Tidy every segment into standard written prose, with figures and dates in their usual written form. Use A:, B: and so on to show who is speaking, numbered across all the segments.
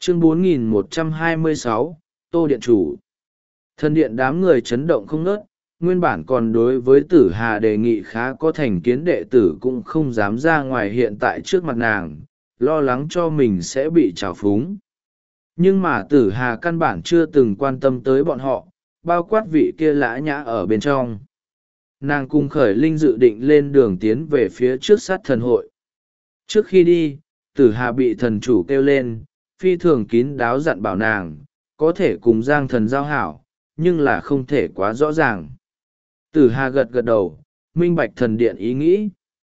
A: Chương 4126, Tô Điện Chủ. Thần điện đám người chấn động không ngớt, nguyên bản còn đối với Tử Hà đề nghị khá có thành kiến đệ tử cũng không dám ra ngoài hiện tại trước mặt nàng, lo lắng cho mình sẽ bị trào phúng. Nhưng mà Tử Hà căn bản chưa từng quan tâm tới bọn họ, bao quát vị kia lã nhã ở bên trong. Nàng cùng Khởi Linh dự định lên đường tiến về phía trước sát thần hội. Trước khi đi, Tử Hà bị thần chủ kêu lên, phi thường kín đáo dặn bảo nàng, có thể cùng Giang Thần giao hảo, nhưng là không thể quá rõ ràng. Tử Hà gật gật đầu, minh bạch thần điện ý nghĩ.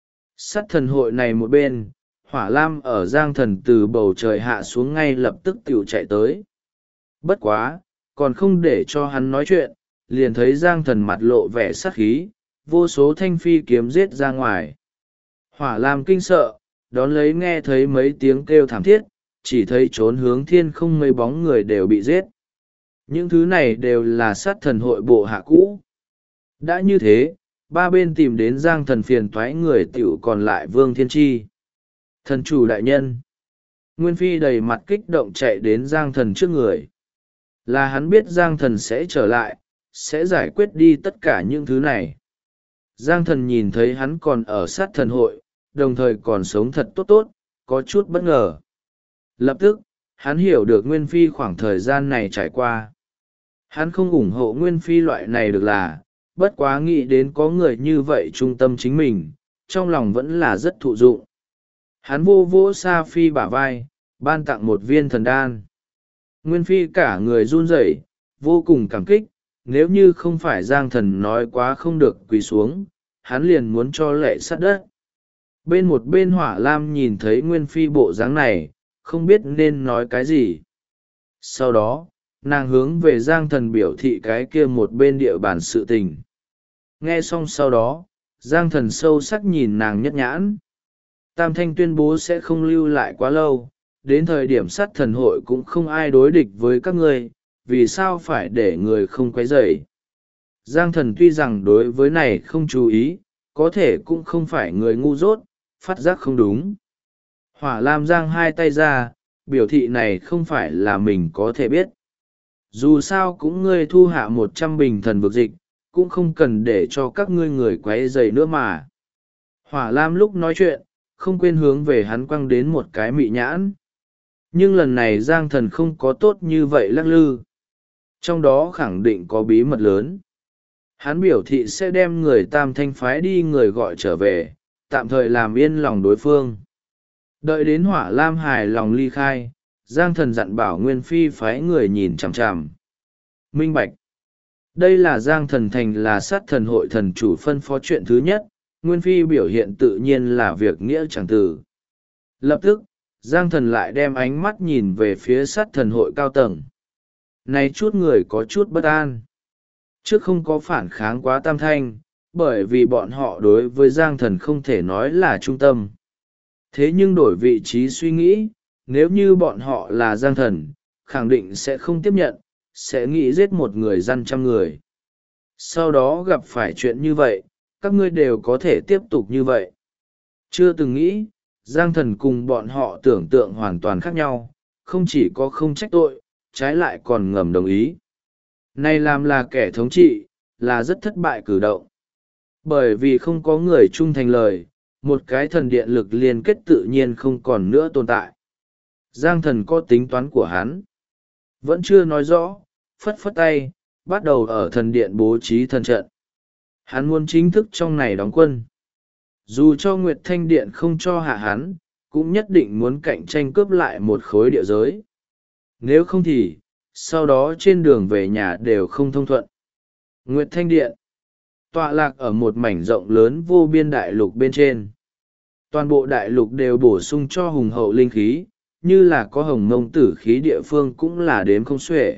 A: Sát thần hội này một bên, Hỏa Lam ở Giang Thần từ bầu trời hạ xuống ngay lập tức tiểu chạy tới. Bất quá, còn không để cho hắn nói chuyện, liền thấy Giang Thần mặt lộ vẻ sát khí, vô số thanh phi kiếm giết ra ngoài. Hỏa Lam kinh sợ, đón lấy nghe thấy mấy tiếng kêu thảm thiết, chỉ thấy trốn hướng thiên không mấy bóng người đều bị giết. Những thứ này đều là sát thần hội bộ hạ cũ. Đã như thế, ba bên tìm đến Giang Thần phiền toái người tiểu còn lại Vương Thiên Chi. Thần chủ đại nhân. Nguyên Phi đầy mặt kích động chạy đến Giang Thần trước người. Là hắn biết Giang Thần sẽ trở lại, sẽ giải quyết đi tất cả những thứ này. Giang Thần nhìn thấy hắn còn ở sát thần hội, đồng thời còn sống thật tốt tốt, có chút bất ngờ. Lập tức, hắn hiểu được Nguyên Phi khoảng thời gian này trải qua. Hắn không ủng hộ Nguyên Phi loại này được là, bất quá nghĩ đến có người như vậy trung tâm chính mình, trong lòng vẫn là rất thụ dụng. Hắn vô vỗ Sa Phi bả vai, ban tặng một viên thần đan. Nguyên Phi cả người run rẩy, vô cùng cảm kích, nếu như không phải Giang Thần nói quá không được quỳ xuống, hắn liền muốn cho lệ sát đất. Một bên Hỏa Lam nhìn thấy Nguyên Phi bộ dáng này, không biết nên nói cái gì. Sau đó, nàng hướng về Giang Thần biểu thị cái kia một bên địa bàn sự tình. Nghe xong sau đó, Giang Thần sâu sắc nhìn nàng nhất nhãn. Tam Thanh tuyên bố sẽ không lưu lại quá lâu, đến thời điểm sát thần hội cũng không ai đối địch với các ngươi, vì sao phải để người không quấy rầy. Giang Thần tuy rằng đối với này không chú ý, có thể cũng không phải người ngu dốt, phát giác không đúng. Hỏa Lam giang hai tay ra, biểu thị này không phải là mình có thể biết. Dù sao cũng ngươi thu hạ 100 bình thần vực dịch, cũng không cần để cho các ngươi người quấy rầy nữa mà. Hỏa Lam lúc nói chuyện, không quên hướng về hắn quăng đến một cái mị nhãn. Nhưng lần này Giang Thần không có tốt như vậy lắc lư. Trong đó khẳng định có bí mật lớn. Hắn biểu thị sẽ đem người Tam Thanh phái đi người gọi trở về, tạm thời làm yên lòng đối phương. Đợi đến Hỏa Lam hài lòng ly khai, Giang Thần dặn bảo Nguyên Phi phái người nhìn chằm chằm. Minh bạch. Đây là Giang Thần thành là sát thần hội thần chủ phân phó chuyện thứ nhất, Nguyên Phi biểu hiện tự nhiên là việc nghĩa chẳng từ. Lập tức, Giang Thần lại đem ánh mắt nhìn về phía sát thần hội cao tầng. Này chút người có chút bất an. Trước không có phản kháng quá Tam Thanh, bởi vì bọn họ đối với Giang Thần không thể nói là trung tâm. Thế nhưng đổi vị trí suy nghĩ, nếu như bọn họ là Giang Thần, khẳng định sẽ không tiếp nhận, sẽ nghĩ giết một người dân 100 người. Sau đó gặp phải chuyện như vậy, các ngươi đều có thể tiếp tục như vậy. Chưa từng nghĩ, Giang Thần cùng bọn họ tưởng tượng hoàn toàn khác nhau, không chỉ có không trách tội, trái lại còn ngầm đồng ý. Này làm là kẻ thống trị, là rất thất bại cử động. Bởi vì không có người trung thành lời, một cái thần điện lực liên kết tự nhiên không còn nữa tồn tại. Giang Thần có tính toán của hắn. Vẫn chưa nói rõ, phất phất tay, bắt đầu ở thần điện bố trí thần trận. Hắn muốn chính thức trong này đóng quân. Dù cho Nguyệt Thanh Điện không cho hạ hắn, cũng nhất định muốn cạnh tranh cướp lại một khối địa giới. Nếu không thì, sau đó trên đường về nhà đều không thông thuận. Nguyệt Thanh Điện tọa lạc ở một mảnh rộng lớn vô biên đại lục bên trên. Toàn bộ đại lục đều bổ sung cho hùng hậu linh khí, như là có hồng mông tử khí địa phương cũng là đếm không xuể.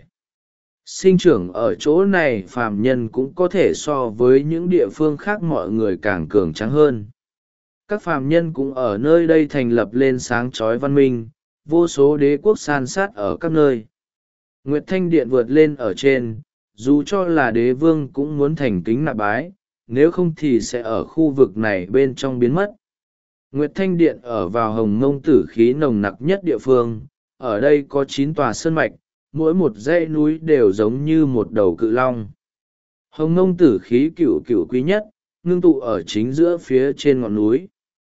A: Sinh trưởng ở chỗ này phàm nhân cũng có thể so với những địa phương khác mọi người càng cường tráng hơn. Các phàm nhân cũng ở nơi đây thành lập lên sáng chói văn minh, vô số đế quốc san sát ở các nơi. Nguyệt Thanh Điện vượt lên ở trên, dù cho là đế vương cũng muốn thành kính nạp bái, nếu không thì sẽ ở khu vực này bên trong biến mất. Nguyệt Thanh Điện ở vào hồng mông tử khí nồng nặc nhất địa phương, ở đây có 9 tòa sơn mạch, mỗi một dãy núi đều giống như một đầu cự long. Hồng mông tử khí cửu cửu quý nhất, ngưng tụ ở chính giữa phía trên ngọn núi.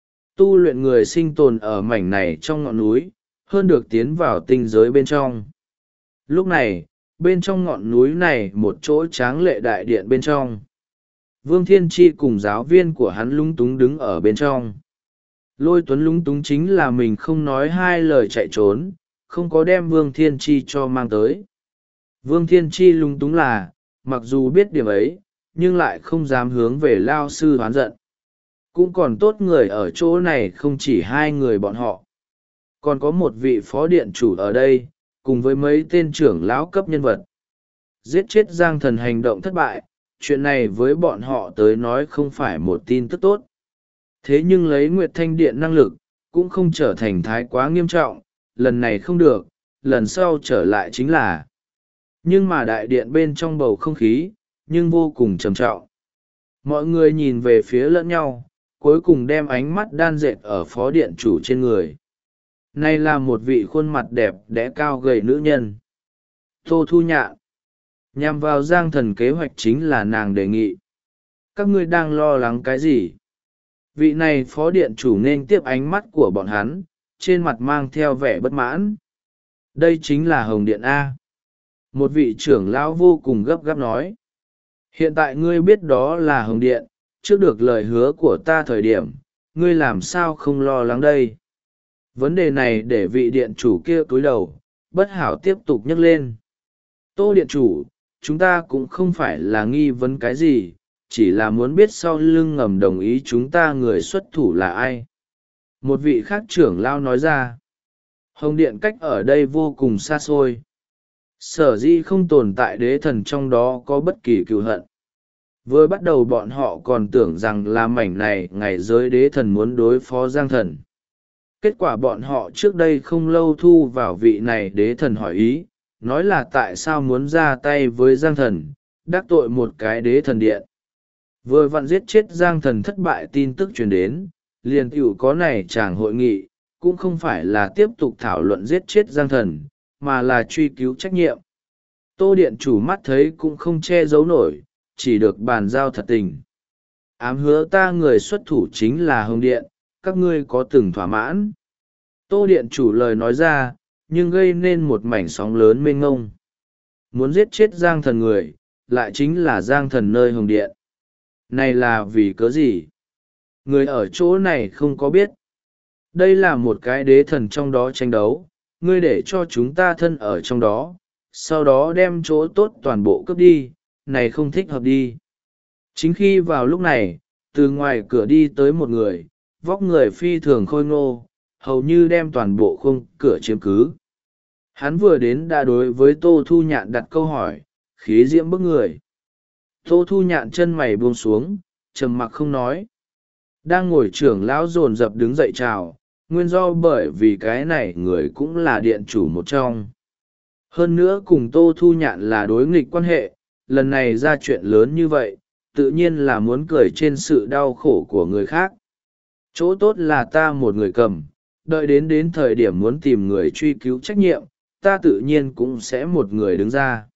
A: Tu luyện người sinh tồn ở mảnh này trong ngọn núi, hơn được tiến vào tinh giới bên trong. Lúc này, bên trong ngọn núi này một chỗ tráng lệ đại điện bên trong. Vương Thiên Chi cùng giáo viên của hắn lúng túng đứng ở bên trong. Lôi Tuấn lúng túng chính là mình không nói hai lời chạy trốn, không có đem Vương Thiên Chi cho mang tới. Vương Thiên Chi lúng túng là, mặc dù biết điểm ấy, nhưng lại không dám hướng về lao sư oán giận. Cũng còn tốt người ở chỗ này không chỉ hai người bọn họ. Còn có một vị phó điện chủ ở đây, cùng với mấy tên trưởng lão cấp nhân vật. Giết chết Giang Thần hành động thất bại, chuyện này với bọn họ tới nói không phải một tin tức tốt. Thế nhưng lấy Nguyệt Thanh Điện năng lực, cũng không trở thành thái quá nghiêm trọng, lần này không được, lần sau trở lại chính là. Nhưng mà đại điện bên trong bầu không khí, nhưng vô cùng trầm trọng. Mọi người nhìn về phía lẫn nhau, cuối cùng đem ánh mắt đan dệt ở phó điện chủ trên người. Này là một vị khuôn mặt đẹp đẽ cao gầy nữ nhân. Tô Thu Nhạn. Nhằm vào Giang Thần kế hoạch chính là nàng đề nghị. Các ngươi đang lo lắng cái gì? Vị này phó điện chủ nên tiếp ánh mắt của bọn hắn, trên mặt mang theo vẻ bất mãn. Đây chính là Hồng Điện A. Một vị trưởng lão vô cùng gấp gáp nói. Hiện tại ngươi biết đó là Hồng Điện, trước được lời hứa của ta thời điểm, ngươi làm sao không lo lắng đây? Vấn đề này để vị điện chủ kia cúi đầu, bất hảo tiếp tục nhắc lên. Tô điện chủ, chúng ta cũng không phải là nghi vấn cái gì, chỉ là muốn biết sau lưng ngầm đồng ý chúng ta người xuất thủ là ai. Một vị khác trưởng lao nói ra. Hồng Điện cách ở đây vô cùng xa xôi. Sở dĩ không tồn tại đế thần trong đó có bất kỳ cựu hận. Vừa bắt đầu bọn họ còn tưởng rằng là mảnh này ngày giới đế thần muốn đối phó Giang Thần. Kết quả bọn họ trước đây không lâu thu vào vị này đế thần hỏi ý, nói là tại sao muốn ra tay với Giang Thần, đắc tội một cái đế thần điện. Vừa vặn giết chết Giang Thần thất bại tin tức truyền đến, liền tiểu có này chàng hội nghị, cũng không phải là tiếp tục thảo luận giết chết Giang Thần, mà là truy cứu trách nhiệm. Tô điện chủ mắt thấy cũng không che giấu nổi, chỉ được bàn giao thật tình. Ám hứa ta người xuất thủ chính là Hồng Điện, các ngươi có từng thỏa mãn. Tô điện chủ lời nói ra, nhưng gây nên một mảnh sóng lớn mênh ngông. Muốn giết chết Giang Thần người, lại chính là Giang Thần nơi Hồng Điện. Này là vì cớ gì? Người ở chỗ này không có biết. Đây là một cái đế thần trong đó tranh đấu, ngươi để cho chúng ta thân ở trong đó, sau đó đem chỗ tốt toàn bộ cướp đi, này không thích hợp đi. Chính khi vào lúc này, từ ngoài cửa đi tới một người, vóc người phi thường khôi ngô, hầu như đem toàn bộ khung cửa chiếm cứ. Hắn vừa đến đã đối với Tô Thu Nhạn đặt câu hỏi, khí diễm bức người. Tô Thu Nhạn chân mày buông xuống, trầm mặc không nói. Đang ngồi trưởng lão dồn dập đứng dậy chào, nguyên do bởi vì cái này người cũng là điện chủ một trong. Hơn nữa cùng Tô Thu Nhạn là đối nghịch quan hệ, lần này ra chuyện lớn như vậy, tự nhiên là muốn cười trên sự đau khổ của người khác. Chỗ tốt là ta một người cầm, đợi đến thời điểm muốn tìm người truy cứu trách nhiệm, ta tự nhiên cũng sẽ một người đứng ra.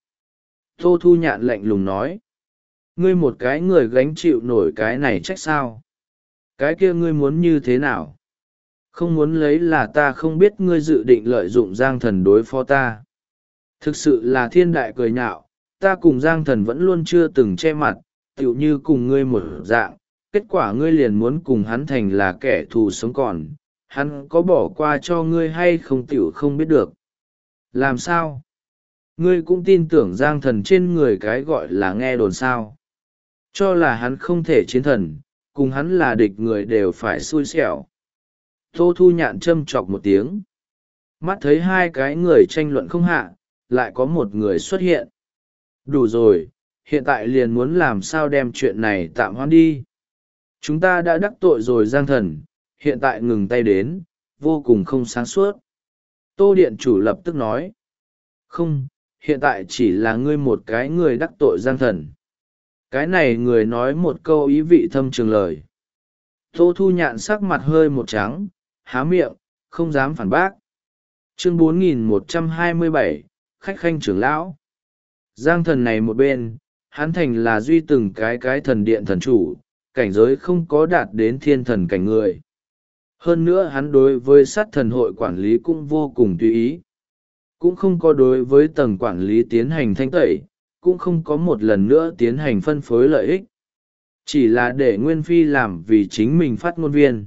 A: Tô Thu Nhạn lạnh lùng nói. Ngươi một cái người gánh chịu nổi cái này trách sao? Cái kia ngươi muốn như thế nào? Không muốn lấy là ta không biết ngươi dự định lợi dụng Giang Thần đối phó ta. Thực sự là thiên đại cười nhạo, ta cùng Giang Thần vẫn luôn chưa từng che mặt, tựu như cùng ngươi một dạng, kết quả ngươi liền muốn cùng hắn thành là kẻ thù sống còn, hắn có bỏ qua cho ngươi hay không tựu không biết được. Làm sao? Ngươi cũng tin tưởng Giang Thần trên người cái gọi là nghe đồn sao? Cho là hắn không thể chiến thần, cùng hắn là địch người đều phải xui xẻo. Tô Thu Nhạn châm chọc một tiếng. Mắt thấy hai cái người tranh luận không hạ, lại có một người xuất hiện. Đủ rồi, hiện tại liền muốn làm sao đem chuyện này tạm hoãn đi. Chúng ta đã đắc tội rồi Giang Thần, hiện tại ngừng tay đến, vô cùng không sáng suốt. Tô điện chủ lập tức nói. Không, hiện tại chỉ là ngươi một cái người đắc tội Giang Thần. Cái này người nói một câu ý vị thâm trường lời. Tô Thu Nhạn sắc mặt hơi một trắng, há miệng, không dám phản bác. Chương 4127, khách khanh trưởng lão. Giang thần này một bên, hắn thành là duy từng cái thần điện thần chủ, cảnh giới không có đạt đến thiên thần cảnh người. Hơn nữa hắn đối với sát thần hội quản lý cũng vô cùng tùy ý. Cũng không có đối với tầng quản lý tiến hành thanh tẩy, cũng không có một lần nữa tiến hành phân phối lợi ích. Chỉ là để Nguyên Phi làm vì chính mình phát ngôn viên.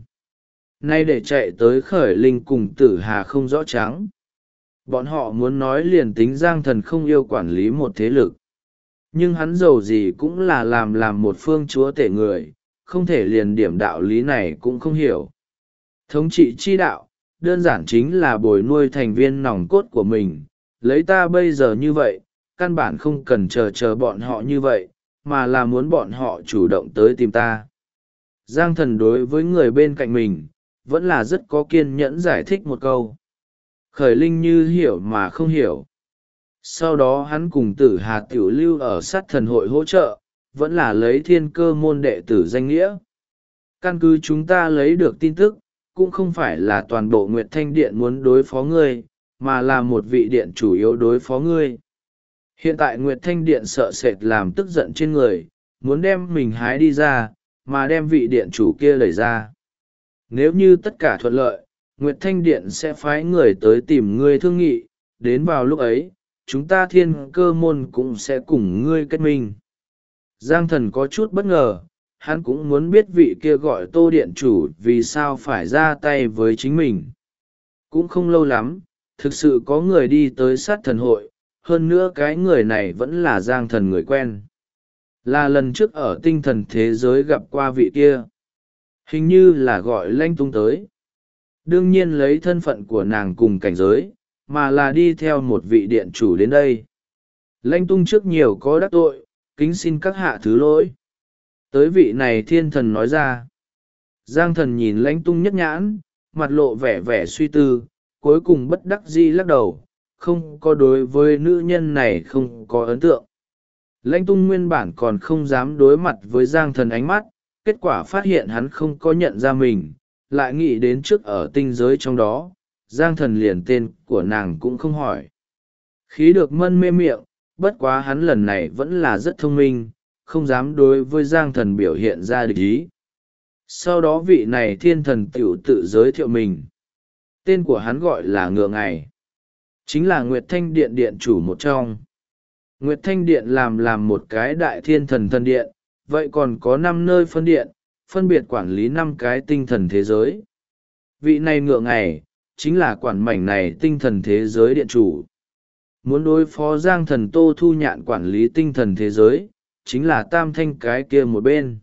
A: Nay để chạy tới Khởi Linh cùng Tử Hà không rõ trắng. Bọn họ muốn nói liền tính Giang thần không yêu quản lý một thế lực. Nhưng hắn giàu gì cũng là làm một phương chúa tể người, không thể liền điểm đạo lý này cũng không hiểu. Thống trị chi đạo, đơn giản chính là bồi nuôi thành viên nòng cốt của mình. Lấy ta bây giờ như vậy, căn bản không cần chờ bọn họ như vậy, mà là muốn bọn họ chủ động tới tìm ta. Giang thần đối với người bên cạnh mình, vẫn là rất có kiên nhẫn giải thích một câu. Khởi Linh như hiểu mà không hiểu. Sau đó hắn cùng Tử Hà tiểu lưu ở sát thần hội hỗ trợ, vẫn là lấy thiên cơ môn đệ tử danh nghĩa. Căn cứ chúng ta lấy được tin tức, cũng không phải là toàn bộ Nguyệt Thanh Điện muốn đối phó ngươi, mà là một vị điện chủ yếu đối phó ngươi. Hiện tại Nguyệt Thanh Điện sợ sệt làm tức giận trên người, muốn đem mình hái đi ra, mà đem vị điện chủ kia lấy ra. Nếu như tất cả thuận lợi, Nguyệt Thanh Điện sẽ phái người tới tìm ngươi thương nghị, đến vào lúc ấy, chúng ta thiên cơ môn cũng sẽ cùng ngươi kết minh. Giang thần có chút bất ngờ, hắn cũng muốn biết vị kia gọi Tô điện chủ vì sao phải ra tay với chính mình. Cũng không lâu lắm, thực sự có người đi tới sát thần hội, hơn nữa cái người này vẫn là Giang thần người quen. Là lần trước ở tinh thần thế giới gặp qua vị kia. Hình như là gọi Lanh Tung tới. Đương nhiên lấy thân phận của nàng cùng cảnh giới, mà là đi theo một vị điện chủ đến đây. Lanh Tung trước nhiều có đắc tội, kính xin các hạ thứ lỗi. Tới vị này thiên thần nói ra. Giang thần nhìn Lanh Tung nhất nhãn, mặt lộ vẻ vẻ suy tư, cuối cùng bất đắc dĩ lắc đầu, không có đối với nữ nhân này không có ấn tượng. Lãnh Tung nguyên bản còn không dám đối mặt với Giang thần ánh mắt, kết quả phát hiện hắn không có nhận ra mình, lại nghĩ đến trước ở tinh giới trong đó, Giang thần liền tên của nàng cũng không hỏi. Khí được mân mê miệng, bất quá hắn lần này vẫn là rất thông minh, không dám đối với Giang thần biểu hiện ra địch ý. Sau đó vị này thiên thần tiểu tự giới thiệu mình. Tên của hắn gọi là Ngựa Ngày, chính là Nguyệt Thanh Điện điện chủ một trong. Nguyệt Thanh Điện làm một cái đại thiên thần thần điện, vậy còn có 5 nơi phân điện, phân biệt quản lý 5 cái tinh thần thế giới. Vị này Ngựa Ngày, chính là quản mảnh này tinh thần thế giới điện chủ. Muốn đối phó Giang thần Tô Thu Nhạn quản lý tinh thần thế giới, chính là tam thanh cái kia một bên.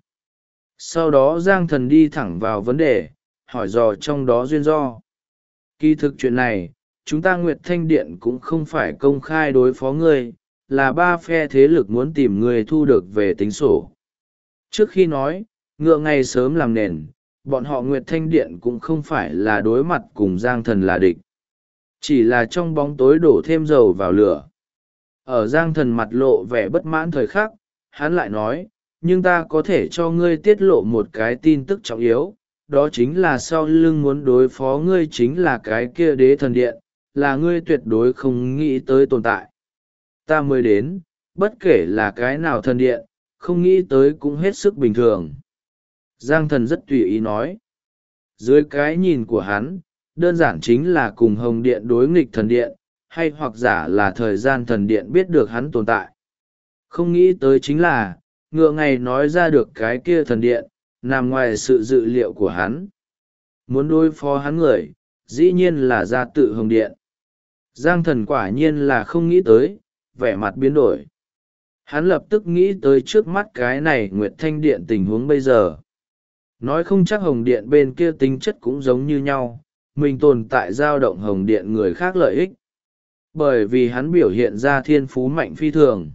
A: Sau đó Giang thần đi thẳng vào vấn đề, hỏi dò trong đó duyên do. Kỳ thực chuyện này, chúng ta Nguyệt Thanh Điện cũng không phải công khai đối phó ngươi, là 3 phe thế lực muốn tìm người thu được về tính sổ. Trước khi nói, Ngựa Ngày sớm làm nền, bọn họ Nguyệt Thanh Điện cũng không phải là đối mặt cùng Giang thần là địch. Chỉ là trong bóng tối đổ thêm dầu vào lửa. Ở Giang thần mặt lộ vẻ bất mãn thời khắc, hắn lại nói, nhưng ta có thể cho ngươi tiết lộ một cái tin tức trọng yếu, đó chính là sau lưng muốn đối phó ngươi chính là cái kia đế thần điện, là ngươi tuyệt đối không nghĩ tới tồn tại. Ta mới đến, bất kể là cái nào thần điện, không nghĩ tới cũng hết sức bình thường. Giang thần rất tùy ý nói. Dưới cái nhìn của hắn, đơn giản chính là cùng Hồng Điện đối nghịch thần điện, hay hoặc giả là thời gian thần điện biết được hắn tồn tại. Không nghĩ tới chính là, Ngựa Ngày nói ra được cái kia thần điện, nằm ngoài sự dự liệu của hắn. Muốn đối phó hắn người, dĩ nhiên là ra tự Hồng Điện. Giang thần quả nhiên là không nghĩ tới, vẻ mặt biến đổi. Hắn lập tức nghĩ tới trước mắt cái này Nguyệt Thanh Điện tình huống bây giờ. Nói không chắc Hồng Điện bên kia tính chất cũng giống như nhau, mình tồn tại dao động Hồng Điện người khác lợi ích. Bởi vì hắn biểu hiện ra thiên phú mạnh phi thường.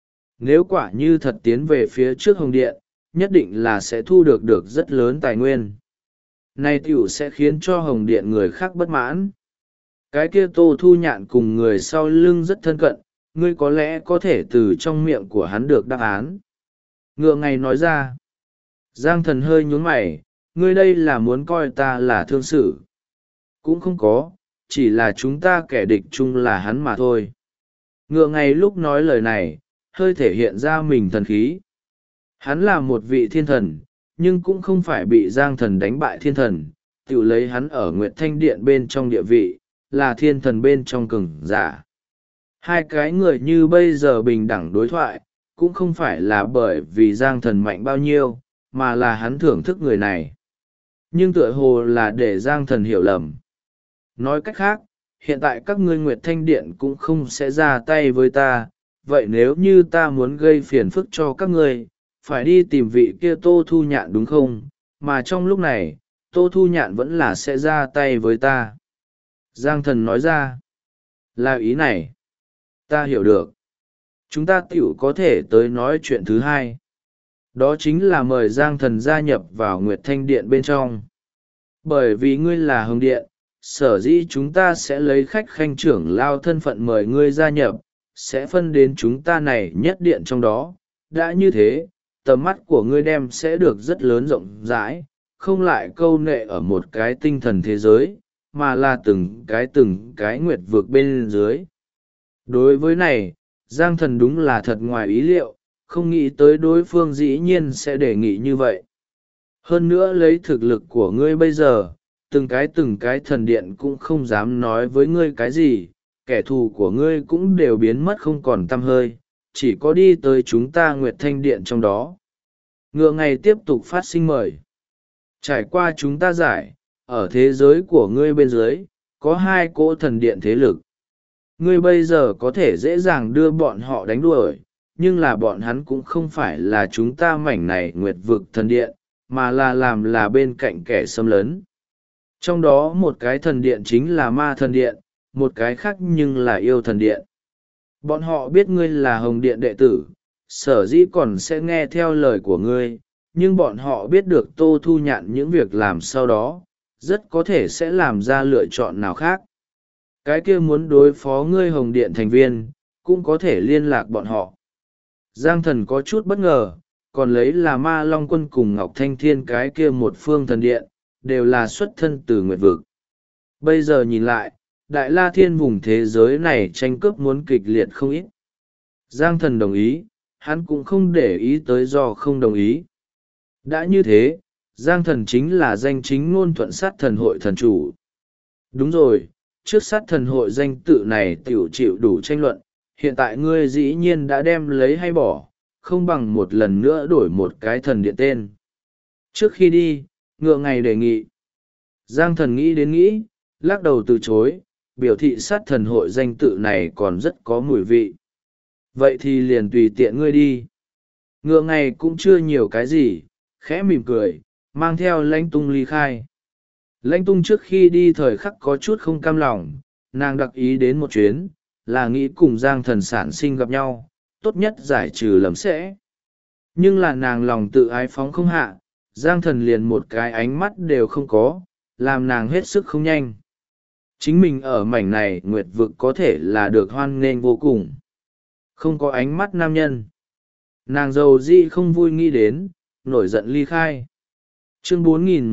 A: Nếu quả như thật tiến về phía trước Hồng Điện, nhất định là sẽ thu được rất lớn tài nguyên. Này tiểu sẽ khiến cho Hồng Điện người khác bất mãn. Cái kia Tô Thu Nhạn cùng người sau lưng rất thân cận, ngươi có lẽ có thể từ trong miệng của hắn được đáp án. Ngựa Ngày nói ra. Giang thần hơi nhún mày, ngươi đây là muốn coi ta là thương sử. Cũng không có, chỉ là chúng ta kẻ địch chung là hắn mà thôi. Ngựa ngày lúc nói lời này, hơi thể hiện ra mình thần khí. Hắn là một vị thiên thần, nhưng cũng không phải bị Giang Thần đánh bại thiên thần, tự lấy hắn ở Nguyệt Thanh Điện bên trong địa vị, là thiên thần bên trong cường giả. Hai cái người như bây giờ bình đẳng đối thoại, cũng không phải là bởi vì Giang Thần mạnh bao nhiêu, mà là hắn thưởng thức người này. Nhưng tựa hồ là để Giang Thần hiểu lầm. Nói cách khác, hiện tại các ngươi Nguyệt Thanh Điện cũng không sẽ ra tay với ta, vậy nếu như ta muốn gây phiền phức cho các ngươi, phải đi tìm vị kia Tô Thu Nhạn đúng không? Mà trong lúc này, Tô Thu Nhạn vẫn là sẽ ra tay với ta. Giang Thần nói ra, là ý này. Ta hiểu được. Chúng ta tiểu có thể tới nói chuyện thứ hai. Đó chính là mời Giang Thần gia nhập vào Nguyệt Thanh Điện bên trong. Bởi vì ngươi là Hồng Điện, sở dĩ chúng ta sẽ lấy khách khanh trưởng lao thân phận mời ngươi gia nhập, sẽ phân đến chúng ta này nhất điện trong đó. Đã như thế, tầm mắt của ngươi đem sẽ được rất lớn rộng rãi, không lại câu nệ ở một cái tinh thần thế giới, mà là từng cái nguyệt vực bên dưới. Đối với này, Giang Thần đúng là thật ngoài ý liệu, không nghĩ tới đối phương dĩ nhiên sẽ đề nghị như vậy. Hơn nữa lấy thực lực của ngươi bây giờ, từng cái thần điện cũng không dám nói với ngươi cái gì, kẻ thù của ngươi cũng đều biến mất không còn tăm hơi, chỉ có đi tới chúng ta Nguyệt Thanh Điện trong đó. Ngựa ngày tiếp tục phát sinh mời. Trải qua chúng ta giải, ở thế giới của ngươi bên dưới, có hai cỗ thần điện thế lực. Ngươi bây giờ có thể dễ dàng đưa bọn họ đánh đuổi, nhưng là bọn hắn cũng không phải là chúng ta mảnh này nguyệt vực thần điện, mà là làm là bên cạnh kẻ xâm lấn. Trong đó một cái thần điện chính là ma thần điện, một cái khác nhưng là yêu thần điện. Bọn họ biết ngươi là Hồng Điện đệ tử, sở dĩ còn sẽ nghe theo lời của ngươi, nhưng bọn họ biết được Tô Thu Nhạn những việc làm sau đó, rất có thể sẽ làm ra lựa chọn nào khác. Cái kia muốn đối phó ngươi Hồng Điện thành viên, cũng có thể liên lạc bọn họ. Giang Thần có chút bất ngờ, còn lấy là Ma Long Quân cùng Ngọc Thanh Thiên cái kia một phương thần điện, đều là xuất thân từ nguyệt vực. Bây giờ nhìn lại, Đại La Thiên vùng thế giới này tranh cướp muốn kịch liệt không ít. Giang Thần đồng ý, hắn cũng không để ý tới do không đồng ý. Đã như thế, Giang Thần chính là danh chính ngôn thuận sát thần hội thần chủ. Đúng rồi, trước sát thần hội danh tự này tiểu chịu đủ tranh luận, hiện tại ngươi dĩ nhiên đã đem lấy hay bỏ, không bằng một lần nữa đổi một cái thần điện tên. Trước khi đi, ngựa ngày đề nghị. Giang Thần nghĩ đến nghĩ, lắc đầu từ chối, biểu thị sát thần hội danh tự này còn rất có mùi vị. Vậy thì liền tùy tiện ngươi đi. Ngựa ngày cũng chưa nhiều cái gì, khẽ mỉm cười, mang theo Lãnh Tung ly khai. Lãnh Tung trước khi đi thời khắc có chút không cam lòng, nàng đặc ý đến một chuyến, là nghĩ cùng Giang Thần sản sinh gặp nhau, tốt nhất giải trừ lầm sẽ. Nhưng là nàng lòng tự ái phóng không hạ, Giang Thần liền một cái ánh mắt đều không có, làm nàng hết sức không nhanh. Chính mình ở mảnh này nguyệt vực có thể là được hoan nghênh vô cùng. Không có ánh mắt nam nhân. Nàng dầu dị không vui nghĩ đến, nổi giận ly khai. Chương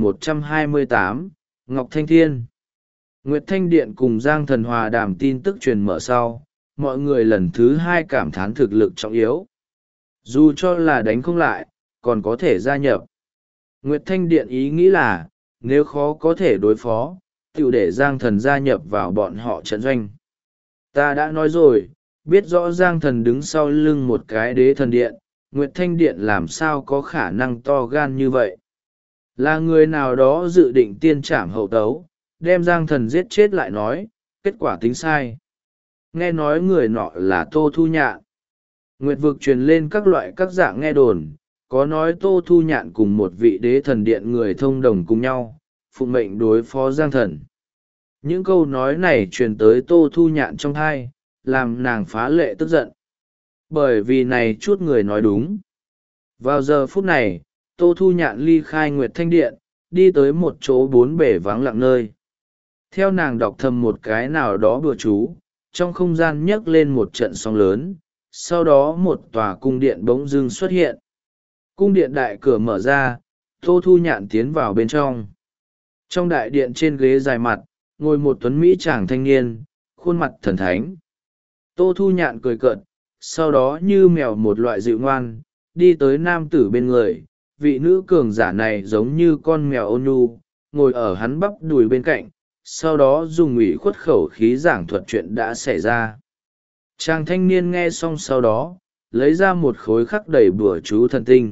A: 4128, Ngọc Thanh Thiên. Nguyệt Thanh Điện cùng Giang Thần hòa đàm tin tức truyền mở sau, mọi người lần thứ hai cảm thán thực lực trọng yếu. Dù cho là đánh không lại, còn có thể gia nhập. Nguyệt Thanh Điện ý nghĩ là, nếu khó có thể đối phó, tiểu để Giang Thần gia nhập vào bọn họ trận doanh. Ta đã nói rồi, biết rõ Giang Thần đứng sau lưng một cái đế thần điện, Nguyệt Thanh Điện làm sao có khả năng to gan như vậy. Là người nào đó dự định tiên trảm hậu tấu, đem Giang Thần giết chết lại nói, kết quả tính sai. Nghe nói người nọ là Tô Thu Nhạn. Nguyệt vực truyền lên các loại các dạng nghe đồn, có nói Tô Thu Nhạn cùng một vị đế thần điện người thông đồng cùng nhau, phụng mệnh đối phó Giang Thần. Những câu nói này truyền tới Tô Thu Nhạn trong thai, làm nàng phá lệ tức giận. Bởi vì này chút người nói đúng. Vào giờ phút này, Tô Thu Nhạn ly khai Nguyệt Thanh Điện, đi tới một chỗ bốn bể vắng lặng nơi. Theo nàng đọc thầm một cái nào đó bừa chú, trong không gian nhấc lên một trận sóng lớn, sau đó một tòa cung điện bỗng dưng xuất hiện. Cung điện đại cửa mở ra, Tô Thu Nhạn tiến vào bên trong. Trong đại điện trên ghế dài mặt, ngồi một tuấn mỹ chàng thanh niên, khuôn mặt thần thánh. Tô Thu Nhạn cười cợt, sau đó như mèo một loại dịu ngoan, đi tới nam tử bên người. Vị nữ cường giả này giống như con mèo ôn nhu, ngồi ở hắn bắp đùi bên cạnh, sau đó dùng ủy khuất khẩu khí giảng thuật chuyện đã xảy ra. Chàng thanh niên nghe xong sau đó, lấy ra một khối khắc đầy bùa chú thần tinh.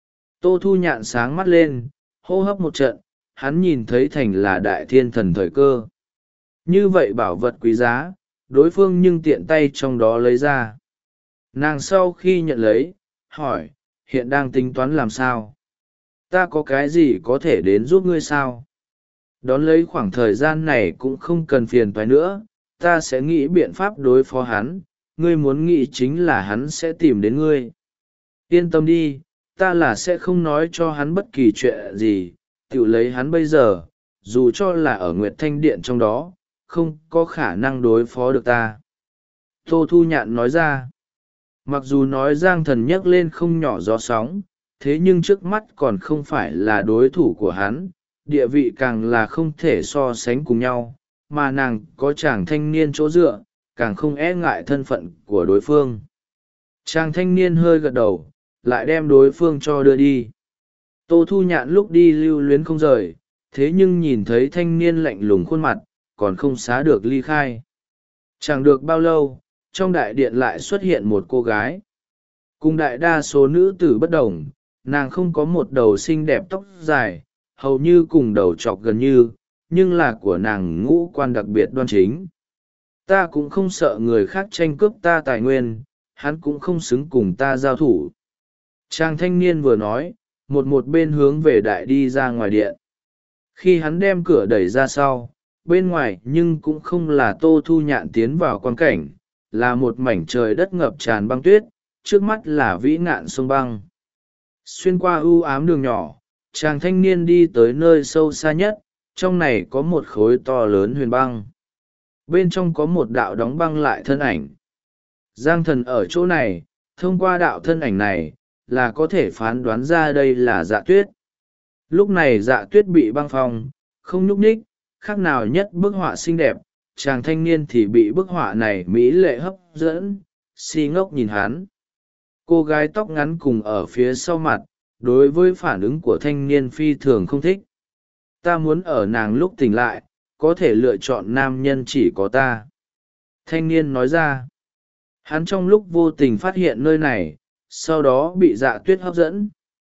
A: Tô Thu Nhạn sáng mắt lên, hô hấp một trận, hắn nhìn thấy thành là đại thiên thần thời cơ. Như vậy bảo vật quý giá, đối phương nhưng tiện tay trong đó lấy ra. Nàng sau khi nhận lấy, hỏi, hiện đang tính toán làm sao? Ta có cái gì có thể đến giúp ngươi sao? Đón lấy khoảng thời gian này cũng không cần phiền toái nữa, ta sẽ nghĩ biện pháp đối phó hắn, ngươi muốn nghĩ chính là hắn sẽ tìm đến ngươi. Yên tâm đi, ta là sẽ không nói cho hắn bất kỳ chuyện gì, tự lấy hắn bây giờ, dù cho là ở Nguyệt Thanh Điện trong đó, không có khả năng đối phó được ta. Tô Thu Nhạn nói ra, mặc dù nói Giang Thần nhấc lên không nhỏ gió sóng, thế nhưng trước mắt còn không phải là đối thủ của hắn, địa vị càng là không thể so sánh cùng nhau, mà nàng có chàng thanh niên chỗ dựa, càng không e ngại thân phận của đối phương. Chàng thanh niên hơi gật đầu, lại đem đối phương cho đưa đi. Tô Thu Nhạn lúc đi lưu luyến không rời, thế nhưng nhìn thấy thanh niên lạnh lùng khuôn mặt, còn không xá được ly khai. Chẳng được bao lâu, trong đại điện lại xuất hiện một cô gái. Cùng đại đa số nữ tử bất đồng, nàng không có một đầu xinh đẹp tóc dài, hầu như cùng đầu chọc gần như, nhưng là của nàng ngũ quan đặc biệt đoan chính. Ta cũng không sợ người khác tranh cướp ta tài nguyên, hắn cũng không xứng cùng ta giao thủ. Chàng thanh niên vừa nói, một bên hướng về đại đi ra ngoài điện. Khi hắn đem cửa đẩy ra sau, bên ngoài nhưng cũng không là Tô Thu Nhạn tiến vào quan cảnh, là một mảnh trời đất ngập tràn băng tuyết, trước mắt là vĩ ngạn sông băng. Xuyên qua ưu ám đường nhỏ, chàng thanh niên đi tới nơi sâu xa nhất, trong này có một khối to lớn huyền băng. Bên trong có một đạo đóng băng lại thân ảnh. Giang Thần ở chỗ này, thông qua đạo thân ảnh này, là có thể phán đoán ra đây là Dạ Tuyết. Lúc này Dạ Tuyết bị băng phong, không nhúc nhích, khác nào nhất bức họa xinh đẹp, chàng thanh niên thì bị bức họa này mỹ lệ hấp dẫn, si ngốc nhìn hắn. Cô gái tóc ngắn cùng ở phía sau mặt, đối với phản ứng của thanh niên phi thường không thích. Ta muốn ở nàng lúc tỉnh lại, có thể lựa chọn nam nhân chỉ có ta. Thanh niên nói ra. Hắn trong lúc vô tình phát hiện nơi này, sau đó bị Dạ Tuyết hấp dẫn.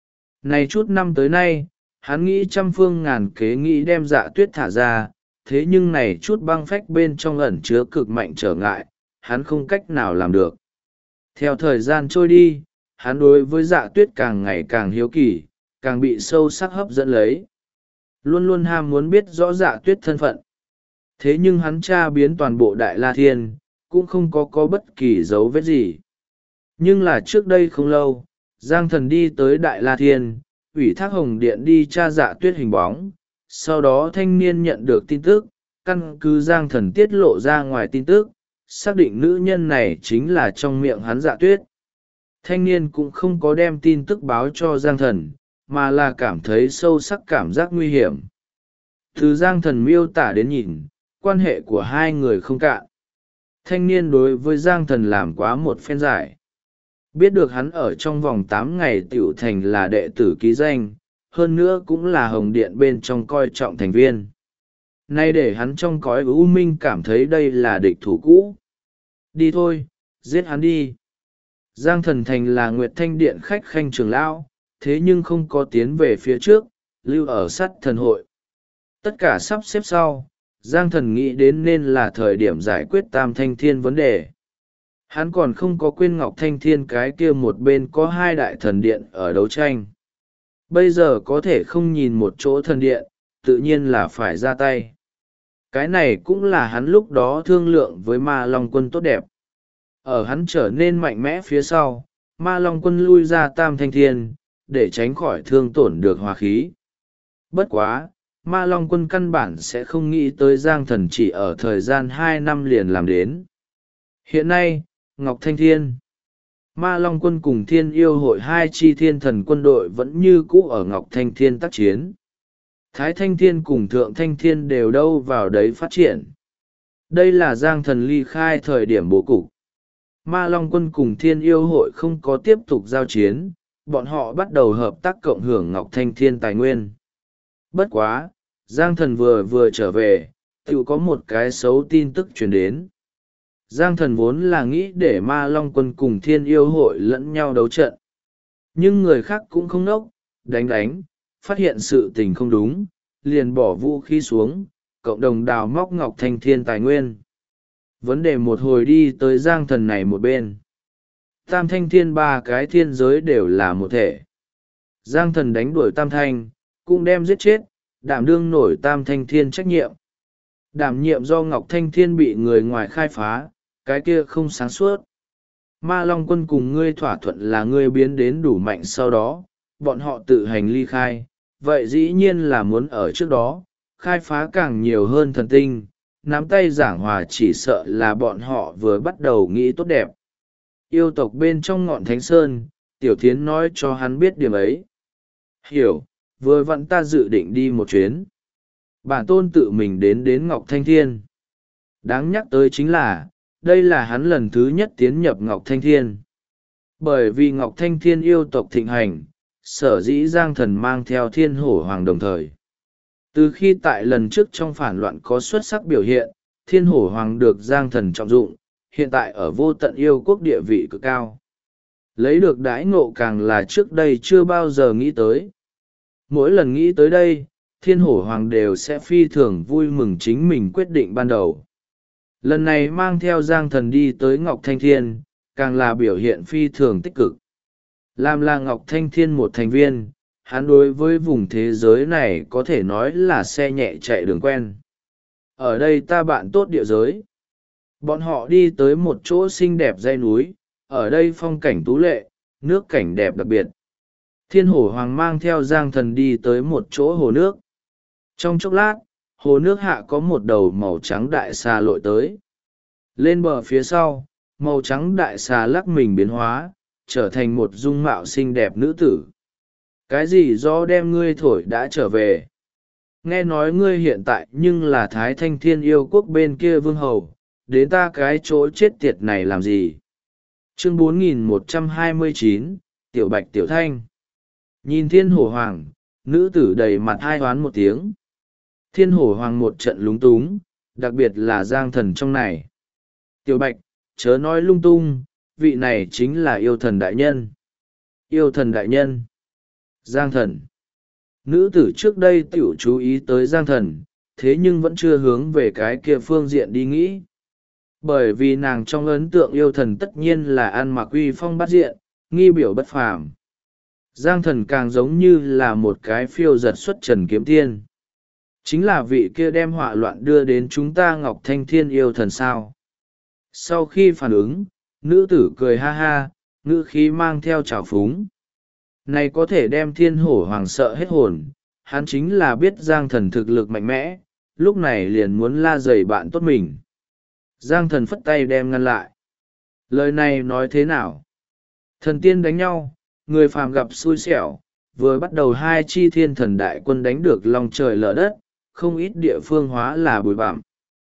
A: Này chút năm tới nay, hắn nghĩ trăm phương ngàn kế nghĩ đem Dạ Tuyết thả ra, thế nhưng này chút băng phách bên trong ẩn chứa cực mạnh trở ngại, hắn không cách nào làm được. Theo thời gian trôi đi, hắn đối với Dạ Tuyết càng ngày càng hiếu kỳ, càng bị sâu sắc hấp dẫn lấy. Luôn luôn ham muốn biết rõ Dạ Tuyết thân phận. Thế nhưng hắn tra biến toàn bộ Đại La Thiên, cũng không có bất kỳ dấu vết gì. Nhưng là trước đây không lâu, Giang Thần đi tới Đại La Thiên, ủy thác Hồng Điện đi tra Dạ Tuyết hình bóng. Sau đó thanh niên nhận được tin tức, căn cứ Giang Thần tiết lộ ra ngoài tin tức, xác định nữ nhân này chính là trong miệng hắn Dạ Tuyết. Thanh niên cũng không có đem tin tức báo cho Giang Thần, mà là cảm thấy sâu sắc cảm giác nguy hiểm. Từ Giang Thần miêu tả đến nhìn, quan hệ của hai người không cạn. Thanh niên đối với Giang Thần làm quá một phen giải. Biết được hắn ở trong vòng 8 ngày tiểu thành là đệ tử ký danh, hơn nữa cũng là Hồng Điện bên trong coi trọng thành viên. Nay để hắn trong cõi u minh cảm thấy đây là địch thủ cũ. Đi thôi, giết hắn đi. Giang Thần thành là Nguyệt Thanh Điện khách khanh trưởng lão, thế nhưng không có tiến về phía trước, lưu ở sát thần hội. Tất cả sắp xếp sau, Giang Thần nghĩ đến nên là thời điểm giải quyết Tam Thanh Thiên vấn đề. Hắn còn không có quên Ngọc Thanh Thiên cái kia một bên có 2 đại thần điện ở đấu tranh. Bây giờ có thể không nhìn một chỗ thần điện, tự nhiên là phải ra tay. Cái này cũng là hắn lúc đó thương lượng với Ma Long Quân tốt đẹp. Ở hắn trở nên mạnh mẽ phía sau, Ma Long Quân lui ra Tam Thanh Thiên, để tránh khỏi thương tổn được hòa khí. Bất quá, Ma Long Quân căn bản sẽ không nghĩ tới Giang Thần chỉ ở thời gian 2 năm liền làm đến. Hiện nay, Ngọc Thanh Thiên, Ma Long Quân cùng Thiên Yêu Hội 2 chi thiên thần quân đội vẫn như cũ ở Ngọc Thanh Thiên tác chiến. Thái Thanh Thiên cùng Thượng Thanh Thiên đều đâu vào đấy phát triển. Đây là Giang Thần ly khai thời điểm bố cục. Ma Long Quân cùng Thiên Yêu Hội không có tiếp tục giao chiến, bọn họ bắt đầu hợp tác cộng hưởng Ngọc Thanh Thiên tài nguyên. Bất quá, Giang Thần vừa trở về, tự có một cái xấu tin tức truyền đến. Giang Thần vốn là nghĩ để Ma Long Quân cùng Thiên Yêu Hội lẫn nhau đấu trận. Nhưng người khác cũng không nốc, đánh, phát hiện sự tình không đúng, liền bỏ vũ khí xuống, cộng đồng đào móc Ngọc Thanh Thiên tài nguyên. Vấn đề một hồi đi tới Giang Thần này một bên. Tam Thanh Thiên ba cái thiên giới đều là một thể. Giang Thần đánh đuổi Tam Thanh, cũng đem giết chết, đảm đương nổi Tam Thanh Thiên trách nhiệm. Đảm nhiệm do Ngọc Thanh Thiên bị người ngoài khai phá, cái kia không sáng suốt. Ma Long Quân cùng ngươi thỏa thuận là ngươi biến đến đủ mạnh sau đó, bọn họ tự hành ly khai, vậy dĩ nhiên là muốn ở trước đó, khai phá càng nhiều hơn thần tinh, nắm tay giảng hòa chỉ sợ là bọn họ vừa bắt đầu nghĩ tốt đẹp. Yêu tộc bên trong ngọn Thánh Sơn, Tiểu Thiến nói cho hắn biết điểm ấy. Hiểu, vừa vặn ta dự định đi một chuyến. Bản tôn tự mình đến Ngọc Thanh Thiên. Đáng nhắc tới chính là, đây là hắn lần thứ nhất tiến nhập Ngọc Thanh Thiên. Bởi vì Ngọc Thanh Thiên yêu tộc thịnh hành, sở dĩ Giang Thần mang theo Thiên Hổ Hoàng đồng thời. Từ khi tại lần trước trong phản loạn có xuất sắc biểu hiện, Thiên Hổ Hoàng được Giang Thần trọng dụng, hiện tại ở vô tận yêu quốc địa vị cực cao. Lấy được đãi ngộ càng là trước đây chưa bao giờ nghĩ tới. Mỗi lần nghĩ tới đây, Thiên Hổ Hoàng đều sẽ phi thường vui mừng chính mình quyết định ban đầu. Lần này mang theo Giang Thần đi tới Ngọc Thanh Thiên, càng là biểu hiện phi thường tích cực. Làm là Ngọc Thanh Thiên một thành viên, hắn đối với vùng thế giới này có thể nói là xe nhẹ chạy đường quen. Ở đây ta bạn tốt địa giới. Bọn họ đi tới một chỗ xinh đẹp dãy núi, ở đây phong cảnh tú lệ, nước cảnh đẹp đặc biệt. Thiên Hổ Hoàng mang theo Giang Thần đi tới một chỗ hồ nước. Trong chốc lát, hồ nước hạ có một đầu màu trắng đại xà lội tới. Lên bờ phía sau, màu trắng đại xà lắc mình biến hóa, trở thành một dung mạo xinh đẹp nữ tử. Cái gì do đem ngươi thổi đã trở về? Nghe nói ngươi hiện tại nhưng là Thái Thanh Thiên yêu quốc bên kia vương hầu, đến ta cái chỗ chết tiệt này làm gì? Chương 4129, Tiểu Bạch Tiểu Thanh. Nhìn Thiên Hổ Hoàng, nữ tử đầy mặt hai hoán một tiếng. Thiên Hổ Hoàng một trận lúng túng, đặc biệt là Giang Thần trong này. Tiểu Bạch, chớ nói lung tung, vị này chính là yêu thần đại nhân. Yêu thần đại nhân. Giang Thần. Nữ tử trước đây tiểu chú ý tới Giang Thần, thế nhưng vẫn chưa hướng về cái kia phương diện đi nghĩ. Bởi vì nàng trong ấn tượng yêu thần tất nhiên là ăn mặc uy phong bát diện, nghi biểu bất phàm. Giang Thần càng giống như là một cái phiêu giật xuất trần kiếm tiên. Chính là vị kia đem họa loạn đưa đến chúng ta Ngọc Thanh Thiên yêu thần sao. Sau khi phản ứng, nữ tử cười ha ha, ngữ khí mang theo trào phúng. Này có thể đem Thiên Hổ Hoàng sợ hết hồn, hắn chính là biết Giang Thần thực lực mạnh mẽ, lúc này liền muốn la dày bạn tốt mình. Giang Thần phất tay đem ngăn lại. Lời này nói thế nào? Thần tiên đánh nhau, người phàm gặp xui xẻo, vừa bắt đầu hai chi thiên thần đại quân đánh được lòng trời lở đất, không ít địa phương hóa là bụi bặm.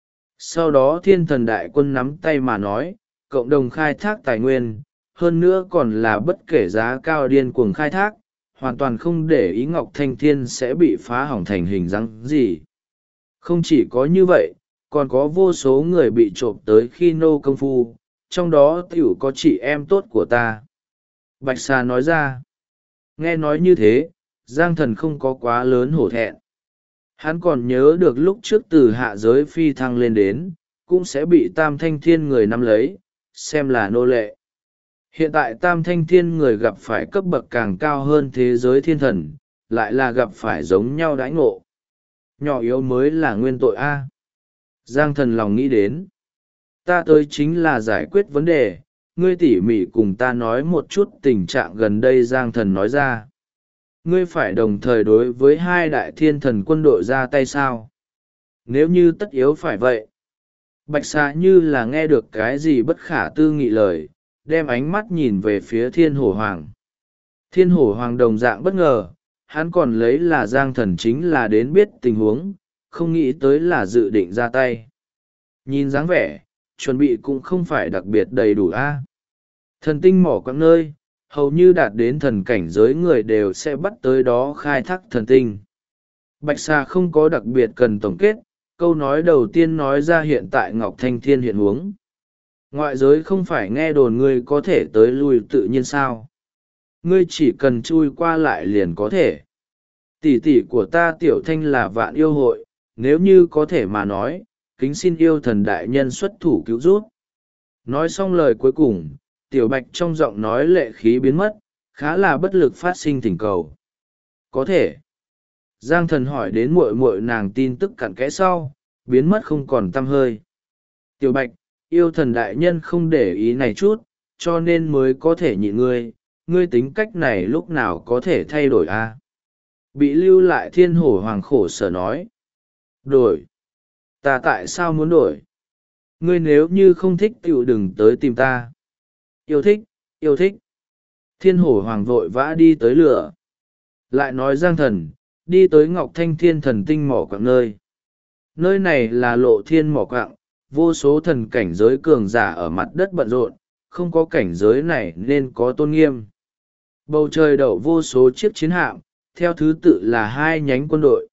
A: Sau đó thiên thần đại quân nắm tay mà nói, cộng đồng khai thác tài nguyên, hơn nữa còn là bất kể giá cao điên cuồng khai thác, hoàn toàn không để ý Ngọc Thanh Thiên sẽ bị phá hỏng thành hình dáng gì. Không chỉ có như vậy, còn có vô số người bị trộm tới khi nô công phu, trong đó tiểu có chị em tốt của ta. Bạch Xà nói ra. Nghe nói như thế, Giang Thần không có quá lớn hổ thẹn. Hắn còn nhớ được lúc trước từ hạ giới phi thăng lên đến, cũng sẽ bị Tam Thanh Thiên người nắm lấy, xem là nô lệ. Hiện tại Tam Thanh Thiên người gặp phải cấp bậc càng cao hơn thế giới thiên thần, lại là gặp phải giống nhau đãi ngộ. Nhỏ yếu mới là nguyên tội A. Giang Thần lòng nghĩ đến. Ta tới chính là giải quyết vấn đề, ngươi tỉ mỉ cùng ta nói một chút tình trạng gần đây. Giang Thần nói ra. Ngươi phải đồng thời đối với hai đại thiên thần quân đội ra tay sao? Nếu như tất yếu phải vậy. Bạch Xà như là nghe được cái gì bất khả tư nghị lời, đem ánh mắt nhìn về phía Thiên Hổ Hoàng. Thiên Hổ Hoàng đồng dạng bất ngờ, hắn còn lấy là Giang Thần chính là đến biết tình huống, không nghĩ tới là dự định ra tay. Nhìn dáng vẻ, chuẩn bị cũng không phải đặc biệt đầy đủ a. Thần tinh mỏ quặng nơi, hầu như đạt đến thần cảnh giới người đều sẽ bắt tới đó khai thác thần tinh. Bạch Xà không có đặc biệt cần tổng kết, câu nói đầu tiên nói ra hiện tại Ngọc Thanh Thiên hiện huống. Ngoại giới không phải nghe đồn ngươi có thể tới lui tự nhiên sao? Ngươi chỉ cần chui qua lại liền có thể. Tỷ tỷ của ta Tiểu Thanh là Vạn Yêu Hội, nếu như có thể mà nói, kính xin yêu thần đại nhân xuất thủ cứu rút. Nói xong lời cuối cùng, Tiểu Bạch trong giọng nói lệ khí biến mất, khá là bất lực phát sinh thỉnh cầu. Có thể. Giang Thần hỏi đến muội muội nàng tin tức cặn kẽ sau, biến mất không còn tăm hơi. Tiểu Bạch, yêu thần đại nhân không để ý này chút, cho nên mới có thể nhịn ngươi, ngươi tính cách này lúc nào có thể thay đổi a? Bị lưu lại Thiên Hổ Hoàng khổ sở nói. Đổi? Ta tại sao muốn đổi? Ngươi nếu như không thích tựu đừng tới tìm ta. Yêu thích, yêu thích. Thiên Hổ Hoàng vội vã đi tới lửa. Lại nói Giang Thần, đi tới Ngọc Thanh Thiên thần tinh mỏ quặng nơi. Nơi này là lộ thiên mỏ quặng, vô số thần cảnh giới cường giả ở mặt đất bận rộn, không có cảnh giới này nên có tôn nghiêm. Bầu trời đậu vô số chiếc chiến hạm, theo thứ tự là hai nhánh quân đội.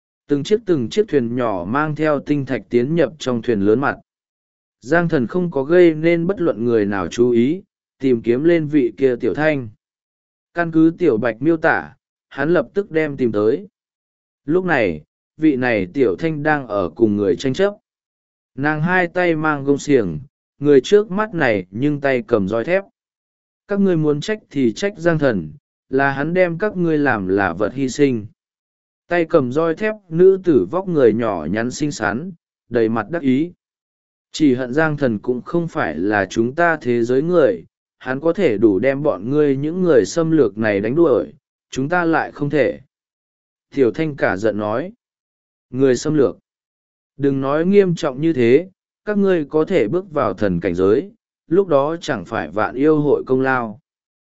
A: Từng chiếc thuyền nhỏ mang theo tinh thạch tiến nhập trong thuyền lớn mặt. Giang Thần không có gây nên bất luận người nào chú ý, tìm kiếm lên vị kia Tiểu Thanh. Căn cứ Tiểu Bạch miêu tả, hắn lập tức đem tìm tới. Lúc này, vị này Tiểu Thanh đang ở cùng người tranh chấp. Nàng hai tay mang gông xiềng, người trước mắt này nhưng tay cầm roi thép. Các ngươi muốn trách thì trách Giang Thần, là hắn đem các ngươi làm là vật hy sinh. Tay cầm roi thép nữ tử vóc người nhỏ nhắn xinh xắn, đầy mặt đắc ý. Chỉ hận Giang Thần cũng không phải là chúng ta thế giới người, hắn có thể đủ đem bọn ngươi những người xâm lược này đánh đuổi, chúng ta lại không thể. Tiểu Thanh cả giận nói. Người xâm lược. Đừng nói nghiêm trọng như thế, các ngươi có thể bước vào thần cảnh giới, lúc đó chẳng phải Vạn Yêu Hội công lao.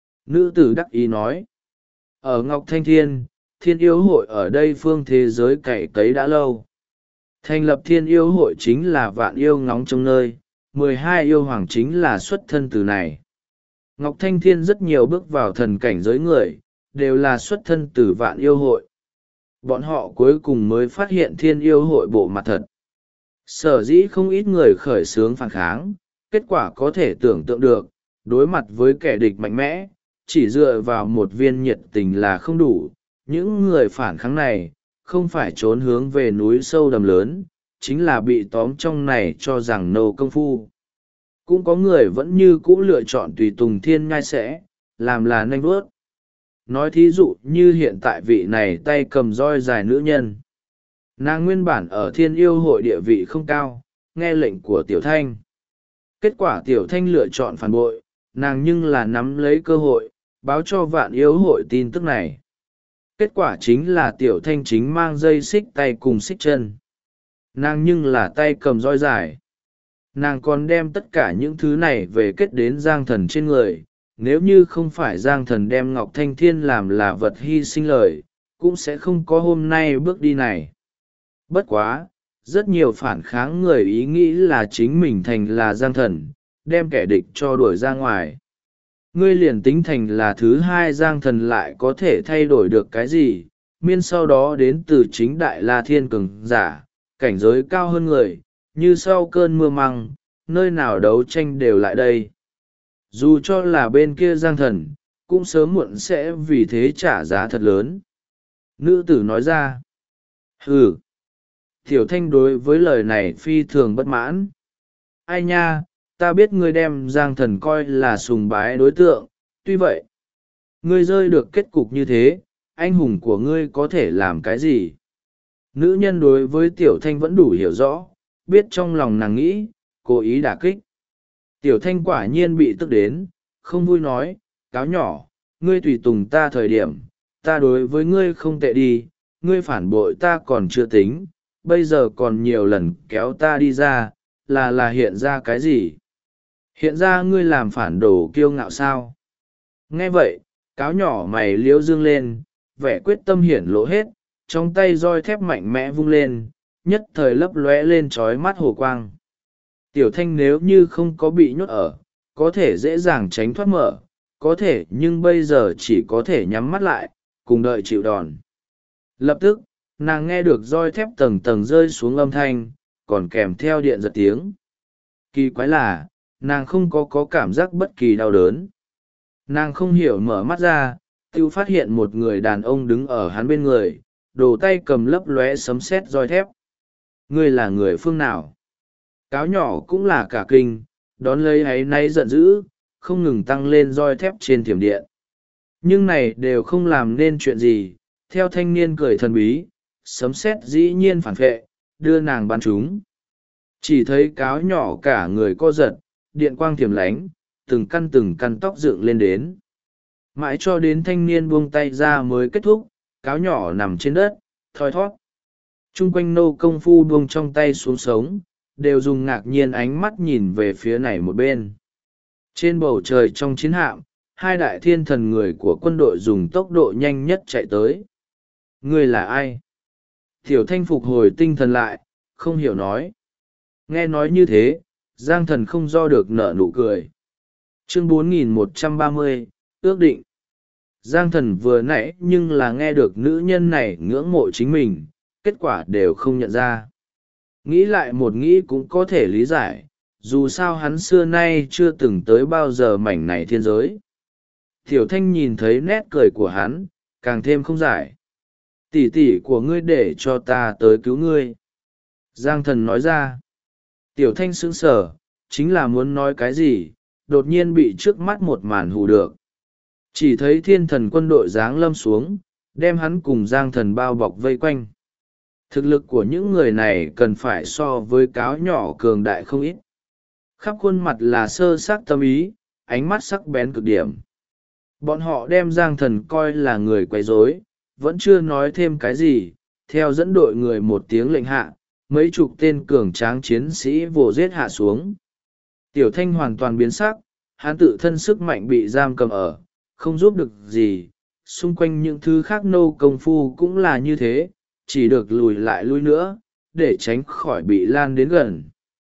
A: Nữ tử đắc ý nói. Ở Ngọc Thanh Thiên, Thiên Yêu Hội ở đây phương thế giới cày cấy đã lâu. Thành lập Thiên Yêu Hội chính là Vạn Yêu ngóng trong nơi, 12 yêu hoàng chính là xuất thân từ này. Ngọc Thanh Thiên rất nhiều bước vào thần cảnh giới người, đều là xuất thân từ Vạn Yêu Hội. Bọn họ cuối cùng mới phát hiện Thiên Yêu Hội bộ mặt thật. Sở dĩ không ít người khởi xướng phản kháng, kết quả có thể tưởng tượng được, đối mặt với kẻ địch mạnh mẽ, chỉ dựa vào một viên nhiệt tình là không đủ. Những người phản kháng này, không phải trốn hướng về núi sâu đầm lớn, chính là bị tóm trong này cho rằng nô công phu. Cũng có người vẫn như cũ lựa chọn tùy tùng thiên nhai sẽ, làm là nanh vuốt. Nói thí dụ như hiện tại vị này tay cầm roi dài nữ nhân. Nàng nguyên bản ở Thiên Yêu Hội địa vị không cao, nghe lệnh của Tiểu Thanh. Kết quả Tiểu Thanh lựa chọn phản bội, nàng nhưng là nắm lấy cơ hội, báo cho Vạn Yêu Hội tin tức này. Kết quả chính là Tiểu Thanh chính mang dây xích tay cùng xích chân. Nàng nhưng là tay cầm roi dài. Nàng còn đem tất cả những thứ này về kết đến Giang Thần trên người. Nếu như không phải Giang Thần đem Ngọc Thanh Thiên làm là vật hy sinh lời, cũng sẽ không có hôm nay bước đi này. Bất quá, rất nhiều phản kháng người ý nghĩ là chính mình thành là Giang Thần, đem kẻ địch cho đuổi ra ngoài. Ngươi liền tính thành là thứ hai Giang Thần lại có thể thay đổi được cái gì, miên sau đó đến từ chính Đại La Thiên cường giả, cảnh giới cao hơn người, như sau cơn mưa măng, nơi nào đấu tranh đều lại đây. Dù cho là bên kia Giang Thần, cũng sớm muộn sẽ vì thế trả giá thật lớn. Nữ tử nói ra. Hừ. Tiểu Thanh đối với lời này phi thường bất mãn. Ai nha, ta biết ngươi đem Giang Thần coi là sùng bái đối tượng, tuy vậy, ngươi rơi được kết cục như thế, anh hùng của ngươi có thể làm cái gì? Nữ nhân đối với Tiểu Thanh vẫn đủ hiểu rõ, biết trong lòng nàng nghĩ, cố ý đả kích. Tiểu Thanh quả nhiên bị tức đến, không vui nói, cáo nhỏ, ngươi tùy tùng ta thời điểm, ta đối với ngươi không tệ đi, ngươi phản bội ta còn chưa tính, bây giờ còn nhiều lần kéo ta đi ra, là hiện ra cái gì? Hiện ra ngươi làm phản đồ kiêu ngạo sao? Nghe vậy, cáo nhỏ mày liễu dương lên, vẻ quyết tâm hiển lộ hết, trong tay roi thép mạnh mẽ vung lên, nhất thời lấp lóe lên trói mắt hồ quang. Tiểu Thanh nếu như không có bị nhốt ở, có thể dễ dàng tránh thoát mở, có thể nhưng bây giờ chỉ có thể nhắm mắt lại, cùng đợi chịu đòn. Lập tức, nàng nghe được roi thép tầng tầng rơi xuống âm thanh, còn kèm theo điện giật tiếng. Kỳ quái là, nàng không có cảm giác bất kỳ đau đớn. Nàng không hiểu mở mắt ra, tiêu phát hiện một người đàn ông đứng ở hắn bên người, đồ tay cầm lấp lóe sấm sét roi thép. Ngươi là người phương nào? Cáo nhỏ cũng là cả kinh, đón lấy áy náy giận dữ, không ngừng tăng lên roi thép trên thiểm điện. Nhưng này đều không làm nên chuyện gì, theo thanh niên cười thần bí, sấm sét dĩ nhiên phản vệ, đưa nàng bắn trúng. Chỉ thấy cáo nhỏ cả người co giật, điện quang thiểm lánh, từng căn tóc dựng lên đến. Mãi cho đến thanh niên buông tay ra mới kết thúc, cáo nhỏ nằm trên đất, thoi thót. Trung quanh nô công phu buông trong tay xuống sống, đều dùng ngạc nhiên ánh mắt nhìn về phía này một bên. Trên bầu trời trong chiến hạm, hai đại thiên thần người của quân đội dùng tốc độ nhanh nhất chạy tới. Ngươi là ai? Tiểu Thanh phục hồi tinh thần lại, không hiểu nói. Nghe nói như thế, Giang Thần không do được nở nụ cười. Chương 4130, ước định. Giang Thần vừa nãy nhưng là nghe được nữ nhân này ngưỡng mộ chính mình, kết quả đều không nhận ra. Nghĩ lại một nghĩ cũng có thể lý giải, dù sao hắn xưa nay chưa từng tới bao giờ mảnh này thiên giới. Tiểu Thanh nhìn thấy nét cười của hắn, càng thêm không giải. Tỷ tỷ của ngươi để cho ta tới cứu ngươi. Giang Thần nói ra. Tiểu Thanh sững sờ, chính là muốn nói cái gì, đột nhiên bị trước mắt một màn hù được. Chỉ thấy thiên thần quân đội giáng lâm xuống, đem hắn cùng Giang Thần bao bọc vây quanh. Thực lực của những người này cần phải so với cáo nhỏ cường đại không ít. Khắp khuôn mặt là sơ sắc tâm ý, ánh mắt sắc bén cực điểm. Bọn họ đem Giang Thần coi là người quấy rối, vẫn chưa nói thêm cái gì, theo dẫn đội người một tiếng lệnh hạ, mấy chục tên cường tráng chiến sĩ vồ giết hạ xuống. Tiểu Thanh hoàn toàn biến sắc, hắn tự thân sức mạnh bị giam cầm ở, không giúp được gì, xung quanh những thứ khác nô công phu cũng là như thế, chỉ được lùi lại lui nữa, để tránh khỏi bị lan đến gần.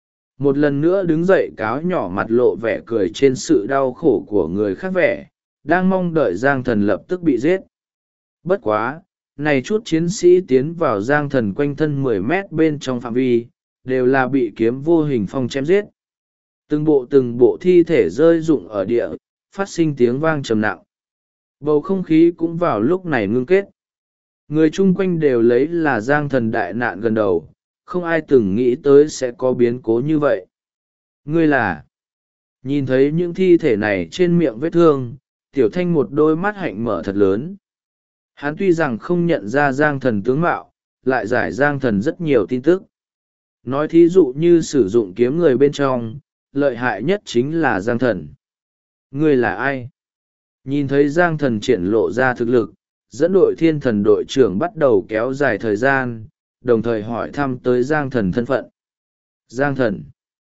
A: Một lần nữa đứng dậy cáo nhỏ mặt lộ vẻ cười trên sự đau khổ của người khác vẻ, đang mong đợi Giang Thần lập tức bị giết. Bất quá, này chút chiến sĩ tiến vào Giang Thần quanh thân 10 mét bên trong phạm vi, đều là bị kiếm vô hình phong chém giết. Từng bộ thi thể rơi rụng ở địa, phát sinh tiếng vang trầm nặng. Bầu không khí cũng vào lúc này ngưng kết. Người chung quanh đều lấy là Giang Thần đại nạn gần đầu, không ai từng nghĩ tới sẽ có biến cố như vậy. Ngươi là... Nhìn thấy những thi thể này trên miệng vết thương, Tiểu Thanh một đôi mắt hạnh mở thật lớn. Hắn tuy rằng không nhận ra Giang Thần tướng mạo, lại giải Giang Thần rất nhiều tin tức. Nói thí dụ như sử dụng kiếm người bên trong, lợi hại nhất chính là Giang Thần. Ngươi là ai? Nhìn thấy Giang Thần triển lộ ra thực lực, dẫn đội thiên thần đội trưởng bắt đầu kéo dài thời gian, đồng thời hỏi thăm tới Giang Thần thân phận. Giang Thần.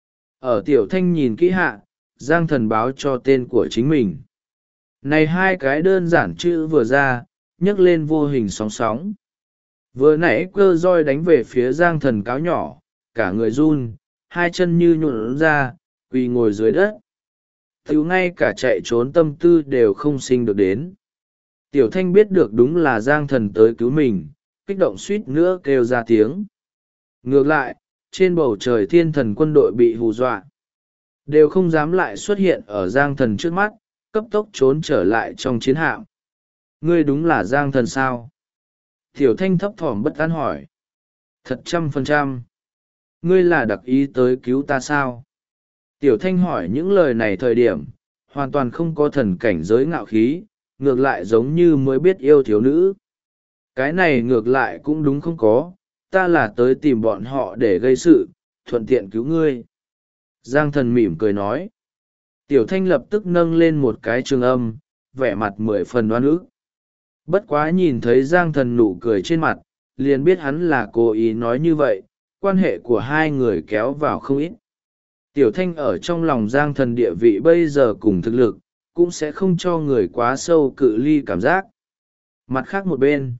A: Ở Tiểu Thanh nhìn kỹ hạ, Giang Thần báo cho tên của chính mình. Này hai cái đơn giản chữ vừa ra, nhấc lên vô hình sóng sóng. Vừa nãy cơ roi đánh về phía Giang Thần cáo nhỏ, cả người run, hai chân như nhuộn ra, quỳ ngồi dưới đất. Tiểu ngay cả chạy trốn tâm tư đều không sinh được đến. Tiểu Thanh biết được đúng là Giang Thần tới cứu mình, kích động suýt nữa kêu ra tiếng. Ngược lại, trên bầu trời thiên thần quân đội bị hù dọa. Đều không dám lại xuất hiện ở Giang Thần trước mắt, cấp tốc trốn trở lại trong chiến hạm. Ngươi đúng là Giang Thần sao? Tiểu Thanh thấp thỏm bất an hỏi. Thật 100%. Ngươi là đặc ý tới cứu ta sao? Tiểu Thanh hỏi những lời này thời điểm, hoàn toàn không có thần cảnh giới ngạo khí, ngược lại giống như mới biết yêu thiếu nữ. Cái này ngược lại cũng đúng không có, ta là tới tìm bọn họ để gây sự, thuận tiện cứu ngươi. Giang Thần mỉm cười nói. Tiểu Thanh lập tức nâng lên một cái trường âm, vẻ mặt 10 phần oan ức. Bất quá nhìn thấy Giang Thần nụ cười trên mặt, liền biết hắn là cố ý nói như vậy, quan hệ của hai người kéo vào không ít. Tiểu Thanh ở trong lòng Giang Thần địa vị bây giờ cùng thực lực, cũng sẽ không cho người quá sâu cự ly cảm giác. Mặt khác một bên,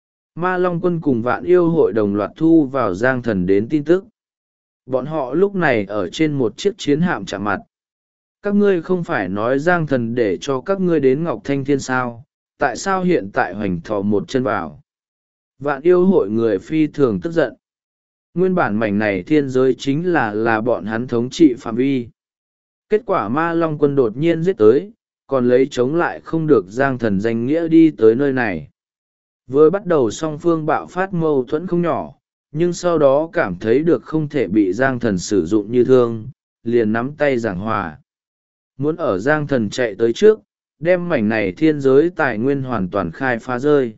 A: Ma Long quân cùng Vạn Yêu hội đồng loạt thu vào Giang Thần đến tin tức. Bọn họ lúc này ở trên một chiếc chiến hạm chạm mặt. Các ngươi không phải nói Giang Thần để cho các ngươi đến Ngọc Thanh Thiên sao, tại sao hiện tại hoành thò một chân vào? Vạn Yêu hội người phi thường tức giận. Nguyên bản mảnh này thiên giới chính là bọn hắn thống trị phạm vi. Kết quả Ma Long quân đột nhiên giết tới, còn lấy chống lại không được Giang Thần danh nghĩa đi tới nơi này. Vừa bắt đầu song phương bạo phát mâu thuẫn không nhỏ, nhưng sau đó cảm thấy được không thể bị Giang Thần sử dụng như thương, liền nắm tay giảng hòa. Muốn ở Giang Thần chạy tới trước, đem mảnh này thiên giới tài nguyên hoàn toàn khai phá rơi.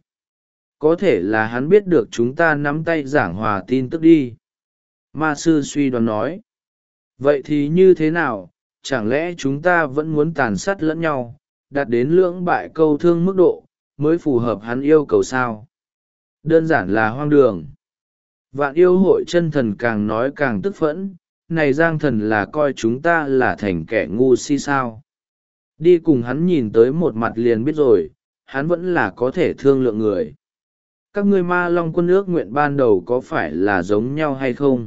A: Có thể là hắn biết được chúng ta nắm tay giảng hòa tin tức đi. Ma sư suy đoán nói. Vậy thì như thế nào, chẳng lẽ chúng ta vẫn muốn tàn sát lẫn nhau, đạt đến lưỡng bại câu thương mức độ, mới phù hợp hắn yêu cầu sao? Đơn giản là hoang đường. Vạn Yêu hội chân thần càng nói càng tức phẫn, này Giang Thần là coi chúng ta là thành kẻ ngu si sao? Đi cùng hắn nhìn tới một mặt liền biết rồi, hắn vẫn là có thể thương lượng người. Các ngươi Ma Long quân ước nguyện ban đầu có phải là giống nhau hay không?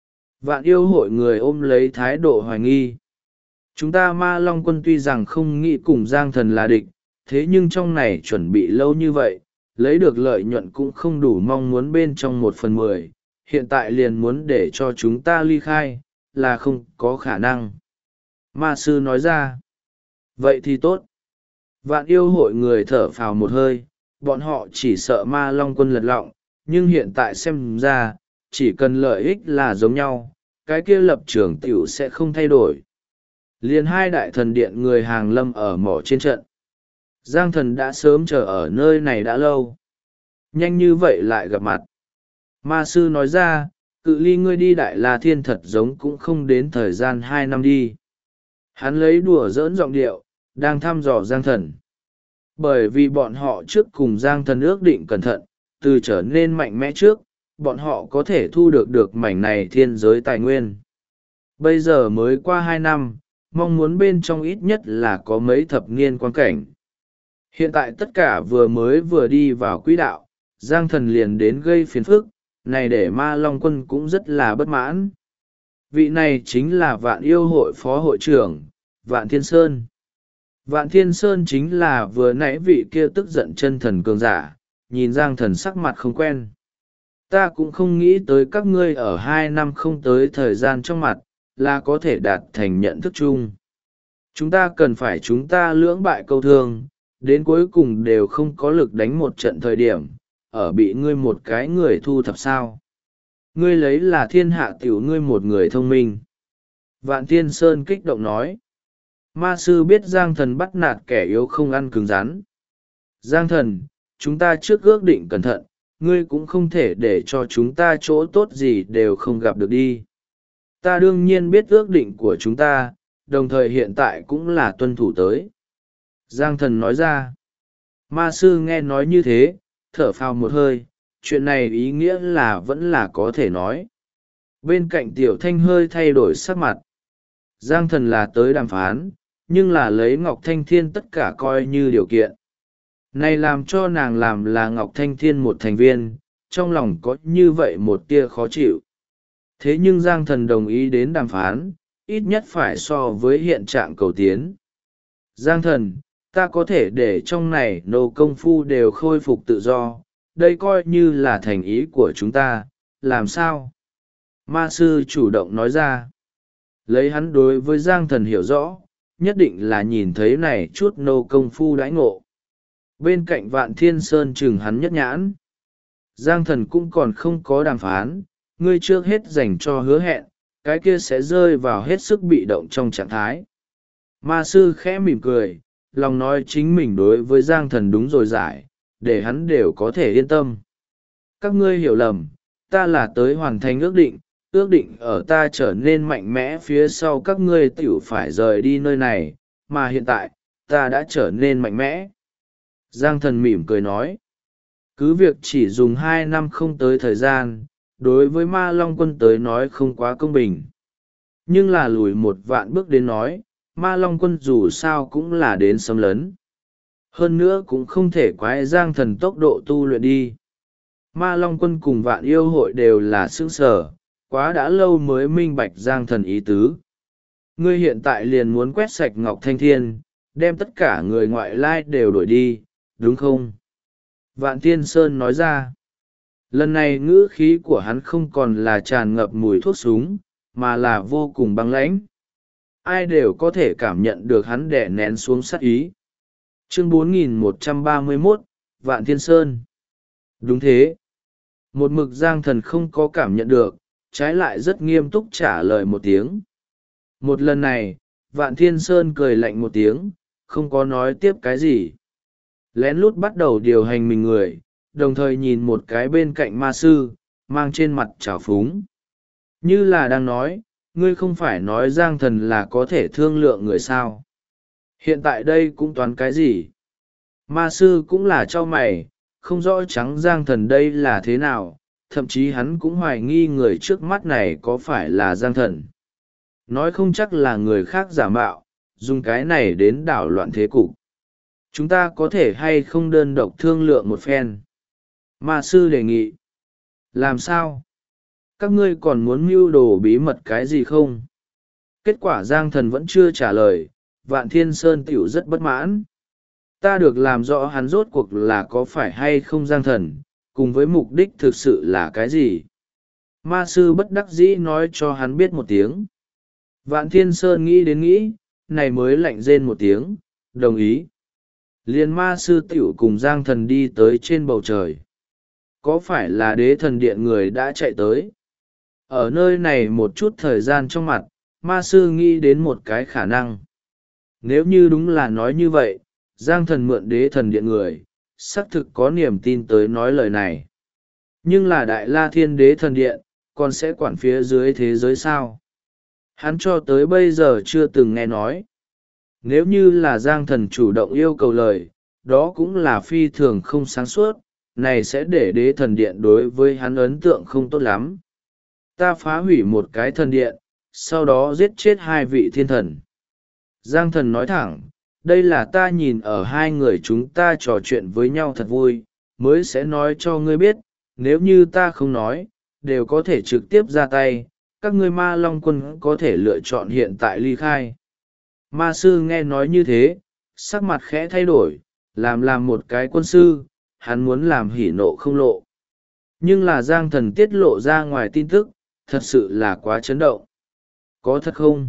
A: Vạn Yêu hội người ôm lấy thái độ hoài nghi. Chúng ta Ma Long quân tuy rằng không nghĩ cùng Giang Thần là địch, thế nhưng trong này chuẩn bị lâu như vậy, lấy được lợi nhuận cũng không đủ mong muốn bên trong 1/10, hiện tại liền muốn để cho chúng ta ly khai, là không có khả năng. Ma sư nói ra. Vậy thì tốt. Vạn Yêu hội người thở phào một hơi, bọn họ chỉ sợ Ma Long quân lật lọng, nhưng hiện tại xem ra, chỉ cần lợi ích là giống nhau, cái kia lập trường tiểu sẽ không thay đổi. Liền hai đại thần điện người hàng lâm ở mỏ trên trận. Giang Thần đã sớm chờ ở nơi này đã lâu. Nhanh như vậy lại gặp mặt. Ma sư nói ra, cự ly ngươi đi Đại La Thiên thật giống cũng không đến thời gian 2 năm đi. Hắn lấy đùa giỡn giọng điệu, đang thăm dò Giang Thần. Bởi vì bọn họ trước cùng Giang Thần ước định cẩn thận, từ trở nên mạnh mẽ trước, bọn họ có thể thu được mảnh này thiên giới tài nguyên. Bây giờ mới qua 2 năm, mong muốn bên trong ít nhất là có mấy thập niên quan cảnh. Hiện tại tất cả vừa đi vào quỹ đạo, Giang Thần liền đến gây phiền phức, này để Ma Long quân cũng rất là bất mãn. Vị này chính là Vạn Yêu hội phó hội trưởng, Vạn Thiên Sơn. Vạn Thiên Sơn chính là vừa nãy vị kia tức giận chân thần cường giả, nhìn Giang Thần sắc mặt không quen. Ta cũng không nghĩ tới các ngươi ở 2 năm không tới thời gian trong mặt, là có thể đạt thành nhận thức chung. Chúng ta lưỡng bại câu thương, đến cuối cùng đều không có lực đánh một trận thời điểm, ở bị ngươi một cái người thu thập sao. Ngươi lấy là thiên hạ tiểu ngươi một người thông minh. Vạn Thiên Sơn kích động nói. Ma sư biết Giang Thần bắt nạt kẻ yếu không ăn cứng rắn. Giang Thần, chúng ta trước ước định cẩn thận, ngươi cũng không thể để cho chúng ta chỗ tốt gì đều không gặp được đi. Ta đương nhiên biết ước định của chúng ta, đồng thời hiện tại cũng là tuân thủ tới. Giang Thần nói ra. Ma sư nghe nói như thế, thở phào một hơi, chuyện này ý nghĩa là vẫn là có thể nói. Bên cạnh Tiểu Thanh hơi thay đổi sắc mặt. Giang Thần là tới đàm phán, nhưng là lấy Ngọc Thanh Thiên tất cả coi như điều kiện. Này làm cho nàng làm là Ngọc Thanh Thiên một thành viên, trong lòng có như vậy một tia khó chịu. Thế nhưng Giang Thần đồng ý đến đàm phán, ít nhất phải so với hiện trạng cầu tiến. Giang Thần, ta có thể để trong này nô công phu đều khôi phục tự do, đây coi như là thành ý của chúng ta, làm sao? Ma sư chủ động nói ra. Lấy hắn đối với Giang Thần hiểu rõ, nhất định là nhìn thấy này chút nô công phu đãi ngộ. Bên cạnh Vạn Thiên Sơn chừng hắn nhất nhãn. Giang Thần cũng còn không có đàm phán, ngươi trước hết dành cho hứa hẹn, cái kia sẽ rơi vào hết sức bị động trong trạng thái. Ma sư khẽ mỉm cười, lòng nói chính mình đối với Giang Thần đúng rồi giải, để hắn đều có thể yên tâm. Các ngươi hiểu lầm, ta là tới hoàn thành ước định ở ta trở nên mạnh mẽ phía sau các ngươi tiểu phải rời đi nơi này, mà hiện tại, ta đã trở nên mạnh mẽ. Giang Thần mỉm cười nói, cứ việc chỉ dùng 2 năm không tới thời gian, đối với Ma Long quân tới nói không quá công bình. Nhưng là lùi 1 vạn bước đến nói, Ma Long quân dù sao cũng là đến xâm lấn. hơn nữa cũng không thể quái giang thần tốc độ tu luyện đi. Ma Long Quân cùng Vạn Yêu Hội đều là xứng sở, quá đã lâu mới minh bạch giang thần ý tứ. Ngươi hiện tại liền muốn quét sạch Ngọc Thanh Thiên, đem tất cả người ngoại lai đều đuổi đi, đúng không? Vạn Thiên Sơn nói ra. Lần này ngữ khí của hắn không còn là tràn ngập mùi thuốc súng, mà là vô cùng băng lãnh. Ai đều có thể cảm nhận được hắn đè nén xuống sát ý. Chương 4131, Vạn Thiên Sơn. Đúng thế. Một mực giang thần không có cảm nhận được, trái lại rất nghiêm túc trả lời một tiếng. Một lần này, Vạn Thiên Sơn cười lạnh một tiếng, không có nói tiếp cái gì. Lén lút bắt đầu điều hành mình người, đồng thời nhìn một cái bên cạnh ma sư, mang trên mặt trào phúng. Như là đang nói, ngươi không phải nói giang thần là có thể thương lượng người sao. Hiện tại đây cũng toán cái gì? Ma sư cũng là cho mày, không rõ trắng giang thần đây là thế nào, thậm chí hắn cũng hoài nghi người trước mắt này có phải là giang thần. Nói không chắc là người khác giả mạo, dùng cái này đến đảo loạn thế cục. Chúng ta có thể hay không đơn độc thương lượng một phen? Ma sư đề nghị. Làm sao? Các ngươi còn muốn mưu đồ bí mật cái gì không? Kết quả giang thần vẫn chưa trả lời, Vạn Thiên Sơn tiểu rất bất mãn. Ta được làm rõ hắn rốt cuộc là có phải hay không giang thần, cùng với mục đích thực sự là cái gì? Ma sư bất đắc dĩ nói cho hắn biết một tiếng. Vạn Thiên Sơn nghĩ đến nghĩ, này mới lạnh rên một tiếng, đồng ý. Liền ma sư tiểu cùng giang thần đi tới trên bầu trời. Có phải là đế thần điện người đã chạy tới? Ở nơi này một chút thời gian trong mặt, ma sư nghĩ đến một cái khả năng. Nếu như đúng là nói như vậy, giang thần mượn đế thần điện người, xác thực có niềm tin tới nói lời này. Nhưng là Đại La Thiên đế thần điện, còn sẽ quản phía dưới thế giới sao? Hắn cho tới bây giờ chưa từng nghe nói. Nếu như là giang thần chủ động yêu cầu lời, đó cũng là phi thường không sáng suốt, này sẽ để đế thần điện đối với hắn ấn tượng không tốt lắm. Ta phá hủy một cái thần điện, sau đó giết chết hai vị thiên thần. Giang thần nói thẳng, đây là ta nhìn ở hai người chúng ta trò chuyện với nhau thật vui, mới sẽ nói cho ngươi biết, nếu như ta không nói, đều có thể trực tiếp ra tay, các ngươi Ma Long Quân có thể lựa chọn hiện tại ly khai. Ma sư nghe nói như thế, sắc mặt khẽ thay đổi, làm một cái quân sư, hắn muốn làm hỉ nộ không lộ. Nhưng là giang thần tiết lộ ra ngoài tin tức, thật sự là quá chấn động. Có thật không?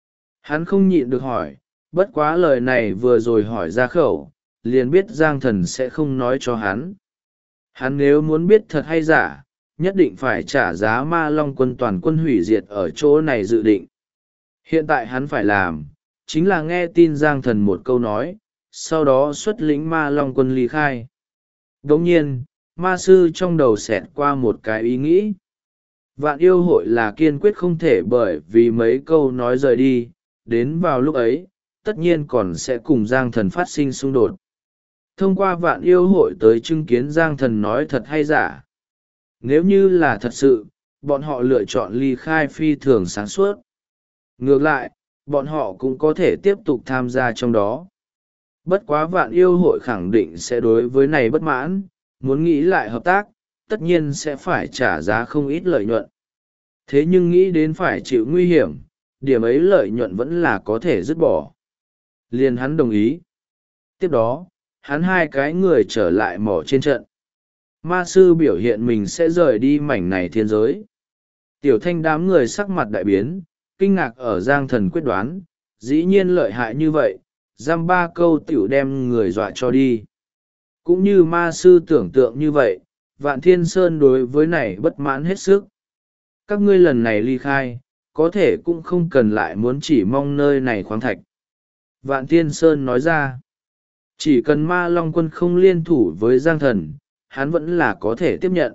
A: Hắn không nhịn được hỏi, bất quá lời này vừa rồi hỏi ra khẩu, liền biết giang thần sẽ không nói cho hắn. Hắn nếu muốn biết thật hay giả, nhất định phải trả giá Ma Long Quân toàn quân hủy diệt ở chỗ này dự định. Hiện tại hắn phải làm, chính là nghe tin giang thần một câu nói, sau đó xuất lĩnh Ma Long Quân ly khai. Đồng nhiên, ma sư trong đầu xẹt qua một cái ý nghĩ. Vạn Yêu Hội là kiên quyết không thể bởi vì mấy câu nói rời đi, đến vào lúc ấy, tất nhiên còn sẽ cùng giang thần phát sinh xung đột. Thông qua Vạn Yêu Hội tới chứng kiến giang thần nói thật hay giả. Nếu như là thật sự, bọn họ lựa chọn ly khai phi thường sáng suốt. Ngược lại, bọn họ cũng có thể tiếp tục tham gia trong đó. Bất quá Vạn Yêu Hội khẳng định sẽ đối với này bất mãn, muốn nghĩ lại hợp tác, tất nhiên sẽ phải trả giá không ít lợi nhuận. Thế nhưng nghĩ đến phải chịu nguy hiểm, điểm ấy lợi nhuận vẫn là có thể dứt bỏ. Liền hắn đồng ý. Tiếp đó, hắn hai cái người trở lại mỏ trên trận. Ma sư biểu hiện mình sẽ rời đi mảnh này thiên giới. Tiểu Thanh đám người sắc mặt đại biến, kinh ngạc ở giang thần quyết đoán, dĩ nhiên lợi hại như vậy, giam ba câu tiểu đem người dọa cho đi. Cũng như ma sư tưởng tượng như vậy, Vạn Thiên Sơn đối với này bất mãn hết sức. Các ngươi lần này ly khai, có thể cũng không cần lại muốn chỉ mong nơi này khoáng thạch. Vạn Thiên Sơn nói ra, chỉ cần Ma Long Quân không liên thủ với giang thần, hắn vẫn là có thể tiếp nhận.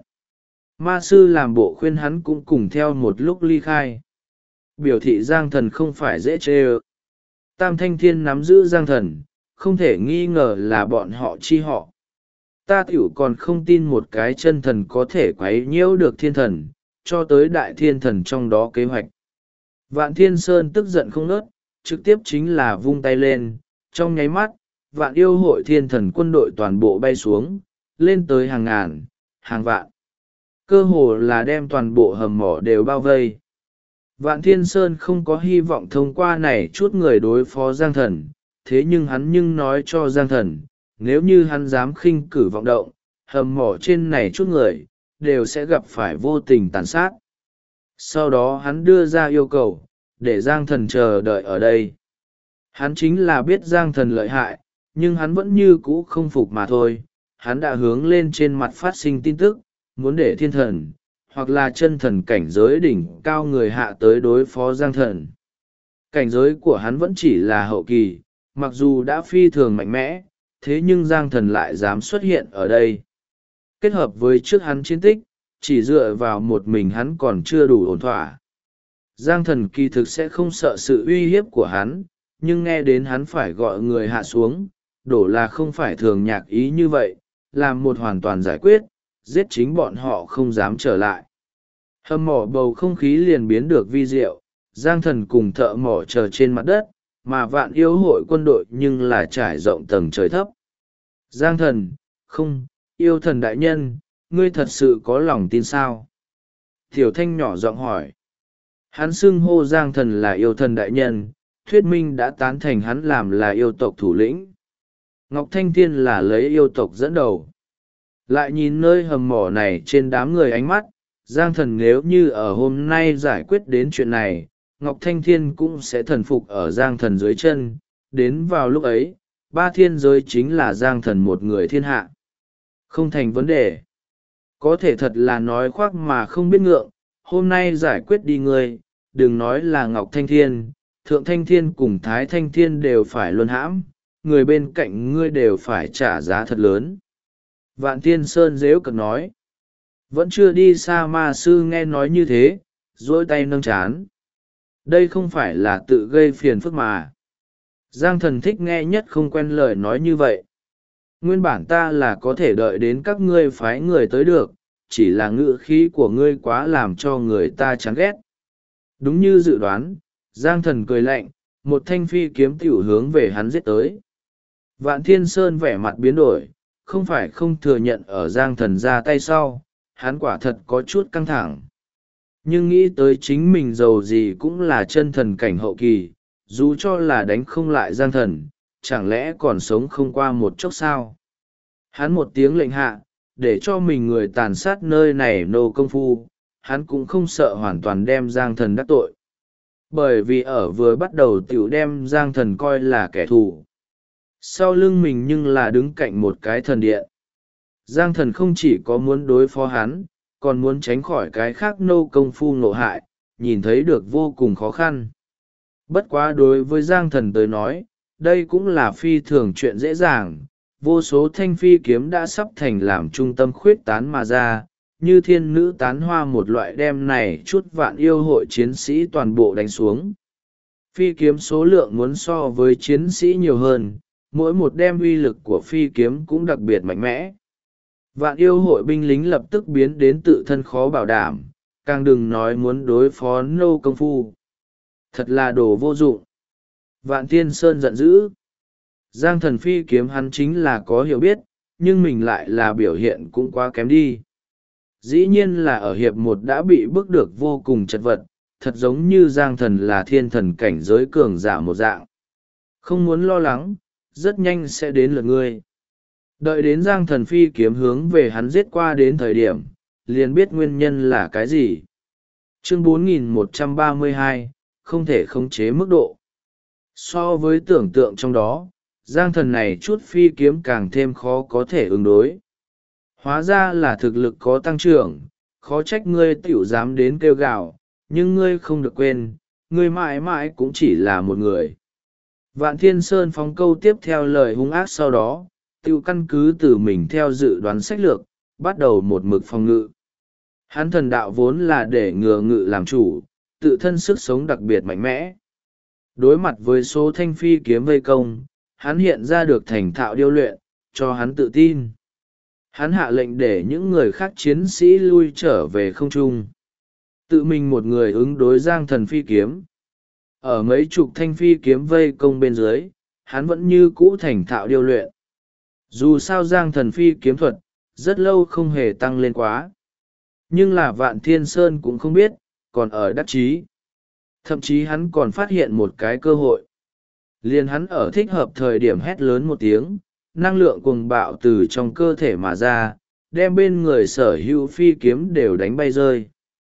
A: Ma sư làm bộ khuyên hắn cũng cùng theo một lúc ly khai. Biểu thị giang thần không phải dễ chê ơ. Tam Thanh Thiên nắm giữ giang thần, không thể nghi ngờ là bọn họ chi họ. Ta tiểu còn không tin một cái chân thần có thể quấy nhiễu được thiên thần, cho tới đại thiên thần trong đó kế hoạch. Vạn Thiên Sơn tức giận không ngớt, trực tiếp chính là vung tay lên, trong nháy mắt, vạn yêu hội thiên thần quân đội toàn bộ bay xuống, lên tới hàng ngàn, hàng vạn. Cơ hồ là đem toàn bộ hầm mỏ đều bao vây. Vạn Thiên Sơn không có hy vọng thông qua này chút người đối phó Giang Thần, thế nhưng hắn nói cho Giang Thần, nếu như hắn dám khinh cử vọng động, hầm mỏ trên này chút người, đều sẽ gặp phải vô tình tàn sát. Sau đó hắn đưa ra yêu cầu, để Giang Thần chờ đợi ở đây. Hắn chính là biết Giang Thần lợi hại, nhưng hắn vẫn như cũ không phục mà thôi. Hắn đã hướng lên trên mặt phát sinh tin tức, muốn để thiên thần, hoặc là chân thần cảnh giới đỉnh cao người hạ tới đối phó Giang Thần. Cảnh giới của hắn vẫn chỉ là hậu kỳ, mặc dù đã phi thường mạnh mẽ, thế nhưng Giang Thần lại dám xuất hiện ở đây. Kết hợp với trước hắn chiến tích, chỉ dựa vào một mình hắn còn chưa đủ ổn thỏa. Giang Thần kỳ thực sẽ không sợ sự uy hiếp của hắn, nhưng nghe đến hắn phải gọi người hạ xuống, đổ là không phải thường nhạc ý như vậy, làm một hoàn toàn giải quyết, giết chính bọn họ không dám trở lại. Hầm mỏ bầu không khí liền biến được vi diệu, Giang Thần cùng thợ mỏ chờ trên mặt đất, mà vạn yêu hội quân đội nhưng là trải rộng tầng trời thấp. Giang Thần, không, yêu thần đại nhân, ngươi thật sự có lòng tin sao? Tiểu Thanh nhỏ giọng hỏi. Hắn xưng hô Giang Thần là yêu thần đại nhân, thuyết minh đã tán thành hắn làm là yêu tộc thủ lĩnh. Ngọc Thanh Thiên là lấy yêu tộc dẫn đầu. Lại nhìn nơi hầm mỏ này trên đám người ánh mắt, Giang Thần nếu như ở hôm nay giải quyết đến chuyện này, Ngọc Thanh Thiên cũng sẽ thần phục ở Giang Thần dưới chân. Đến vào lúc ấy, ba thiên giới chính là Giang Thần một người thiên hạ. Không thành vấn đề. Có thể thật là nói khoác mà không biết ngượng, hôm nay giải quyết đi ngươi, đừng nói là Ngọc Thanh Thiên, Thượng Thanh Thiên cùng Thái Thanh Thiên đều phải luân hãm, người bên cạnh ngươi đều phải trả giá thật lớn. Vạn Thiên Sơn dễu cợt nói. Vẫn chưa đi xa ma sư nghe nói như thế, duỗi tay nâng chán. Đây không phải là tự gây phiền phức mà. Giang Thần thích nghe nhất không quen lời nói như vậy. Nguyên bản ta là có thể đợi đến các ngươi phái người tới được, chỉ là ngữ khí của ngươi quá làm cho người ta chán ghét. Đúng như dự đoán, Giang Thần cười lạnh, một thanh phi kiếm tiểu hướng về hắn giết tới. Vạn Thiên Sơn vẻ mặt biến đổi, không phải không thừa nhận ở Giang Thần ra tay sau, hắn quả thật có chút căng thẳng. Nhưng nghĩ tới chính mình giàu gì cũng là chân thần cảnh hậu kỳ, dù cho là đánh không lại Giang Thần, chẳng lẽ còn sống không qua một chốc sao? Hắn một tiếng lệnh hạ, để cho mình người tàn sát nơi này nô công phu, hắn cũng không sợ hoàn toàn đem Giang Thần đắc tội. Bởi vì ở vừa bắt đầu tiểu đem Giang Thần coi là kẻ thù. Sau lưng mình nhưng là đứng cạnh một cái thần điện. Giang Thần không chỉ có muốn đối phó hắn, còn muốn tránh khỏi cái khác nô công phu ngộ hại, nhìn thấy được vô cùng khó khăn. Bất quá đối với Giang Thần tới nói, đây cũng là phi thường chuyện dễ dàng, vô số thanh phi kiếm đã sắp thành làm trung tâm khuyết tán mà ra, như thiên nữ tán hoa một loại đem này chút vạn yêu hội chiến sĩ toàn bộ đánh xuống. Phi kiếm số lượng muốn so với chiến sĩ nhiều hơn, mỗi một đem uy lực của phi kiếm cũng đặc biệt mạnh mẽ. Vạn yêu hội binh lính lập tức biến đến tự thân khó bảo đảm, càng đừng nói muốn đối phó nô công phu. Thật là đồ vô dụng. Vạn Thiên Sơn giận dữ. Giang Thần phi kiếm hắn chính là có hiểu biết, nhưng mình lại là biểu hiện cũng quá kém đi. Dĩ nhiên là ở hiệp một đã bị bức được vô cùng chật vật, thật giống như Giang Thần là thiên thần cảnh giới cường giả một dạng. Không muốn lo lắng, rất nhanh sẽ đến lượt ngươi. Đợi đến Giang Thần phi kiếm hướng về hắn giết qua đến thời điểm, liền biết nguyên nhân là cái gì. Chương 4132, không thể khống chế mức độ. So với tưởng tượng trong đó, Giang Thần này chút phi kiếm càng thêm khó có thể ứng đối. Hóa ra là thực lực có tăng trưởng, khó trách ngươi tiểu dám đến kêu gào, nhưng ngươi không được quên, ngươi mãi mãi cũng chỉ là một người. Vạn Thiên Sơn phóng câu tiếp theo lời hung ác sau đó, tiêu căn cứ từ mình theo dự đoán sách lược, bắt đầu một mực phòng ngự. Hắn thần đạo vốn là để ngừa ngự làm chủ, tự thân sức sống đặc biệt mạnh mẽ. Đối mặt với số thanh phi kiếm vây công, hắn hiện ra được thành thạo điêu luyện, cho hắn tự tin. Hắn hạ lệnh để những người khác chiến sĩ lui trở về không trung. Tự mình một người ứng đối Giang Thần phi kiếm. Ở mấy chục thanh phi kiếm vây công bên dưới, hắn vẫn như cũ thành thạo điêu luyện. Dù sao Giang Thần phi kiếm thuật rất lâu không hề tăng lên quá, nhưng là Vạn Thiên Sơn cũng không biết, còn ở đắc chí. Thậm chí hắn còn phát hiện một cái cơ hội. Liền hắn ở thích hợp thời điểm hét lớn một tiếng, năng lượng cuồng bạo từ trong cơ thể mà ra, đem bên người sở hữu phi kiếm đều đánh bay rơi.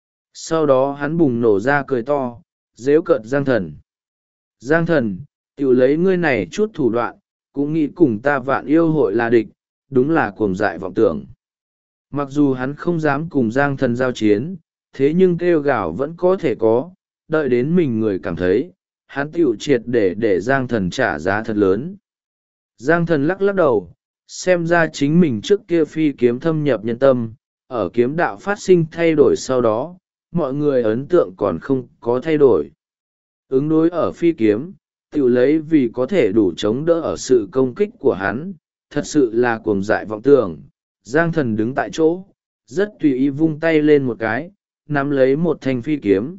A: Sau đó hắn bùng nổ ra cười to, rếu cợt Giang Thần. Giang Thần, tiểu lấy ngươi này chút thủ đoạn, cũng nghĩ cùng ta Vạn Yêu hội là địch, đúng là cuồng dại vọng tưởng. Mặc dù hắn không dám cùng Giang Thần giao chiến, thế nhưng kêu gào vẫn có thể có, đợi đến mình người cảm thấy, hắn tiểu triệt để Giang Thần trả giá thật lớn. Giang Thần lắc lắc đầu, xem ra chính mình trước kia phi kiếm thâm nhập nhân tâm, ở kiếm đạo phát sinh thay đổi sau đó, mọi người ấn tượng còn không có thay đổi. Ứng đối ở phi kiếm, tiểu lấy vì có thể đủ chống đỡ ở sự công kích của hắn, thật sự là cuồng dại vọng tưởng. Giang Thần đứng tại chỗ, rất tùy ý vung tay lên một cái, nắm lấy một thanh phi kiếm.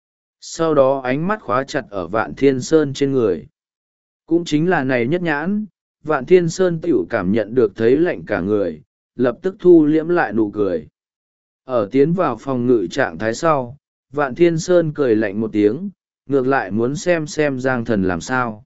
A: Sau đó ánh mắt khóa chặt ở Vạn Thiên Sơn trên người. Cũng chính là này nhất nhãn, Vạn Thiên Sơn tiểu cảm nhận được thấy lạnh cả người, lập tức thu liễm lại nụ cười. Ở tiến vào phòng ngự trạng thái sau, Vạn Thiên Sơn cười lạnh một tiếng, ngược lại muốn xem Giang Thần làm sao.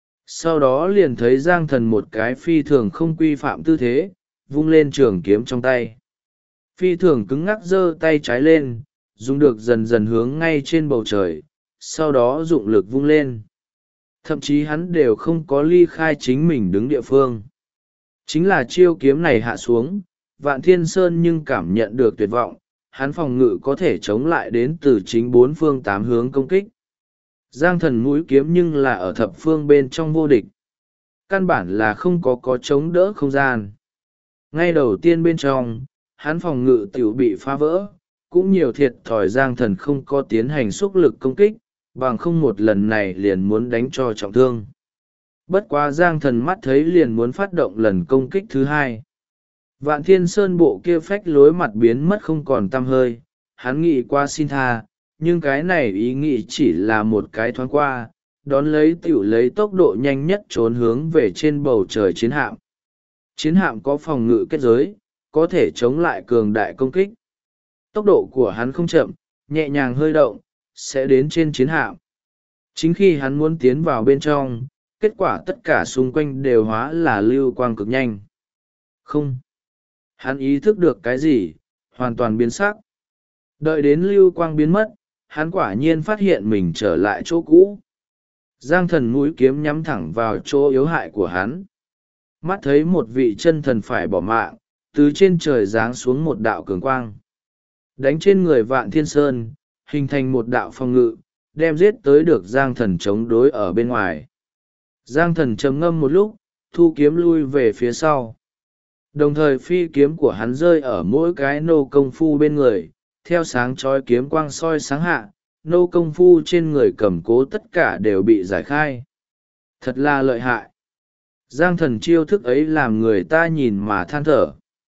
A: Sau đó liền thấy Giang Thần một cái phi thường không quy phạm tư thế, vung lên trường kiếm trong tay. Phi thường cứng ngắc giơ tay trái lên, dùng được dần dần hướng ngay trên bầu trời, sau đó dụng lực vung lên. Thậm chí hắn đều không có ly khai chính mình đứng địa phương. Chính là chiêu kiếm này hạ xuống, Vạn Thiên Sơn nhưng cảm nhận được tuyệt vọng, hắn phòng ngự có thể chống lại đến từ chính bốn phương tám hướng công kích. Giang Thần mũi kiếm nhưng là ở thập phương bên trong vô địch. Căn bản là không có chống đỡ không gian. Ngay đầu tiên bên trong, hắn phòng ngự tiểu bị phá vỡ, cũng nhiều thiệt thòi Giang Thần không có tiến hành xúc lực công kích, bằng không một lần này liền muốn đánh cho trọng thương. Bất quá Giang Thần mắt thấy liền muốn phát động lần công kích thứ hai. Vạn Thiên Sơn bộ kia phách lối mặt biến mất không còn tăm hơi, hắn nghĩ qua xin tha, nhưng cái này ý nghĩ chỉ là một cái thoáng qua, đón lấy tiểu lấy tốc độ nhanh nhất trốn hướng về trên bầu trời chiến hạm. Chiến hạm có phòng ngự kết giới, có thể chống lại cường đại công kích. Tốc độ của hắn không chậm, nhẹ nhàng hơi động, sẽ đến trên chiến hạm. Chính khi hắn muốn tiến vào bên trong, kết quả tất cả xung quanh đều hóa là lưu quang cực nhanh. Không. Hắn ý thức được cái gì, hoàn toàn biến sắc. Đợi đến lưu quang biến mất, hắn quả nhiên phát hiện mình trở lại chỗ cũ. Giang Thần mũi kiếm nhắm thẳng vào chỗ yếu hại của hắn. Mắt thấy một vị chân thần phải bỏ mạng, từ trên trời giáng xuống một đạo cường quang. Đánh trên người Vạn Thiên Sơn, hình thành một đạo phòng ngự, đem giết tới được Giang Thần chống đối ở bên ngoài. Giang Thần trầm ngâm một lúc, thu kiếm lui về phía sau. Đồng thời phi kiếm của hắn rơi ở mỗi cái nô công phu bên người, theo sáng chói kiếm quang soi sáng hạ, nô công phu trên người cầm cố tất cả đều bị giải khai. Thật là lợi hại. Giang Thần chiêu thức ấy làm người ta nhìn mà than thở.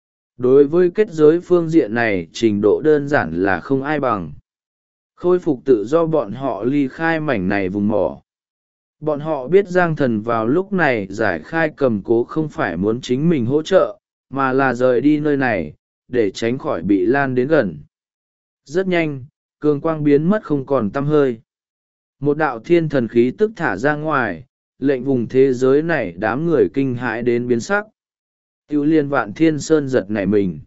A: Đối với kết giới phương diện này trình độ đơn giản là không ai bằng. Khôi phục tự do bọn họ ly khai mảnh này vùng mỏ. Bọn họ biết Giang Thần vào lúc này giải khai cầm cố không phải muốn chính mình hỗ trợ, mà là rời đi nơi này, để tránh khỏi bị lan đến gần. Rất nhanh, cường quang biến mất không còn tăm hơi. Một đạo thiên thần khí tức thả ra ngoài, lệnh vùng thế giới này đám người kinh hãi đến biến sắc. Tiểu liên Vạn Thiên Sơn giật nảy mình.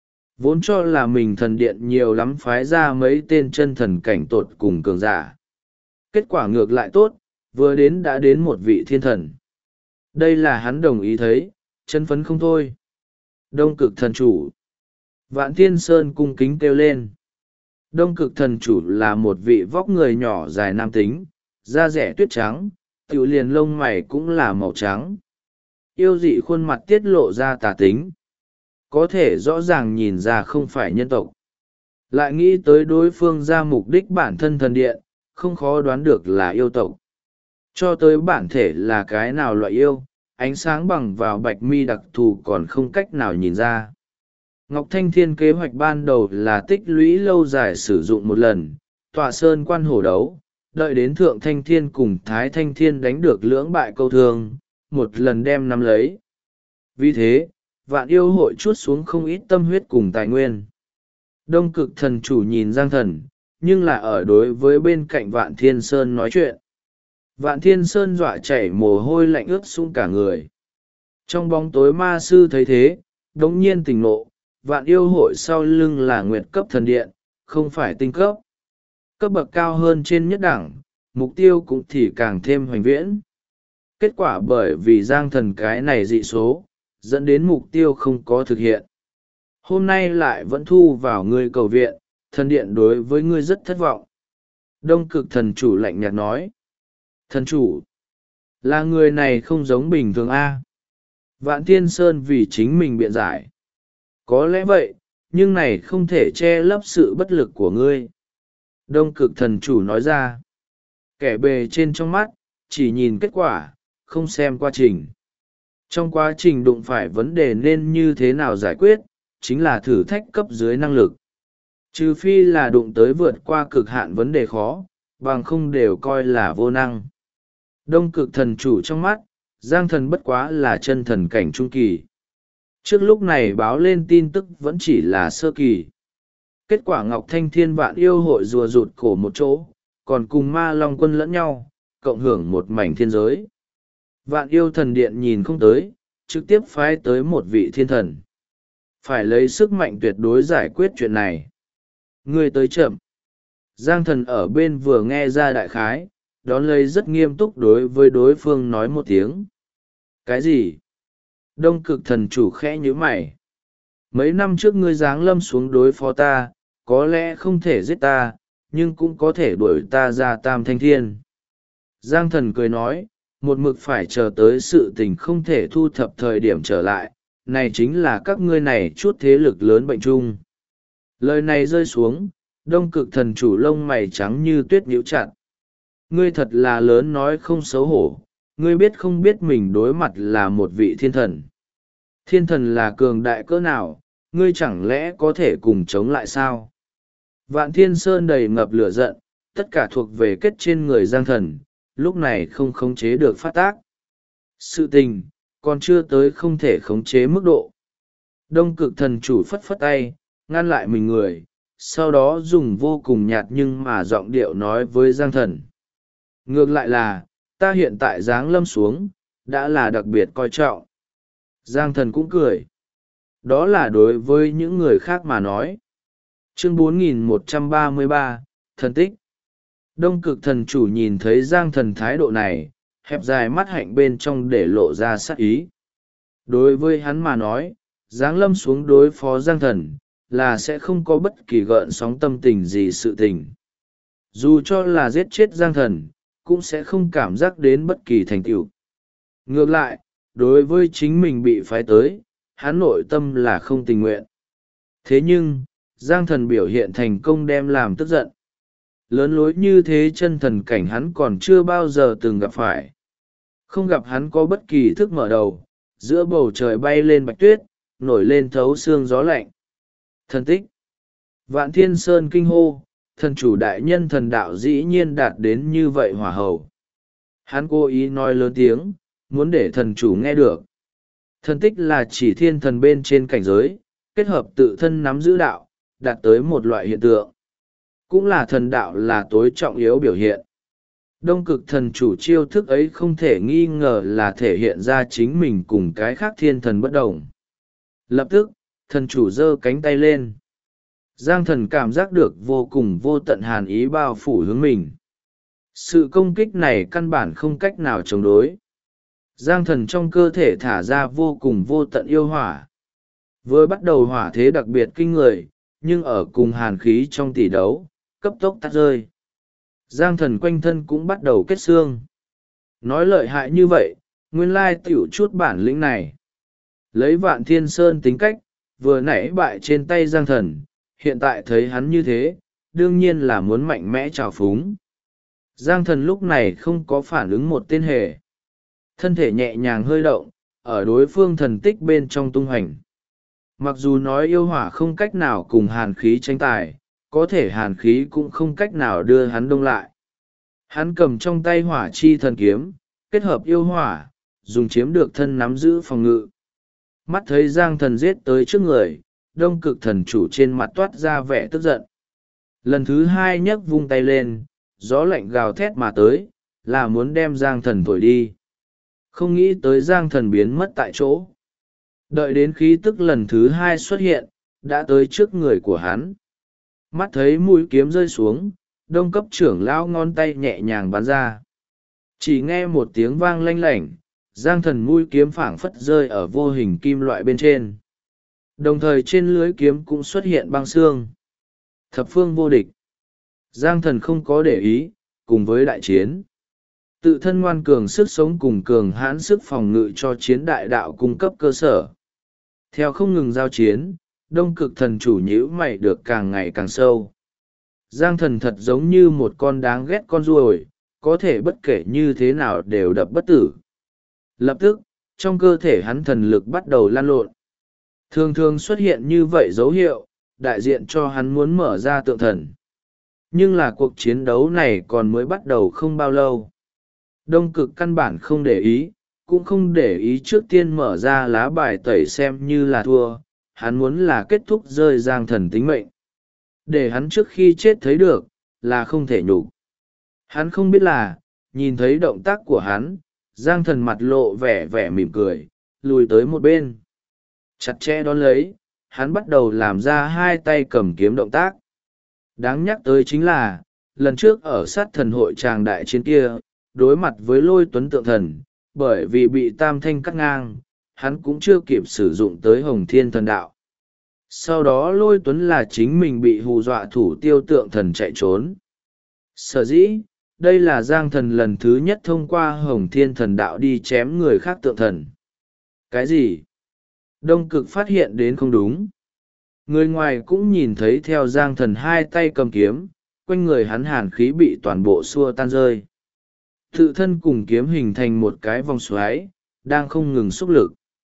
A: Vốn cho là mình thần điện nhiều lắm phái ra mấy tên chân thần cảnh tột cùng cường giả. Kết quả ngược lại tốt, vừa đến đã đến một vị thiên thần. Đây là hắn đồng ý thấy, chân phấn không thôi. Đông Cực thần chủ. Vạn Thiên Sơn cung kính kêu lên. Đông Cực thần chủ là một vị vóc người nhỏ dài nam tính, da rẻ tuyết trắng, tiểu liền lông mày cũng là màu trắng. Yêu dị khuôn mặt tiết lộ ra tà tính. Có thể rõ ràng nhìn ra không phải nhân tộc. Lại nghĩ tới đối phương ra mục đích bản thân thần điện, không khó đoán được là yêu tộc. Cho tới bản thể là cái nào loại yêu, ánh sáng bằng vào bạch mi đặc thù còn không cách nào nhìn ra. Ngọc Thanh Thiên kế hoạch ban đầu là tích lũy lâu dài sử dụng một lần, tọa sơn quan hổ đấu, đợi đến Thượng Thanh Thiên cùng Thái Thanh Thiên đánh được lưỡng bại câu thương, một lần đem nắm lấy. Vì thế, Vạn Yêu hội chuốt xuống không ít tâm huyết cùng tài nguyên. Đông Cực Thần Chủ nhìn Giang Thần, nhưng là ở đối với bên cạnh Vạn Thiên Sơn nói chuyện. Vạn Thiên Sơn dọa chảy mồ hôi lạnh ướt sũng cả người. Trong bóng tối ma sư thấy thế, đống nhiên tỉnh ngộ, Vạn Yêu hội sau lưng là nguyệt cấp thần điện, không phải tinh cấp. Cấp bậc cao hơn trên nhất đẳng, mục tiêu cũng thì càng thêm hoành viễn. Kết quả bởi vì Giang Thần cái này dị số, dẫn đến mục tiêu không có thực hiện. Hôm nay lại vẫn thu vào ngươi cầu viện, thần điện đối với ngươi rất thất vọng. Đông Cực Thần Chủ lạnh nhạt nói. Thần chủ, là người này không giống bình thường a. Vạn Thiên Sơn vì chính mình biện giải. Có lẽ vậy, nhưng này không thể che lấp sự bất lực của ngươi. Đông Cực Thần Chủ nói ra. Kẻ bề trên trong mắt, chỉ nhìn kết quả, không xem quá trình. Trong quá trình đụng phải vấn đề nên như thế nào giải quyết, chính là thử thách cấp dưới năng lực. Trừ phi là đụng tới vượt qua cực hạn vấn đề khó, bằng không đều coi là vô năng. Đông Cực Thần Chủ trong mắt, Giang Thần bất quá là chân thần cảnh trung kỳ. Trước lúc này báo lên tin tức vẫn chỉ là sơ kỳ. Kết quả Ngọc Thanh Thiên Vạn Yêu hội rùa rụt cổ một chỗ, còn cùng Ma Long Quân lẫn nhau, cộng hưởng một mảnh thiên giới. Vạn Yêu Thần Điện nhìn không tới, trực tiếp phái tới một vị thiên thần. Phải lấy sức mạnh tuyệt đối giải quyết chuyện này. Ngươi tới chậm. Giang Thần ở bên vừa nghe ra đại khái, đón lấy rất nghiêm túc đối với đối phương nói một tiếng. Cái gì? Đông Cực Thần Chủ khẽ nhíu mày. Mấy năm trước ngươi giáng lâm xuống đối phó ta, có lẽ không thể giết ta, nhưng cũng có thể đuổi ta ra Tam Thanh Thiên. Giang Thần cười nói, một mực phải chờ tới sự tình không thể thu thập thời điểm trở lại, này chính là các ngươi này chút thế lực lớn bệnh chung. Lời này rơi xuống, Đông Cực Thần Chủ lông mày trắng như tuyết nhíu chặt. Ngươi thật là lớn nói không xấu hổ, ngươi biết không biết mình đối mặt là một vị thiên thần. Thiên thần là cường đại cỡ nào, ngươi chẳng lẽ có thể cùng chống lại sao? Vạn Thiên Sơn đầy ngập lửa giận, tất cả thuộc về kết trên người Giang Thần, lúc này không khống chế được phát tác. Sự tình, còn chưa tới không thể khống chế mức độ. Đông Cực Thần Chủ phất phất tay, ngăn lại mình người, sau đó dùng vô cùng nhạt nhưng mà giọng điệu nói với Giang Thần. Ngược lại là, ta hiện tại giáng lâm xuống, đã là đặc biệt coi trọng. Giang Thần cũng cười. Đó là đối với những người khác mà nói. Chương 4133, Thần tích. Đông Cực Thần Chủ nhìn thấy Giang Thần thái độ này, hẹp dài mắt hạnh bên trong để lộ ra sát ý. Đối với hắn mà nói, giáng lâm xuống đối phó Giang Thần, là sẽ không có bất kỳ gợn sóng tâm tình gì sự tình. Dù cho là giết chết Giang Thần, cũng sẽ không cảm giác đến bất kỳ thành tựu. Ngược lại, đối với chính mình bị phái tới, hắn nội tâm là không tình nguyện. Thế nhưng, Giang Thần biểu hiện thành công đem làm tức giận. Lớn lối như thế chân thần cảnh hắn còn chưa bao giờ từng gặp phải. Không gặp hắn có bất kỳ thức mở đầu, giữa bầu trời bay lên bạch tuyết, nổi lên thấu xương gió lạnh. Thần tích. Vạn Thiên Sơn kinh hô, thần chủ đại nhân thần đạo dĩ nhiên đạt đến như vậy hỏa hầu. Hắn cố ý nói lớn tiếng, muốn để thần chủ nghe được. Thần tích là chỉ thiên thần bên trên cảnh giới, kết hợp tự thân nắm giữ đạo, đạt tới một loại hiện tượng. Cũng là thần đạo là tối trọng yếu biểu hiện. Đông Cực Thần Chủ chiêu thức ấy không thể nghi ngờ là thể hiện ra chính mình cùng cái khác thiên thần bất đồng. Lập tức, thần chủ giơ cánh tay lên. Giang Thần cảm giác được vô cùng vô tận hàn ý bao phủ hướng mình. Sự công kích này căn bản không cách nào chống đối. Giang Thần trong cơ thể thả ra vô cùng vô tận yêu hỏa. Vừa bắt đầu hỏa thế đặc biệt kinh người, nhưng ở cùng hàn khí trong tỷ đấu, cấp tốc tắt rơi. Giang Thần quanh thân cũng bắt đầu kết xương. Nói lợi hại như vậy, nguyên lai tiểu chút bản lĩnh này. Lấy Vạn Thiên Sơn tính cách, vừa nãy bại trên tay Giang Thần, hiện tại thấy hắn như thế, đương nhiên là muốn mạnh mẽ trào phúng. Giang Thần lúc này không có phản ứng một tên hề. Thân thể nhẹ nhàng hơi động, ở đối phương thần tích bên trong tung hành. Mặc dù nói yêu hỏa không cách nào cùng hàn khí tranh tài, có thể hàn khí cũng không cách nào đưa hắn đông lại. Hắn cầm trong tay hỏa chi thần kiếm, kết hợp yêu hỏa, dùng chiếm được thân nắm giữ phòng ngự. Mắt thấy Giang Thần giết tới trước người, Đông Cực thần chủ trên mặt toát ra vẻ tức giận. Lần thứ hai nhấc vung tay lên, gió lạnh gào thét mà tới, là muốn đem Giang Thần thổi đi. Không nghĩ tới Giang Thần biến mất tại chỗ. Đợi đến khí tức lần thứ hai xuất hiện, đã tới trước người của hắn. Mắt thấy mũi kiếm rơi xuống, Đông cấp trưởng lão ngón tay nhẹ nhàng bắn ra. Chỉ nghe một tiếng vang lanh lảnh, Giang Thần mũi kiếm phảng phất rơi ở vô hình kim loại bên trên. Đồng thời trên lưới kiếm cũng xuất hiện băng xương. Thập phương vô địch. Giang Thần không có để ý, cùng với đại chiến. Tự thân ngoan cường sức sống cùng cường hãn sức phòng ngự cho chiến đại đạo cung cấp cơ sở. Theo không ngừng giao chiến, Đông Cực thần chủ nhíu mày được càng ngày càng sâu. Giang Thần thật giống như một con đáng ghét con ruồi, có thể bất kể như thế nào đều đập bất tử. Lập tức, trong cơ thể hắn thần lực bắt đầu lan lộn. Thường thường xuất hiện như vậy dấu hiệu, đại diện cho hắn muốn mở ra tượng thần. Nhưng là cuộc chiến đấu này còn mới bắt đầu không bao lâu. Đông Cực căn bản không để ý, cũng không để ý trước tiên mở ra lá bài tẩy xem như là thua, hắn muốn là kết thúc rơi Giang Thần tính mệnh. Để hắn trước khi chết thấy được, là không thể nhục. Hắn không biết là, nhìn thấy động tác của hắn, Giang Thần mặt lộ vẻ vẻ mỉm cười, lùi tới một bên. Chặt chẽ đón lấy, hắn bắt đầu làm ra hai tay cầm kiếm động tác. Đáng nhắc tới chính là, lần trước ở sát thần hội tràng đại chiến kia, đối mặt với Lôi Tuấn tượng thần, bởi vì bị Tam Thanh cắt ngang, hắn cũng chưa kịp sử dụng tới Hồng Thiên thần đạo. Sau đó Lôi Tuấn là chính mình bị hù dọa thủ tiêu tượng thần chạy trốn. Sở dĩ, đây là Giang Thần lần thứ nhất thông qua Hồng Thiên thần đạo đi chém người khác tượng thần. Cái gì? Đông Cực phát hiện đến không đúng. Người ngoài cũng nhìn thấy theo Giang Thần hai tay cầm kiếm, quanh người hắn hàn khí bị toàn bộ xua tan rơi. Tự thân cùng kiếm hình thành một cái vòng xoáy, đang không ngừng xúc lực.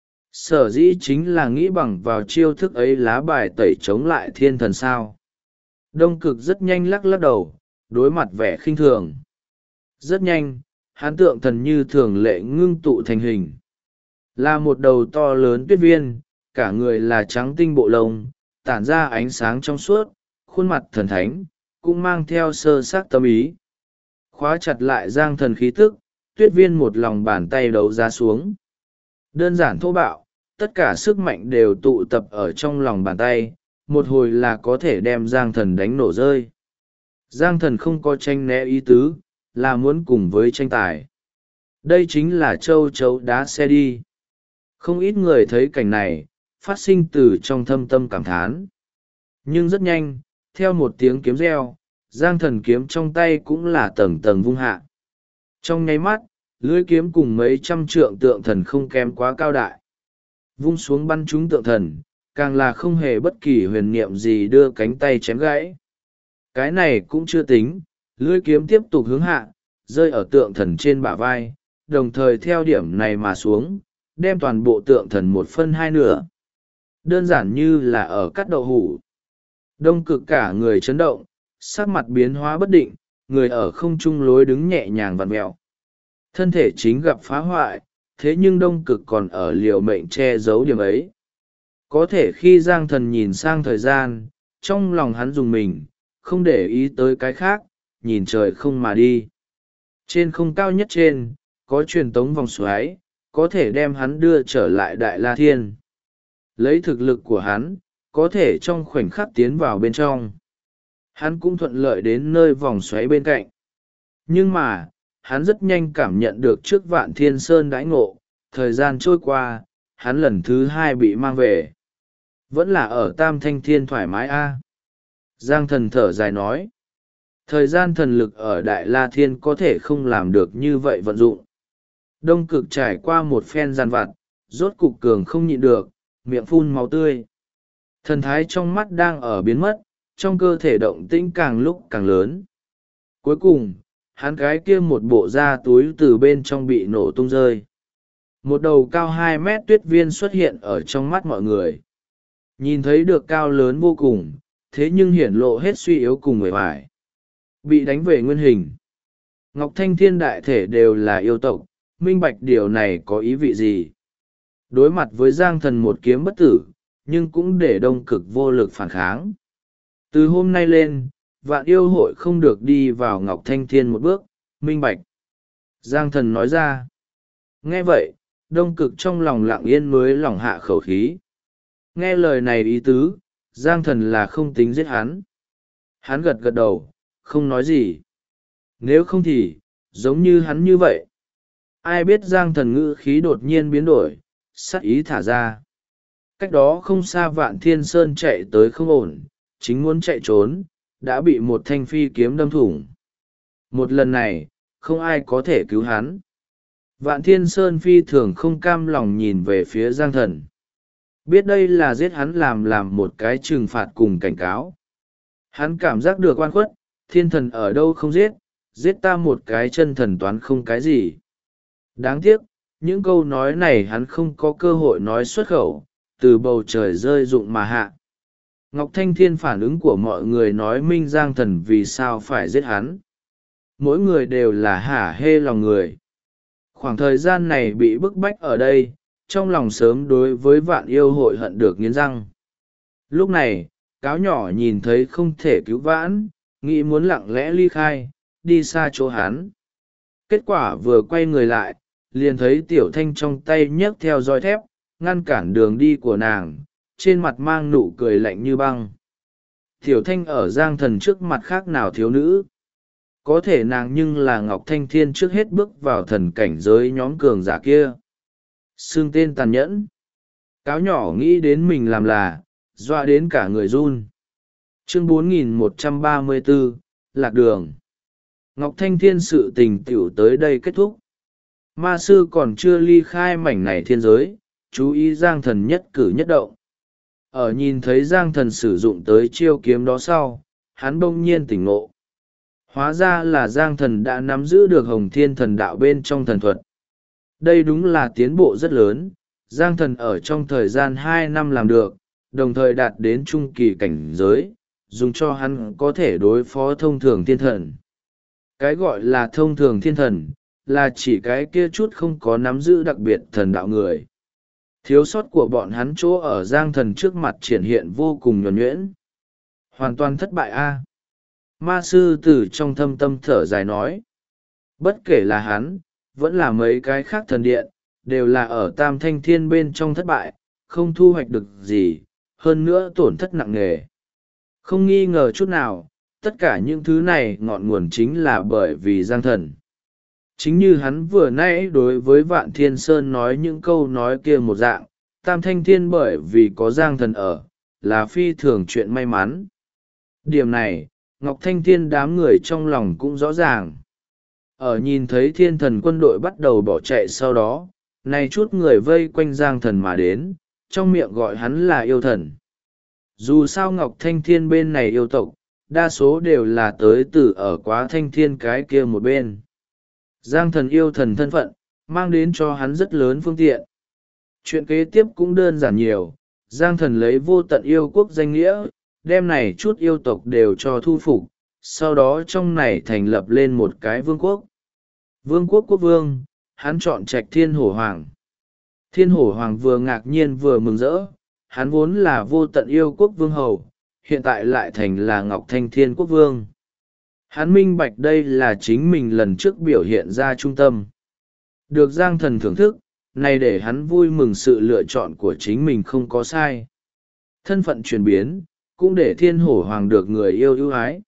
A: Sở dĩ chính là nghĩ bằng vào chiêu thức ấy lá bài tẩy chống lại thiên thần sao. Đông Cực rất nhanh lắc lắc đầu, đối mặt vẻ khinh thường. Rất nhanh, hắn tượng thần như thường lệ ngưng tụ thành hình. Là một đầu to lớn tuyết viên, cả người là trắng tinh bộ lông, tản ra ánh sáng trong suốt, khuôn mặt thần thánh, cũng mang theo sơ sắc tâm ý. Khóa chặt lại Giang Thần khí tức, tuyết viên một lòng bàn tay đấu ra xuống. Đơn giản thô bạo, tất cả sức mạnh đều tụ tập ở trong lòng bàn tay, một hồi là có thể đem Giang Thần đánh nổ rơi. Giang Thần không có tranh né ý tứ, là muốn cùng với tranh tài. Đây chính là châu chấu đá xe đi. Không ít người thấy cảnh này, phát sinh từ trong thâm tâm cảm thán. Nhưng rất nhanh, theo một tiếng kiếm reo, Giang Thần kiếm trong tay cũng là tầng tầng vung hạ. Trong nháy mắt, lưỡi kiếm cùng mấy trăm trượng tượng thần không kém quá cao đại. Vung xuống bắn trúng tượng thần, càng là không hề bất kỳ huyền niệm gì đưa cánh tay chém gãy. Cái này cũng chưa tính, lưỡi kiếm tiếp tục hướng hạ, rơi ở tượng thần trên bả vai, đồng thời theo điểm này mà xuống, đem toàn bộ tượng thần một phân hai nửa. Đơn giản như là ở cắt đậu hủ. Đông Cực cả người chấn động, sắc mặt biến hóa bất định, người ở không trung lối đứng nhẹ nhàng vặn mẹo. Thân thể chính gặp phá hoại, thế nhưng Đông Cực còn ở liều mệnh che giấu điểm ấy. Có thể khi Giang Thần nhìn sang thời gian, trong lòng hắn dùng mình, không để ý tới cái khác, nhìn trời không mà đi. Trên không cao nhất trên, có truyền tống vòng xoáy, có thể đem hắn đưa trở lại Đại La Thiên. Lấy thực lực của hắn, có thể trong khoảnh khắc tiến vào bên trong. Hắn cũng thuận lợi đến nơi vòng xoáy bên cạnh. Nhưng mà, hắn rất nhanh cảm nhận được trước Vạn Thiên Sơn đãi ngộ, thời gian trôi qua, hắn lần thứ hai bị mang về. Vẫn là ở Tam Thanh Thiên thoải mái a. Giang Thần thở dài nói. Thời gian thần lực ở Đại La Thiên có thể không làm được như vậy vận dụng. Đông Cực trải qua một phen gian vặt, rốt cục cường không nhịn được, miệng phun máu tươi. Thần thái trong mắt đang ở biến mất, trong cơ thể động tĩnh càng lúc càng lớn. Cuối cùng, hắn cái kia một bộ da túi từ bên trong bị nổ tung rơi. Một đầu cao 2 mét tuyết viên xuất hiện ở trong mắt mọi người. Nhìn thấy được cao lớn vô cùng, thế nhưng hiển lộ hết suy yếu cùng người hoài. Bị đánh về nguyên hình. Ngọc Thanh Thiên đại thể đều là yêu tộc, minh bạch điều này có ý vị gì. Đối mặt với Giang Thần một kiếm bất tử, nhưng cũng để Đông Cực vô lực phản kháng. Từ hôm nay lên, vạn yêu hội không được đi vào Ngọc Thanh Thiên một bước, minh bạch. Giang Thần nói ra. Nghe vậy, Đông Cực trong lòng lặng yên mới lỏng hạ khẩu khí. Nghe lời này ý tứ, Giang Thần là không tính giết hắn. Hắn gật gật đầu, không nói gì. Nếu không thì, giống như hắn như vậy. Ai biết Giang Thần ngữ khí đột nhiên biến đổi, sát ý thả ra. Cách đó không xa Vạn Thiên Sơn chạy tới không ổn, chính muốn chạy trốn, đã bị một thanh phi kiếm đâm thủng. Một lần này, không ai có thể cứu hắn. Vạn Thiên Sơn phi thường không cam lòng nhìn về phía Giang Thần. Biết đây là giết hắn làm một cái trừng phạt cùng cảnh cáo. Hắn cảm giác được oan khuất, thiên thần ở đâu không giết, giết ta một cái chân thần toán không cái gì. Đáng tiếc, những câu nói này hắn không có cơ hội nói xuất khẩu, từ bầu trời rơi rụng mà hạ. Ngọc Thanh Thiên phản ứng của mọi người nói minh Giang Thần vì sao phải giết hắn. Mỗi người đều là hả hê lòng người. Khoảng thời gian này bị bức bách ở đây, trong lòng sớm đối với vạn yêu hội hận được nghiến răng. Lúc này, cáo nhỏ nhìn thấy không thể cứu vãn, nghĩ muốn lặng lẽ ly khai, đi xa chỗ hắn. Kết quả vừa quay người lại, liền thấy tiểu thanh trong tay nhấc theo roi thép, ngăn cản đường đi của nàng, trên mặt mang nụ cười lạnh như băng. Tiểu thanh ở Giang Thần trước mặt khác nào thiếu nữ. Có thể nàng nhưng là Ngọc Thanh Thiên trước hết bước vào thần cảnh giới nhóm cường giả kia. Xưng tên tàn nhẫn. Cáo nhỏ nghĩ đến mình làm là, dọa đến cả người run. Chương 4134, Lạc Đường. Ngọc Thanh Thiên sự tình tiểu tới đây kết thúc. Ma sư còn chưa ly khai mảnh này thiên giới, chú ý Giang Thần nhất cử nhất động. Ở nhìn thấy Giang Thần sử dụng tới chiêu kiếm đó sau, hắn bỗng nhiên tỉnh ngộ. Hóa ra là Giang Thần đã nắm giữ được Hồng Thiên Thần Đạo bên trong thần thuật. Đây đúng là tiến bộ rất lớn, Giang Thần ở trong thời gian 2 năm làm được, đồng thời đạt đến trung kỳ cảnh giới, dùng cho hắn có thể đối phó thông thường thiên thần. Cái gọi là thông thường thiên thần, là chỉ cái kia chút không có nắm giữ đặc biệt thần đạo người. Thiếu sót của bọn hắn chỗ ở Giang Thần trước mặt triển hiện vô cùng nhuần nhuyễn. Hoàn toàn thất bại a. Ma sư từ trong thâm tâm thở dài nói. Bất kể là hắn, vẫn là mấy cái khác thần điện, đều là ở Tam Thanh Thiên bên trong thất bại, không thu hoạch được gì, hơn nữa tổn thất nặng nề. Không nghi ngờ chút nào, tất cả những thứ này ngọn nguồn chính là bởi vì Giang Thần. Chính như hắn vừa nãy đối với Vạn Thiên Sơn nói những câu nói kia một dạng, Tam Thanh Thiên bởi vì có Giang Thần ở, là phi thường chuyện may mắn. Điểm này, Ngọc Thanh Thiên đám người trong lòng cũng rõ ràng. Ở nhìn thấy thiên thần quân đội bắt đầu bỏ chạy sau đó, này chút người vây quanh Giang Thần mà đến, trong miệng gọi hắn là yêu thần. Dù sao Ngọc Thanh Thiên bên này yêu tộc, đa số đều là tới từ ở Quá Thanh Thiên cái kia một bên. Giang Thần yêu thần thân phận, mang đến cho hắn rất lớn phương tiện. Chuyện kế tiếp cũng đơn giản nhiều, Giang Thần lấy vô tận yêu quốc danh nghĩa, đem này chút yêu tộc đều cho thu phục, sau đó trong này thành lập lên một cái vương quốc. Vương quốc quốc vương, hắn chọn trạch Thiên Hổ Hoàng. Thiên Hổ Hoàng vừa ngạc nhiên vừa mừng rỡ, hắn vốn là vô tận yêu quốc vương hầu, hiện tại lại thành là Ngọc Thanh Thiên quốc vương. Hắn minh bạch đây là chính mình lần trước biểu hiện ra trung tâm. Được Giang Thần thưởng thức, này để hắn vui mừng sự lựa chọn của chính mình không có sai. Thân phận chuyển biến, cũng để Thiên Hổ Hoàng được người yêu ưu ái.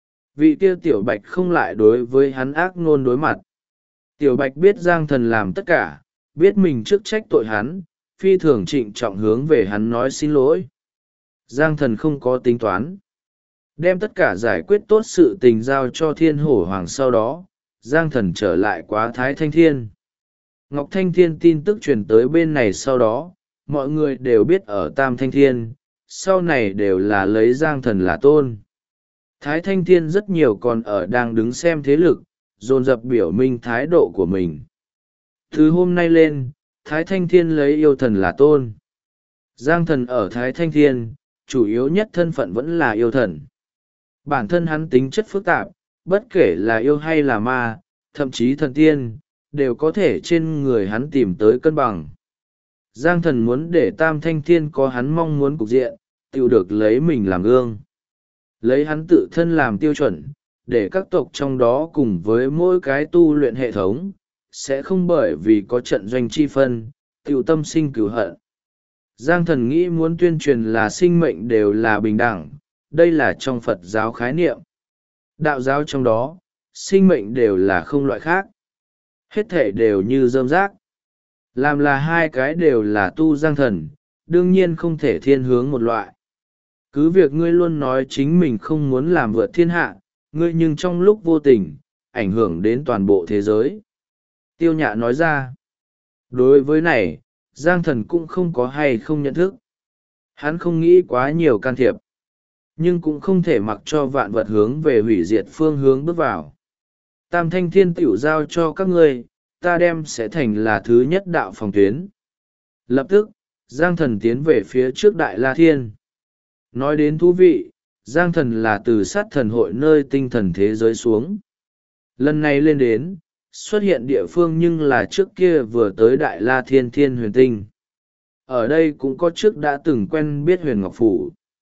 A: Vị kia Tiểu Bạch không lại đối với hắn ác ngôn đối mặt. Tiểu Bạch biết Giang Thần làm tất cả, biết mình trước trách tội hắn, phi thường trịnh trọng hướng về hắn nói xin lỗi. Giang Thần không có tính toán. Đem tất cả giải quyết tốt sự tình giao cho Thiên Hổ Hoàng sau đó, Giang Thần trở lại Quá Thái Thanh Thiên. Ngọc Thanh Thiên tin tức truyền tới bên này sau đó, mọi người đều biết ở Tam Thanh Thiên, sau này đều là lấy Giang Thần là tôn. Thái Thanh Thiên rất nhiều còn ở đang đứng xem thế lực, dồn dập biểu minh thái độ của mình. Từ hôm nay lên, Thái Thanh Thiên lấy yêu thần là tôn. Giang Thần ở Thái Thanh Thiên, chủ yếu nhất thân phận vẫn là yêu thần. Bản thân hắn tính chất phức tạp, bất kể là yêu hay là ma, thậm chí thần tiên, đều có thể trên người hắn tìm tới cân bằng. Giang Thần muốn để Tam Thanh Thiên có hắn mong muốn cục diện, tự được lấy mình làm gương. Lấy hắn tự thân làm tiêu chuẩn, để các tộc trong đó cùng với mỗi cái tu luyện hệ thống, sẽ không bởi vì có trận doanh chi phân, tự tâm sinh cửu hận. Giang Thần nghĩ muốn tuyên truyền là sinh mệnh đều là bình đẳng, đây là trong Phật giáo khái niệm. Đạo giáo trong đó, sinh mệnh đều là không loại khác. Hết thể đều như rơm rác. Làm là hai cái đều là tu Giang Thần, đương nhiên không thể thiên hướng một loại. Cứ việc ngươi luôn nói chính mình không muốn làm vượt thiên hạ, ngươi nhưng trong lúc vô tình, ảnh hưởng đến toàn bộ thế giới. Tiêu Nhạ nói ra. Đối với này, Giang Thần cũng không có hay không nhận thức. Hắn không nghĩ quá nhiều can thiệp, nhưng cũng không thể mặc cho vạn vật hướng về hủy diệt phương hướng bước vào. Tam Thanh Thiên tiểu giao cho các ngươi, ta đem sẽ thành là thứ nhất đạo phòng tuyến. Lập tức, Giang Thần tiến về phía trước Đại La Thiên. Nói đến thú vị, Giang Thần là từ sát thần hội nơi tinh thần thế giới xuống. Lần này lên đến, xuất hiện địa phương nhưng là trước kia vừa tới Đại La Thiên Thiên Huyền Tinh. Ở đây cũng có trước đã từng quen biết Huyền Ngọc Phủ.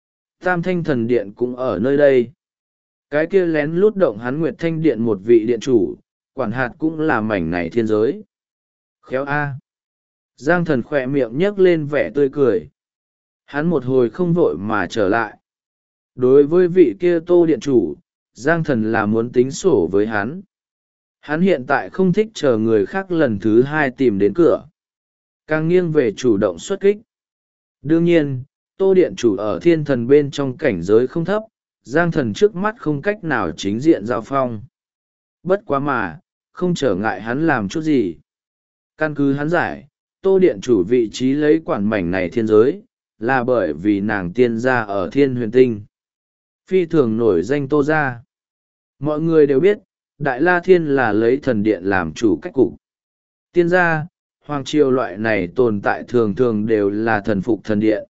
A: Tam Thanh Thần Điện cũng ở nơi đây. Cái kia lén lút động hắn Nguyệt Thanh Điện một vị điện chủ, quản hạt cũng là mảnh này thiên giới. Khéo a. Giang Thần khỏe miệng nhấc lên vẻ tươi cười. Hắn một hồi không vội mà trở lại. Đối với vị kia Tô điện chủ, Giang Thần là muốn tính sổ với hắn. Hắn hiện tại không thích chờ người khác lần thứ hai tìm đến cửa. Càng nghiêng về chủ động xuất kích. Đương nhiên, Tô điện chủ ở thiên thần bên trong cảnh giới không thấp, Giang Thần trước mắt không cách nào chính diện giao phong. Bất quá mà, không trở ngại hắn làm chút gì. Căn cứ hắn giải, Tô điện chủ vị trí lấy quản mảnh này thiên giới, là bởi vì nàng tiên gia ở Thiên Huyền Tinh. Phi thường nổi danh Tô gia. Mọi người đều biết, Đại La Thiên là lấy thần điện làm chủ cách cục. Tiên gia, hoàng triều loại này tồn tại thường thường đều là thần phục thần điện.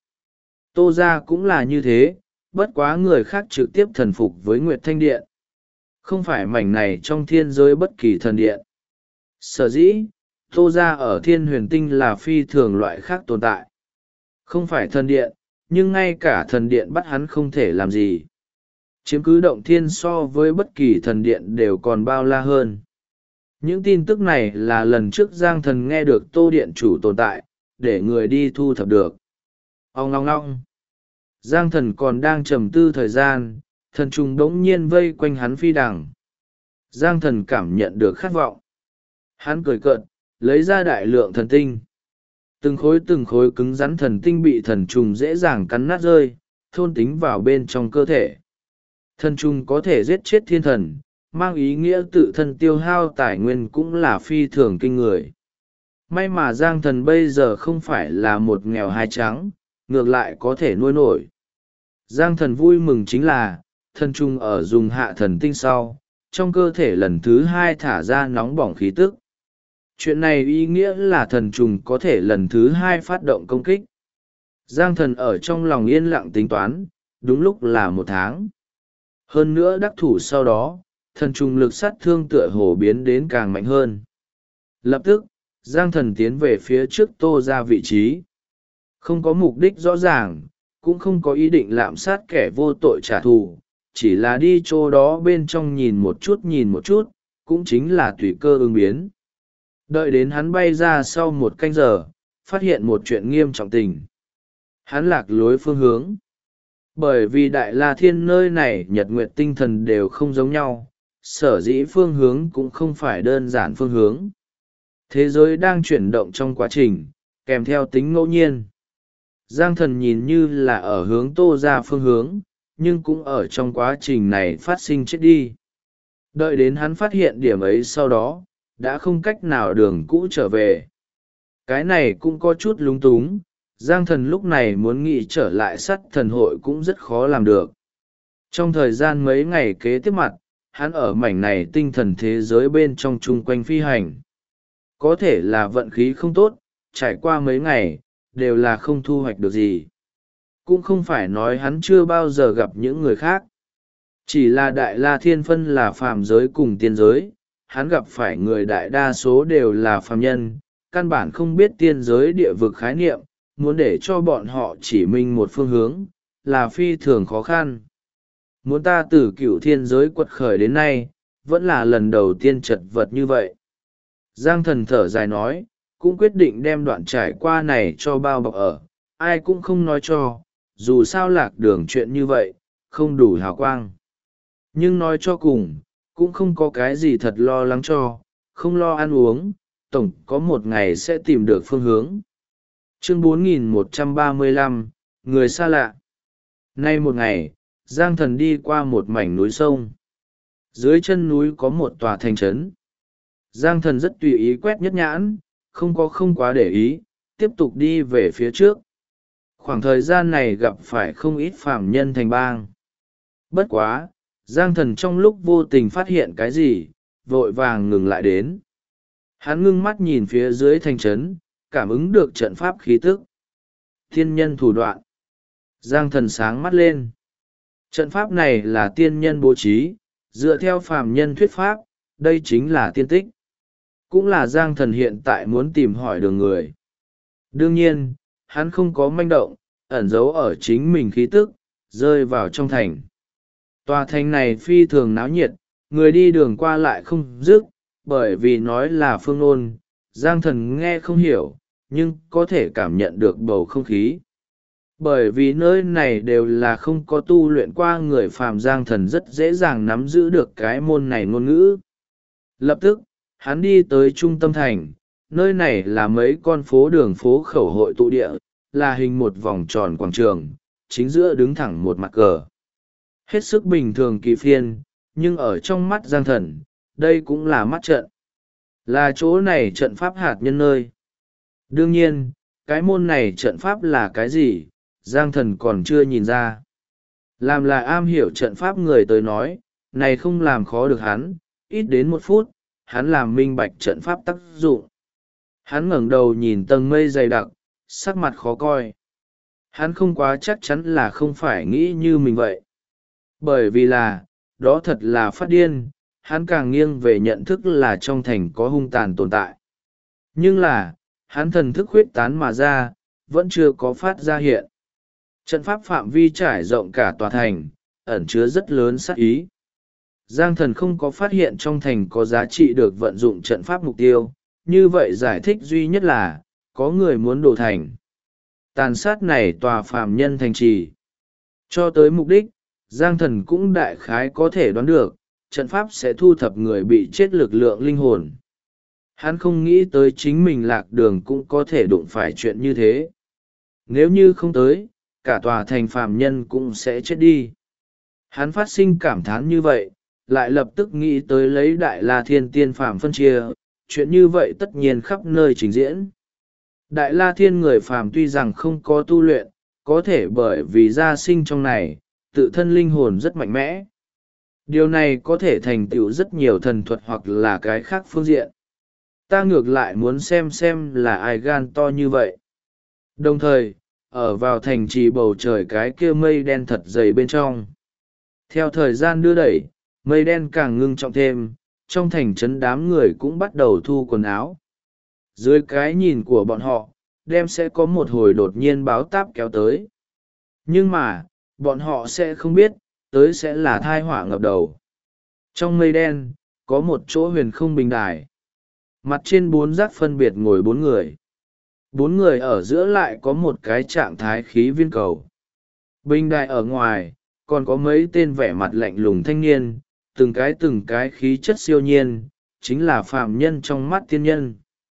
A: Tô gia cũng là như thế, bất quá người khác trực tiếp thần phục với Nguyệt Thanh Điện. Không phải mảnh này trong thiên giới bất kỳ thần điện. Sở dĩ, Tô gia ở Thiên Huyền Tinh là phi thường loại khác tồn tại. Không phải thần điện, nhưng ngay cả thần điện bắt hắn không thể làm gì. Chiếm cứ động thiên so với bất kỳ thần điện đều còn bao la hơn. Những tin tức này là lần trước Giang Thần nghe được Tô điện chủ tồn tại, để người đi thu thập được. Ông ngong ngong. Giang Thần còn đang trầm tư thời gian, thần trùng đống nhiên vây quanh hắn phi đằng. Giang Thần cảm nhận được khát vọng. Hắn cười cợt, lấy ra đại lượng thần tinh. Từng khối cứng rắn thần tinh bị thần trùng dễ dàng cắn nát rơi, thôn tính vào bên trong cơ thể. Thần trùng có thể giết chết thiên thần, mang ý nghĩa tự thân tiêu hao tài nguyên cũng là phi thường kinh người. May mà Giang Thần bây giờ không phải là một nghèo hai trắng, ngược lại có thể nuôi nổi. Giang Thần vui mừng chính là, thần trùng ở dùng hạ thần tinh sau, trong cơ thể lần thứ hai thả ra nóng bỏng khí tức. Chuyện này ý nghĩa là thần trùng có thể lần thứ hai phát động công kích. Giang Thần ở trong lòng yên lặng tính toán, đúng lúc là 1 tháng. Hơn nữa đắc thủ sau đó, thần trùng lực sát thương tựa hồ biến đến càng mạnh hơn. Lập tức, Giang Thần tiến về phía trước Tô ra vị trí. Không có mục đích rõ ràng, cũng không có ý định lạm sát kẻ vô tội trả thù, chỉ là đi chỗ đó bên trong nhìn một chút, cũng chính là tùy cơ ứng biến. Đợi đến hắn bay ra sau 1 canh giờ, phát hiện một chuyện nghiêm trọng tình. Hắn lạc lối phương hướng. Bởi vì Đại La Thiên nơi này nhật nguyệt tinh thần đều không giống nhau, sở dĩ phương hướng cũng không phải đơn giản phương hướng. Thế giới đang chuyển động trong quá trình, kèm theo tính ngẫu nhiên. Giang Thần nhìn như là ở hướng Tô ra phương hướng, nhưng cũng ở trong quá trình này phát sinh chết đi. Đợi đến hắn phát hiện điểm ấy sau đó, đã không cách nào đường cũ trở về. Cái này cũng có chút lúng túng, Giang Thần lúc này muốn nghĩ trở lại sắt thần hội cũng rất khó làm được. Trong thời gian mấy ngày kế tiếp mặt, hắn ở mảnh này tinh thần thế giới bên trong chung quanh phi hành. Có thể là vận khí không tốt, trải qua mấy ngày, đều là không thu hoạch được gì. Cũng không phải nói hắn chưa bao giờ gặp những người khác. Chỉ là Đại La Thiên phân là phàm giới cùng tiên giới, hắn gặp phải người đại đa số đều là phàm nhân, căn bản không biết tiên giới địa vực khái niệm, muốn để cho bọn họ chỉ minh một phương hướng, là phi thường khó khăn. Muốn ta từ cựu thiên giới quật khởi đến nay, vẫn là lần đầu tiên chật vật như vậy. Giang Thần thở dài nói, cũng quyết định đem đoạn trải qua này cho bao bọc ở, ai cũng không nói cho, dù sao lạc đường chuyện như vậy, không đủ hào quang. Nhưng nói cho cùng, cũng không có cái gì thật lo lắng cho, không lo ăn uống, tổng có một ngày sẽ tìm được phương hướng. Chương 4135, Người xa lạ. Nay một ngày, Giang Thần đi qua một mảnh núi sông. Dưới chân núi có một tòa thành trấn. Giang Thần rất tùy ý quét nhất nhãn, không quá để ý, tiếp tục đi về phía trước. Khoảng thời gian này gặp phải không ít phàm nhân thành bang. Bất quá, Giang Thần trong lúc vô tình phát hiện cái gì, vội vàng ngừng lại đến. Hắn ngưng mắt nhìn phía dưới thành trấn, cảm ứng được trận pháp khí tức. Thiên nhân thủ đoạn. Giang Thần sáng mắt lên. Trận pháp này là tiên nhân bố trí, dựa theo phàm nhân thuyết pháp, đây chính là tiên tích. Cũng là Giang Thần hiện tại muốn tìm hỏi đường người. Đương nhiên, hắn không có manh động, ẩn giấu ở chính mình khí tức, rơi vào trong thành. Tòa thành này phi thường náo nhiệt, người đi đường qua lại không dứt, bởi vì nói là phương ngôn, Giang Thần nghe không hiểu, nhưng có thể cảm nhận được bầu không khí. Bởi vì nơi này đều là không có tu luyện qua người phàm, Giang Thần rất dễ dàng nắm giữ được cái môn này ngôn ngữ. Lập tức, hắn đi tới trung tâm thành, nơi này là mấy con phố đường phố khẩu hội tụ địa, là hình một vòng tròn quảng trường, chính giữa đứng thẳng một mặt cờ. Hết sức bình thường kỳ phiên, nhưng ở trong mắt Giang Thần, đây cũng là mắt trận. Là chỗ này trận pháp hạt nhân nơi. Đương nhiên, cái môn này trận pháp là cái gì, Giang Thần còn chưa nhìn ra. Làm là am hiểu trận pháp người tới nói, này không làm khó được hắn, ít đến 1 phút, hắn làm minh bạch trận pháp tác dụng. Hắn ngẩng đầu nhìn tầng mây dày đặc, sắc mặt khó coi. Hắn không quá chắc chắn là không phải nghĩ như mình vậy. Bởi vì là, đó thật là phát điên, hắn càng nghiêng về nhận thức là trong thành có hung tàn tồn tại. Nhưng là, hắn thần thức huyết tán mà ra, vẫn chưa có phát ra hiện. Trận pháp phạm vi trải rộng cả tòa thành, ẩn chứa rất lớn sát ý. Giang Thần không có phát hiện trong thành có giá trị được vận dụng trận pháp mục tiêu, như vậy giải thích duy nhất là, có người muốn đổ thành. Tàn sát này tòa phàm nhân thành trì. Cho tới mục đích, Giang Thần cũng đại khái có thể đoán được, trận pháp sẽ thu thập người bị chết lực lượng linh hồn. Hắn không nghĩ tới chính mình lạc đường cũng có thể đụng phải chuyện như thế. Nếu như không tới, cả tòa thành phàm nhân cũng sẽ chết đi. Hắn phát sinh cảm thán như vậy, lại lập tức nghĩ tới lấy Đại La Thiên tiên phàm phân chia, chuyện như vậy tất nhiên khắp nơi trình diễn. Đại La Thiên người phàm tuy rằng không có tu luyện, có thể bởi vì gia sinh trong này, tự thân linh hồn rất mạnh mẽ. Điều này có thể thành tựu rất nhiều thần thuật hoặc là cái khác phương diện. Ta ngược lại muốn xem là ai gan to như vậy. Đồng thời, ở vào thành trì bầu trời cái kia mây đen thật dày bên trong. Theo thời gian đưa đẩy, mây đen càng ngưng trọng thêm, trong thành trấn đám người cũng bắt đầu thu quần áo. Dưới cái nhìn của bọn họ, đem sẽ có một hồi đột nhiên báo táp kéo tới. Nhưng mà, bọn họ sẽ không biết, tới sẽ là thai họa ngập đầu. Trong mây đen, có một chỗ huyền không bình đài. Mặt trên 4 giác phân biệt ngồi 4 người. 4 người ở giữa lại có một cái trạng thái khí viên cầu. Bình đài ở ngoài, còn có mấy tên vẻ mặt lạnh lùng thanh niên, từng cái khí chất siêu nhiên, chính là phàm nhân trong mắt tiên nhân.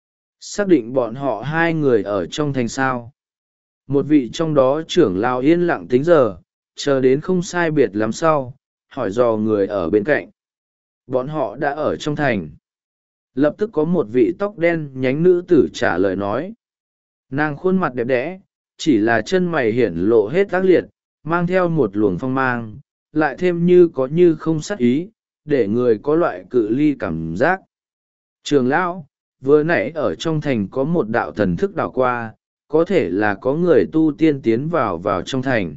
A: Xác định bọn họ 2 người ở trong thành sao. Một vị trong đó trưởng lão yên lặng tính giờ, chờ đến không sai biệt lắm sau, hỏi dò người ở bên cạnh. Bọn họ đã ở trong thành. Lập tức có một vị tóc đen nhánh nữ tử trả lời nói. Nàng khuôn mặt đẹp đẽ, chỉ là chân mày hiển lộ hết ác liệt, mang theo một luồng phong mang, lại thêm như có như không sát ý, để người có loại cự ly cảm giác. Trường lão, vừa nãy ở trong thành có một đạo thần thức đảo qua, có thể là có người tu tiên tiến vào trong thành.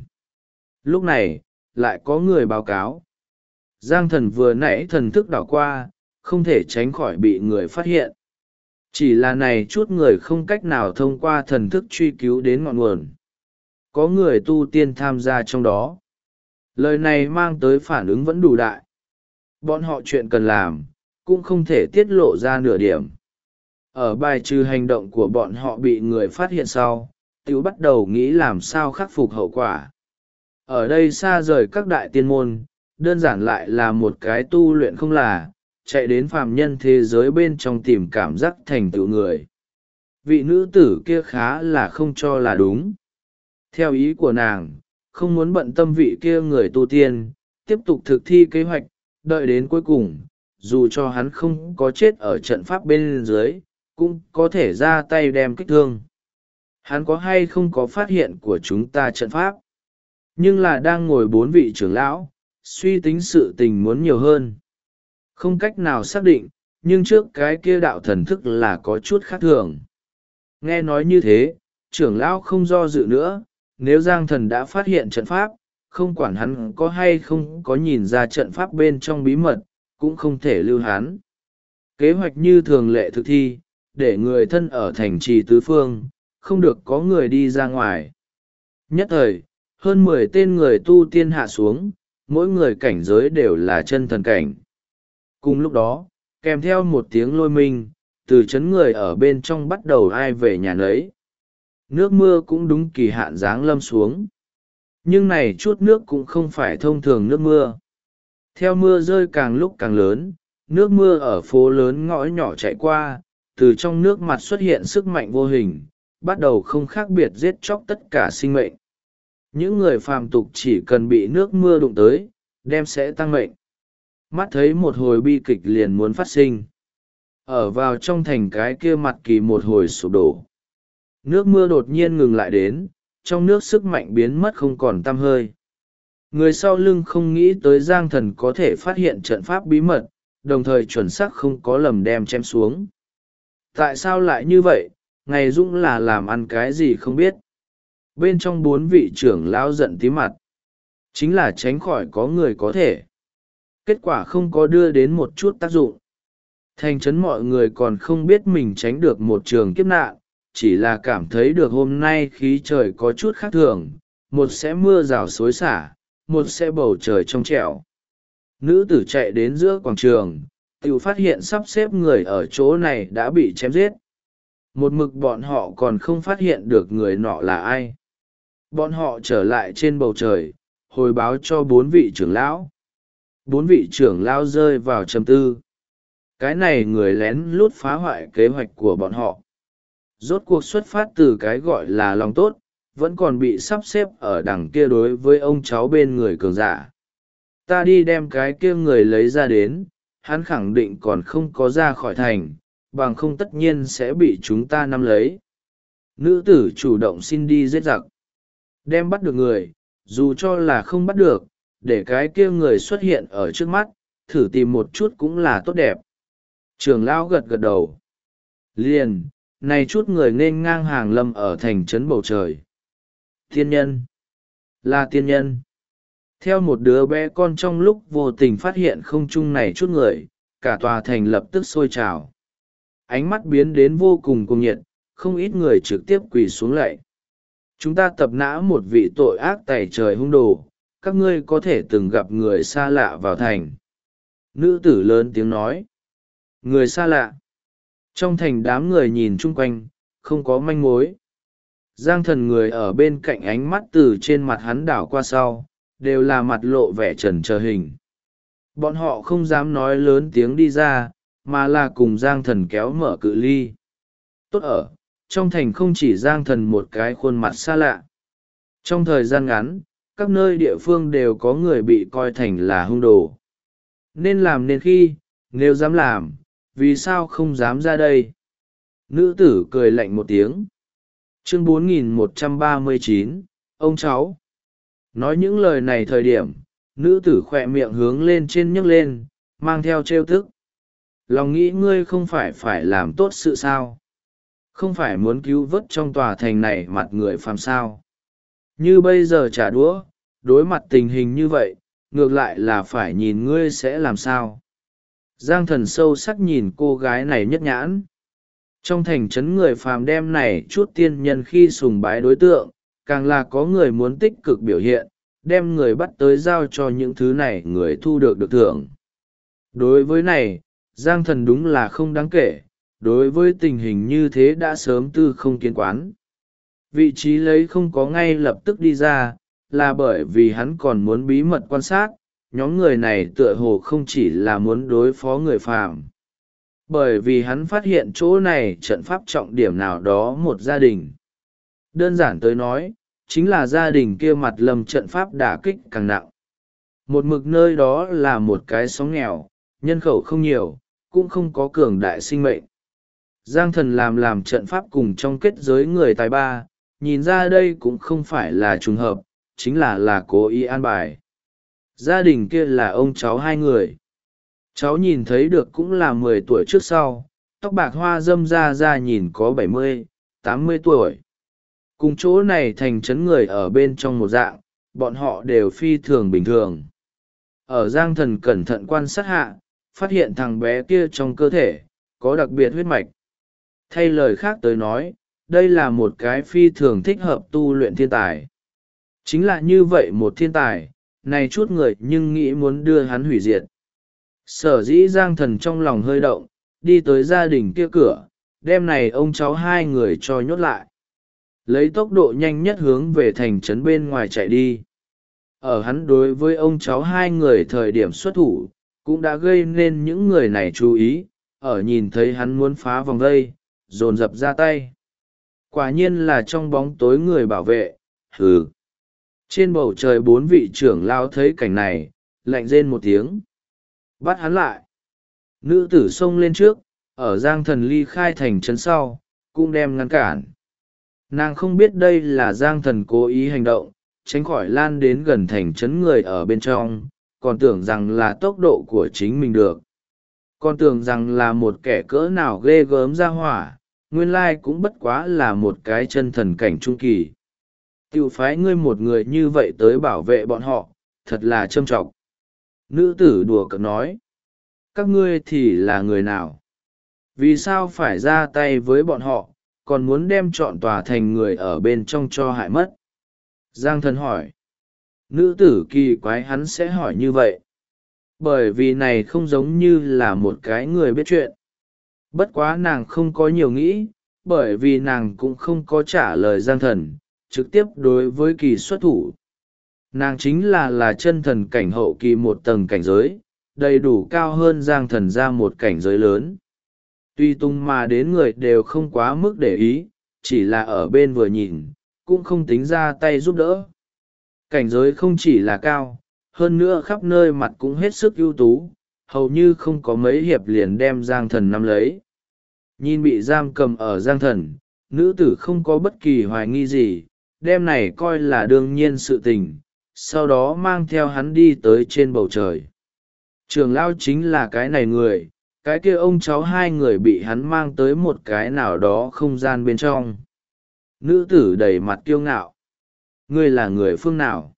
A: Lúc này, lại có người báo cáo. Giang Thần vừa nãy thần thức đảo qua, không thể tránh khỏi bị người phát hiện. Chỉ là này chút người không cách nào thông qua thần thức truy cứu đến ngọn nguồn. Có người tu tiên tham gia trong đó. Lời này mang tới phản ứng vẫn đủ đại. Bọn họ chuyện cần làm, cũng không thể tiết lộ ra nửa điểm. Ở bài trừ hành động của bọn họ bị người phát hiện sau, Tiểu bắt đầu nghĩ làm sao khắc phục hậu quả. Ở đây xa rời các đại tiên môn, đơn giản lại là một cái tu luyện không là, chạy đến phàm nhân thế giới bên trong tìm cảm giác thành tựu người. Vị nữ tử kia khá là không cho là đúng. Theo ý của nàng, không muốn bận tâm vị kia người tu tiên, tiếp tục thực thi kế hoạch, đợi đến cuối cùng, dù cho hắn không có chết ở trận pháp bên dưới, cũng có thể ra tay đem kích thương. Hắn có hay không có phát hiện của chúng ta trận pháp? Nhưng là đang ngồi 4 vị trưởng lão, suy tính sự tình muốn nhiều hơn. Không cách nào xác định, nhưng trước cái kia đạo thần thức là có chút khác thường. Nghe nói như thế, trưởng lão không do dự nữa, nếu Giang Thần đã phát hiện trận pháp, không quản hắn có hay không có nhìn ra trận pháp bên trong bí mật, cũng không thể lưu hắn. Kế hoạch như thường lệ thực thi, để người thân ở thành trì tứ phương, không được có người đi ra ngoài. Nhất thời, hơn 10 tên người tu tiên hạ xuống, mỗi người cảnh giới đều là chân thần cảnh. Cùng lúc đó, kèm theo một tiếng lôi minh, từ chấn người ở bên trong bắt đầu ai về nhà nấy. Nước mưa cũng đúng kỳ hạn giáng lâm xuống. Nhưng này chút nước cũng không phải thông thường nước mưa. Theo mưa rơi càng lúc càng lớn, nước mưa ở phố lớn ngõ nhỏ chạy qua, từ trong nước mặt xuất hiện sức mạnh vô hình, bắt đầu không khác biệt giết chóc tất cả sinh mệnh. Những người phàm tục chỉ cần bị nước mưa đụng tới, đem sẽ tăng mệnh. Mắt thấy một hồi bi kịch liền muốn phát sinh. Ở vào trong thành cái kia mặt kỳ một hồi sụp đổ. Nước mưa đột nhiên ngừng lại đến, trong nước sức mạnh biến mất không còn tăm hơi. Người sau lưng không nghĩ tới Giang Thần có thể phát hiện trận pháp bí mật, đồng thời chuẩn xác không có lầm đem chém xuống. Tại sao lại như vậy? Ngày Dũng là làm ăn cái gì không biết. Bên trong 4 vị trưởng lão giận tí mặt. Chính là tránh khỏi có người có thể. Kết quả không có đưa đến một chút tác dụng. Thành trấn mọi người còn không biết mình tránh được một trường kiếp nạn, chỉ là cảm thấy được hôm nay khí trời có chút khác thường, một sẽ mưa rào xối xả, một sẽ bầu trời trong trẻo. Nữ tử chạy đến giữa quảng trường, tự phát hiện sắp xếp người ở chỗ này đã bị chém giết. Một mực bọn họ còn không phát hiện được người nọ là ai. Bọn họ trở lại trên bầu trời, hồi báo cho 4 vị trưởng lão. 4 vị trưởng lão rơi vào trầm tư. Cái này người lén lút phá hoại kế hoạch của bọn họ. Rốt cuộc xuất phát từ cái gọi là lòng tốt, vẫn còn bị sắp xếp ở đằng kia đối với ông cháu bên người cường giả. Ta đi đem cái kia người lấy ra đến, hắn khẳng định còn không có ra khỏi thành, bằng không tất nhiên sẽ bị chúng ta nắm lấy. Nữ tử chủ động xin đi giết giặc. Đem bắt được người, dù cho là không bắt được, để cái kia người xuất hiện ở trước mắt, thử tìm một chút cũng là tốt đẹp. Trưởng lão gật gật đầu. Liền, này chút người nên ngang hàng lâm ở thành trấn bầu trời. Tiên nhân. Là tiên nhân. Theo một đứa bé con trong lúc vô tình phát hiện không trung này chút người, cả tòa thành lập tức sôi trào. Ánh mắt biến đến vô cùng cuồng nhiệt, không ít người trực tiếp quỳ xuống lạy. Chúng ta tập nã một vị tội ác tày trời hung đồ, các ngươi có thể từng gặp người xa lạ vào thành. Nữ tử lớn tiếng nói. Người xa lạ. Trong thành đám người nhìn chung quanh, không có manh mối. Giang Thần người ở bên cạnh ánh mắt từ trên mặt hắn đảo qua sau, đều là mặt lộ vẻ trần trờ hình. Bọn họ không dám nói lớn tiếng đi ra, mà là cùng Giang Thần kéo mở cự ly. Tốt ở, trong thành không chỉ Giang Thần một cái khuôn mặt xa lạ. Trong thời gian ngắn, các nơi địa phương đều có người bị coi thành là hung đồ. Nên làm nên khi, nếu dám làm, vì sao không dám ra đây? Nữ tử cười lạnh một tiếng. Chương 4139, ông cháu. Nói những lời này thời điểm, nữ tử khỏe miệng hướng lên trên nhấc lên, mang theo trêu tức. Lòng nghĩ ngươi không phải làm tốt sự sao? Không phải muốn cứu vớt trong tòa thành này mặt người phàm sao? Như bây giờ trả đũa, đối mặt tình hình như vậy, ngược lại là phải nhìn ngươi sẽ làm sao. Giang thần sâu sắc nhìn cô gái này nhất nhãn. Trong thành trấn người phàm đem này chút tiên nhân khi sùng bái đối tượng, càng là có người muốn tích cực biểu hiện, đem người bắt tới giao cho những thứ này người thu được thưởng. Đối với này, Giang thần đúng là không đáng kể, đối với tình hình như thế đã sớm tư không kiến quán. Vị trí lấy không có ngay lập tức đi ra, là bởi vì hắn còn muốn bí mật quan sát, nhóm người này tựa hồ không chỉ là muốn đối phó người phàm. Bởi vì hắn phát hiện chỗ này trận pháp trọng điểm nào đó một gia đình. Đơn giản tới nói, chính là gia đình kia mặt lầm trận pháp đả kích càng nặng. Một mực nơi đó là một cái xóm nghèo, nhân khẩu không nhiều, cũng không có cường đại sinh mệnh. Giang thần làm trận pháp cùng trong kết giới người tài ba, nhìn ra đây cũng không phải là trùng hợp, chính là cố ý an bài. Gia đình kia là ông cháu hai người. Cháu nhìn thấy được cũng là 10 tuổi trước sau, tóc bạc hoa râm ra nhìn có 70, 80 tuổi. Cùng chỗ này thành trấn người ở bên trong một dạng, bọn họ đều phi thường bình thường. Ở Giang thần cẩn thận quan sát hạ, phát hiện thằng bé kia trong cơ thể, có đặc biệt huyết mạch. Thay lời khác tới nói, đây là một cái phi thường thích hợp tu luyện thiên tài. Chính là như vậy một thiên tài, này chút người nhưng nghĩ muốn đưa hắn hủy diệt. Sở dĩ Giang thần trong lòng hơi động, đi tới gia đình kia cửa, đêm này ông cháu hai người cho nhốt lại. Lấy tốc độ nhanh nhất hướng về thành trấn bên ngoài chạy đi. Ở hắn đối với ông cháu hai người thời điểm xuất thủ, cũng đã gây nên những người này chú ý, ở nhìn thấy hắn muốn phá vòng vây, dồn dập ra tay. Quả nhiên là trong bóng tối người bảo vệ, hừ. Trên bầu trời 4 vị trưởng lao thấy cảnh này, lạnh rên một tiếng. Bắt hắn lại. Nữ tử xông lên trước, ở Giang thần ly khai thành trấn sau, cũng đem ngăn cản. Nàng không biết đây là Giang thần cố ý hành động, tránh khỏi lan đến gần thành trấn người ở bên trong, còn tưởng rằng là tốc độ của chính mình được. Còn tưởng rằng là một kẻ cỡ nào ghê gớm ra hỏa, nguyên lai cũng bất quá là một cái chân thần cảnh trung kỳ. Tiểu phái ngươi một người như vậy tới bảo vệ bọn họ, thật là trâm trọng. Nữ tử đùa cợt nói. Các ngươi thì là người nào? Vì sao phải ra tay với bọn họ, còn muốn đem trọn tòa thành người ở bên trong cho hại mất? Giang thần hỏi. Nữ tử kỳ quái hắn sẽ hỏi như vậy. Bởi vì này không giống như là một cái người biết chuyện. Bất quá nàng không có nhiều nghĩ, bởi vì nàng cũng không có trả lời Giang thần, trực tiếp đối với kỳ xuất thủ. Nàng chính là chân thần cảnh hậu kỳ một tầng cảnh giới, đầy đủ cao hơn Giang thần ra một cảnh giới lớn. Tuy tung mà đến người đều không quá mức để ý, chỉ là ở bên vừa nhìn, cũng không tính ra tay giúp đỡ. Cảnh giới không chỉ là cao, hơn nữa khắp nơi mặt cũng hết sức ưu tú, hầu như không có mấy hiệp liền đem Giang thần nắm lấy. Nhìn bị giam cầm ở Giang thần, nữ tử không có bất kỳ hoài nghi gì, đem này coi là đương nhiên sự tình, sau đó mang theo hắn đi tới trên bầu trời. Trường lao chính là cái này người, cái kia ông cháu hai người bị hắn mang tới một cái nào đó không gian bên trong. Nữ tử đầy mặt kiêu ngạo. Ngươi là người phương nào?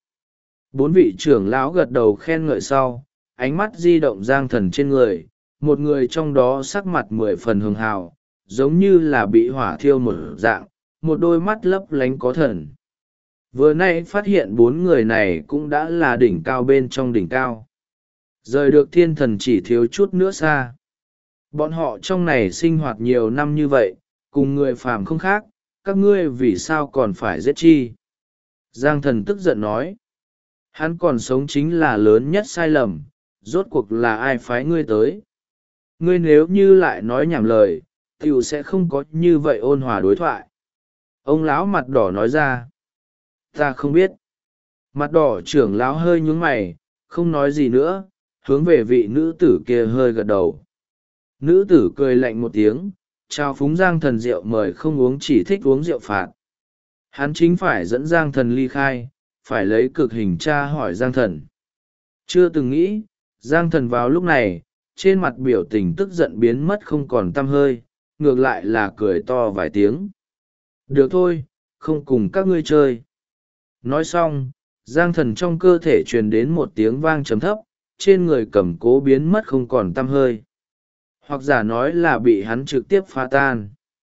A: 4 vị trưởng lão gật đầu khen ngợi sau, ánh mắt di động Giang thần trên người, một người trong đó sắc mặt 10 phần hường hào, giống như là bị hỏa thiêu một dạng, một đôi mắt lấp lánh có thần. Vừa nay phát hiện 4 người này cũng đã là đỉnh cao bên trong đỉnh cao. Rời được thiên thần chỉ thiếu chút nữa xa. Bọn họ trong này sinh hoạt nhiều năm như vậy, cùng người phàm không khác, các ngươi vì sao còn phải giết chi? Giang thần tức giận nói. Hắn còn sống chính là lớn nhất sai lầm, rốt cuộc là ai phái ngươi tới? Ngươi nếu như lại nói nhảm lời, tiểu sẽ không có như vậy ôn hòa đối thoại. Ông lão mặt đỏ nói ra. Ta không biết. Mặt đỏ trưởng lão hơi nhún mày, không nói gì nữa, hướng về vị nữ tử kia hơi gật đầu. Nữ tử cười lạnh một tiếng, trao phúng Giang thần rượu mời không uống, chỉ thích uống rượu phạt. Hắn chính phải dẫn Giang thần ly khai, phải lấy cực hình tra hỏi Giang thần. Chưa từng nghĩ, Giang thần vào lúc này, trên mặt biểu tình tức giận biến mất không còn tăm hơi, ngược lại là cười to vài tiếng. Được thôi, không cùng các ngươi chơi. Nói xong, Giang thần trong cơ thể truyền đến một tiếng vang trầm thấp, trên người cầm cố biến mất không còn tăm hơi. hoặc giả nói là bị hắn trực tiếp phá tan.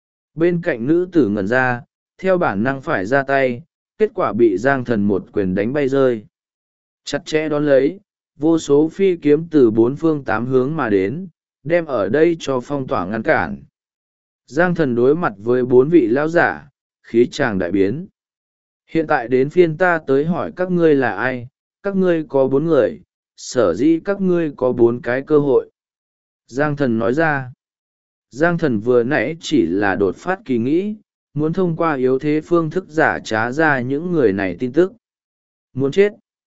A: Bên cạnh nữ tử ngẩn ra, theo bản năng phải ra tay, kết quả bị Giang Thần một quyền đánh bay rơi. Chặt chẽ đón lấy, vô số phi kiếm từ bốn phương tám hướng mà đến, đem ở đây cho phong tỏa ngăn cản. Giang Thần đối mặt với bốn vị lão giả, khí tràng đại biến. Hiện tại đến phiên ta tới hỏi các ngươi là ai, các ngươi có 4 người, sở dĩ các ngươi có 4 cái cơ hội. Giang Thần nói ra. Giang Thần vừa nãy chỉ là đột phát kỳ nghĩ, muốn thông qua yếu thế phương thức giả trá ra những người này tin tức. Muốn chết.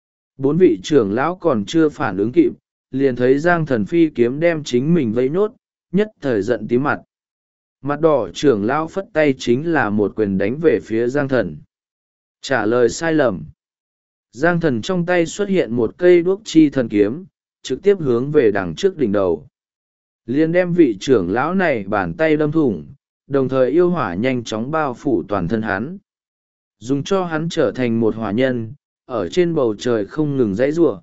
A: 4 vị trưởng lão còn chưa phản ứng kịp, liền thấy Giang Thần phi kiếm đem chính mình vây nốt, nhất thời giận tím mặt. Mặt đỏ trưởng lão phất tay chính là một quyền đánh về phía Giang Thần. Trả lời sai lầm. Giang Thần trong tay xuất hiện một cây đuốc chi thần kiếm, trực tiếp hướng về đằng trước đỉnh đầu. Liền đem vị trưởng lão này bàn tay đâm thủng, đồng thời yêu hỏa nhanh chóng bao phủ toàn thân hắn. Dùng cho hắn trở thành một hỏa nhân, ở trên bầu trời không ngừng dãy giụa.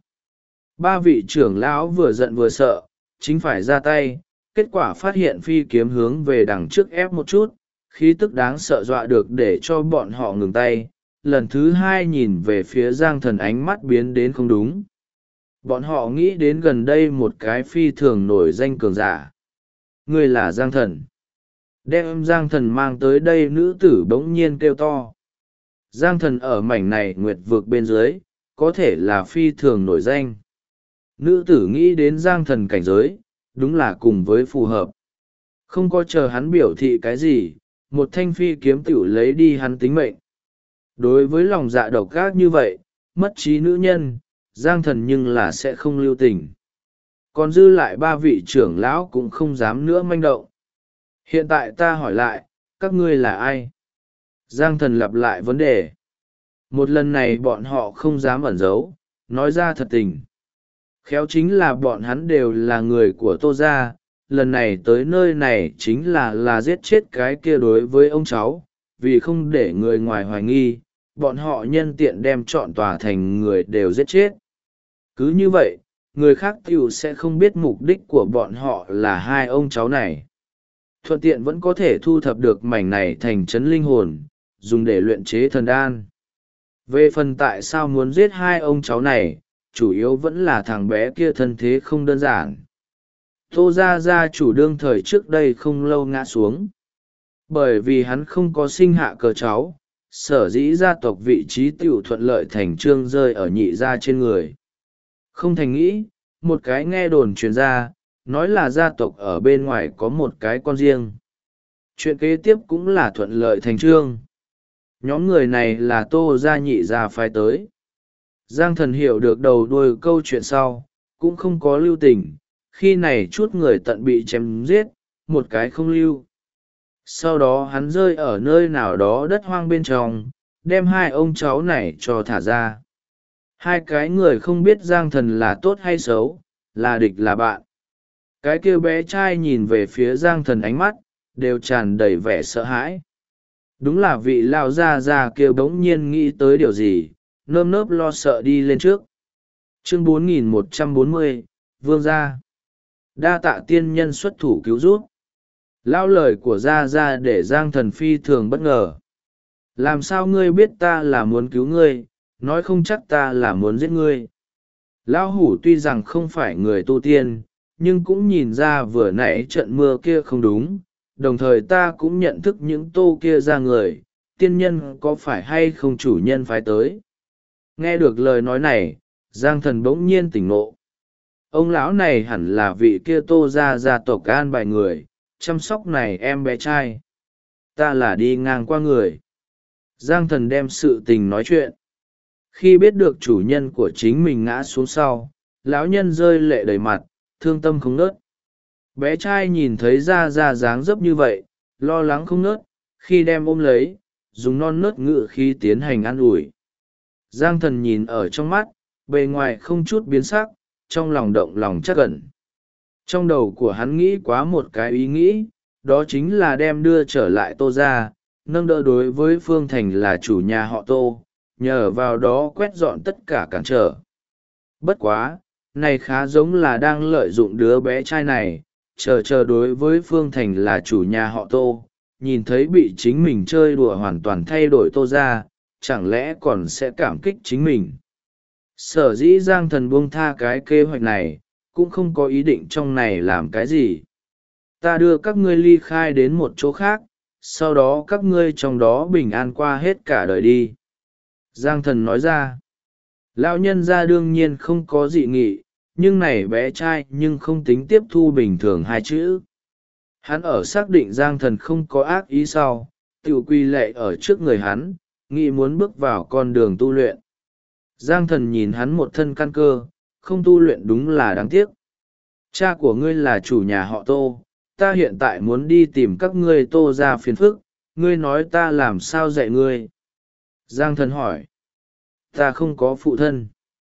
A: 3 vị trưởng lão vừa giận vừa sợ, chính phải ra tay, kết quả phát hiện phi kiếm hướng về đằng trước ép một chút, khí tức đáng sợ dọa được để cho bọn họ ngừng tay. Lần thứ 2 nhìn về phía Giang Thần ánh mắt biến đến không đúng. Bọn họ nghĩ đến gần đây một cái phi thường nổi danh cường giả. Ngươi là Giang Thần. Đem Giang Thần mang tới đây, nữ tử bỗng nhiên kêu to. Giang Thần ở mảnh này nguyệt vực bên dưới, có thể là phi thường nổi danh. Nữ tử nghĩ đến Giang Thần cảnh giới, đúng là cùng với phù hợp. Không có chờ hắn biểu thị cái gì, một thanh phi kiếm tiểu lấy đi hắn tính mệnh. Đối với lòng dạ độc ác như vậy, mất trí nữ nhân, Giang Thần nhưng là sẽ không lưu tình. Còn dư lại 3 vị trưởng lão cũng không dám nữa manh động. Hiện tại ta hỏi lại, các ngươi là ai? Giang Thần lặp lại vấn đề. Một lần này bọn họ không dám ẩn giấu, nói ra thật tình. Khéo chính là bọn hắn đều là người của Tô gia, lần này tới nơi này chính là giết chết cái kia đối với ông cháu, vì không để người ngoài hoài nghi, bọn họ nhân tiện đem trọn tòa thành người đều giết chết. Cứ như vậy, người khác tiểu sẽ không biết mục đích của bọn họ là 2 ông cháu này. Thuận tiện vẫn có thể thu thập được mảnh này thành trấn linh hồn, dùng để luyện chế thần đan. Về phần tại sao muốn giết 2 ông cháu này, chủ yếu vẫn là thằng bé kia thân thế không đơn giản. Tô gia gia chủ đương thời trước đây không lâu ngã xuống. Bởi vì hắn không có sinh hạ cờ cháu, sở dĩ gia tộc vị trí tiểu thuận lợi thành trương rơi ở nhị gia trên người. Không thành nghĩ, một cái nghe đồn truyền ra, nói là gia tộc ở bên ngoài có một cái con riêng. Chuyện kế tiếp cũng là thuận lợi thành trương. Nhóm người này là Tô gia nhị gia phái tới. Giang Thần hiểu được đầu đuôi câu chuyện sau, cũng không có lưu tình, khi này chút người tận bị chém giết, một cái không lưu. Sau đó hắn rơi ở nơi nào đó đất hoang bên trong, đem 2 ông cháu này cho thả ra. 2 cái người không biết Giang Thần là tốt hay xấu, là địch là bạn. Cái kia bé trai nhìn về phía Giang Thần ánh mắt, đều tràn đầy vẻ sợ hãi. Đúng là vị lao gia kia bỗng nhiên nghĩ tới điều gì, nơm nớp lo sợ đi lên trước. Chương 4140, Vương gia. Đa tạ tiên nhân xuất thủ cứu giúp. Lao lời của gia để Giang Thần phi thường bất ngờ. Làm sao ngươi biết ta là muốn cứu ngươi, nói không chắc ta là muốn giết ngươi. Lão hủ tuy rằng không phải người tu tiên, nhưng cũng nhìn ra vừa nãy trận mưa kia không đúng, đồng thời ta cũng nhận thức những tô kia ra người, tiên nhân có phải hay không chủ nhân phái tới. Nghe được lời nói này, Giang Thần bỗng nhiên tỉnh ngộ. Ông lão này hẳn là vị kia Tô gia tộc an bài người, chăm sóc này em bé trai. Ta là đi ngang qua người. Giang Thần đem sự tình nói chuyện. Khi biết được chủ nhân của chính mình ngã xuống sau, lão nhân rơi lệ đầy mặt, thương tâm không nớt. Bé trai nhìn thấy ra dáng dấp như vậy, lo lắng không nớt, khi đem ôm lấy, dùng non nớt ngự khi tiến hành an ủi. Giang Thần nhìn ở trong mắt, bề ngoài không chút biến sắc, trong lòng động lòng chắc ẩn. Trong đầu của hắn nghĩ quá một cái ý nghĩ, đó chính là đem đưa trở lại Tô gia, nâng đỡ đối với Phương Thành là chủ nhà họ Tô, nhờ vào đó quét dọn tất cả cản trở. Bất quá, này khá giống là đang lợi dụng đứa bé trai này, chờ đối với Phương Thành là chủ nhà họ Tô, nhìn thấy bị chính mình chơi đùa hoàn toàn thay đổi Tô ra, chẳng lẽ còn sẽ cảm kích chính mình. Sở dĩ Giang Thần buông tha cái kế hoạch này, cũng không có ý định trong này làm cái gì. Ta đưa các ngươi ly khai đến một chỗ khác, sau đó các ngươi trong đó bình an qua hết cả đời đi. Giang Thần nói ra. Lão nhân gia đương nhiên không có dị nghị, nhưng này bé trai nhưng không tính tiếp thu bình thường hai chữ. Hắn ở xác định Giang Thần không có ác ý sau, tự quy lệ ở trước người hắn, nghĩ muốn bước vào con đường tu luyện. Giang Thần nhìn hắn một thân căn cơ, không tu luyện đúng là đáng tiếc. Cha của ngươi là chủ nhà họ Tô, ta hiện tại muốn đi tìm các ngươi Tô ra phiền phức, ngươi nói ta làm sao dạy ngươi. Giang Thần hỏi. Ta không có phụ thân.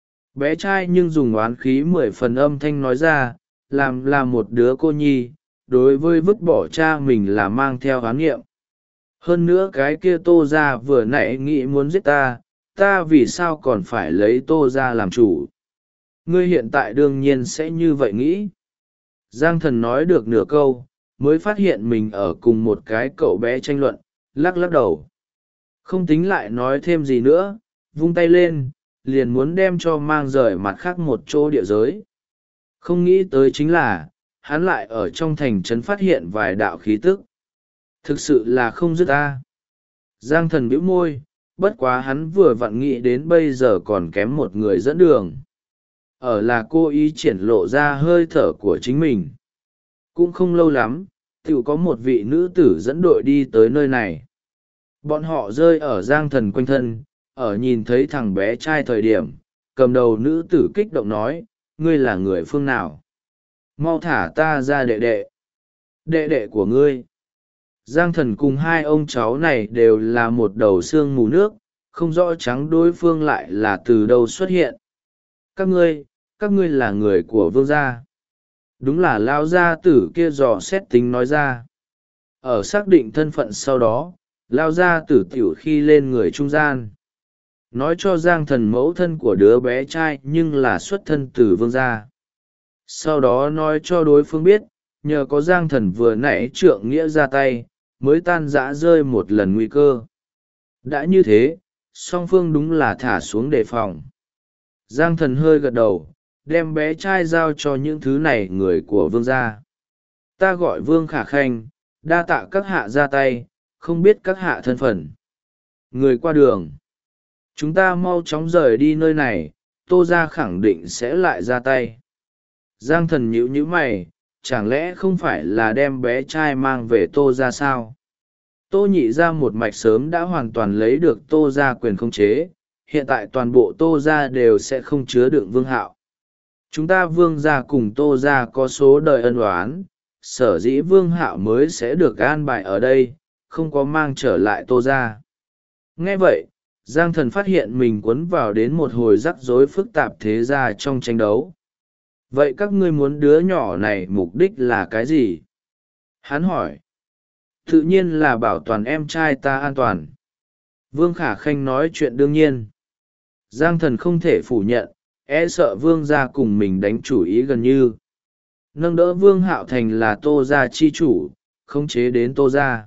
A: Bé trai nhưng dùng oán khí 10 phần âm thanh nói ra, làm một đứa cô nhi, đối với vứt bỏ cha mình là mang theo oán nghiệm. Hơn nữa cái kia Tô ra vừa nãy nghĩ muốn giết ta, ta vì sao còn phải lấy Tô ra làm chủ. Ngươi hiện tại đương nhiên sẽ như vậy nghĩ. Giang Thần nói được nửa câu, mới phát hiện mình ở cùng một cái cậu bé tranh luận, lắc lắc đầu. Không tính lại nói thêm gì nữa, vung tay lên, liền muốn đem cho mang rời mặt khác một chỗ địa giới. Không nghĩ tới chính là, hắn lại ở trong thành trấn phát hiện vài đạo khí tức. Thực sự là không dứt ta. Giang Thần bĩu môi, bất quá hắn vừa vặn nghĩ đến bây giờ còn kém một người dẫn đường. Ở là cô ý triển lộ ra hơi thở của chính mình. Cũng không lâu lắm, tự có một vị nữ tử dẫn đội đi tới nơi này. Bọn họ rơi ở Giang Thần quanh thân, ở nhìn thấy thằng bé trai thời điểm, cầm đầu nữ tử kích động nói, ngươi là người phương nào? Mau thả ta ra đệ đệ. Đệ đệ của ngươi. Giang Thần cùng hai ông cháu này đều là một đầu xương mù nước, không rõ trắng đối phương lại là từ đâu xuất hiện. Các ngươi là người của vương gia. Đúng là lao gia tử kia dò xét tính nói ra. Ở xác định thân phận sau đó, lao gia tử tiểu khi lên người trung gian. Nói cho Giang Thần mẫu thân của đứa bé trai nhưng là xuất thân từ vương gia. Sau đó nói cho đối phương biết, nhờ có Giang Thần vừa nãy trượng nghĩa ra tay, mới tan rã rơi một lần nguy cơ. Đã như thế, song phương đúng là thả xuống đề phòng. Giang Thần hơi gật đầu, đem bé trai giao cho những thứ này người của vương gia. Ta gọi Vương Khả Khanh, đa tạ các hạ ra tay, không biết các hạ thân phận. Người qua đường. Chúng ta mau chóng rời đi nơi này, Tô gia khẳng định sẽ lại ra tay. Giang Thần nhíu mày, chẳng lẽ không phải là đem bé trai mang về Tô gia sao? Tô nhị gia một mạch sớm đã hoàn toàn lấy được Tô gia quyền khống chế, hiện tại toàn bộ Tô gia đều sẽ không chứa đựng Vương Hạo. Chúng ta Vương gia cùng Tô gia có số đời ân oán, sở dĩ Vương Hạo mới sẽ được an bài ở đây, không có mang trở lại Tô gia. Nghe vậy, Giang Thần phát hiện mình cuốn vào đến một hồi rắc rối phức tạp thế gia trong tranh đấu. Vậy các ngươi muốn đứa nhỏ này mục đích là cái gì? Hắn hỏi. Tự nhiên là bảo toàn em trai ta an toàn. Vương Khả Khanh nói chuyện đương nhiên. Giang Thần không thể phủ nhận, e sợ Vương gia cùng mình đánh chủ ý gần như. Nâng đỡ Vương Hạo thành là Tô gia chi chủ, khống chế đến Tô gia.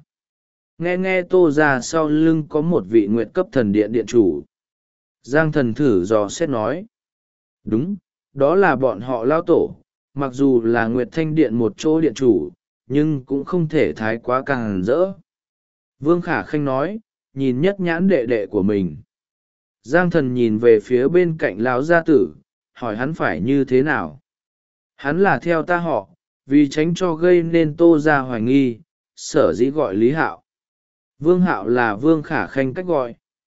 A: Nghe Tô gia sau lưng có một vị nguyện cấp thần điện điện chủ. Giang Thần thử dò xét nói. Đúng, đó là bọn họ lao tổ, mặc dù là Nguyệt Thanh Điện một chỗ điện chủ, nhưng cũng không thể thái quá càng rỡ. Vương Khả Khanh nói, nhìn nhất nhãn đệ đệ của mình. Giang Thần nhìn về phía bên cạnh lão gia tử, hỏi hắn phải như thế nào. Hắn là theo ta họ, vì tránh cho gây nên Tô gia hoài nghi, sở dĩ gọi Lý Hạo. Vương Hạo là Vương Khả Khanh cách gọi.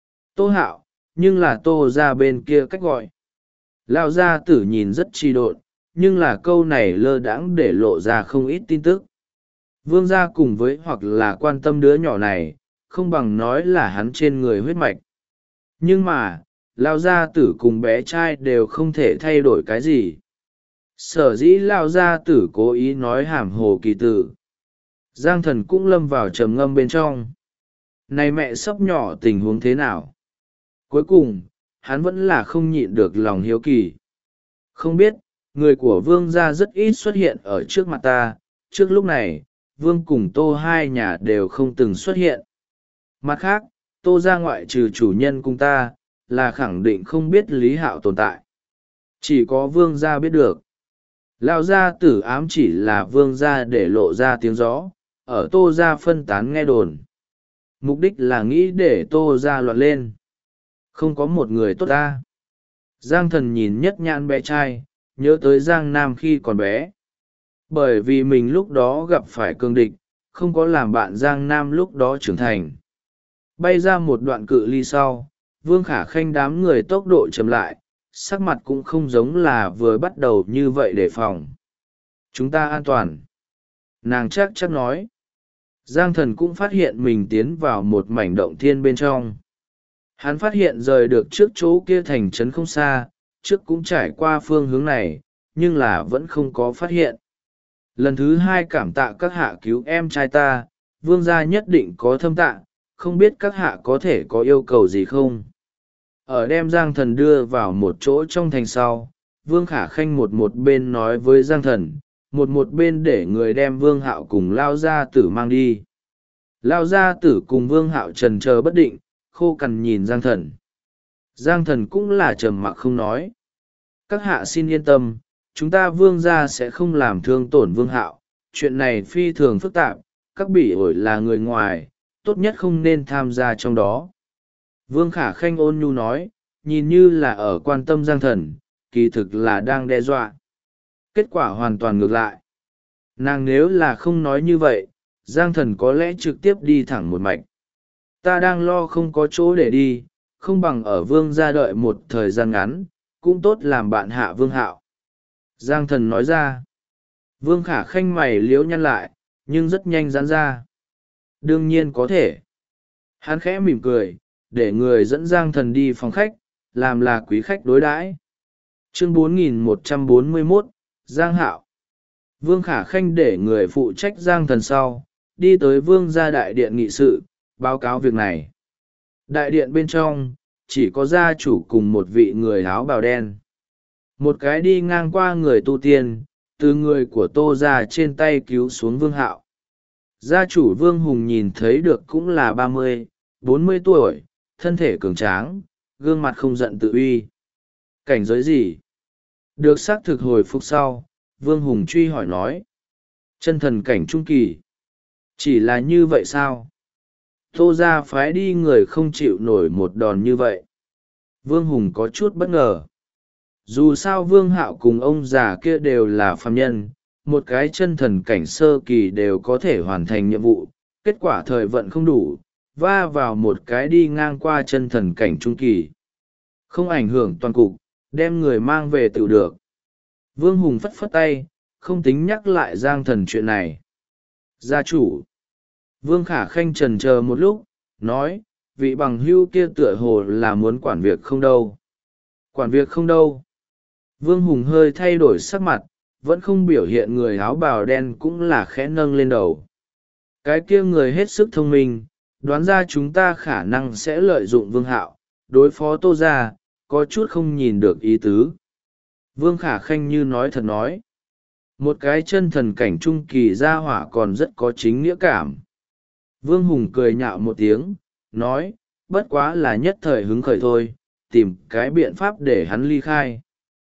A: Tô Hạo, nhưng là Tô gia bên kia cách gọi. Lão gia tử nhìn rất chi độn, nhưng là câu này lơ đãng để lộ ra không ít tin tức. Vương gia cùng với hoặc là quan tâm đứa nhỏ này, không bằng nói là hắn trên người huyết mạch. Nhưng mà, lão gia tử cùng bé trai đều không thể thay đổi cái gì. Sở dĩ lão gia tử cố ý nói hàm hồ kỳ tử. Giang Thần cũng lâm vào trầm ngâm bên trong. Này mẹ sắp nhỏ tình huống thế nào? Cuối cùng, hắn vẫn là không nhịn được lòng hiếu kỳ. Không biết, người của vương gia rất ít xuất hiện ở trước mặt ta, trước lúc này vương cùng tô hai nhà đều không từng xuất hiện. Mặt khác, tô ra ngoại trừ chủ nhân cùng ta là khẳng định không biết Lý Hạo tồn tại. Chỉ có vương gia biết được. Lão gia tử ám chỉ là vương gia để lộ ra tiếng gió, ở tô ra phân tán nghe đồn. Mục đích là nghĩ để tô ra loạn lên. Không có một người tốt ta. Giang Thần nhìn nhất nhãn bé trai, nhớ tới Giang Nam khi còn bé. Bởi vì mình lúc đó gặp phải cương địch, không có làm bạn Giang Nam lúc đó trưởng thành. Bay ra một đoạn cự ly sau, Vương Khả Khanh đám người tốc độ chậm lại, sắc mặt cũng không giống là vừa bắt đầu như vậy đề phòng. Chúng ta an toàn. Nàng chắc nói. Giang Thần cũng phát hiện mình tiến vào một mảnh động thiên bên trong. Hắn phát hiện rời được trước chỗ kia thành trấn không xa, trước cũng trải qua phương hướng này, nhưng là vẫn không có phát hiện. Lần thứ hai cảm tạ các hạ cứu em trai ta, vương gia nhất định có thâm tạ, không biết các hạ có thể có yêu cầu gì không. Ở đem Giang Thần đưa vào một chỗ trong thành sau, Vương Khả Khanh một bên nói với Giang Thần, một bên để người đem Vương Hạo cùng Lao Gia Tử mang đi. Lao Gia Tử cùng Vương Hạo trần chờ bất định, khô cằn nhìn Giang Thần. Giang Thần cũng là trầm mặc không nói. Các hạ xin yên tâm, chúng ta Vương gia sẽ không làm thương tổn Vương Hạo, chuyện này phi thường phức tạp, các bỉ ổi là người ngoài, tốt nhất không nên tham gia trong đó. Vương Khả Khanh ôn nhu nói, nhìn như là ở quan tâm Giang Thần, kỳ thực là đang đe dọa. Kết quả hoàn toàn ngược lại. Nàng nếu là không nói như vậy, Giang Thần có lẽ trực tiếp đi thẳng một mạch. Ta đang lo không có chỗ để đi, không bằng ở Vương gia đợi một thời gian ngắn, cũng tốt làm bạn hạ Vương Hạo. Giang Thần nói ra. Vương Khả Khanh mày liếu nhăn lại, nhưng rất nhanh giãn ra. Đương nhiên có thể. Hắn khẽ mỉm cười, để người dẫn Giang Thần đi phòng khách, làm là quý khách đối đãi. Chương 4141, Giang Hạo. Vương Khả Khanh để người phụ trách Giang Thần sau, đi tới Vương gia đại điện nghị sự, báo cáo việc này. Đại điện bên trong, chỉ có gia chủ cùng một vị người áo bào đen. Một cái đi ngang qua người tu tiên, từ người của Tô ra trên tay cứu xuống Vương Hạo. Gia chủ Vương Hùng nhìn thấy được cũng là 30, 40 tuổi, thân thể cường tráng, gương mặt không giận tự uy. Cảnh giới gì? Được xác thực hồi phục sau, Vương Hùng truy hỏi nói. Chân thần cảnh trung kỳ. Chỉ là như vậy sao? Tô ra phái đi người không chịu nổi một đòn như vậy. Vương Hùng có chút bất ngờ. Dù sao Vương Hạo cùng ông già kia đều là phàm nhân, một cái chân thần cảnh sơ kỳ đều có thể hoàn thành nhiệm vụ, kết quả thời vận không đủ, va vào một cái đi ngang qua chân thần cảnh trung kỳ. Không ảnh hưởng toàn cục, đem người mang về tự được. Vương Hùng phất phất tay, không tính nhắc lại Giang Thần chuyện này. Gia chủ. Vương Khả Khanh chần chờ một lúc, nói, vị bằng hưu kia tựa hồ là muốn quản việc không đâu. Quản việc không đâu. Vương Hùng hơi thay đổi sắc mặt, vẫn không biểu hiện người áo bào đen cũng là khẽ nâng lên đầu. Cái kia người hết sức thông minh, đoán ra chúng ta khả năng sẽ lợi dụng Vương Hạo, đối phó Tô ra, có chút không nhìn được ý tứ. Vương Khả Khanh như nói thật nói. Một cái chân thần cảnh trung kỳ gia hỏa còn rất có chính nghĩa cảm. Vương Hùng cười nhạo một tiếng, nói, bất quá là nhất thời hứng khởi thôi, tìm cái biện pháp để hắn ly khai.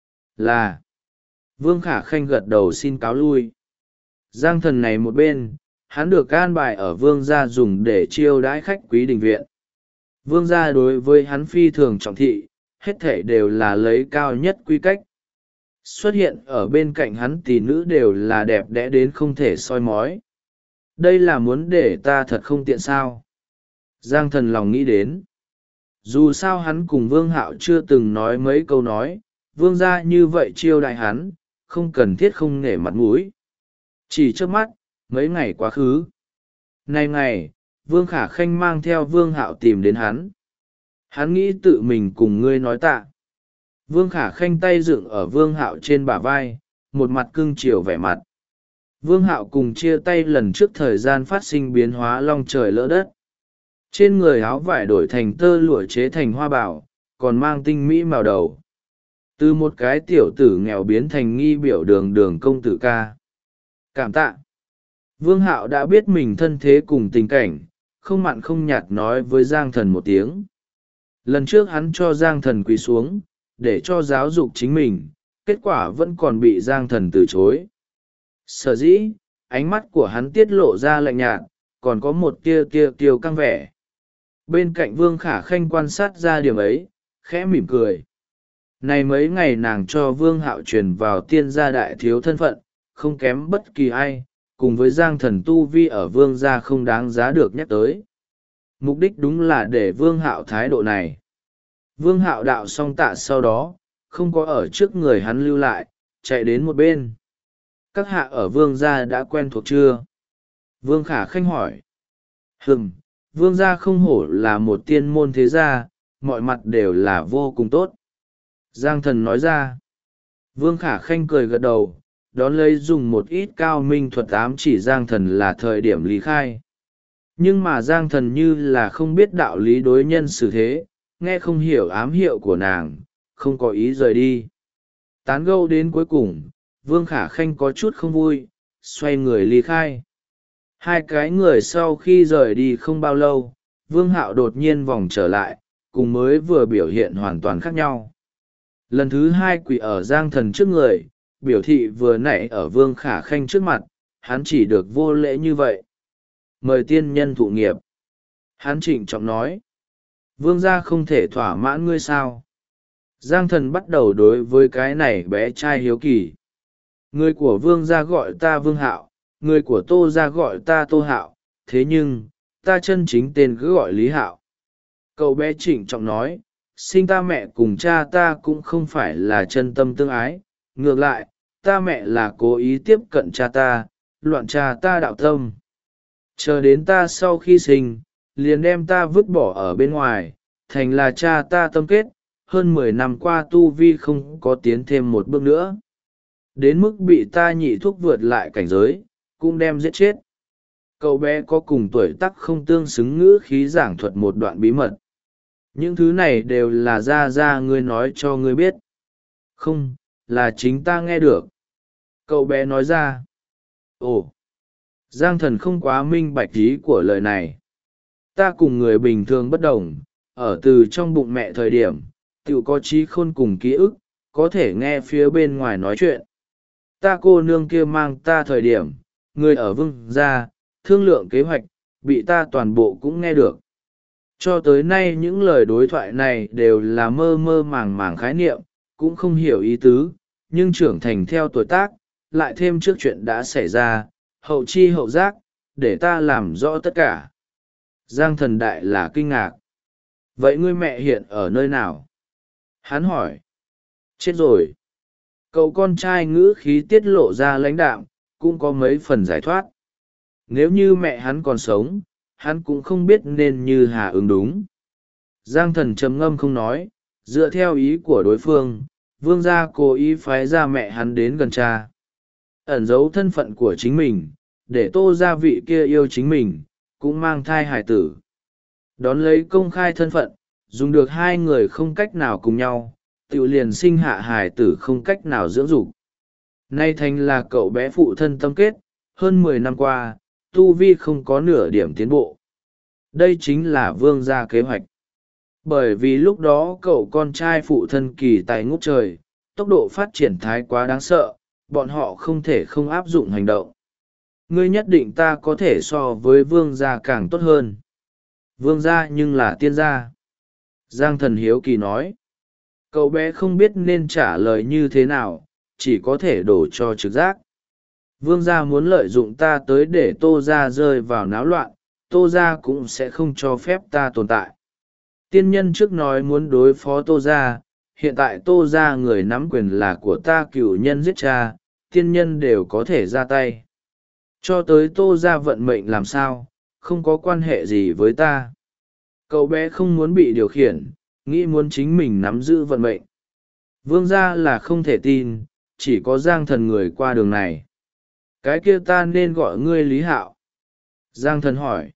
A: Là. Vương Khả Khanh gật đầu xin cáo lui. Giang Thần này một bên, hắn được an bài ở Vương gia dùng để chiêu đãi khách quý đình viện. Vương gia đối với hắn phi thường trọng thị, hết thể đều là lấy cao nhất quy cách. Xuất hiện ở bên cạnh hắn tỷ nữ đều là đẹp đẽ đến không thể soi mói. Đây là muốn để ta thật không tiện sao? Giang Thần lòng nghĩ đến. Dù sao hắn cùng Vương Hạo chưa từng nói mấy câu nói, Vương gia như vậy chiêu đại hắn, không cần thiết không nể mặt mũi. Chỉ trước mắt, mấy ngày quá khứ. Nay ngày, Vương Khả Khanh mang theo Vương Hạo tìm đến hắn. Hắn nghĩ tự mình cùng ngươi nói tạ. Vương Khả Khanh tay dựng ở Vương Hạo trên bả vai, một mặt cưng chiều vẻ mặt. Vương Hạo cùng chia tay lần trước thời gian phát sinh biến hóa long trời lỡ đất. Trên người áo vải đổi thành tơ lụa chế thành hoa bảo, còn mang tinh mỹ màu đầu. Từ một cái tiểu tử nghèo biến thành nghi biểu đường đường công tử ca. Cảm tạ. Vương Hạo đã biết mình thân thế cùng tình cảnh, không mặn không nhạt nói với Giang Thần một tiếng. Lần trước hắn cho Giang Thần quỳ xuống, để cho giáo dục chính mình, kết quả vẫn còn bị Giang Thần từ chối. Sở dĩ, ánh mắt của hắn tiết lộ ra lạnh nhạt, còn có một tia kiêu căng vẻ. Bên cạnh Vương Khả Khanh quan sát ra điểm ấy, khẽ mỉm cười. Này mấy ngày nàng cho Vương Hạo truyền vào tiên gia đại thiếu thân phận, không kém bất kỳ ai, cùng với Giang Thần tu vi ở Vương gia không đáng giá được nhắc tới. Mục đích đúng là để Vương Hạo thái độ này. Vương Hạo đạo xong tạ sau đó, không có ở trước người hắn lưu lại, chạy đến một bên. Các hạ ở Vương gia đã quen thuộc chưa? Vương Khả Khanh hỏi. Vương gia không hổ là một tiên môn thế gia, mọi mặt đều là vô cùng tốt. Giang Thần nói ra. Vương Khả Khanh cười gật đầu, đón lấy dùng một ít cao minh thuật ám chỉ Giang Thần là thời điểm lý khai. Nhưng mà Giang Thần như là không biết đạo lý đối nhân xử thế, nghe không hiểu ám hiệu của nàng, không có ý rời đi. Tán gẫu đến cuối cùng, Vương Khả Khanh có chút không vui, xoay người lý khai. Hai cái người sau khi rời đi không bao lâu, Vương Hạo đột nhiên vòng trở lại, cùng mới vừa biểu hiện hoàn toàn khác nhau. Lần thứ hai quỳ ở Giang Thần trước người, biểu thị vừa nãy ở Vương Khả Khanh trước mặt, hắn chỉ được vô lễ như vậy. Mời tiên nhân thụ nghiệp. Hắn trịnh trọng nói. Vương gia không thể thỏa mãn ngươi sao? Giang Thần bắt đầu đối với cái này bé trai hiếu kỳ. Người của Vương gia gọi ta Vương Hạo, người của Tô gia gọi ta Tô Hạo, thế nhưng, ta chân chính tên cứ gọi Lý Hạo. Cậu bé trịnh trọng nói, sinh ta mẹ cùng cha ta cũng không phải là chân tâm tương ái, ngược lại, ta mẹ là cố ý tiếp cận cha ta, loạn cha ta đạo tâm. Chờ đến ta sau khi sinh, liền đem ta vứt bỏ ở bên ngoài, thành là cha ta tâm kết, hơn 10 năm qua tu vi không có tiến thêm một bước nữa. Đến mức bị ta nhị thúc vượt lại cảnh giới, cũng đem giết chết. Cậu bé có cùng tuổi tác không tương xứng ngữ khí giảng thuật một đoạn bí mật. Những thứ này đều là ra ngươi nói cho ngươi biết. Không, là chính ta nghe được. Cậu bé nói ra. Ồ! Giang Thần không quá minh bạch ý của lời này. Ta cùng người bình thường bất đồng, ở từ trong bụng mẹ thời điểm, tự có trí khôn cùng ký ức, có thể nghe phía bên ngoài nói chuyện. Ta cô nương kia mang ta thời điểm, người ở Vương gia, thương lượng kế hoạch, bị ta toàn bộ cũng nghe được. Cho tới nay những lời đối thoại này đều là mơ mơ màng màng khái niệm, cũng không hiểu ý tứ, nhưng trưởng thành theo tuổi tác, lại thêm trước chuyện đã xảy ra, hậu chi hậu giác, để ta làm rõ tất cả. Giang Thần đại là kinh ngạc. Vậy ngươi mẹ hiện ở nơi nào? Hắn hỏi. Chết rồi. Cậu con trai ngữ khí tiết lộ ra lãnh đạm, cũng có mấy phần giải thoát. Nếu như mẹ hắn còn sống, hắn cũng không biết nên như hà ứng đúng. Giang Thần trầm ngâm không nói, dựa theo ý của đối phương, Vương gia cố ý phái ra mẹ hắn đến gần cha. Ẩn giấu thân phận của chính mình, để Tô gia vị kia yêu chính mình, cũng mang thai hài tử. Đón lấy công khai thân phận, dùng được hai người không cách nào cùng nhau, tự liền sinh hạ hài tử không cách nào dưỡng dục. Nay thành là cậu bé phụ thân tâm kết, hơn 10 năm qua, tu vi không có nửa điểm tiến bộ. Đây chính là Vương gia kế hoạch. Bởi vì lúc đó cậu con trai phụ thân kỳ tài ngút trời, tốc độ phát triển thái quá đáng sợ, bọn họ không thể không áp dụng hành động. Ngươi nhất định ta có thể so với Vương gia càng tốt hơn. Vương gia nhưng là tiên gia. Giang Thần hiếu kỳ nói. Cậu bé không biết nên trả lời như thế nào, chỉ có thể đổ cho trực giác. Vương gia muốn lợi dụng ta tới để Tô gia rơi vào náo loạn, Tô gia cũng sẽ không cho phép ta tồn tại. Tiên nhân trước nói muốn đối phó Tô gia, hiện tại Tô gia người nắm quyền là của ta cửu nhân giết cha, tiên nhân đều có thể ra tay. Cho tới Tô gia vận mệnh làm sao, không có quan hệ gì với ta. Cậu bé không muốn bị điều khiển, nghĩ muốn chính mình nắm giữ vận mệnh. Vương gia là không thể tin, chỉ có Giang Thần người qua đường này. Cái kia ta nên gọi ngươi Lý Hạo. Giang Thần hỏi.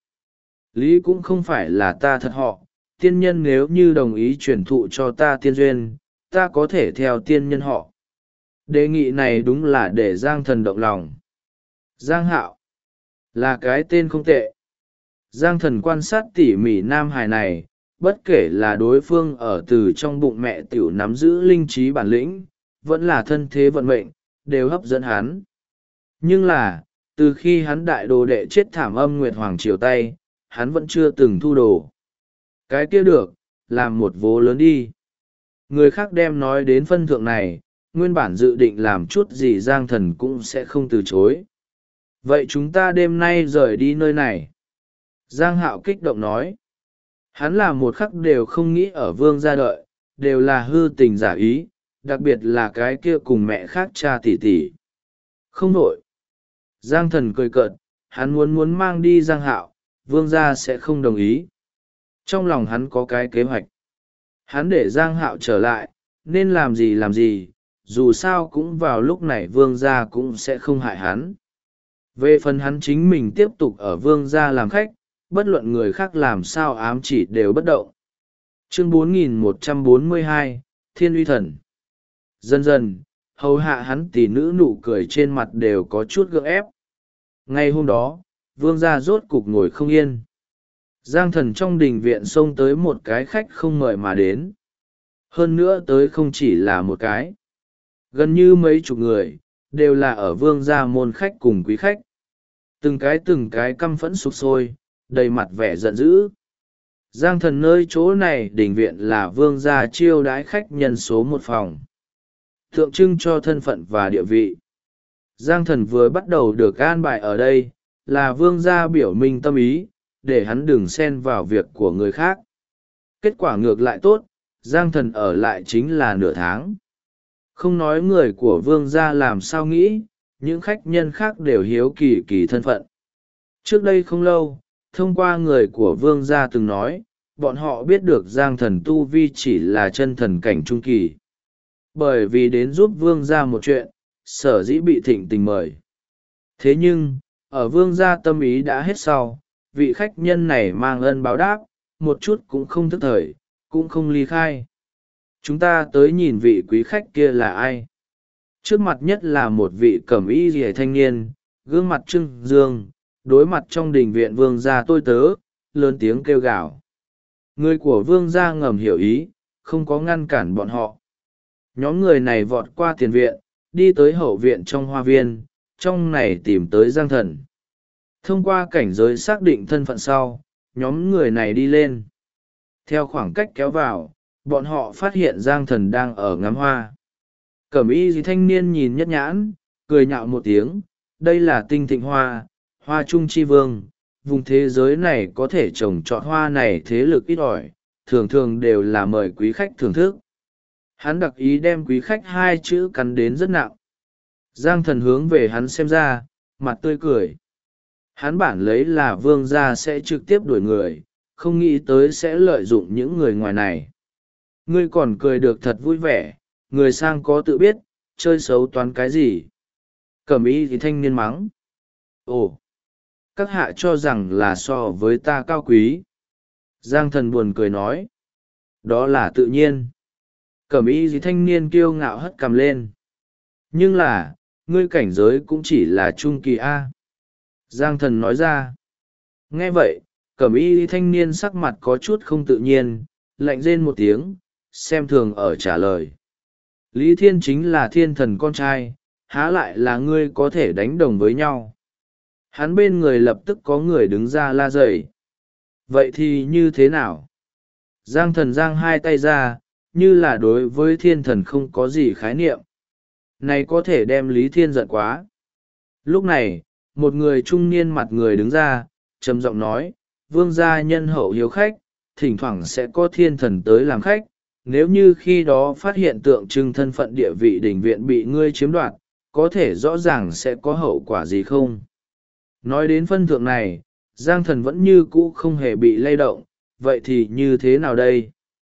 A: Lý cũng không phải là ta thật họ, tiên nhân nếu như đồng ý truyền thụ cho ta tiên duyên, ta có thể theo tiên nhân họ. Đề nghị này đúng là để Giang Thần động lòng. Giang Hạo. Là cái tên không tệ. Giang Thần quan sát tỉ mỉ nam hài này, bất kể là đối phương ở từ trong bụng mẹ tiểu nắm giữ linh trí bản lĩnh, vẫn là thân thế vận mệnh, đều hấp dẫn hắn. Nhưng là, từ khi hắn đại đồ đệ chết thảm âm Nguyệt Hoàng Triều tay, hắn vẫn chưa từng thu đồ. Cái kia được, làm một vố lớn đi. Người khác đem nói đến phân thượng này, nguyên bản dự định làm chút gì Giang Thần cũng sẽ không từ chối. Vậy chúng ta đêm nay rời đi nơi này. Giang Hạo kích động nói. Hắn là một khắc đều không nghĩ ở Vương gia đợi, đều là hư tình giả ý, đặc biệt là cái kia cùng mẹ khác cha tỷ tỷ. Không nổi. Giang Thần cười cợt, hắn muốn mang đi Giang Hạo, Vương gia sẽ không đồng ý. Trong lòng hắn có cái kế hoạch. Hắn để Giang Hạo trở lại, nên làm gì, dù sao cũng vào lúc này Vương gia cũng sẽ không hại hắn. Về phần hắn chính mình tiếp tục ở Vương gia làm khách, bất luận người khác làm sao ám chỉ đều bất động. Chương 4142, Thiên Uy Thần. Dần dần, hầu hạ hắn tỷ nữ nụ cười trên mặt đều có chút gượng ép. Ngay hôm đó, Vương gia rốt cục ngồi không yên. Giang Thần trong đình viện xông tới một cái khách không mời mà đến. Hơn nữa tới không chỉ là một cái. Gần như mấy chục người, đều là ở Vương gia môn khách cùng quý khách. Từng cái căm phẫn sục sôi, đầy mặt vẻ giận dữ. Giang Thần nơi chỗ này đình viện là Vương gia chiêu đãi khách nhân số một phòng, tượng trưng cho thân phận và địa vị. Giang Thần vừa bắt đầu được an bài ở đây, là Vương gia biểu minh tâm ý, để hắn đừng xen vào việc của người khác. Kết quả ngược lại tốt, Giang Thần ở lại chính là nửa tháng. Không nói người của Vương gia làm sao nghĩ, những khách nhân khác đều hiếu kỳ thân phận. Trước đây không lâu, thông qua người của Vương gia từng nói, bọn họ biết được Giang Thần tu vi chỉ là chân thần cảnh trung kỳ. Bởi vì đến giúp Vương gia một chuyện, sở dĩ bị thịnh tình mời. Thế nhưng, ở Vương gia tâm ý đã hết sau, vị khách nhân này mang ân báo đáp, một chút cũng không thức thời, cũng không ly khai. Chúng ta tới nhìn vị quý khách kia là ai. Trước mặt nhất là một vị cẩm y rìa thanh niên, gương mặt trưng dương, đối mặt trong đình viện Vương gia tôi tớ, lớn tiếng kêu gào. Người của Vương gia ngầm hiểu ý, không có ngăn cản bọn họ. Nhóm người này vọt qua tiền viện, đi tới hậu viện trong hoa viên, trong này tìm tới Giang Thần. Thông qua cảnh giới xác định thân phận sau, nhóm người này đi lên. Theo khoảng cách kéo vào, bọn họ phát hiện Giang Thần đang ở ngắm hoa. Cẩm y thanh niên nhìn nhất nhãn, cười nhạo một tiếng, đây là tinh thịnh hoa, hoa trung chi vương, vùng thế giới này có thể trồng trọt hoa này thế lực ít ỏi, thường thường đều là mời quý khách thưởng thức. Hắn đặc ý đem quý khách hai chữ cắn đến rất nặng. Giang Thần hướng về hắn xem ra, mặt tươi cười. Hắn bản lấy là Vương gia sẽ trực tiếp đuổi người, không nghĩ tới sẽ lợi dụng những người ngoài này. Ngươi còn cười được thật vui vẻ, người sang có tự biết, chơi xấu toán cái gì. Cẩm y thì thanh niên mắng. Ồ, các hạ cho rằng là so với ta cao quý. Giang Thần buồn cười nói. Đó là tự nhiên. Cẩm y thì thanh niên kiêu ngạo hất cằm lên. Nhưng là, ngươi cảnh giới cũng chỉ là trung kỳ A. Giang Thần nói ra. Nghe vậy, cẩm y thanh niên sắc mặt có chút không tự nhiên, lạnh rên một tiếng, xem thường ở trả lời. Lý Thiên chính là thiên thần con trai, há lại là ngươi có thể đánh đồng với nhau. Hắn bên người lập tức có người đứng ra la dậy. Vậy thì như thế nào? Giang Thần giang hai tay ra, như là đối với thiên thần không có gì khái niệm. Này có thể đem Lý Thiên giận quá. Lúc này, một người trung niên mặt người đứng ra, trầm giọng nói, Vương gia nhân hậu hiếu khách, thỉnh thoảng sẽ có thiên thần tới làm khách, nếu như khi đó phát hiện tượng trưng thân phận địa vị đình viện bị ngươi chiếm đoạt, có thể rõ ràng sẽ có hậu quả gì không? Nói đến phân thượng này, Giang Thần vẫn như cũ không hề bị lay động, vậy thì như thế nào đây?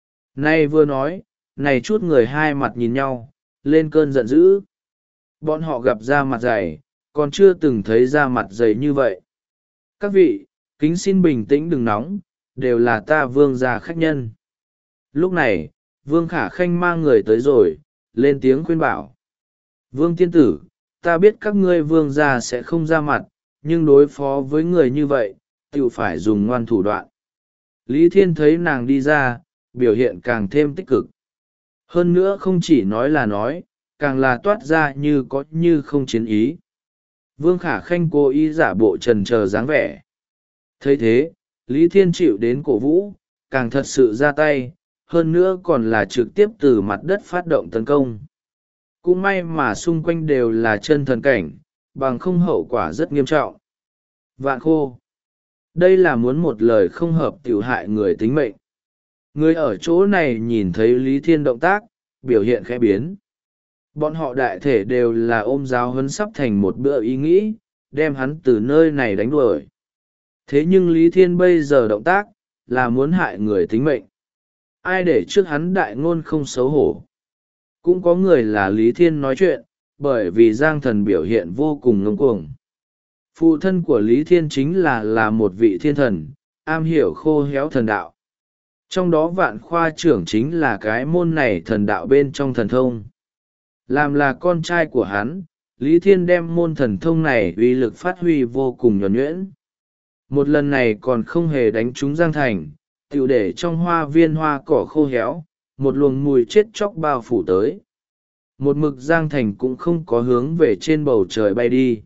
A: Nay vừa nói, này chút người hai mặt nhìn nhau, lên cơn giận dữ. Bọn họ gặp da mặt dày, còn chưa từng thấy da mặt dày như vậy. Các vị, kính xin bình tĩnh đừng nóng, đều là ta Vương gia khách nhân. Lúc này, Vương Khả Khanh mang người tới rồi, lên tiếng khuyên bảo. Vương tiên tử, ta biết các ngươi Vương gia sẽ không ra mặt, nhưng đối phó với người như vậy tự phải dùng ngoan thủ đoạn. Lý Thiên thấy nàng đi ra, biểu hiện càng thêm tích cực. Hơn nữa không chỉ nói là nói, càng là toát ra như có như không chiến ý. Vương Khả Khanh cố ý giả bộ trần chờ dáng vẻ. Thấy thế, Lý Thiên chịu đến cổ vũ, càng thật sự ra tay, hơn nữa còn là trực tiếp từ mặt đất phát động tấn công. Cũng may mà xung quanh đều là chân thần cảnh, bằng không hậu quả rất nghiêm trọng. Vạn Khô. Đây là muốn một lời không hợp tiểu hại người tính mệnh. Người ở chỗ này nhìn thấy Lý Thiên động tác, biểu hiện khẽ biến. Bọn họ đại thể đều là ôm giáo huấn sắp thành một bữa ý nghĩ, đem hắn từ nơi này đánh đuổi. Thế nhưng Lý Thiên bây giờ động tác, là muốn hại người tính mệnh. Ai để trước hắn đại ngôn không xấu hổ. Cũng có người là Lý Thiên nói chuyện, bởi vì Giang Thần biểu hiện vô cùng ngông cuồng. Phụ thân của Lý Thiên chính là một vị thiên thần, am hiểu khô héo thần đạo. Trong đó Vạn Khoa trưởng chính là cái môn này thần đạo bên trong thần thông. Làm là con trai của hắn, Lý Thiên đem môn thần thông này uy lực phát huy vô cùng nhuần nhuyễn. Một lần này còn không hề đánh trúng Giang Thành, tiểu để trong hoa viên hoa cỏ khô héo, một luồng mùi chết chóc bao phủ tới. Một mực Giang Thành cũng không có hướng về trên bầu trời bay đi.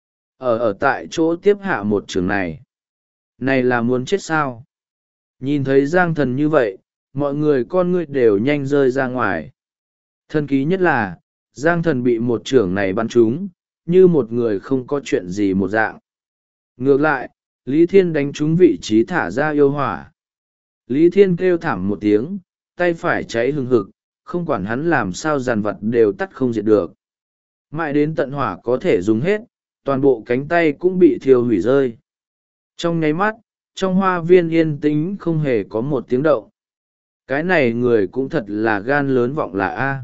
A: Ở tại chỗ tiếp hạ một trường này. Này là muốn chết sao? Nhìn thấy Giang Thần như vậy, mọi người con ngươi đều nhanh rơi ra ngoài. Thần kỳ nhất là, Giang Thần bị một trưởng này bắn trúng, như một người không có chuyện gì một dạng. Ngược lại, Lý Thiên đánh trúng vị trí thả ra yêu hỏa. Lý Thiên kêu thảm một tiếng, tay phải cháy hừng hực, không quản hắn làm sao dàn vật đều tắt không diệt được. Mãi đến tận hỏa có thể dùng hết, toàn bộ cánh tay cũng bị thiêu hủy rơi. Trong nháy mắt, trong hoa viên yên tĩnh không hề có một tiếng động. Cái này người cũng thật là gan lớn vọng là A.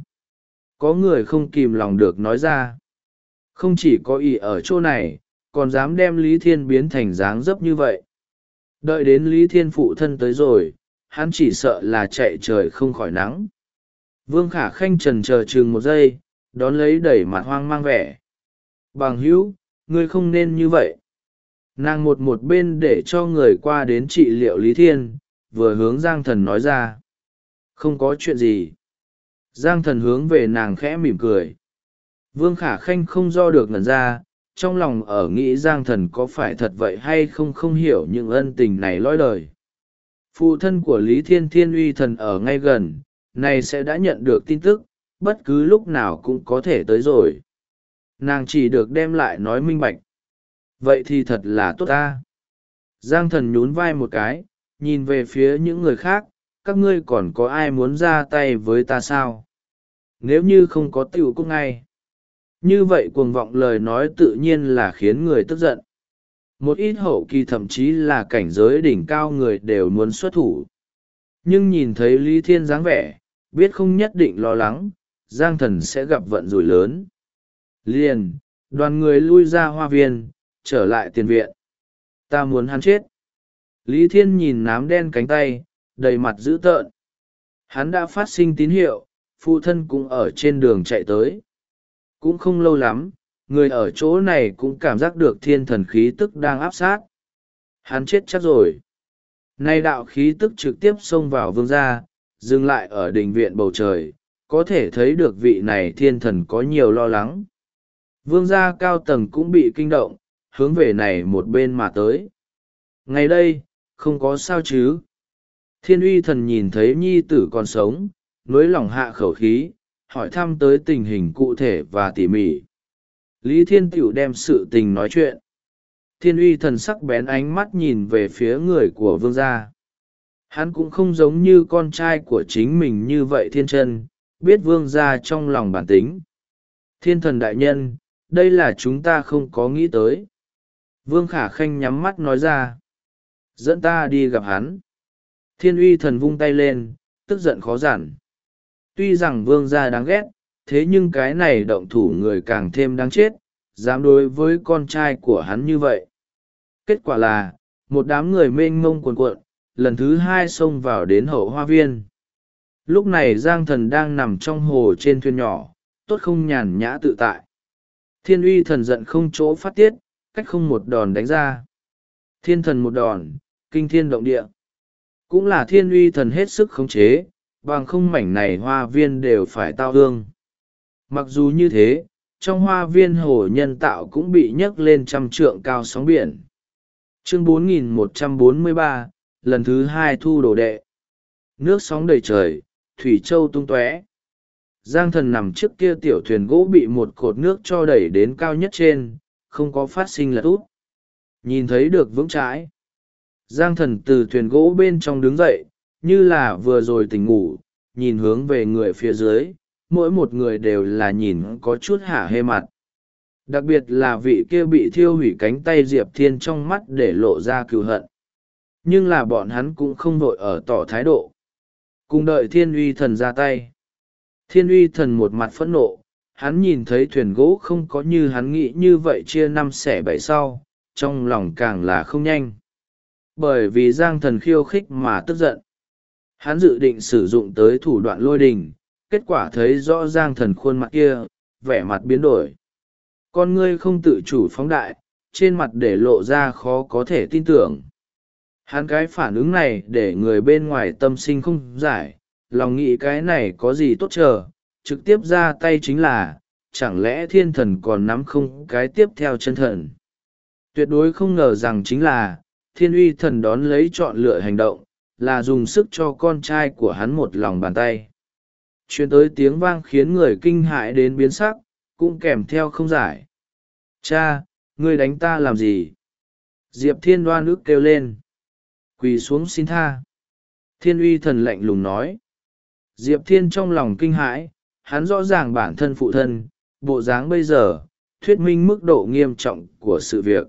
A: Có người không kìm lòng được nói ra. Không chỉ có ý ở chỗ này, còn dám đem Lý Thiên biến thành dáng dấp như vậy. Đợi đến Lý Thiên phụ thân tới rồi, hắn chỉ sợ là chạy trời không khỏi nắng. Vương Khả Khanh trần chờ chừng một giây, đón lấy đẩy mặt hoang mang vẻ. Bằng hữu, ngươi không nên như vậy. Nàng một bên để cho người qua đến trị liệu Lý Thiên, vừa hướng Giang Thần nói ra. Không có chuyện gì. Giang Thần hướng về nàng khẽ mỉm cười. Vương Khả Khanh không do được ngẩn ra, trong lòng ở nghĩ Giang Thần có phải thật vậy hay không không hiểu những ân tình này lõi đời. Phụ thân của Lý Thiên Thiên Uy Thần ở ngay gần, này sẽ đã nhận được tin tức, bất cứ lúc nào cũng có thể tới rồi. Nàng chỉ được đem lại nói minh bạch. Vậy thì thật là tốt ta. Giang Thần nhún vai một cái, nhìn về phía những người khác, các ngươi còn có ai muốn ra tay với ta sao? Nếu như không có tiểu cúc ngay. Như vậy cuồng vọng lời nói tự nhiên là khiến người tức giận. Một ít hậu kỳ thậm chí là cảnh giới đỉnh cao người đều muốn xuất thủ. Nhưng nhìn thấy Lý Thiên dáng vẻ, biết không nhất định lo lắng, Giang Thần sẽ gặp vận rủi lớn. Liền, đoàn người lui ra hoa viên, trở lại tiền viện. Ta muốn hắn chết. Lý Thiên nhìn nám đen cánh tay, đầy mặt dữ tợn. Hắn đã phát sinh tín hiệu, phụ thân cũng ở trên đường chạy tới. Cũng không lâu lắm, người ở chỗ này cũng cảm giác được thiên thần khí tức đang áp sát. Hắn chết chắc rồi. Nay đạo khí tức trực tiếp xông vào vương gia, dừng lại ở đình viện bầu trời, có thể thấy được vị này thiên thần có nhiều lo lắng. Vương gia cao tầng cũng bị kinh động, hướng về này một bên mà tới. Ngày đây, không có sao chứ. Thiên uy thần nhìn thấy nhi tử còn sống, nối lòng hạ khẩu khí, hỏi thăm tới tình hình cụ thể và tỉ mỉ. Lý Thiên Tiểu đem sự tình nói chuyện. Thiên uy thần sắc bén ánh mắt nhìn về phía người của vương gia. Hắn cũng không giống như con trai của chính mình như vậy thiên chân, biết vương gia trong lòng bản tính. Thiên thần đại nhân, đây là chúng ta không có nghĩ tới. Vương Khả Khanh nhắm mắt nói ra. Dẫn ta đi gặp hắn. Thiên uy thần vung tay lên, tức giận khó giản. Tuy rằng vương gia đáng ghét, thế nhưng cái này động thủ người càng thêm đáng chết, dám đối với con trai của hắn như vậy. Kết quả là, một đám người mênh mông cuồn cuộn, lần thứ hai xông vào đến hậu hoa viên. Lúc này Giang Thần đang nằm trong hồ trên thuyền nhỏ, tốt không nhàn nhã tự tại. Thiên uy thần giận không chỗ phát tiết, cách không một đòn đánh ra. Thiên thần một đòn, kinh thiên động địa. Cũng là thiên uy thần hết sức khống chế, bằng không mảnh này hoa viên đều phải tao hương. Mặc dù như thế, trong hoa viên hồ nhân tạo cũng bị nhấc lên 100 trượng cao sóng biển. Chương 4143, lần thứ 2 thu đồ đệ. Nước sóng đầy trời, thủy châu tung tóe. Giang thần nằm trước kia tiểu thuyền gỗ bị một cột nước cho đẩy đến cao nhất trên, không có phát sinh lật úp. Nhìn thấy được vững chãi. Giang thần từ thuyền gỗ bên trong đứng dậy, như là vừa rồi tỉnh ngủ, nhìn hướng về người phía dưới, mỗi một người đều là nhìn có chút hả hê mặt. Đặc biệt là vị kia bị thiêu hủy cánh tay Diệp Thiên trong mắt để lộ ra cừu hận. Nhưng là bọn hắn cũng không vội ở tỏ thái độ. Cùng đợi thiên uy thần ra tay. Thiên uy thần một mặt phẫn nộ, hắn nhìn thấy thuyền gỗ không có như hắn nghĩ như vậy chia 5 xẻ 7 sau, trong lòng càng là không nhanh. Bởi vì Giang thần khiêu khích mà tức giận. Hắn dự định sử dụng tới thủ đoạn lôi đình, kết quả thấy rõ Giang thần khuôn mặt kia, vẻ mặt biến đổi. Con ngươi không tự chủ phóng đại, trên mặt để lộ ra khó có thể tin tưởng. Hắn cái phản ứng này để người bên ngoài tâm sinh không giải, lòng nghĩ cái này có gì tốt chờ, trực tiếp ra tay chính là, chẳng lẽ thiên thần còn nắm không cái tiếp theo chân thần. Tuyệt đối không ngờ rằng chính là, thiên uy thần đón lấy chọn lựa hành động, là dùng sức cho con trai của hắn một lòng bàn tay. Chuyến tới tiếng vang khiến người kinh hãi đến biến sắc, cũng kèm theo không giải. Cha, ngươi đánh ta làm gì? Diệp Thiên đoan ức kêu lên. Quỳ xuống xin tha. Thiên uy thần lạnh lùng nói. Diệp Thiên trong lòng kinh hãi, hắn rõ ràng bản thân phụ thân, bộ dáng bây giờ, thuyết minh mức độ nghiêm trọng của sự việc.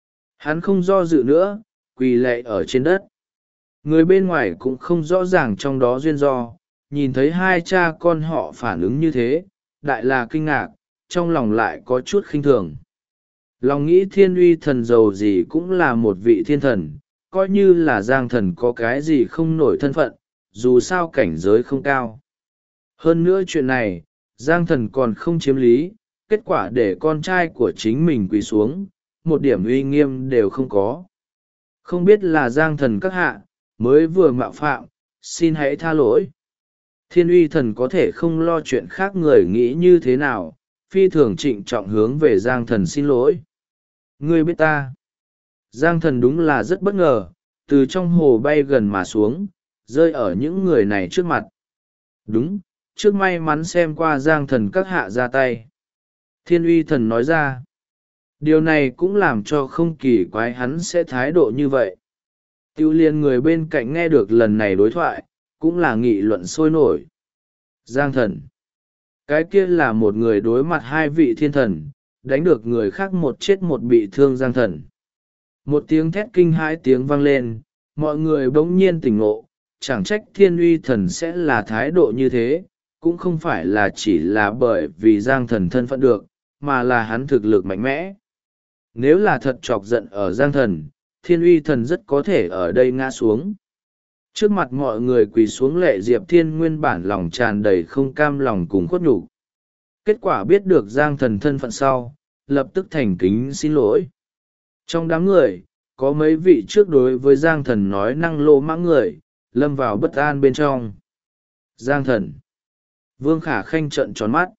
A: Hắn không do dự nữa, quỳ lạy ở trên đất. Người bên ngoài cũng không rõ ràng trong đó duyên do, nhìn thấy hai cha con họ phản ứng như thế, đại là kinh ngạc, trong lòng lại có chút khinh thường. Lòng nghĩ thiên uy thần giàu gì cũng là một vị thiên thần, coi như là Giang thần có cái gì không nổi thân phận, dù sao cảnh giới không cao. Hơn nữa chuyện này, Giang thần còn không chiếm lý, kết quả để con trai của chính mình quỳ xuống, một điểm uy nghiêm đều không có. Không biết là Giang thần các hạ, mới vừa mạo phạm, xin hãy tha lỗi. Thiên uy thần có thể không lo chuyện khác người nghĩ như thế nào, phi thường trịnh trọng hướng về Giang thần xin lỗi. Ngươi biết ta. Giang thần đúng là rất bất ngờ, từ trong hồ bay gần mà xuống, rơi ở những người này trước mặt. Đúng, trước may mắn xem qua Giang thần các hạ ra tay. Thiên uy thần nói ra. Điều này cũng làm cho không kỳ quái hắn sẽ thái độ như vậy. Tiêu liên người bên cạnh nghe được lần này đối thoại, cũng là nghị luận sôi nổi. Giang thần. Cái kia là một người đối mặt hai vị thiên thần, đánh được người khác một chết một bị thương Giang thần. Một tiếng thét kinh hãi tiếng vang lên, mọi người bỗng nhiên tỉnh ngộ, chẳng trách thiên uy thần sẽ là thái độ như thế, cũng không phải là chỉ là bởi vì Giang thần thân phận được, mà là hắn thực lực mạnh mẽ. Nếu là thật chọc giận ở Giang thần, thiên uy thần rất có thể ở đây ngã xuống. Trước mặt mọi người quỳ xuống lệ Diệp Thiên nguyên bản lòng tràn đầy không cam lòng cùng khuất nhục. Kết quả biết được Giang thần thân phận sau, lập tức thành kính xin lỗi. Trong đám người, có mấy vị trước đối với Giang thần nói năng lô mãng người, lâm vào bất an bên trong. Giang thần. Vương Khả Khanh trợn tròn mắt.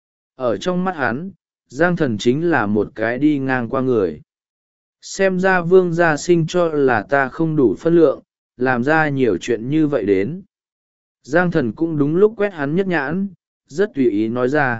A: Ở trong mắt hắn, Giang thần chính là một cái đi ngang qua người. Xem ra Vương gia sinh cho là ta không đủ phân lượng, làm ra nhiều chuyện như vậy đến. Giang thần cũng đúng lúc quét hắn nhất nhãn, rất tùy ý nói ra.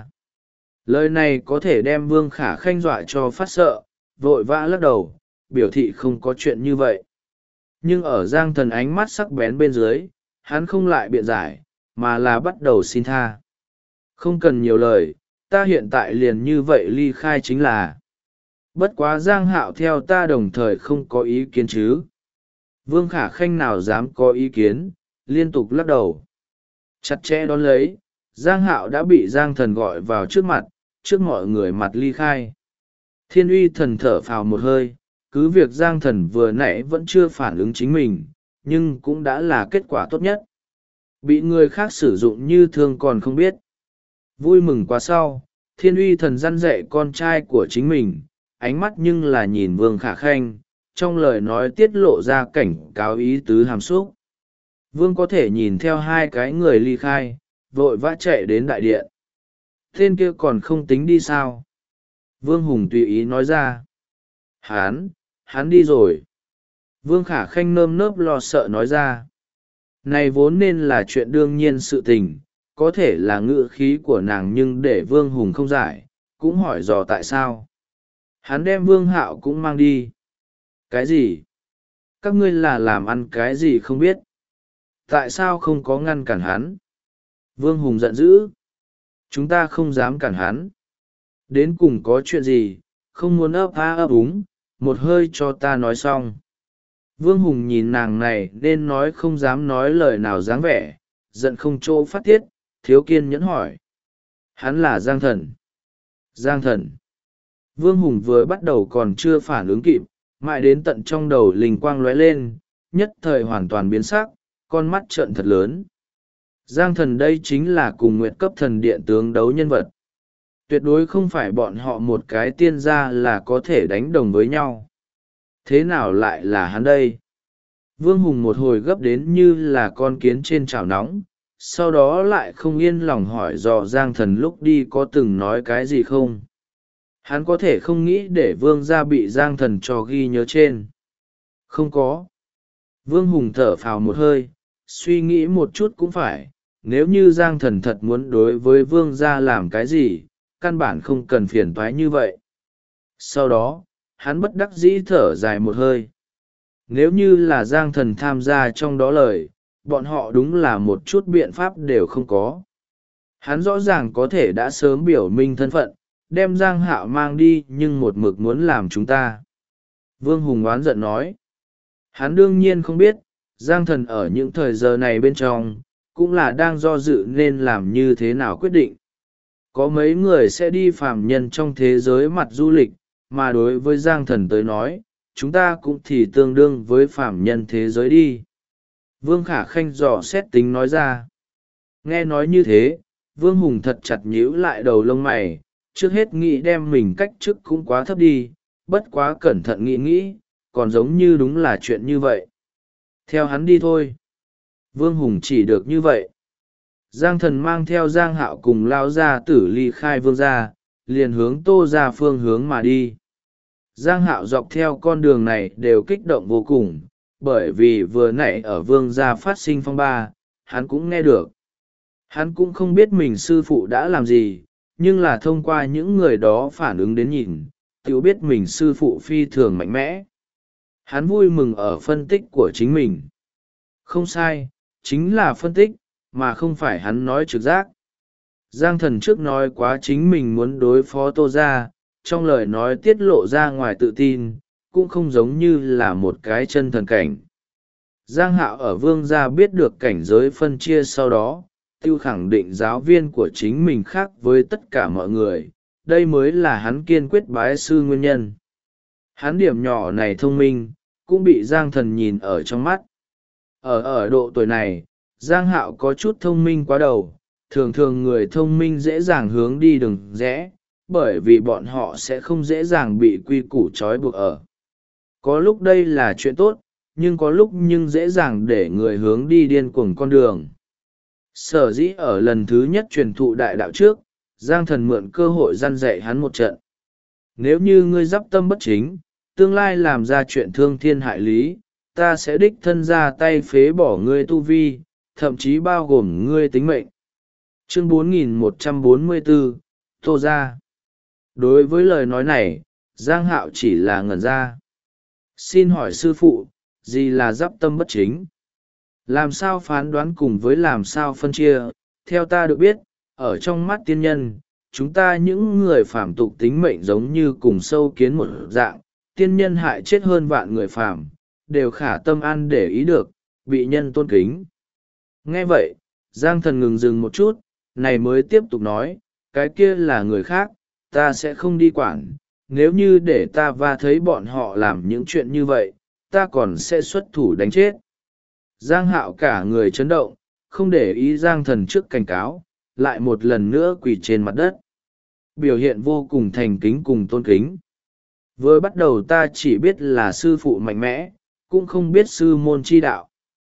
A: Lời này có thể đem Vương Khả Khanh dọa cho phát sợ, vội vã lắc đầu, biểu thị không có chuyện như vậy. Nhưng ở Giang thần ánh mắt sắc bén bên dưới, hắn không lại biện giải, mà là bắt đầu xin tha. Không cần nhiều lời, ta hiện tại liền như vậy ly khai chính là. Bất quá Giang Hạo theo ta đồng thời không có ý kiến chứ. Vương Khả Khanh nào dám có ý kiến, liên tục lắc đầu. Chặt chẽ đón lấy, Giang Hạo đã bị Giang thần gọi vào trước mặt, trước mọi người mặt ly khai. Thiên uy thần thở phào một hơi, cứ việc Giang thần vừa nãy vẫn chưa phản ứng chính mình, nhưng cũng đã là kết quả tốt nhất. Bị người khác sử dụng như thương còn không biết. Vui mừng quá sau, thiên uy thần răn dạy con trai của chính mình, ánh mắt nhưng là nhìn Vương Khả Khanh, trong lời nói tiết lộ ra cảnh cáo ý tứ hàm xúc. Vương có thể nhìn theo hai cái người ly khai, vội vã chạy đến đại điện. Tên kia còn không tính đi sao? Vương Hùng tùy ý nói ra. Hắn đi rồi. Vương Khả Khanh nơm nớp lo sợ nói ra. Này vốn nên là chuyện đương nhiên sự tình, có thể là ngữ khí của nàng nhưng để Vương Hùng không giải, cũng hỏi dò tại sao. Hắn đem Vương Hạo cũng mang đi. Cái gì? Các ngươi là làm ăn cái gì không biết? Tại sao không có ngăn cản hắn? Vương Hùng giận dữ. Chúng ta không dám cản hắn. Đến cùng có chuyện gì, không muốn ấp a ấp úng, một hơi cho ta nói xong. Vương Hùng nhìn nàng này nên nói không dám nói lời nào dáng vẻ, giận không chỗ phát tiết, thiếu kiên nhẫn hỏi. Hắn là Giang Thần. Giang Thần. Vương Hùng vừa bắt đầu còn chưa phản ứng kịp, mãi đến tận trong đầu linh quang lóe lên, nhất thời hoàn toàn biến sắc, con mắt trợn thật lớn. Giang Thần đây chính là cùng nguyệt cấp thần điện tướng đấu nhân vật. Tuyệt đối không phải bọn họ một cái tiên gia là có thể đánh đồng với nhau. Thế nào lại là hắn đây? Vương Hùng một hồi gấp đến như là con kiến trên chảo nóng, sau đó lại không yên lòng hỏi dò Giang Thần lúc đi có từng nói cái gì không. Hắn có thể không nghĩ để Vương gia bị Giang Thần cho ghi nhớ trên. Không có. Vương Hùng thở phào một hơi, suy nghĩ một chút cũng phải, nếu như Giang Thần thật muốn đối với Vương gia làm cái gì, căn bản không cần phiền toái như vậy. Sau đó, hắn bất đắc dĩ thở dài một hơi. Nếu như là Giang Thần tham gia trong đó lời, bọn họ đúng là một chút biện pháp đều không có. Hắn rõ ràng có thể đã sớm biểu minh thân phận, đem Giang Hạo mang đi nhưng một mực muốn làm chúng ta. Vương Hùng oán giận nói. Hắn đương nhiên không biết, Giang Thần ở những thời giờ này bên trong, cũng là đang do dự nên làm như thế nào quyết định. Có mấy người sẽ đi phàm nhân trong thế giới mặt du lịch, mà đối với Giang Thần tới nói, chúng ta cũng thì tương đương với phàm nhân thế giới đi. Vương Khả Khanh dò xét tính nói ra. Nghe nói như thế, Vương Hùng thật chặt nhíu lại đầu lông mày, trước hết nghĩ đem mình cách chức cũng quá thấp đi, bất quá cẩn thận nghĩ, còn giống như đúng là chuyện như vậy. Theo hắn đi thôi. Vương Hùng chỉ được như vậy. Giang Thần mang theo Giang Hạo cùng lao ra tử ly khai Vương gia, liền hướng Tô ra phương hướng mà đi. Giang Hạo dọc theo con đường này đều kích động vô cùng, bởi vì vừa nãy ở Vương gia phát sinh phong ba, hắn cũng nghe được. Hắn cũng không biết mình sư phụ đã làm gì, nhưng là thông qua những người đó phản ứng đến nhìn, tiểu biết mình sư phụ phi thường mạnh mẽ. Hắn vui mừng ở phân tích của chính mình. Không sai, chính là phân tích, mà không phải hắn nói trực giác. Giang Thần trước nói quá chính mình muốn đối phó Tô gia, trong lời nói tiết lộ ra ngoài tự tin, cũng không giống như là một cái chân thần cảnh. Giang Hạo ở Vương gia biết được cảnh giới phân chia sau đó, tiêu khẳng định giáo viên của chính mình khác với tất cả mọi người, đây mới là hắn kiên quyết bái sư nguyên nhân. Hắn điểm nhỏ này thông minh, cũng bị Giang Thần nhìn ở trong mắt. Ở độ tuổi này, Giang Hạo có chút thông minh quá đầu, thường thường người thông minh dễ dàng hướng đi đường rẽ, bởi vì bọn họ sẽ không dễ dàng bị quy củ trói buộc ở. Có lúc đây là chuyện tốt, nhưng có lúc nhưng dễ dàng để người hướng đi điên cuồng con đường. Sở dĩ ở lần thứ nhất truyền thụ đại đạo trước, Giang Thần mượn cơ hội răn dạy hắn một trận. Nếu như ngươi dắp tâm bất chính, tương lai làm ra chuyện thương thiên hại lý, ta sẽ đích thân ra tay phế bỏ ngươi tu vi, thậm chí bao gồm ngươi tính mệnh. Chương 4144, Tô gia. Đối với lời nói này, Giang Hạo chỉ là ngẩn ra. Xin hỏi sư phụ, gì là dắp tâm bất chính? Làm sao phán đoán cùng với làm sao phân chia? Theo ta được biết, ở trong mắt tiên nhân, chúng ta những người phàm tục tính mệnh giống như cùng sâu kiến một dạng, tiên nhân hại chết hơn vạn người phàm, đều khả tâm an để ý được, bị nhân tôn kính. Nghe vậy, Giang Thần ngừng dừng một chút, này mới tiếp tục nói, cái kia là người khác, ta sẽ không đi quản, nếu như để ta và thấy bọn họ làm những chuyện như vậy, ta còn sẽ xuất thủ đánh chết. Giang Hạo cả người chấn động, không để ý Giang Thần trước cảnh cáo, lại một lần nữa quỳ trên mặt đất. Biểu hiện vô cùng thành kính cùng tôn kính. Vừa bắt đầu ta chỉ biết là sư phụ mạnh mẽ, cũng không biết sư môn chi đạo.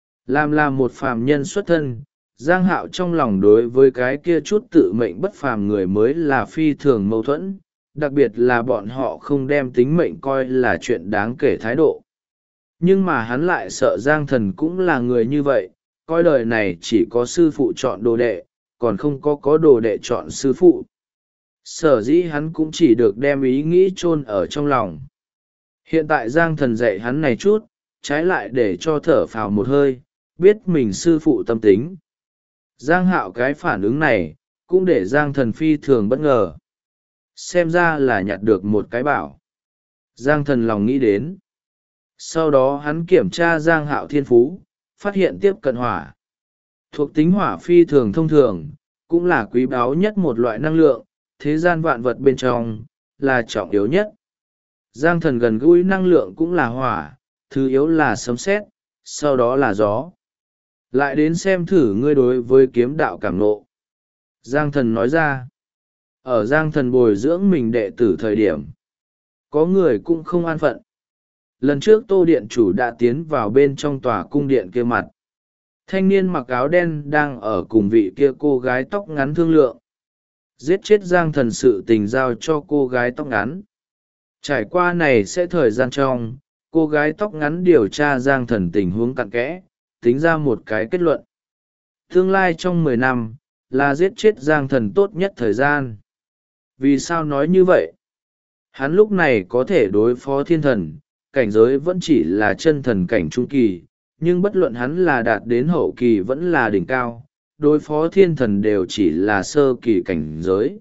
A: Làm một phàm nhân xuất thân, Giang Hạo trong lòng đối với cái kia chút tự mệnh bất phàm người mới là phi thường mâu thuẫn, đặc biệt là bọn họ không đem tính mệnh coi là chuyện đáng kể thái độ. Nhưng mà hắn lại sợ Giang Thần cũng là người như vậy, coi đời này chỉ có sư phụ chọn đồ đệ, còn không có đồ đệ chọn sư phụ. Sở dĩ hắn cũng chỉ được đem ý nghĩ chôn ở trong lòng. Hiện tại Giang Thần dạy hắn này chút, trái lại để cho thở phào một hơi, biết mình sư phụ tâm tính. Giang Hạo cái phản ứng này, cũng để Giang Thần phi thường bất ngờ. Xem ra là nhặt được một cái bảo. Giang Thần lòng nghĩ đến. Sau đó hắn kiểm tra Giang Hạo thiên phú, phát hiện tiếp cận hỏa. Thuộc tính hỏa phi thường thông thường, cũng là quý báu nhất một loại năng lượng, thế gian vạn vật bên trong, là trọng yếu nhất. Giang Thần gần gũi năng lượng cũng là hỏa, thứ yếu là sấm sét, sau đó là gió. Lại đến xem thử ngươi đối với kiếm đạo cảm nộ. Giang Thần nói ra. Ở Giang Thần bồi dưỡng mình đệ tử thời điểm, có người cũng không an phận. Lần trước Tô Điện Chủ đã tiến vào bên trong tòa cung điện kia mặt. Thanh niên mặc áo đen đang ở cùng vị kia cô gái tóc ngắn thương lượng. Giết chết Giang Thần sự tình giao cho cô gái tóc ngắn. Trải qua này sẽ thời gian trong, cô gái tóc ngắn điều tra Giang Thần tình huống cặn kẽ, tính ra một cái kết luận. Tương lai trong 10 năm, là giết chết Giang Thần tốt nhất thời gian. Vì sao nói như vậy? Hắn lúc này có thể đối phó thiên thần, cảnh giới vẫn chỉ là chân thần cảnh trung kỳ, nhưng bất luận hắn là đạt đến hậu kỳ vẫn là đỉnh cao, đối phó thiên thần đều chỉ là sơ kỳ cảnh giới.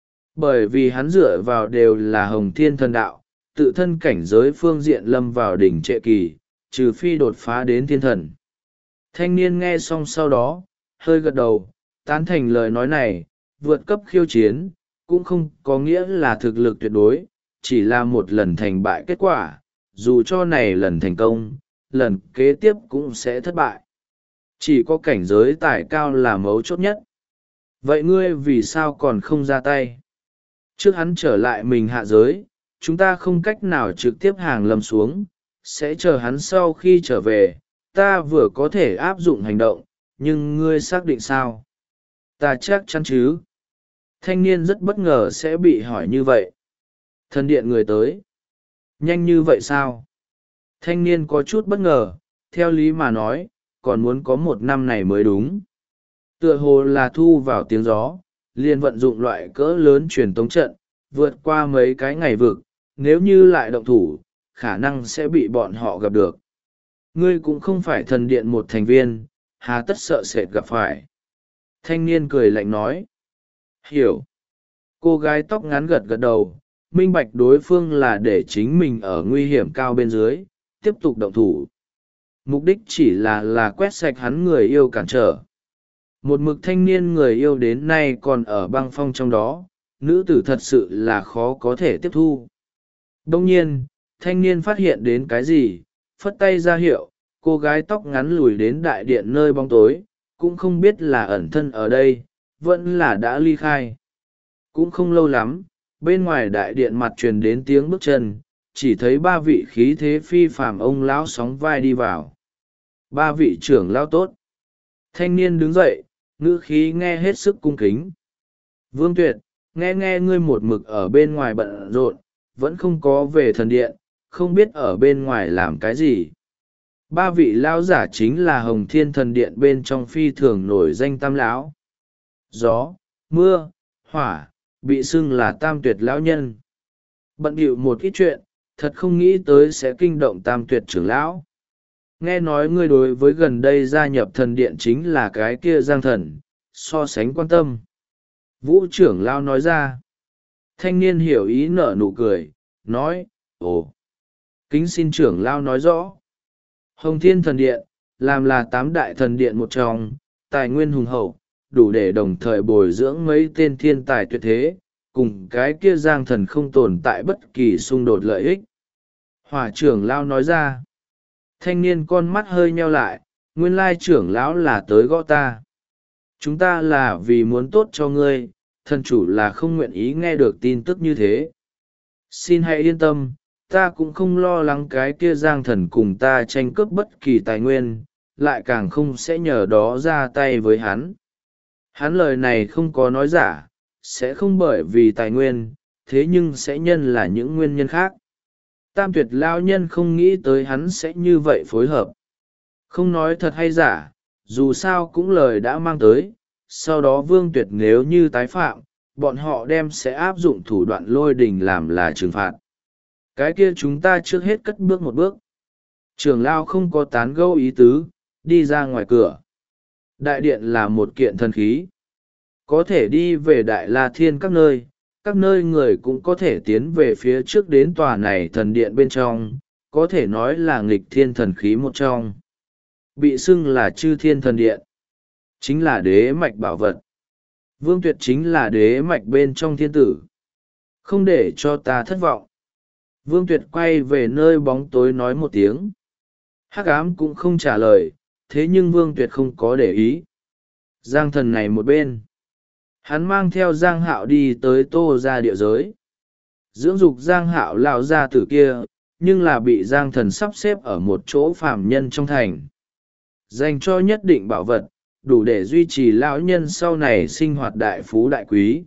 A: Bởi vì hắn dựa vào đều là hồng thiên thần đạo, tự thân cảnh giới phương diện lâm vào đỉnh trệ kỳ, trừ phi đột phá đến thiên thần. Thanh niên nghe xong sau đó, hơi gật đầu, tán thành lời nói này, vượt cấp khiêu chiến, cũng không có nghĩa là thực lực tuyệt đối, chỉ là một lần thành bại kết quả, dù cho này lần thành công, lần kế tiếp cũng sẽ thất bại. Chỉ có cảnh giới tài cao là mấu chốt nhất. Vậy ngươi vì sao còn không ra tay? Trước hắn trở lại mình hạ giới, chúng ta không cách nào trực tiếp hàng lâm xuống, sẽ chờ hắn sau khi trở về, ta vừa có thể áp dụng hành động, nhưng ngươi xác định sao? Ta chắc chắn chứ. Thanh niên rất bất ngờ sẽ bị hỏi như vậy. Thần điện người tới. Nhanh như vậy sao? Thanh niên có chút bất ngờ, theo lý mà nói, còn muốn có 1 năm này mới đúng. Tựa hồ là thu vào tiếng gió, liền vận dụng loại cỡ lớn truyền tống trận, vượt qua mấy cái ngày vực, nếu như lại động thủ, khả năng sẽ bị bọn họ gặp được. Ngươi cũng không phải thần điện một thành viên, hà tất sợ sệt gặp phải. Thanh niên cười lạnh nói. Hiểu. Cô gái tóc ngắn gật gật đầu, minh bạch đối phương là để chính mình ở nguy hiểm cao bên dưới, tiếp tục động thủ. Mục đích chỉ là quét sạch hắn người yêu cản trở. Một mực thanh niên người yêu đến nay còn ở băng phong trong đó, nữ tử thật sự là khó có thể tiếp thu. Đông nhiên, thanh niên phát hiện đến cái gì, phất tay ra hiệu, cô gái tóc ngắn lùi đến đại điện nơi bóng tối, cũng không biết là ẩn thân ở đây, vẫn là đã ly khai. Cũng không lâu lắm, bên ngoài đại điện mặt truyền đến tiếng bước chân, chỉ thấy 3 vị khí thế phi phàm ông lão sóng vai đi vào. 3 vị trưởng lão tốt. Thanh niên đứng dậy, ngữ khí nghe hết sức cung kính. Vương Tuyệt, nghe ngươi một mực ở bên ngoài bận rộn, vẫn không có về thần điện, không biết ở bên ngoài làm cái gì. 3 vị lão giả chính là Hồng Thiên thần điện bên trong phi thường nổi danh tam lão. Gió, mưa, hỏa, bị xưng là tam tuyệt lão nhân. Bận bịu một ít chuyện, thật không nghĩ tới sẽ kinh động tam tuyệt trưởng lão. Nghe nói ngươi đối với gần đây gia nhập thần điện chính là cái kia Giang Thần, so sánh quan tâm. Vũ trưởng lão nói ra. Thanh niên hiểu ý nở nụ cười, nói, ồ. Kính xin trưởng lão nói rõ. Hồng Thiên thần điện, làm là 8 đại thần điện một trong, tài nguyên hùng hậu, đủ để đồng thời bồi dưỡng mấy tên thiên tài tuyệt thế, cùng cái kia Giang Thần không tồn tại bất kỳ xung đột lợi ích. Hỏa trưởng lão nói ra. Thanh niên con mắt hơi nheo lại, nguyên lai trưởng lão là tới gõ ta. Chúng ta là vì muốn tốt cho ngươi, thần chủ là không nguyện ý nghe được tin tức như thế. Xin hãy yên tâm, ta cũng không lo lắng cái kia Giang Thần cùng ta tranh cướp bất kỳ tài nguyên, lại càng không sẽ nhờ đó ra tay với hắn. Hắn lời này không có nói giả, sẽ không bởi vì tài nguyên, thế nhưng sẽ nhân là những nguyên nhân khác. Tam Tuyệt lão nhân không nghĩ tới hắn sẽ như vậy phối hợp. Không nói thật hay giả, dù sao cũng lời đã mang tới, sau đó Vương Tuyệt nếu như tái phạm, bọn họ đem sẽ áp dụng thủ đoạn lôi đình làm là trừng phạt. Cái kia chúng ta trước hết cất bước một bước. Trưởng lão không có tán gẫu ý tứ, đi ra ngoài cửa. Đại điện là một kiện thần khí. Có thể đi về Đại La Thiên các nơi người cũng có thể tiến về phía trước đến tòa này thần điện bên trong, có thể nói là nghịch thiên thần khí một trong. Bị xưng là Chư Thiên Thần Điện, chính là đế mạch bảo vật. Vương Tuyệt chính là đế mạch bên trong thiên tử. Không để cho ta thất vọng. Vương Tuyệt quay về nơi bóng tối nói một tiếng. Hắc ám cũng không trả lời, thế nhưng Vương Tuyệt không có để ý. Giang Thần này một bên, hắn mang theo Giang Hạo đi tới Tô ra địa giới. Dưỡng dục Giang Hạo lão gia tử kia, nhưng là bị Giang Thần sắp xếp ở một chỗ phàm nhân trong thành. Dành cho nhất định bảo vật, đủ để duy trì lão nhân sau này sinh hoạt đại phú đại quý.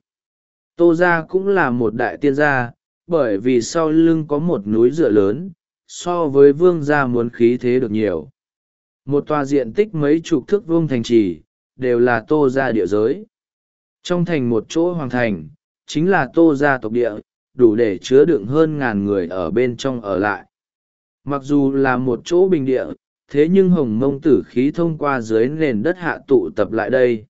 A: Tô gia cũng là một đại tiên gia, bởi vì sau lưng có một núi dựa lớn, so với vương gia muốn khí thế được nhiều. Một tòa diện tích mấy chục thước vuông thành trì, đều là Tô gia địa giới. Trong thành một chỗ hoàng thành, chính là Tô gia tộc địa, đủ để chứa đựng hơn ngàn người ở bên trong ở lại. Mặc dù là một chỗ bình địa, thế nhưng hồng mông tử khí thông qua dưới nền đất hạ tụ tập lại đây.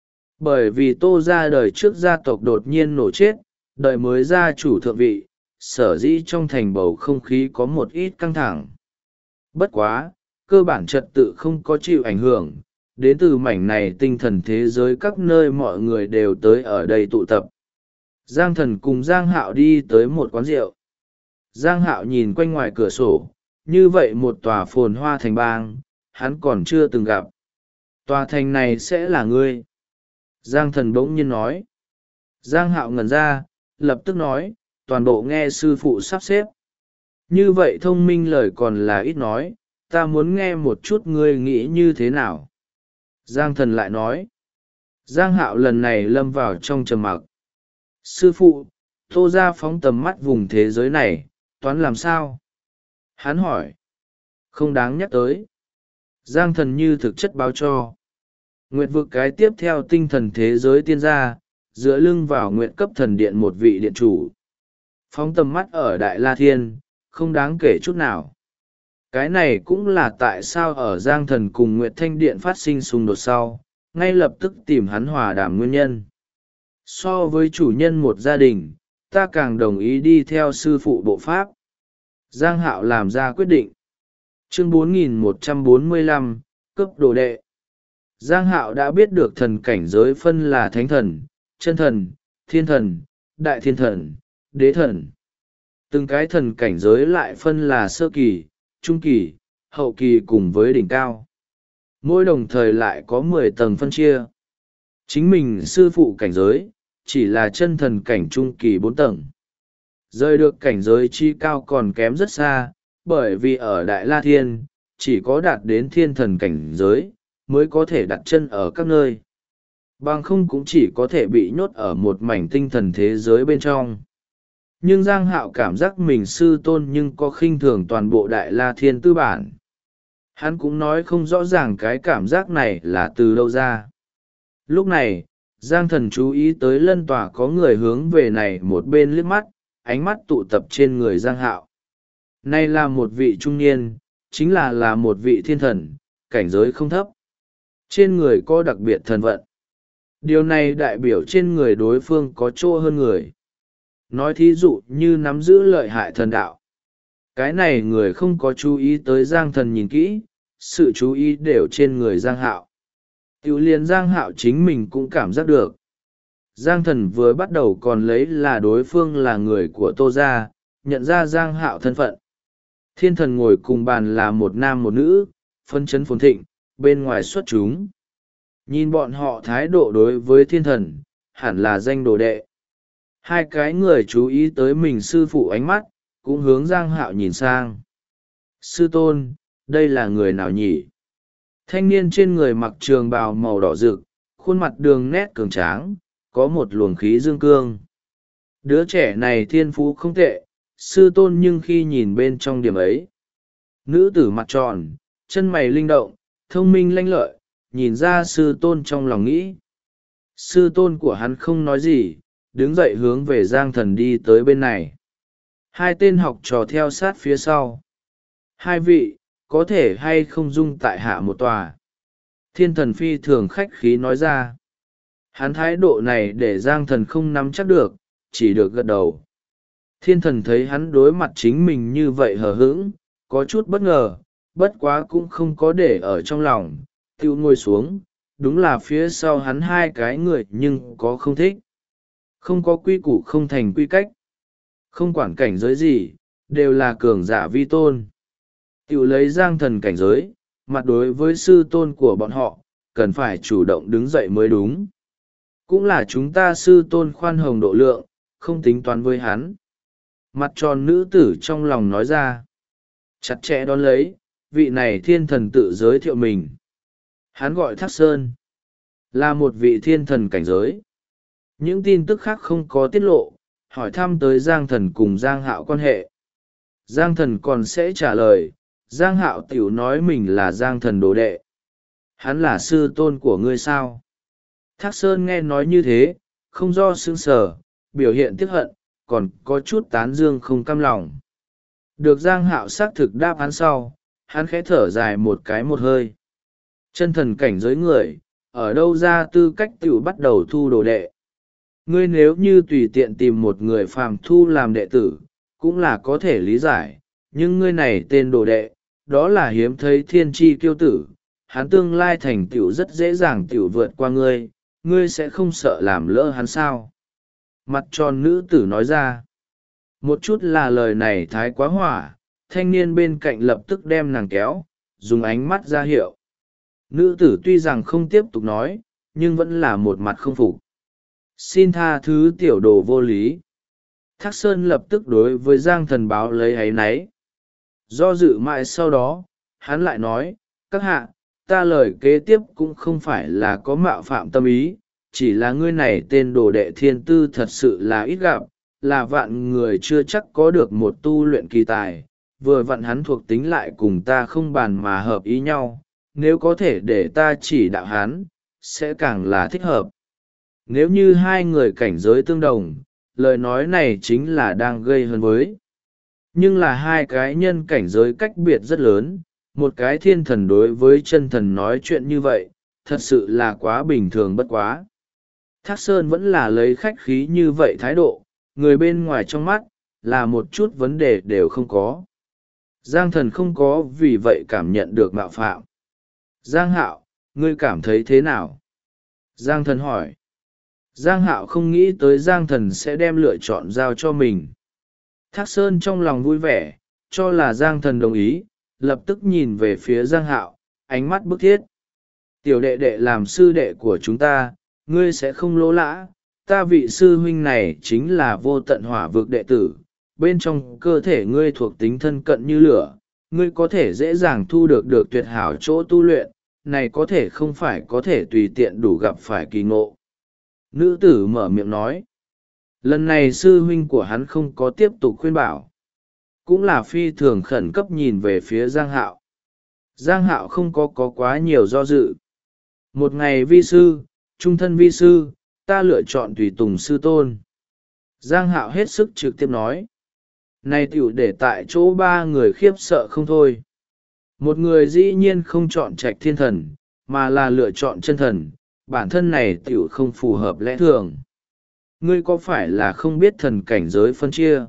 A: Bởi vì Tô gia đời trước gia tộc đột nhiên nổ chết, đời mới gia chủ thượng vị, sở dĩ trong thành bầu không khí có một ít căng thẳng. Bất quá, cơ bản trật tự không có chịu ảnh hưởng, đến từ mảnh này tinh thần thế giới các nơi mọi người đều tới ở đây tụ tập. Giang Thần cùng Giang Hạo đi tới một quán rượu. Giang Hạo nhìn quanh ngoài cửa sổ, như vậy một tòa phồn hoa thành bang, hắn còn chưa từng gặp. Tòa thành này sẽ là ngươi. Giang Thần bỗng nhiên nói. Giang Hạo ngẩn ra, lập tức nói, toàn bộ nghe sư phụ sắp xếp. Như vậy thông minh lời còn là ít nói, ta muốn nghe một chút ngươi nghĩ như thế nào. Giang Thần lại nói. Giang Hạo lần này lâm vào trong trầm mặc. Sư phụ, Tô gia phóng tầm mắt vùng thế giới này, toán làm sao? Hắn hỏi. Không đáng nhắc tới. Giang Thần như thực chất báo cho. Nguyệt vực cái tiếp theo tinh thần thế giới tiên gia, dựa lưng vào nguyện cấp thần điện một vị điện chủ. Phóng tầm mắt ở Đại La Thiên, không đáng kể chút nào. Cái này cũng là tại sao ở Giang Thần cùng Nguyệt Thanh Điện phát sinh xung đột sau, ngay lập tức tìm hắn hòa đàm nguyên nhân. So với chủ nhân một gia đình, ta càng đồng ý đi theo sư phụ bộ pháp. Giang Hạo làm ra quyết định. Chương 4145, cấp đồ đệ. Giang Hạo đã biết được thần cảnh giới phân là thánh thần, chân thần, thiên thần, đại thiên thần, đế thần. Từng cái thần cảnh giới lại phân là sơ kỳ, trung kỳ, hậu kỳ cùng với đỉnh cao. Mỗi đồng thời lại có 10 tầng phân chia. Chính mình sư phụ cảnh giới, chỉ là chân thần cảnh trung kỳ 4 tầng. Rời được cảnh giới chi cao còn kém rất xa, bởi vì ở Đại La Thiên, chỉ có đạt đến thiên thần cảnh giới, mới có thể đặt chân ở các nơi. Bằng không cũng chỉ có thể bị nhốt ở một mảnh tinh thần thế giới bên trong. Nhưng Giang Hạo cảm giác mình sư tôn nhưng có khinh thường toàn bộ Đại La Thiên tư bản. Hắn cũng nói không rõ ràng cái cảm giác này là từ đâu ra. Lúc này, Giang Thần chú ý tới lân tòa có người hướng về này một bên liếc mắt, ánh mắt tụ tập trên người Giang Hạo. Này là một vị trung niên, chính là một vị thiên thần, cảnh giới không thấp. Trên người có đặc biệt thần vận. Điều này đại biểu trên người đối phương có chỗ hơn người. Nói thí dụ như nắm giữ lợi hại thần đạo. Cái này người không có chú ý tới Giang Thần nhìn kỹ, sự chú ý đều trên người Giang Hạo. Tiểu liền Giang Hạo chính mình cũng cảm giác được. Giang Thần vừa bắt đầu còn lấy là đối phương là người của Tô gia, nhận ra Giang Hạo thân phận. Thiên thần ngồi cùng bàn là một nam một nữ, phân chấn phồn thịnh, bên ngoài xuất chúng. Nhìn bọn họ thái độ đối với thiên thần, hẳn là danh đồ đệ. Hai cái người chú ý tới mình sư phụ ánh mắt, cũng hướng Giang Hạo nhìn sang. Sư tôn, đây là người nào nhỉ? Thanh niên trên người mặc trường bào màu đỏ rực, khuôn mặt đường nét cường tráng, có một luồng khí dương cương. Đứa trẻ này thiên phú không tệ, sư tôn, nhưng khi nhìn bên trong điểm ấy, nữ tử mặt tròn, chân mày linh động, thông minh lanh lợi, nhìn ra sư tôn trong lòng nghĩ. Sư tôn của hắn không nói gì, đứng dậy hướng về Giang Thần đi tới bên này. Hai tên học trò theo sát phía sau. Hai vị, có thể hay không dung tại hạ một tòa? Thiên Thần phi thường khách khí nói ra. Hắn thái độ này để Giang Thần không nắm chắc được, chỉ được gật đầu. Thiên Thần thấy hắn đối mặt chính mình như vậy hờ hững, có chút bất ngờ, bất quá cũng không có để ở trong lòng, tiêu ngồi xuống. Đúng là phía sau hắn hai cái người nhưng có không thích. Không có quy củ không thành quy cách. Không quản cảnh giới gì, đều là cường giả vi tôn. Tiêu lấy Giang Thần cảnh giới, mặt đối với sư tôn của bọn họ, cần phải chủ động đứng dậy mới đúng. Cũng là chúng ta sư tôn khoan hồng độ lượng, không tính toán với hắn. Mặt tròn nữ tử trong lòng nói ra. Chặt chẽ đón lấy, vị này thiên thần tự giới thiệu mình. Hắn gọi Thác Sơn, là một vị thiên thần cảnh giới. Những tin tức khác không có tiết lộ, hỏi thăm tới Giang Thần cùng Giang Hạo quan hệ. Giang Thần còn sẽ trả lời, Giang Hạo tiểu nói mình là Giang Thần đồ đệ. Hắn là sư tôn của ngươi sao? Thác Sơn nghe nói như thế, không do sững sờ, biểu hiện tiếc hận, còn có chút tán dương không cam lòng. Được Giang Hạo xác thực đáp án sau, hắn khẽ thở dài một cái một hơi. Chân thần cảnh giới người, ở đâu ra tư cách tiểu bắt đầu thu đồ đệ. Ngươi nếu như tùy tiện tìm một người phàm thu làm đệ tử, cũng là có thể lý giải, nhưng ngươi này tên đồ đệ, đó là hiếm thấy thiên tri kiêu tử, hắn tương lai thành tiểu rất dễ dàng tiểu vượt qua ngươi, ngươi sẽ không sợ làm lỡ hắn sao? Mặt tròn nữ tử nói ra. Một chút là lời này thái quá hỏa, thanh niên bên cạnh lập tức đem nàng kéo, dùng ánh mắt ra hiệu. Nữ tử tuy rằng không tiếp tục nói, nhưng vẫn là một mặt không phục. Xin tha thứ tiểu đồ vô lý. Thác Sơn lập tức đối với Giang Thần báo lấy áy náy. Do dự mãi sau đó, hắn lại nói, các hạ, ta lời kế tiếp cũng không phải là có mạo phạm tâm ý, chỉ là ngươi này tên đồ đệ thiên tư thật sự là ít gặp, là vạn người chưa chắc có được một tu luyện kỳ tài, vừa vặn hắn thuộc tính lại cùng ta không bàn mà hợp ý nhau, nếu có thể để ta chỉ đạo hắn, sẽ càng là thích hợp. Nếu như hai người cảnh giới tương đồng, lời nói này chính là đang gây hấn với. Nhưng là hai cái nhân cảnh giới cách biệt rất lớn, một cái thiên thần đối với chân thần nói chuyện như vậy, thật sự là quá bình thường bất quá. Thác Sơn vẫn là lấy khách khí như vậy thái độ, người bên ngoài trong mắt, là một chút vấn đề đều không có. Giang Thần không có vì vậy cảm nhận được mạo phạm. Giang Hạo, ngươi cảm thấy thế nào? Giang Thần hỏi. Giang Hạo không nghĩ tới Giang Thần sẽ đem lựa chọn giao cho mình. Thác Sơn trong lòng vui vẻ, cho là Giang Thần đồng ý, lập tức nhìn về phía Giang Hạo, ánh mắt bức thiết. Tiểu đệ đệ làm sư đệ của chúng ta, ngươi sẽ không lỗ lã, ta vị sư huynh này chính là vô tận hỏa vực đệ tử, bên trong cơ thể ngươi thuộc tính thân cận như lửa, ngươi có thể dễ dàng thu được tuyệt hảo chỗ tu luyện, này có thể không phải có thể tùy tiện đủ gặp phải kỳ ngộ. Nữ tử mở miệng nói. Lần này sư huynh của hắn không có tiếp tục khuyên bảo. Cũng là phi thường khẩn cấp nhìn về phía Giang Hạo. Giang Hạo không có quá nhiều do dự. Một ngày vi sư, trung thân vi sư, ta lựa chọn tùy tùng sư tôn. Giang Hạo hết sức trực tiếp nói. Này tiểu để tại chỗ ba người khiếp sợ không thôi. Một người dĩ nhiên không chọn trạch thiên thần, mà là lựa chọn chân thần, bản thân này tiểu không phù hợp lẽ thường. Ngươi có phải là không biết thần cảnh giới phân chia?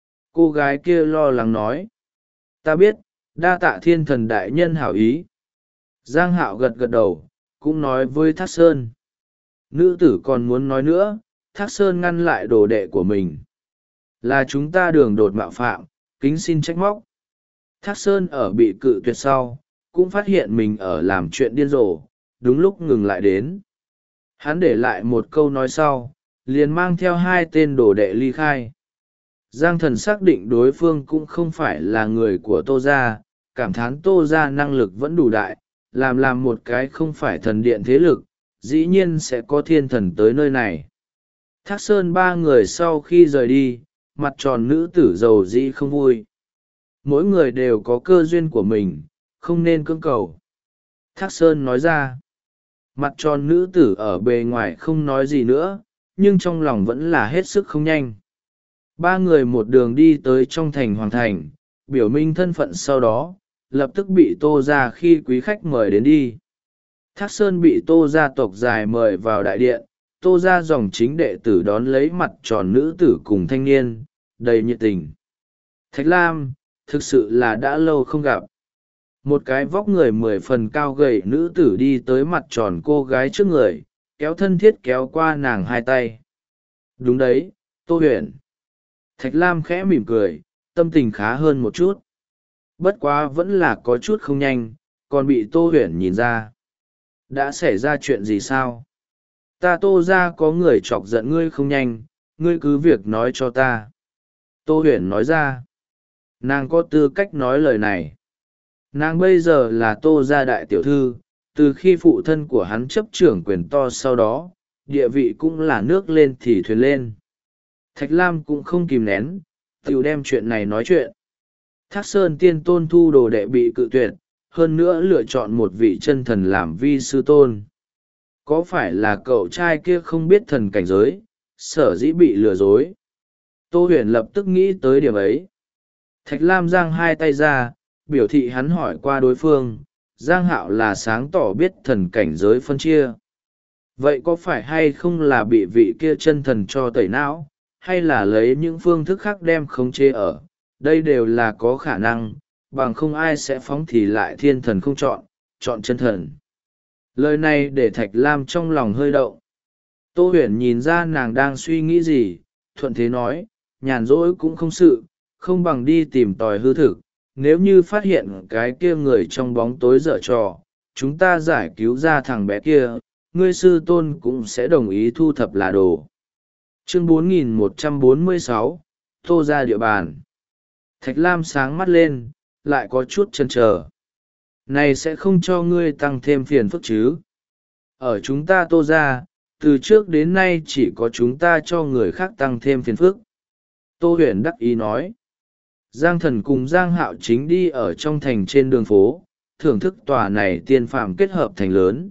A: Cô gái kia lo lắng nói. Ta biết, đa tạ thiên thần đại nhân hảo ý. Giang Hạo gật gật đầu, cũng nói với Thác Sơn. Nữ tử còn muốn nói nữa, Thác Sơn ngăn lại đồ đệ của mình. Là chúng ta đường đột mạo phạm, kính xin trách móc. Thác Sơn ở bị cự tuyệt sau, cũng phát hiện mình ở làm chuyện điên rồ, đúng lúc ngừng lại đến. Hắn để lại một câu nói sau, liền mang theo hai tên đồ đệ ly khai. Giang Thần xác định đối phương cũng không phải là người của Tô gia, cảm thán Tô gia năng lực vẫn đủ đại, làm một cái không phải thần điện thế lực, dĩ nhiên sẽ có thiên thần tới nơi này. Thác Sơn ba người sau khi rời đi, mặt tròn nữ tử giàu dĩ không vui. Mỗi người đều có cơ duyên của mình, không nên cưỡng cầu. Thác Sơn nói ra. Mặt tròn nữ tử ở bề ngoài không nói gì nữa, nhưng trong lòng vẫn là hết sức không nhanh. Ba người một đường đi tới trong thành Hoàng Thành, biểu minh thân phận sau đó, lập tức bị Tô gia khi quý khách mời đến đi. Thác Sơn bị Tô gia tộc dài mời vào đại điện, Tô gia dòng chính đệ tử đón lấy mặt tròn nữ tử cùng thanh niên, đầy nhiệt tình. Thạch Lam, thực sự là đã lâu không gặp. Một cái vóc người 10 phần cao gầy nữ tử đi tới mặt tròn cô gái trước người, kéo thân thiết kéo qua nàng hai tay. Đúng đấy, Tô Huyền. Thạch Lam khẽ mỉm cười, tâm tình khá hơn một chút. Bất quá vẫn là có chút không nhanh, còn bị Tô Huyền nhìn ra. Đã xảy ra chuyện gì sao? Ta Tô ra có người chọc giận ngươi không nhanh, ngươi cứ việc nói cho ta. Tô Huyền nói ra. Nàng có tư cách nói lời này. Nàng bây giờ là Tô gia đại tiểu thư, từ khi phụ thân của hắn chấp trưởng quyền to sau đó, địa vị cũng là nước lên thì thuyền lên. Thạch Lam cũng không kìm nén, tiểu đem chuyện này nói chuyện. Thác Sơn tiên tôn thu đồ đệ bị cự tuyệt, hơn nữa lựa chọn một vị chân thần làm vi sư tôn. Có phải là cậu trai kia không biết thần cảnh giới, sở dĩ bị lừa dối? Tô Huyền lập tức nghĩ tới điểm ấy. Thạch Lam giang hai tay ra, biểu thị hắn hỏi qua đối phương, Giang Hạo là sáng tỏ biết thần cảnh giới phân chia. Vậy có phải hay không là bị vị kia chân thần cho tẩy não, hay là lấy những phương thức khác đem khống chế ở? Đây đều là có khả năng, bằng không ai sẽ phóng thì lại thiên thần không chọn chân thần. Lời này để Thạch Lam trong lòng hơi động. Tô Huyền nhìn ra nàng đang suy nghĩ gì, thuận thế nói, nhàn rỗi cũng không sự, không bằng đi tìm tòi hư thực. Nếu như phát hiện cái kia người trong bóng tối dở trò, chúng ta giải cứu ra thằng bé kia, ngươi sư tôn cũng sẽ đồng ý thu thập là đồ. Chương 4146, Tô ra địa bàn. Thạch Lam sáng mắt lên, lại có chút chần chờ. Này sẽ không cho ngươi tăng thêm phiền phức chứ? Ở chúng ta Tô ra, từ trước đến nay chỉ có chúng ta cho người khác tăng thêm phiền phức. Tô Huyền đắc ý nói. Giang Thần cùng Giang Hạo chính đi ở trong thành trên đường phố, thưởng thức tòa này tiên phàm kết hợp thành lớn.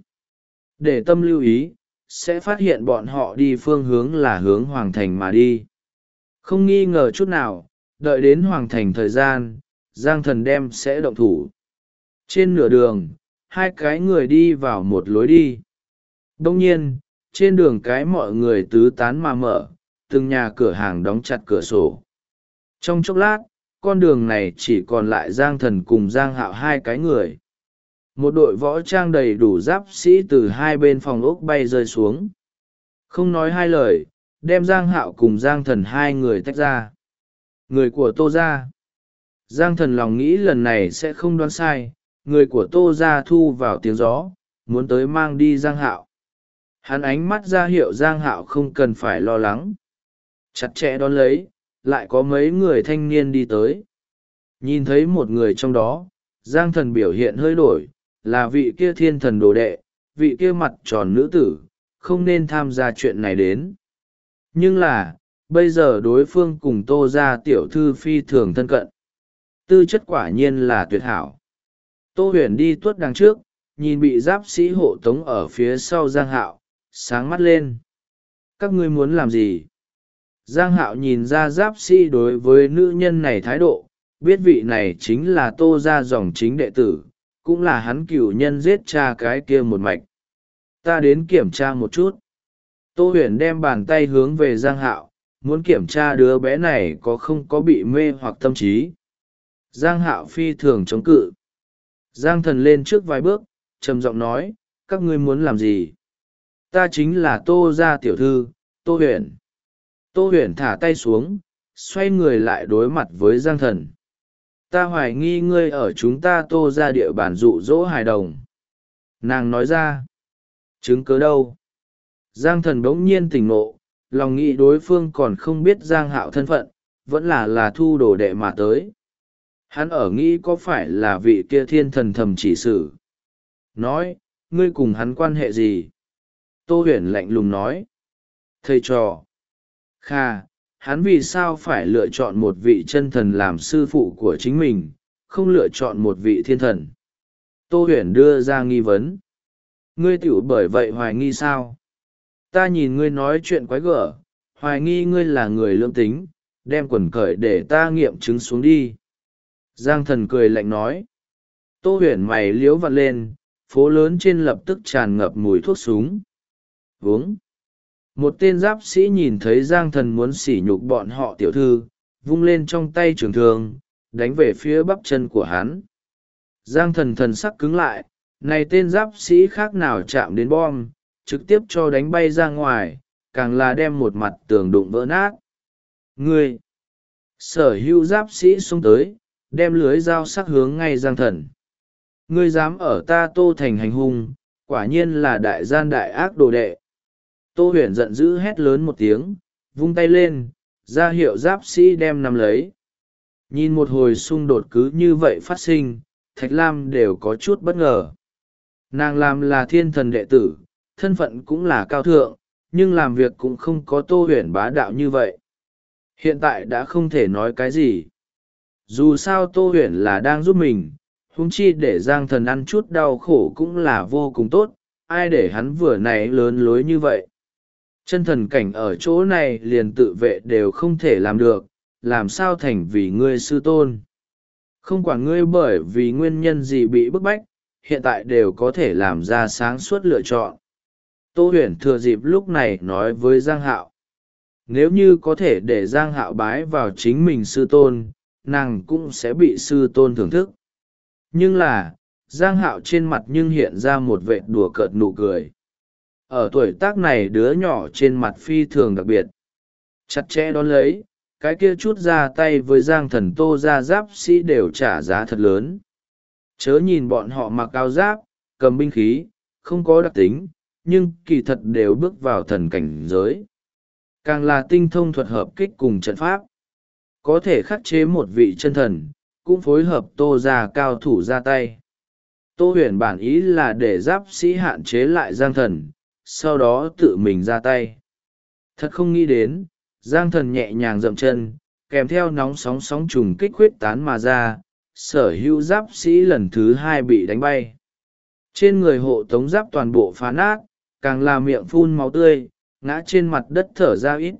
A: Để tâm lưu ý, sẽ phát hiện bọn họ đi phương hướng là hướng Hoàng Thành mà đi. Không nghi ngờ chút nào, đợi đến Hoàng Thành thời gian, Giang Thần đem sẽ động thủ. Trên nửa đường, hai cái người đi vào một lối đi. Đông nhiên, trên đường cái mọi người tứ tán mà mở, từng nhà cửa hàng đóng chặt cửa sổ. Trong chốc lát, con đường này chỉ còn lại Giang Thần cùng Giang Hạo hai cái người. Một đội võ trang đầy đủ giáp sĩ từ hai bên phòng ốc bay rơi xuống. Không nói hai lời, đem Giang Hạo cùng Giang Thần hai người tách ra. Người của Tô gia. Giang Thần lòng nghĩ lần này sẽ không đoán sai, người của Tô gia thu vào tiếng gió, muốn tới mang đi Giang Hạo. Hắn ánh mắt ra hiệu Giang Hạo không cần phải lo lắng. Chặt chẽ đón lấy, lại có mấy người thanh niên đi tới. Nhìn thấy một người trong đó, Giang Thần biểu hiện hơi đổi, là vị kia thiên thần đồ đệ, vị kia mặt tròn nữ tử, không nên tham gia chuyện này đến. Nhưng là, bây giờ đối phương cùng Tô gia tiểu thư phi thường thân cận. Tư chất quả nhiên là tuyệt hảo. Tô Huyền đi tuốt đằng trước, nhìn bị giáp sĩ hộ tống ở phía sau Giang Hạo, sáng mắt lên. Các ngươi muốn làm gì? Giang Hạo nhìn ra giáp sĩ đối với nữ nhân này thái độ, biết vị này chính là Tô gia dòng chính đệ tử, cũng là hắn cửu nhân giết cha cái kia một mạch. Ta đến kiểm tra một chút. Tô Huyền đem bàn tay hướng về Giang Hạo, muốn kiểm tra đứa bé này có không có bị mê hoặc tâm trí. Giang Hạo phi thường chống cự. Giang Thần lên trước vài bước, trầm giọng nói, các ngươi muốn làm gì? Ta chính là Tô gia tiểu thư, Tô Huyền. Tô Huyền thả tay xuống, xoay người lại đối mặt với Giang Thần. Ta hoài nghi ngươi ở chúng ta Tô gia địa bàn dụ dỗ hài đồng. Nàng nói ra. Chứng cớ đâu? Giang Thần bỗng nhiên tỉnh ngộ, lòng nghĩ đối phương còn không biết Giang Hạo thân phận, vẫn là thu đồ đệ mà tới. Hắn ở nghĩ có phải là vị kia thiên thần thầm chỉ xử. Nói, ngươi cùng hắn quan hệ gì? Tô Huyền lạnh lùng nói. Thầy trò. Kha, hắn vì sao phải lựa chọn một vị chân thần làm sư phụ của chính mình, không lựa chọn một vị thiên thần? Tô Huyền đưa ra nghi vấn. Ngươi tiểu bởi vậy hoài nghi sao? Ta nhìn ngươi nói chuyện quái gở, hoài nghi ngươi là người lương tính, đem quần cởi để ta nghiệm chứng xuống đi. Giang thần cười lạnh nói. Tô Huyền mày liếu vặn lên, phố lớn trên lập tức tràn ngập mùi thuốc súng. Vướng. Một tên giáp sĩ nhìn thấy Giang thần muốn sỉ nhục bọn họ tiểu thư, vung lên trong tay trường thương, đánh về phía bắp chân của hắn. Giang thần thần sắc cứng lại, này tên giáp sĩ khác nào chạm đến bom, trực tiếp cho đánh bay ra ngoài, càng là đem một mặt tường đụng vỡ nát. Ngươi! Sở hữu giáp sĩ xông tới, đem lưới dao sắc hướng ngay Giang thần. Ngươi dám ở ta Tô thành hành hung, quả nhiên là đại gian đại ác đồ đệ. Tô Huyền giận dữ hét lớn một tiếng, vung tay lên, ra hiệu giáp sĩ đem nắm lấy. Nhìn một hồi xung đột cứ như vậy phát sinh, Thạch Lam đều có chút bất ngờ. Nàng làm là thiên thần đệ tử, thân phận cũng là cao thượng, nhưng làm việc cũng không có Tô Huyền bá đạo như vậy. Hiện tại đã không thể nói cái gì. Dù sao Tô Huyền là đang giúp mình, huống chi để Giang thần ăn chút đau khổ cũng là vô cùng tốt, ai để hắn vừa nãy lớn lối như vậy. Chân thần cảnh ở chỗ này liền tự vệ đều không thể làm được, làm sao thành vì ngươi sư tôn. Không quản ngươi bởi vì nguyên nhân gì bị bức bách, hiện tại đều có thể làm ra sáng suốt lựa chọn. Tô Huyền thừa dịp lúc này nói với Giang Hạo. Nếu như có thể để Giang Hạo bái vào chính mình sư tôn, nàng cũng sẽ bị sư tôn thưởng thức. Nhưng là, Giang Hạo trên mặt nhưng hiện ra một vệt đùa cợt nụ cười. Ở tuổi tác này đứa nhỏ trên mặt phi thường đặc biệt. Chặt chẽ đón lấy, cái kia chút ra tay với Giang thần Tô ra giáp sĩ đều trả giá thật lớn. Chớ nhìn bọn họ mặc áo giáp, cầm binh khí, không có đặc tính, nhưng kỳ thật đều bước vào thần cảnh giới. Càng là tinh thông thuật hợp kích cùng trận pháp. Có thể khắc chế một vị chân thần, cũng phối hợp Tô ra cao thủ ra tay. Tô Huyền bản ý là để giáp sĩ hạn chế lại Giang thần, sau đó tự mình ra tay. Thật không nghĩ đến, Giang thần nhẹ nhàng dậm chân, kèm theo nóng sóng trùng kích huyết tán mà ra, sở hữu giáp sĩ lần thứ hai bị đánh bay. Trên người hộ tống giáp toàn bộ phá nát, càng là miệng phun máu tươi, ngã trên mặt đất thở ra ít.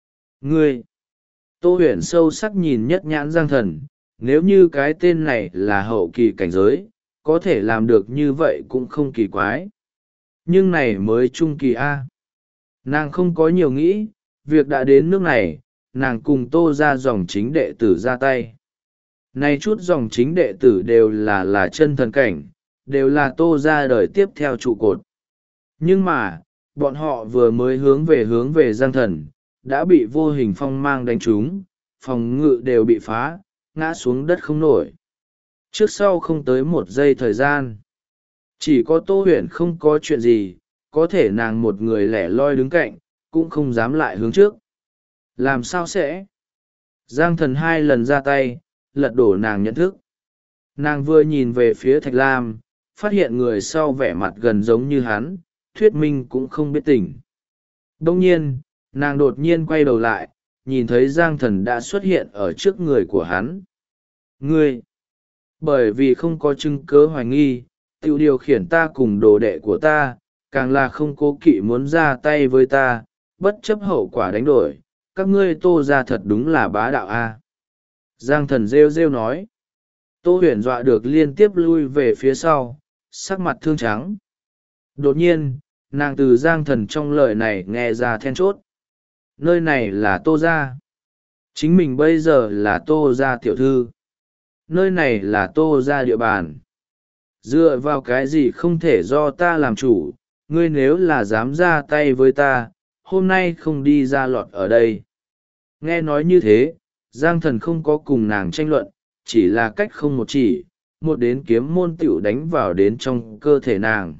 A: Ngươi! Tô Huyền sâu sắc nhìn nhất nhãn Giang thần, nếu như cái tên này là hậu kỳ cảnh giới, có thể làm được như vậy cũng không kỳ quái. Nhưng này mới trung kỳ A. Nàng không có nhiều nghĩ, việc đã đến nước này, nàng cùng Tô ra dòng chính đệ tử ra tay. Này chút dòng chính đệ tử đều là chân thần cảnh, đều là Tô ra đời tiếp theo trụ cột. Nhưng mà, bọn họ vừa mới hướng về Giang thần, đã bị vô hình phong mang đánh trúng, phòng ngự đều bị phá, ngã xuống đất không nổi. Trước sau không tới một giây thời gian. Chỉ có Tô Huyền không có chuyện gì, có thể nàng một người lẻ loi đứng cạnh, cũng không dám lại hướng trước. Làm sao sẽ? Giang thần hai lần ra tay, lật đổ nàng nhận thức. Nàng vừa nhìn về phía Thạch Lam, phát hiện người sau vẻ mặt gần giống như hắn, thuyết minh cũng không biết tỉnh. Đông nhiên, nàng đột nhiên quay đầu lại, nhìn thấy Giang thần đã xuất hiện ở trước người của hắn. Ngươi! Bởi vì không có chứng cớ hoài nghi, tự điều khiển ta cùng đồ đệ của ta, càng là không cố kỵ muốn ra tay với ta, bất chấp hậu quả đánh đổi, các ngươi Tô ra thật đúng là bá đạo a. Giang thần rêu rêu nói. Tô Huyền dọa được liên tiếp lui về phía sau, sắc mặt thương trắng. Đột nhiên, nàng từ Giang thần trong lời này nghe ra then chốt. Nơi này là Tô gia. Chính mình bây giờ là Tô gia tiểu thư. Nơi này là Tô gia địa bàn. Dựa vào cái gì không thể do ta làm chủ, ngươi nếu là dám ra tay với ta, hôm nay không đi ra lọt ở đây. Nghe nói như thế, Giang thần không có cùng nàng tranh luận, chỉ là cách không một chỉ, một đến kiếm môn tiểu đánh vào đến trong cơ thể nàng.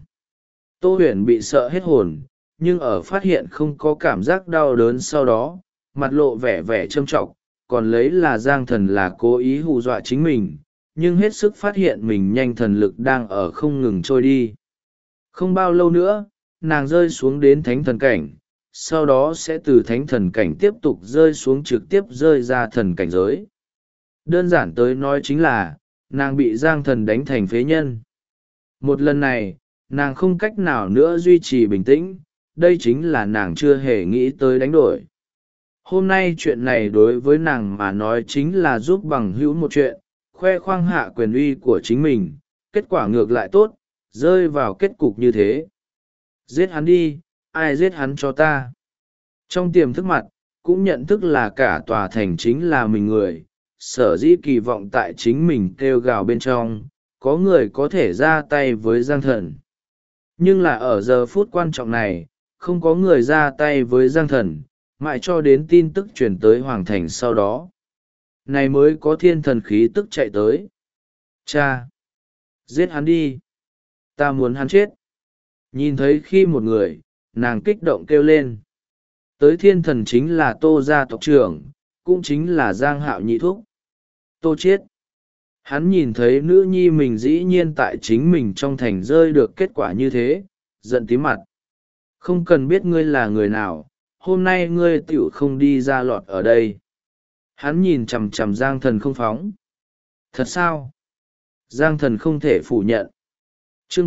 A: Tô Huyền bị sợ hết hồn, nhưng ở phát hiện không có cảm giác đau đớn sau đó, mặt lộ vẻ vẻ trâm trọng, còn lấy là Giang Thần là cố ý hù dọa chính mình, nhưng hết sức phát hiện mình nhanh thần lực đang ở không ngừng trôi đi. Không bao lâu nữa, nàng rơi xuống đến thánh thần cảnh, sau đó sẽ từ thánh thần cảnh tiếp tục rơi xuống trực tiếp rơi ra thần cảnh giới. Đơn giản tới nói chính là, nàng bị Giang Thần đánh thành phế nhân. Một lần này, nàng không cách nào nữa duy trì bình tĩnh, đây chính là nàng chưa hề nghĩ tới đánh đổi. Hôm nay chuyện này đối với nàng mà nói chính là giúp bằng hữu một chuyện, khoe khoang hạ quyền uy của chính mình, kết quả ngược lại tốt, rơi vào kết cục như thế. Giết hắn đi, ai giết hắn cho ta. Trong tiềm thức mặt, cũng nhận thức là cả tòa thành chính là mình người, sở dĩ kỳ vọng tại chính mình kêu gào bên trong, có người có thể ra tay với Giang Thần. Nhưng là ở giờ phút quan trọng này, không có người ra tay với Giang Thần, mãi cho đến tin tức truyền tới Hoàng Thành sau đó. Này mới có thiên thần khí tức chạy tới. Cha! Giết hắn đi! Ta muốn hắn chết! Nhìn thấy khi một người, nàng kích động kêu lên. Tới thiên thần chính là Tô gia tộc trưởng, cũng chính là Giang Hạo nhị thúc. Tô Chiết. Hắn nhìn thấy nữ nhi mình dĩ nhiên tại chính mình trong thành rơi được kết quả như thế, giận tím mặt. Không cần biết ngươi là người nào, hôm nay ngươi tựu không đi ra lọt ở đây. Hắn nhìn chằm chằm Giang Thần không phóng. Thật sao? Giang Thần không thể phủ nhận. Chương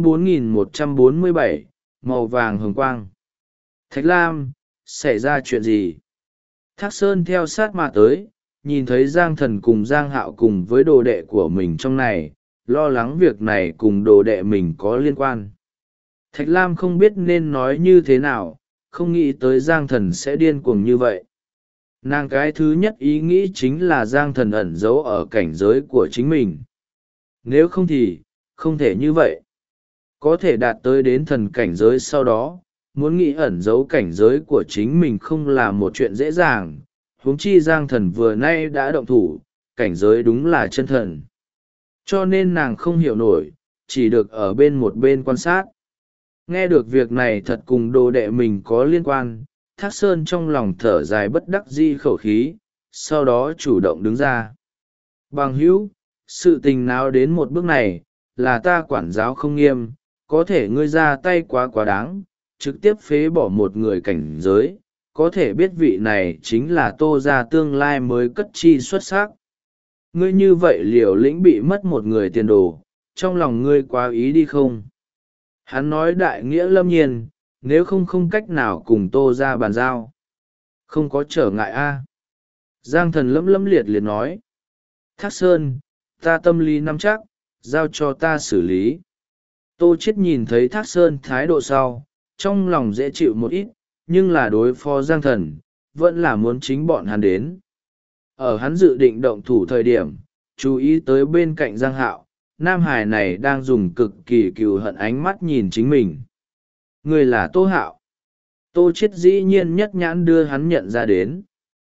A: 4147, màu vàng hồng quang. Thạch Lam, xảy ra chuyện gì? Thác Sơn theo sát mà tới, nhìn thấy Giang Thần cùng Giang Hạo cùng với đồ đệ của mình trong này, lo lắng việc này cùng đồ đệ mình có liên quan. Thạch Lam không biết nên nói như thế nào, không nghĩ tới Giang Thần sẽ điên cuồng như vậy. Nàng cái thứ nhất ý nghĩ chính là Giang Thần ẩn giấu ở cảnh giới của chính mình. Nếu không thì, không thể như vậy. Có thể đạt tới đến thần cảnh giới sau đó, muốn nghĩ ẩn giấu cảnh giới của chính mình không là một chuyện dễ dàng. Huống chi Giang Thần vừa nay đã động thủ, cảnh giới đúng là chân thần. Cho nên nàng không hiểu nổi, chỉ được ở bên một bên quan sát. Nghe được việc này thật cùng đồ đệ mình có liên quan, Thác Sơn trong lòng thở dài bất đắc dĩ khẩu khí, sau đó chủ động đứng ra. Bằng hữu, sự tình nào đến một bước này, là ta quản giáo không nghiêm, có thể ngươi ra tay quá đáng, trực tiếp phế bỏ một người cảnh giới, có thể biết vị này chính là Tô gia tương lai mới cất chi xuất sắc. Ngươi như vậy liều lĩnh bị mất một người tiền đồ, trong lòng ngươi quá ý đi không? Hắn nói đại nghĩa lâm nhiên, nếu không cách nào cùng Tô gia bàn giao. Không có trở ngại a. Giang Thần lẫm liệt liệt nói. Thác Sơn, ta tâm lý nắm chắc, giao cho ta xử lý. Tô Chiết nhìn thấy Thác Sơn thái độ sau, trong lòng dễ chịu một ít, nhưng là đối phó Giang Thần, vẫn là muốn chính bọn hắn đến. Ở hắn dự định động thủ thời điểm, chú ý tới bên cạnh Giang Hạo, Nam Hải này đang dùng cực kỳ cừu hận ánh mắt nhìn chính mình. Người là Tô Hạo. Tô Chiết dĩ nhiên nhất nhãn đưa hắn nhận ra đến.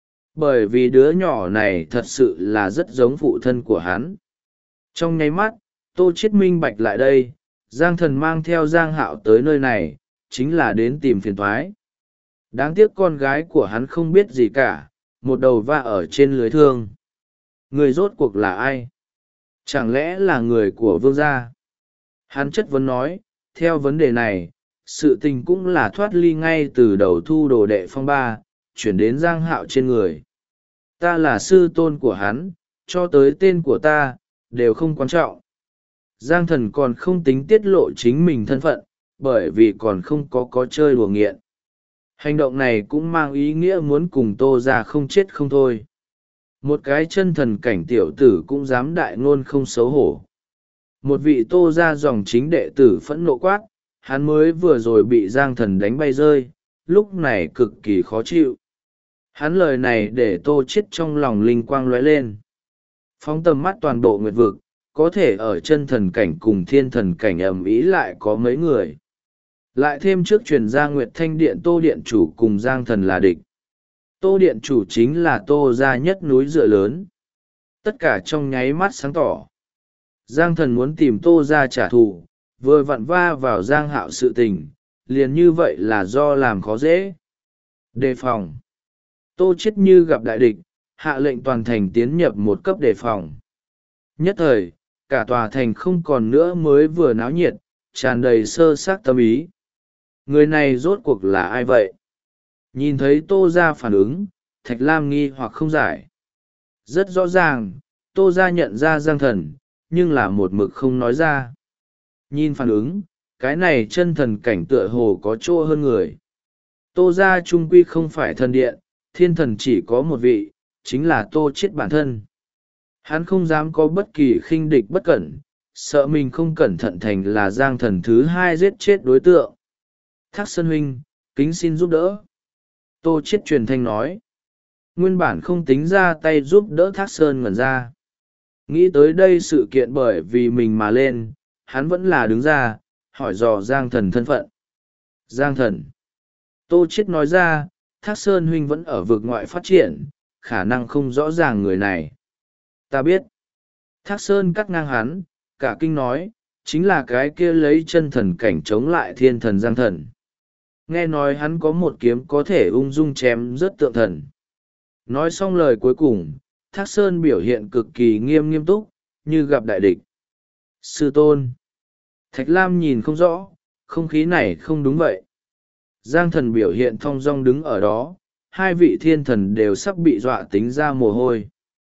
A: Bởi vì đứa nhỏ này thật sự là rất giống phụ thân của hắn. Trong nháy mắt, Tô Chiết minh bạch lại đây, Giang Thần mang theo Giang Hạo tới nơi này, chính là đến tìm phiền toái. Đáng tiếc con gái của hắn không biết gì cả, một đầu va ở trên lưới thương. Người rốt cuộc là ai? Chẳng lẽ là người của Vương gia? Hắn chất vấn nói, theo vấn đề này, sự tình cũng là thoát ly ngay từ đầu thu đồ đệ phong ba, chuyển đến Giang Hạo trên người. Ta là sư tôn của hắn, cho tới tên của ta, đều không quan trọng. Giang Thần còn không tính tiết lộ chính mình thân phận, bởi vì còn không có chơi đùa nghiện. Hành động này cũng mang ý nghĩa muốn cùng Tô gia không chết không thôi. Một cái chân thần cảnh tiểu tử cũng dám đại ngôn không xấu hổ. Một vị Tô gia dòng chính đệ tử phẫn nộ quát, hắn mới vừa rồi bị Giang Thần đánh bay rơi, lúc này cực kỳ khó chịu. Hắn lời này để Tô Chiết trong lòng linh quang lóe lên. Phóng tầm mắt toàn bộ nguyệt vực, có thể ở chân thần cảnh cùng thiên thần cảnh ầm ĩ lại có mấy người. Lại thêm trước truyền ra Nguyệt Thanh Điện Tô Điện Chủ cùng Giang Thần là địch. Tô Điện Chủ chính là Tô gia nhất núi dựa lớn. Tất cả trong nháy mắt sáng tỏ. Giang Thần muốn tìm Tô gia trả thù, vừa vặn va vào Giang Hạo sự tình, liền như vậy là do làm khó dễ. Đề phòng. Tô Chiết như gặp đại địch, hạ lệnh toàn thành tiến nhập một cấp đề phòng. Nhất thời, cả tòa thành không còn nữa mới vừa náo nhiệt, tràn đầy sơ xác tâm ý. Người này rốt cuộc là ai vậy? Nhìn thấy Tô Gia phản ứng, Thạch Lam nghi hoặc không giải. Rất rõ ràng, Tô Gia nhận ra Giang Thần, nhưng là một mực không nói ra. Nhìn phản ứng, cái này chân thần cảnh tựa hồ có chỗ hơn người. Tô Gia trung quy không phải thần điện, thiên thần chỉ có một vị, chính là Tô Chiết bản thân. Hắn không dám có bất kỳ khinh địch bất cẩn, sợ mình không cẩn thận thành là Giang Thần thứ hai giết chết đối tượng. Thác Sơn huynh, kính xin giúp đỡ. Tô Chiết truyền thanh nói. Nguyên bản không tính ra tay giúp đỡ Thác Sơn ngẩn ra. Nghĩ tới đây sự kiện bởi vì mình mà lên, hắn vẫn là đứng ra, hỏi dò Giang Thần thân phận. Giang Thần. Tô Chiết nói ra, Thác Sơn huynh vẫn ở vực ngoại phát triển, khả năng không rõ ràng người này. Ta biết. Thác Sơn cắt ngang hắn, cả kinh nói, chính là cái kia lấy chân thần cảnh chống lại thiên thần Giang Thần. Nghe nói hắn có một kiếm có thể ung dung chém rớt tượng thần. Nói xong lời cuối cùng, Thác Sơn biểu hiện cực kỳ nghiêm túc, như gặp đại địch. Sư tôn. Thạch Lam nhìn không rõ, không khí này không đúng vậy. Giang Thần biểu hiện thong dong đứng ở đó, hai vị thiên thần đều sắp bị dọa tính ra mồ hôi.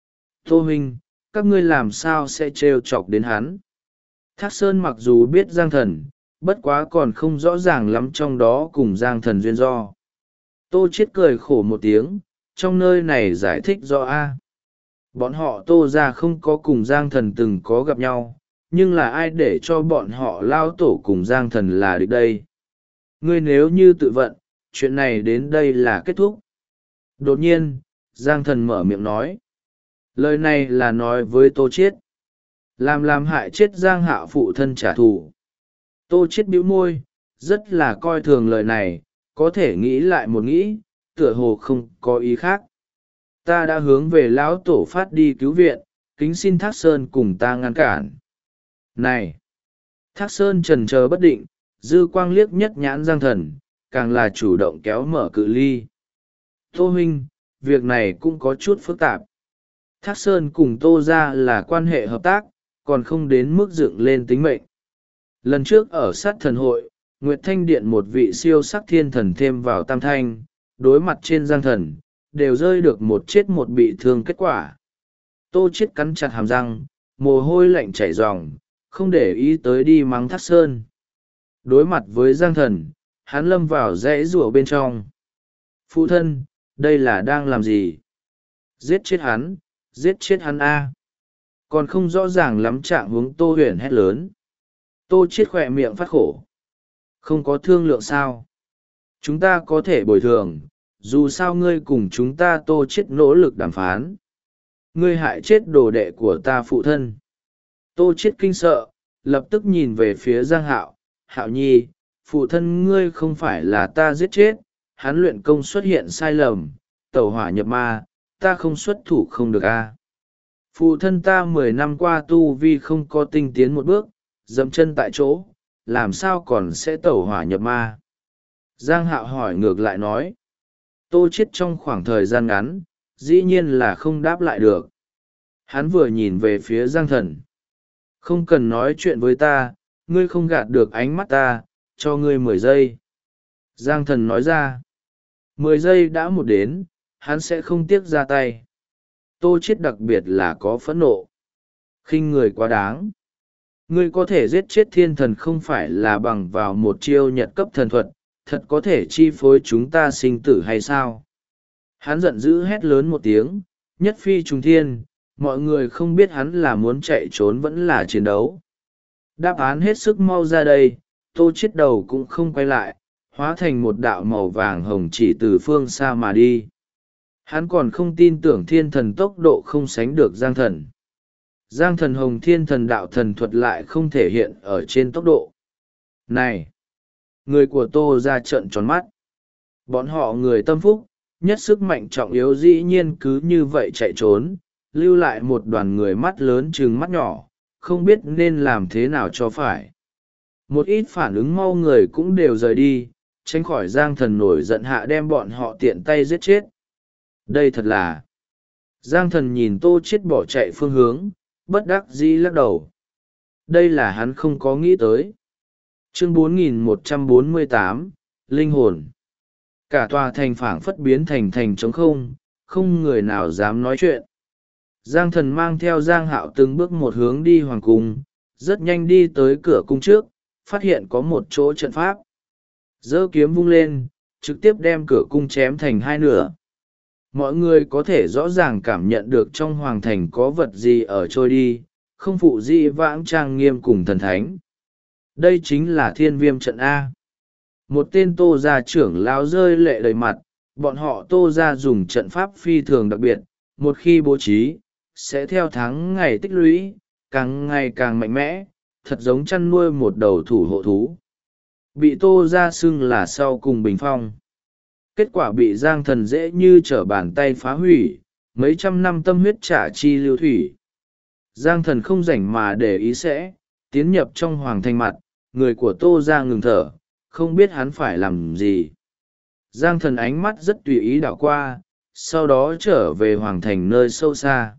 A: Tô huynh, các ngươi làm sao sẽ trêu chọc đến hắn? Thác Sơn mặc dù biết Giang Thần, bất quá còn không rõ ràng lắm trong đó cùng Giang Thần duyên do. Tô Chiết cười khổ một tiếng, trong nơi này giải thích rõ a. Bọn họ Tô Gia không có cùng Giang Thần từng có gặp nhau, nhưng là ai để cho bọn họ lao tổ cùng Giang Thần là địch đây? Ngươi nếu như tự vận, chuyện này đến đây là kết thúc. Đột nhiên, Giang Thần mở miệng nói. Lời này là nói với Tô Chiết. Làm hại chết Giang Hạo phụ thân trả thù. Tô Chiết bĩu môi, rất là coi thường lời này, có thể nghĩ lại một nghĩ, tựa hồ không có ý khác. Ta đã hướng về lão tổ phát đi cứu viện, kính xin Thác Sơn cùng ta ngăn cản. Này! Thác Sơn chần chờ bất định, dư quang liếc nhất nhãn Giang Thần, càng là chủ động kéo mở cự ly. Tô huynh, việc này cũng có chút phức tạp. Thác Sơn cùng Tô Gia là quan hệ hợp tác, còn không đến mức dựng lên tính mệnh. Lần trước ở sát thần hội, Nguyệt Thanh Điện một vị siêu sắc thiên thần thêm vào tam thanh, đối mặt trên Giang Thần, đều rơi được một chết một bị thương kết quả. Tô Chiết cắn chặt hàm răng, mồ hôi lạnh chảy ròng, không để ý tới đi mắng Thác Sơn. Đối mặt với Giang Thần, hắn lâm vào rẽ rủa bên trong. Phụ thân, đây là đang làm gì? Giết chết hắn a. Còn không rõ ràng lắm trạng huống Tô Huyền hét lớn. Tô Chiết khỏe miệng phát khổ. Không có thương lượng sao? Chúng ta có thể bồi thường, dù sao ngươi cùng chúng ta Tô Chiết nỗ lực đàm phán. Ngươi hại chết đồ đệ của ta phụ thân. Tô Chiết kinh sợ, lập tức nhìn về phía Giang Hạo. Hạo nhi, phụ thân ngươi không phải là ta giết chết, hắn luyện công xuất hiện sai lầm, tẩu hỏa nhập ma, ta không xuất thủ không được a. Phụ thân ta 10 năm qua tu vi không có tinh tiến một bước, dậm chân tại chỗ, làm sao còn sẽ tẩu hỏa nhập ma? Giang Hạo hỏi ngược lại nói. Tô Chiết trong khoảng thời gian ngắn, dĩ nhiên là không đáp lại được. Hắn vừa nhìn về phía Giang Thần. Không cần nói chuyện với ta, ngươi không gạt được ánh mắt ta, cho ngươi 10 giây. Giang Thần nói ra. 10 giây đã một đến, hắn sẽ không tiếc ra tay. Tô Chiết đặc biệt là có phẫn nộ. Khinh người quá đáng. Ngươi có thể giết chết thiên thần không phải là bằng vào một chiêu nhật cấp thần thuật, thật có thể chi phối chúng ta sinh tử hay sao? Hắn giận dữ hét lớn một tiếng, nhất phi trùng thiên, mọi người không biết hắn là muốn chạy trốn vẫn là chiến đấu. Đáp án hết sức mau ra đây, Tô Chiết đầu cũng không quay lại, hóa thành một đạo màu vàng hồng chỉ từ phương xa mà đi. Hắn còn không tin tưởng thiên thần tốc độ không sánh được Giang Thần. Giang Thần hồng thiên thần đạo thần thuật lại không thể hiện ở trên tốc độ. Này! Người của Tô ra trợn tròn mắt. Bọn họ người tâm phúc, nhất sức mạnh trọng yếu dĩ nhiên cứ như vậy chạy trốn, lưu lại một đoàn người mắt lớn chừng mắt nhỏ, không biết nên làm thế nào cho phải. Một ít phản ứng mau người cũng đều rời đi, tránh khỏi Giang Thần nổi giận hạ đem bọn họ tiện tay giết chết. Đây thật là Giang Thần nhìn Tô Chiết bỏ chạy phương hướng, bất đắc dĩ lắc đầu. Đây là hắn không có nghĩ tới. Chương 4148, Linh hồn. Cả tòa thành phảng phất biến thành thành trống không, không người nào dám nói chuyện. Giang Thần mang theo Giang Hạo từng bước một hướng đi hoàng cung, rất nhanh đi tới cửa cung trước, phát hiện có một chỗ trận pháp. Giơ kiếm vung lên, trực tiếp đem cửa cung chém thành hai nửa. Mọi người có thể rõ ràng cảm nhận được trong hoàng thành có vật gì ở trôi đi, không phụ dị vãng trang nghiêm cùng thần thánh. Đây chính là Thiên Viêm trận A. Một tên Tô gia trưởng lão rơi lệ đầy mặt, bọn họ Tô gia dùng trận pháp phi thường đặc biệt, một khi bố trí, sẽ theo tháng ngày tích lũy, càng ngày càng mạnh mẽ, thật giống chăn nuôi một đầu thủ hộ thú. Bị Tô gia xưng là sau cùng bình phong. Kết quả bị Giang Thần dễ như trở bàn tay phá hủy, mấy trăm năm tâm huyết trả chi lưu thủy. Giang Thần không rảnh mà để ý sẽ tiến nhập trong hoàng thành mặt, người của Tô gia ngừng thở, không biết hắn phải làm gì. Giang Thần ánh mắt rất tùy ý đảo qua, sau đó trở về hoàng thành nơi sâu xa.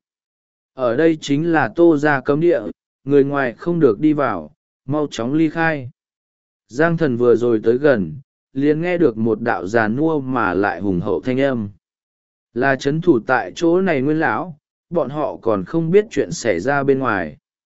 A: Ở đây chính là Tô gia cấm địa, người ngoài không được đi vào, mau chóng ly khai. Giang Thần vừa rồi tới gần, liền nghe được một đạo già nua mà lại hùng hậu thanh âm. Là trấn thủ tại chỗ này Nguyên lão, bọn họ còn không biết chuyện xảy ra bên ngoài.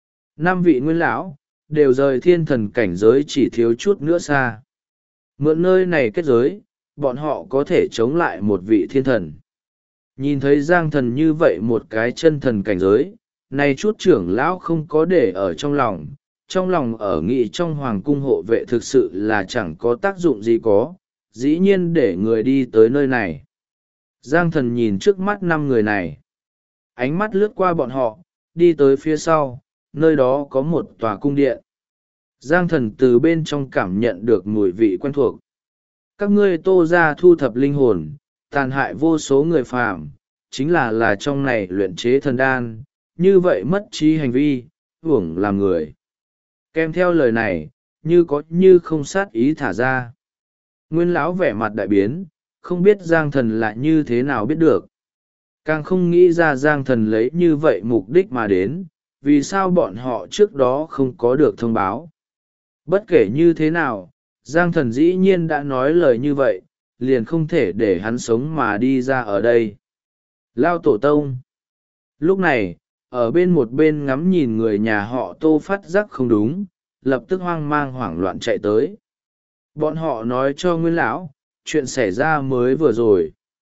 A: 5 vị Nguyên lão đều rời thiên thần cảnh giới chỉ thiếu chút nữa xa. Mượn nơi này kết giới, bọn họ có thể chống lại một vị thiên thần. Nhìn thấy Giang Thần như vậy một cái chân thần cảnh giới, này chút trưởng lão không có để ở trong lòng ở nghị trong hoàng cung hộ vệ thực sự là chẳng có tác dụng gì có, dĩ nhiên để người đi tới nơi này. Giang Thần nhìn trước mắt 5 người này, ánh mắt lướt qua bọn họ, đi tới phía sau, nơi đó có một tòa cung điện. Giang Thần từ bên trong cảm nhận được mùi vị quen thuộc. Các ngươi Tô gia thu thập linh hồn, tàn hại vô số người phàm, chính là trong này luyện chế thần đan, như vậy mất trí hành vi, hưởng làm người. Kèm theo lời này, như có như không sát ý thả ra. Nguyên lão vẻ mặt đại biến, không biết Giang Thần lại như thế nào biết được. Càng không nghĩ ra Giang Thần lấy như vậy mục đích mà đến, vì sao bọn họ trước đó không có được thông báo. Bất kể như thế nào, Giang Thần dĩ nhiên đã nói lời như vậy, liền không thể để hắn sống mà đi ra ở đây. Lao tổ tông. Lúc này, ở một bên ngắm nhìn người nhà họ Tô phát giác không đúng, lập tức hoang mang hoảng loạn chạy tới. Bọn họ nói cho Nguyên lão, chuyện xảy ra mới vừa rồi.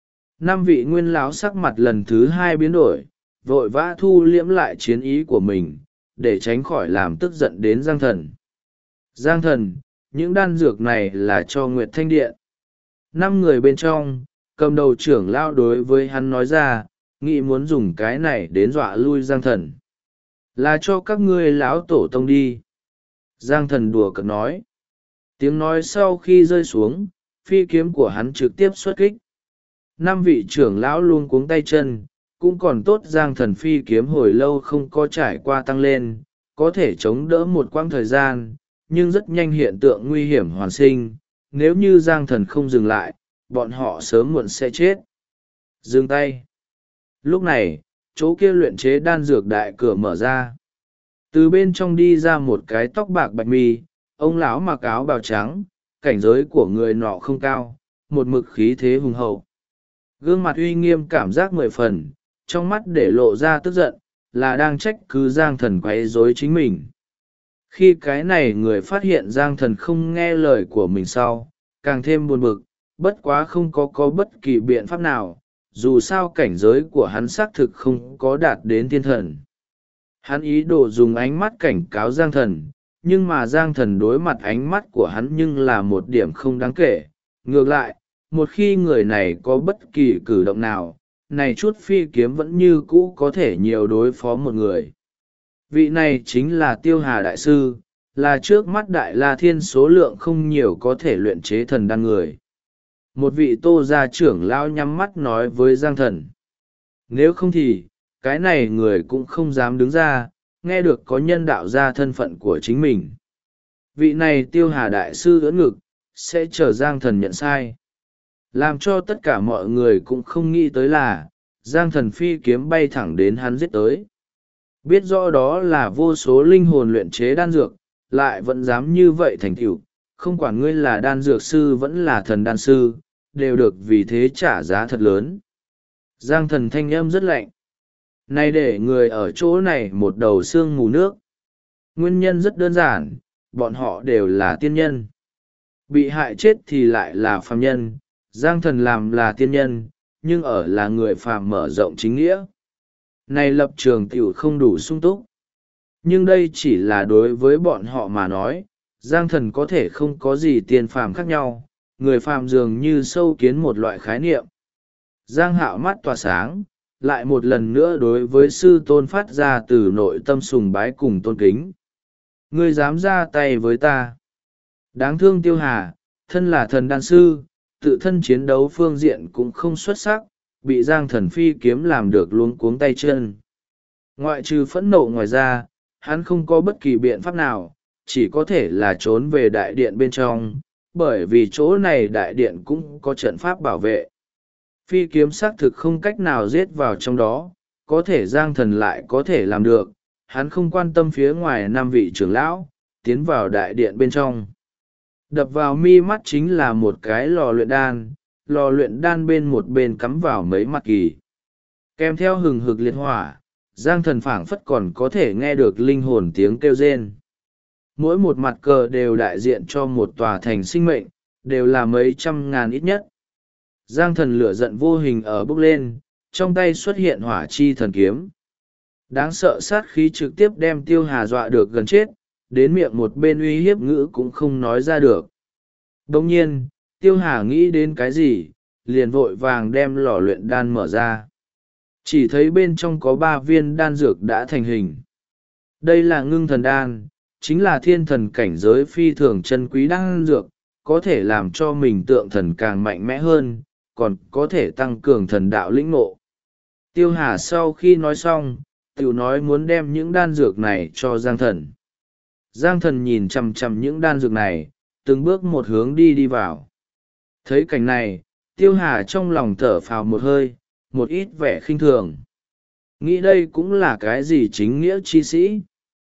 A: 5 vị Nguyên lão sắc mặt lần thứ 2 biến đổi, vội vã thu liễm lại chiến ý của mình, để tránh khỏi làm tức giận đến Giang Thần. Giang Thần, những đan dược này là cho Nguyệt Thanh Điện. 5 người bên trong, cầm đầu trưởng lão đối với hắn nói ra, nghĩ muốn dùng cái này đến dọa lui Giang Thần. Là cho các ngươi lão tổ tông đi. Giang Thần đùa cợt nói. Tiếng nói sau khi rơi xuống, phi kiếm của hắn trực tiếp xuất kích. 5 vị trưởng lão luôn cuống tay chân, cũng còn tốt Giang Thần phi kiếm hồi lâu không có trải qua tăng lên, có thể chống đỡ một quãng thời gian, nhưng rất nhanh hiện tượng nguy hiểm hoàn sinh. Nếu như Giang Thần không dừng lại, bọn họ sớm muộn sẽ chết. Dừng tay. Lúc này, chỗ kia luyện chế đan dược đại cửa mở ra. Từ bên trong đi ra một cái tóc bạc bạch mi, ông lão mặc áo bào trắng, cảnh giới của người nọ không cao, một mực khí thế hùng hậu. Gương mặt uy nghiêm cảm giác 10 phần, trong mắt để lộ ra tức giận, là đang trách cứ Giang Thần quấy rối chính mình. Khi cái này người phát hiện Giang Thần không nghe lời của mình sau, càng thêm buồn bực, bất quá không có bất kỳ biện pháp nào, dù sao cảnh giới của hắn xác thực không có đạt đến thiên thần. Hắn ý đồ dùng ánh mắt cảnh cáo Giang Thần, nhưng mà Giang Thần đối mặt ánh mắt của hắn nhưng là một điểm không đáng kể. Ngược lại, một khi người này có bất kỳ cử động nào, này chút phi kiếm vẫn như cũ có thể nhiều đối phó một người. Vị này chính là Tiêu Hà Đại Sư, là trước mắt Đại La Thiên số lượng không nhiều có thể luyện chế thần đan người. Một vị Tô gia trưởng lão nhắm mắt nói với Giang Thần. Nếu không thì, cái này người cũng không dám đứng ra, nghe được có nhân đạo ra thân phận của chính mình. Vị này Tiêu Hà Đại Sư ưỡn ngực, sẽ chờ Giang Thần nhận sai. Làm cho tất cả mọi người cũng không nghĩ tới là, Giang Thần phi kiếm bay thẳng đến hắn giết tới. Biết rõ đó là vô số linh hồn luyện chế đan dược, lại vẫn dám như vậy thành tựu, không quản ngươi là đan dược sư vẫn là thần đan sư, đều được vì thế trả giá thật lớn. Giang Thần thanh âm rất lạnh. Này để người ở chỗ này một đầu xương mù nước. Nguyên nhân rất đơn giản, bọn họ đều là tiên nhân. Bị hại chết thì lại là phàm nhân, Giang Thần làm là tiên nhân, nhưng ở là người phàm mở rộng chính nghĩa. Này lập trường tiểu không đủ sung túc. Nhưng đây chỉ là đối với bọn họ mà nói, Giang Thần có thể không có gì tiên phàm khác nhau, người phàm dường như sâu kiến một loại khái niệm. Giang Hạo mắt tỏa sáng, lại một lần nữa đối với sư tôn phát ra từ nội tâm sùng bái cùng tôn kính. Ngươi dám ra tay với ta. Đáng thương Tiêu Hà, thân là thần đan sư, tự thân chiến đấu phương diện cũng không xuất sắc, bị Giang Thần phi kiếm làm được luống cuống tay chân. Ngoại trừ phẫn nộ ngoài ra, hắn không có bất kỳ biện pháp nào, chỉ có thể là trốn về đại điện bên trong, bởi vì chỗ này đại điện cũng có trận pháp bảo vệ. Phi kiếm xác thực không cách nào giết vào trong đó, có thể Giang Thần lại có thể làm được, hắn không quan tâm phía ngoài 5 vị trưởng lão, tiến vào đại điện bên trong. Đập vào mi mắt chính là một cái lò luyện đan bên một bên cắm vào mấy mặt kỳ. Kèm theo hừng hực liệt hỏa, Giang Thần phảng phất còn có thể nghe được linh hồn tiếng kêu rên. Mỗi một mặt cờ đều đại diện cho một tòa thành sinh mệnh, đều là mấy trăm ngàn ít nhất. Giang Thần lửa giận vô hình ở bốc lên, trong tay xuất hiện hỏa chi thần kiếm. Đáng sợ sát khí trực tiếp đem Tiêu Hà dọa được gần chết, đến miệng một bên uy hiếp ngữ cũng không nói ra được. Đồng nhiên, Tiêu Hà nghĩ đến cái gì, liền vội vàng đem lò luyện đan mở ra. Chỉ thấy bên trong có 3 viên đan dược đã thành hình. Đây là ngưng thần đan, chính là thiên thần cảnh giới phi thường chân quý đan dược, có thể làm cho mình tượng thần càng mạnh mẽ hơn, còn có thể tăng cường thần đạo lĩnh ngộ. Tiêu Hà sau khi nói xong, tiểu nói muốn đem những đan dược này cho Giang Thần. Giang Thần nhìn chằm chằm những đan dược này, từng bước một hướng đi vào. Thấy cảnh này, Tiêu Hà trong lòng thở phào một hơi, một ít vẻ khinh thường. Nghĩ đây cũng là cái gì chính nghĩa chi sĩ.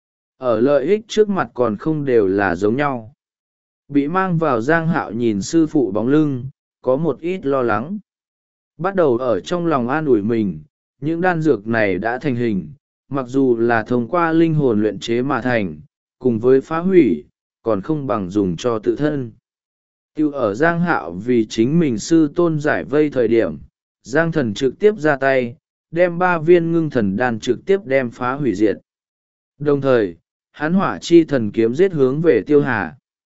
A: Ở lợi ích trước mặt còn không đều là giống nhau. Bị mang vào Giang Hạo nhìn sư phụ bóng lưng, có một ít lo lắng. Bắt đầu ở trong lòng an ủi mình, những đan dược này đã thành hình, mặc dù là thông qua linh hồn luyện chế mà thành, cùng với phá hủy, còn không bằng dùng cho tự thân. Tiêu ở Giang Hạo vì chính mình sư tôn giải vây thời điểm, Giang Thần trực tiếp ra tay, đem 3 viên ngưng thần đan trực tiếp đem phá hủy diệt. Đồng thời, hắn hỏa chi thần kiếm giết hướng về Tiêu Hà.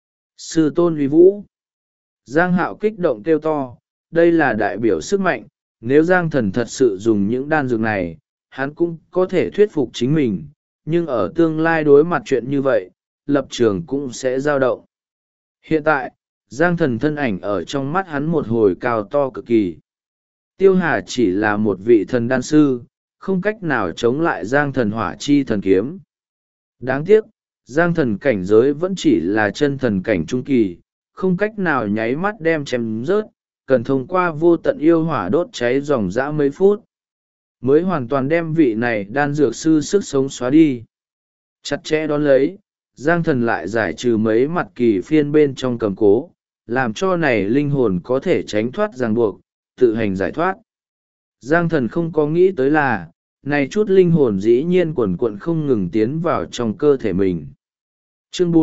A: Sư tôn uy vũ. Giang Hạo kích động kêu to, đây là đại biểu sức mạnh, nếu Giang Thần thật sự dùng những đan dược này, hắn cũng có thể thuyết phục chính mình, nhưng ở tương lai đối mặt chuyện như vậy, lập trường cũng sẽ dao động. Hiện tại, Giang Thần thân ảnh ở trong mắt hắn một hồi cao to cực kỳ. Tiêu Hà chỉ là một vị thần đan sư, không cách nào chống lại Giang Thần hỏa chi thần kiếm. Đáng tiếc, Giang Thần cảnh giới vẫn chỉ là chân thần cảnh trung kỳ, không cách nào nháy mắt đem chém rớt, cần thông qua vô tận yêu hỏa đốt cháy dòng dã mấy phút, mới hoàn toàn đem vị này đan dược sư sức sống xóa đi. Chặt chẽ đón lấy, Giang Thần lại giải trừ mấy mặt kỳ phiên bên trong cầm cố, làm cho này linh hồn có thể tránh thoát ràng buộc, tự hành giải thoát. Giang Thần không có nghĩ tới là, này chút linh hồn dĩ nhiên quần quận không ngừng tiến vào trong cơ thể mình. Chương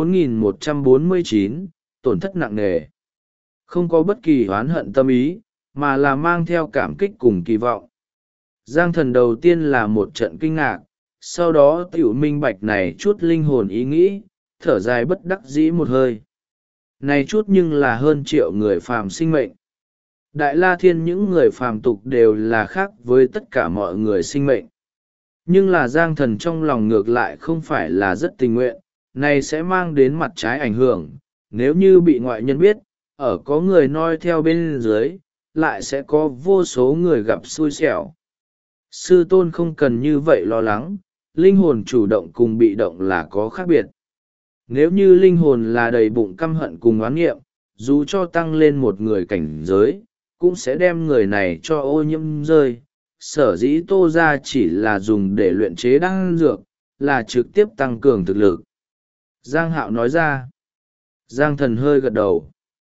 A: 4149, tổn thất nặng nề. Không có bất kỳ oán hận tâm ý, mà là mang theo cảm kích cùng kỳ vọng. Giang Thần đầu tiên là một trận kinh ngạc, sau đó tiểu minh bạch này chút linh hồn ý nghĩ, thở dài bất đắc dĩ một hơi. Này chút nhưng là hơn 1 triệu người phàm sinh mệnh. Đại La Thiên những người phàm tục đều là khác với tất cả mọi người sinh mệnh. Nhưng là Giang Thần trong lòng ngược lại không phải là rất tình nguyện, này sẽ mang đến mặt trái ảnh hưởng. Nếu như bị ngoại nhân biết, ở có người noi theo bên dưới, lại sẽ có vô số người gặp xui xẻo. Sư tôn không cần như vậy lo lắng, linh hồn chủ động cùng bị động là có khác biệt. Nếu như linh hồn là đầy bụng căm hận cùng oán nghiệm, dù cho tăng lên một người cảnh giới, cũng sẽ đem người này cho ô nhiễm rơi, sở dĩ tô ra chỉ là dùng để luyện chế đan dược, là trực tiếp tăng cường thực lực. Giang Hạo nói ra. Giang Thần hơi gật đầu.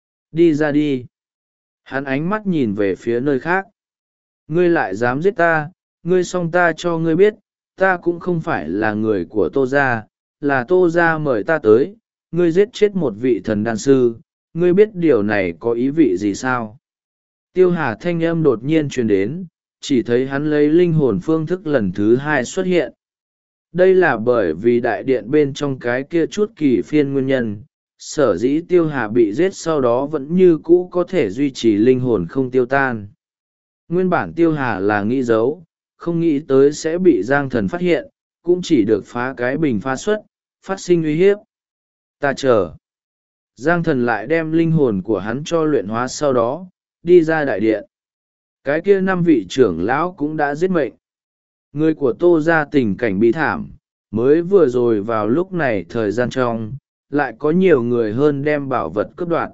A: Đi ra đi. Hắn ánh mắt nhìn về phía nơi khác. Ngươi lại dám giết ta, ngươi xong ta cho ngươi biết, ta cũng không phải là người của tô gia, là tô gia mời ta tới, ngươi giết chết một vị thần đan sư, ngươi biết điều này có ý vị gì sao? Tiêu Hà thanh âm đột nhiên truyền đến, chỉ thấy hắn lấy linh hồn phương thức lần thứ hai xuất hiện. Đây là bởi vì đại điện bên trong cái kia chút kỳ phiên nguyên nhân, sở dĩ Tiêu Hà bị giết sau đó vẫn như cũ có thể duy trì linh hồn không tiêu tan. Nguyên bản Tiêu Hà là nghĩ giấu, không nghĩ tới sẽ bị Giang Thần phát hiện, cũng chỉ được phá cái bình pha xuất, phát sinh uy hiếp. Ta chờ. Giang Thần lại đem linh hồn của hắn cho luyện hóa sau đó, đi ra đại điện. Cái kia 5 vị trưởng lão cũng đã giết mệnh. Người của Tô ra tình cảnh bi thảm, mới vừa rồi vào lúc này thời gian trong, lại có nhiều người hơn đem bảo vật cướp đoạt.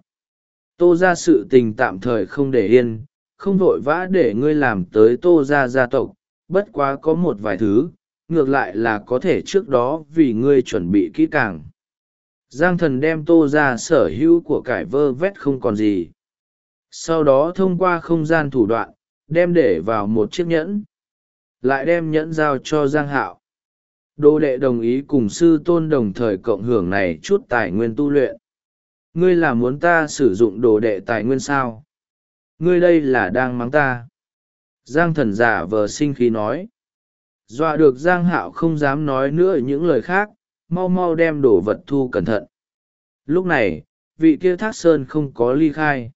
A: Tô ra sự tình tạm thời không để yên, không vội vã để ngươi làm tới Tô ra gia tộc, bất quá có một vài thứ, ngược lại là có thể trước đó vì ngươi chuẩn bị kỹ càng. Giang Thần đem Tô ra sở hữu của cải vơ vét không còn gì. Sau đó thông qua không gian thủ đoạn, đem để vào một chiếc nhẫn. Lại đem nhẫn giao cho Giang Hạo. Đồ đệ đồng ý cùng sư tôn đồng thời cộng hưởng này chút tài nguyên tu luyện. Ngươi là muốn ta sử dụng đồ đệ tài nguyên sao? Ngươi đây là đang mắng ta. Giang Thần giả vờ sinh khí nói. Dọa được Giang Hạo không dám nói nữa những lời khác, mau mau đem đồ vật thu cẩn thận. Lúc này, vị kia Thác Sơn không có ly khai.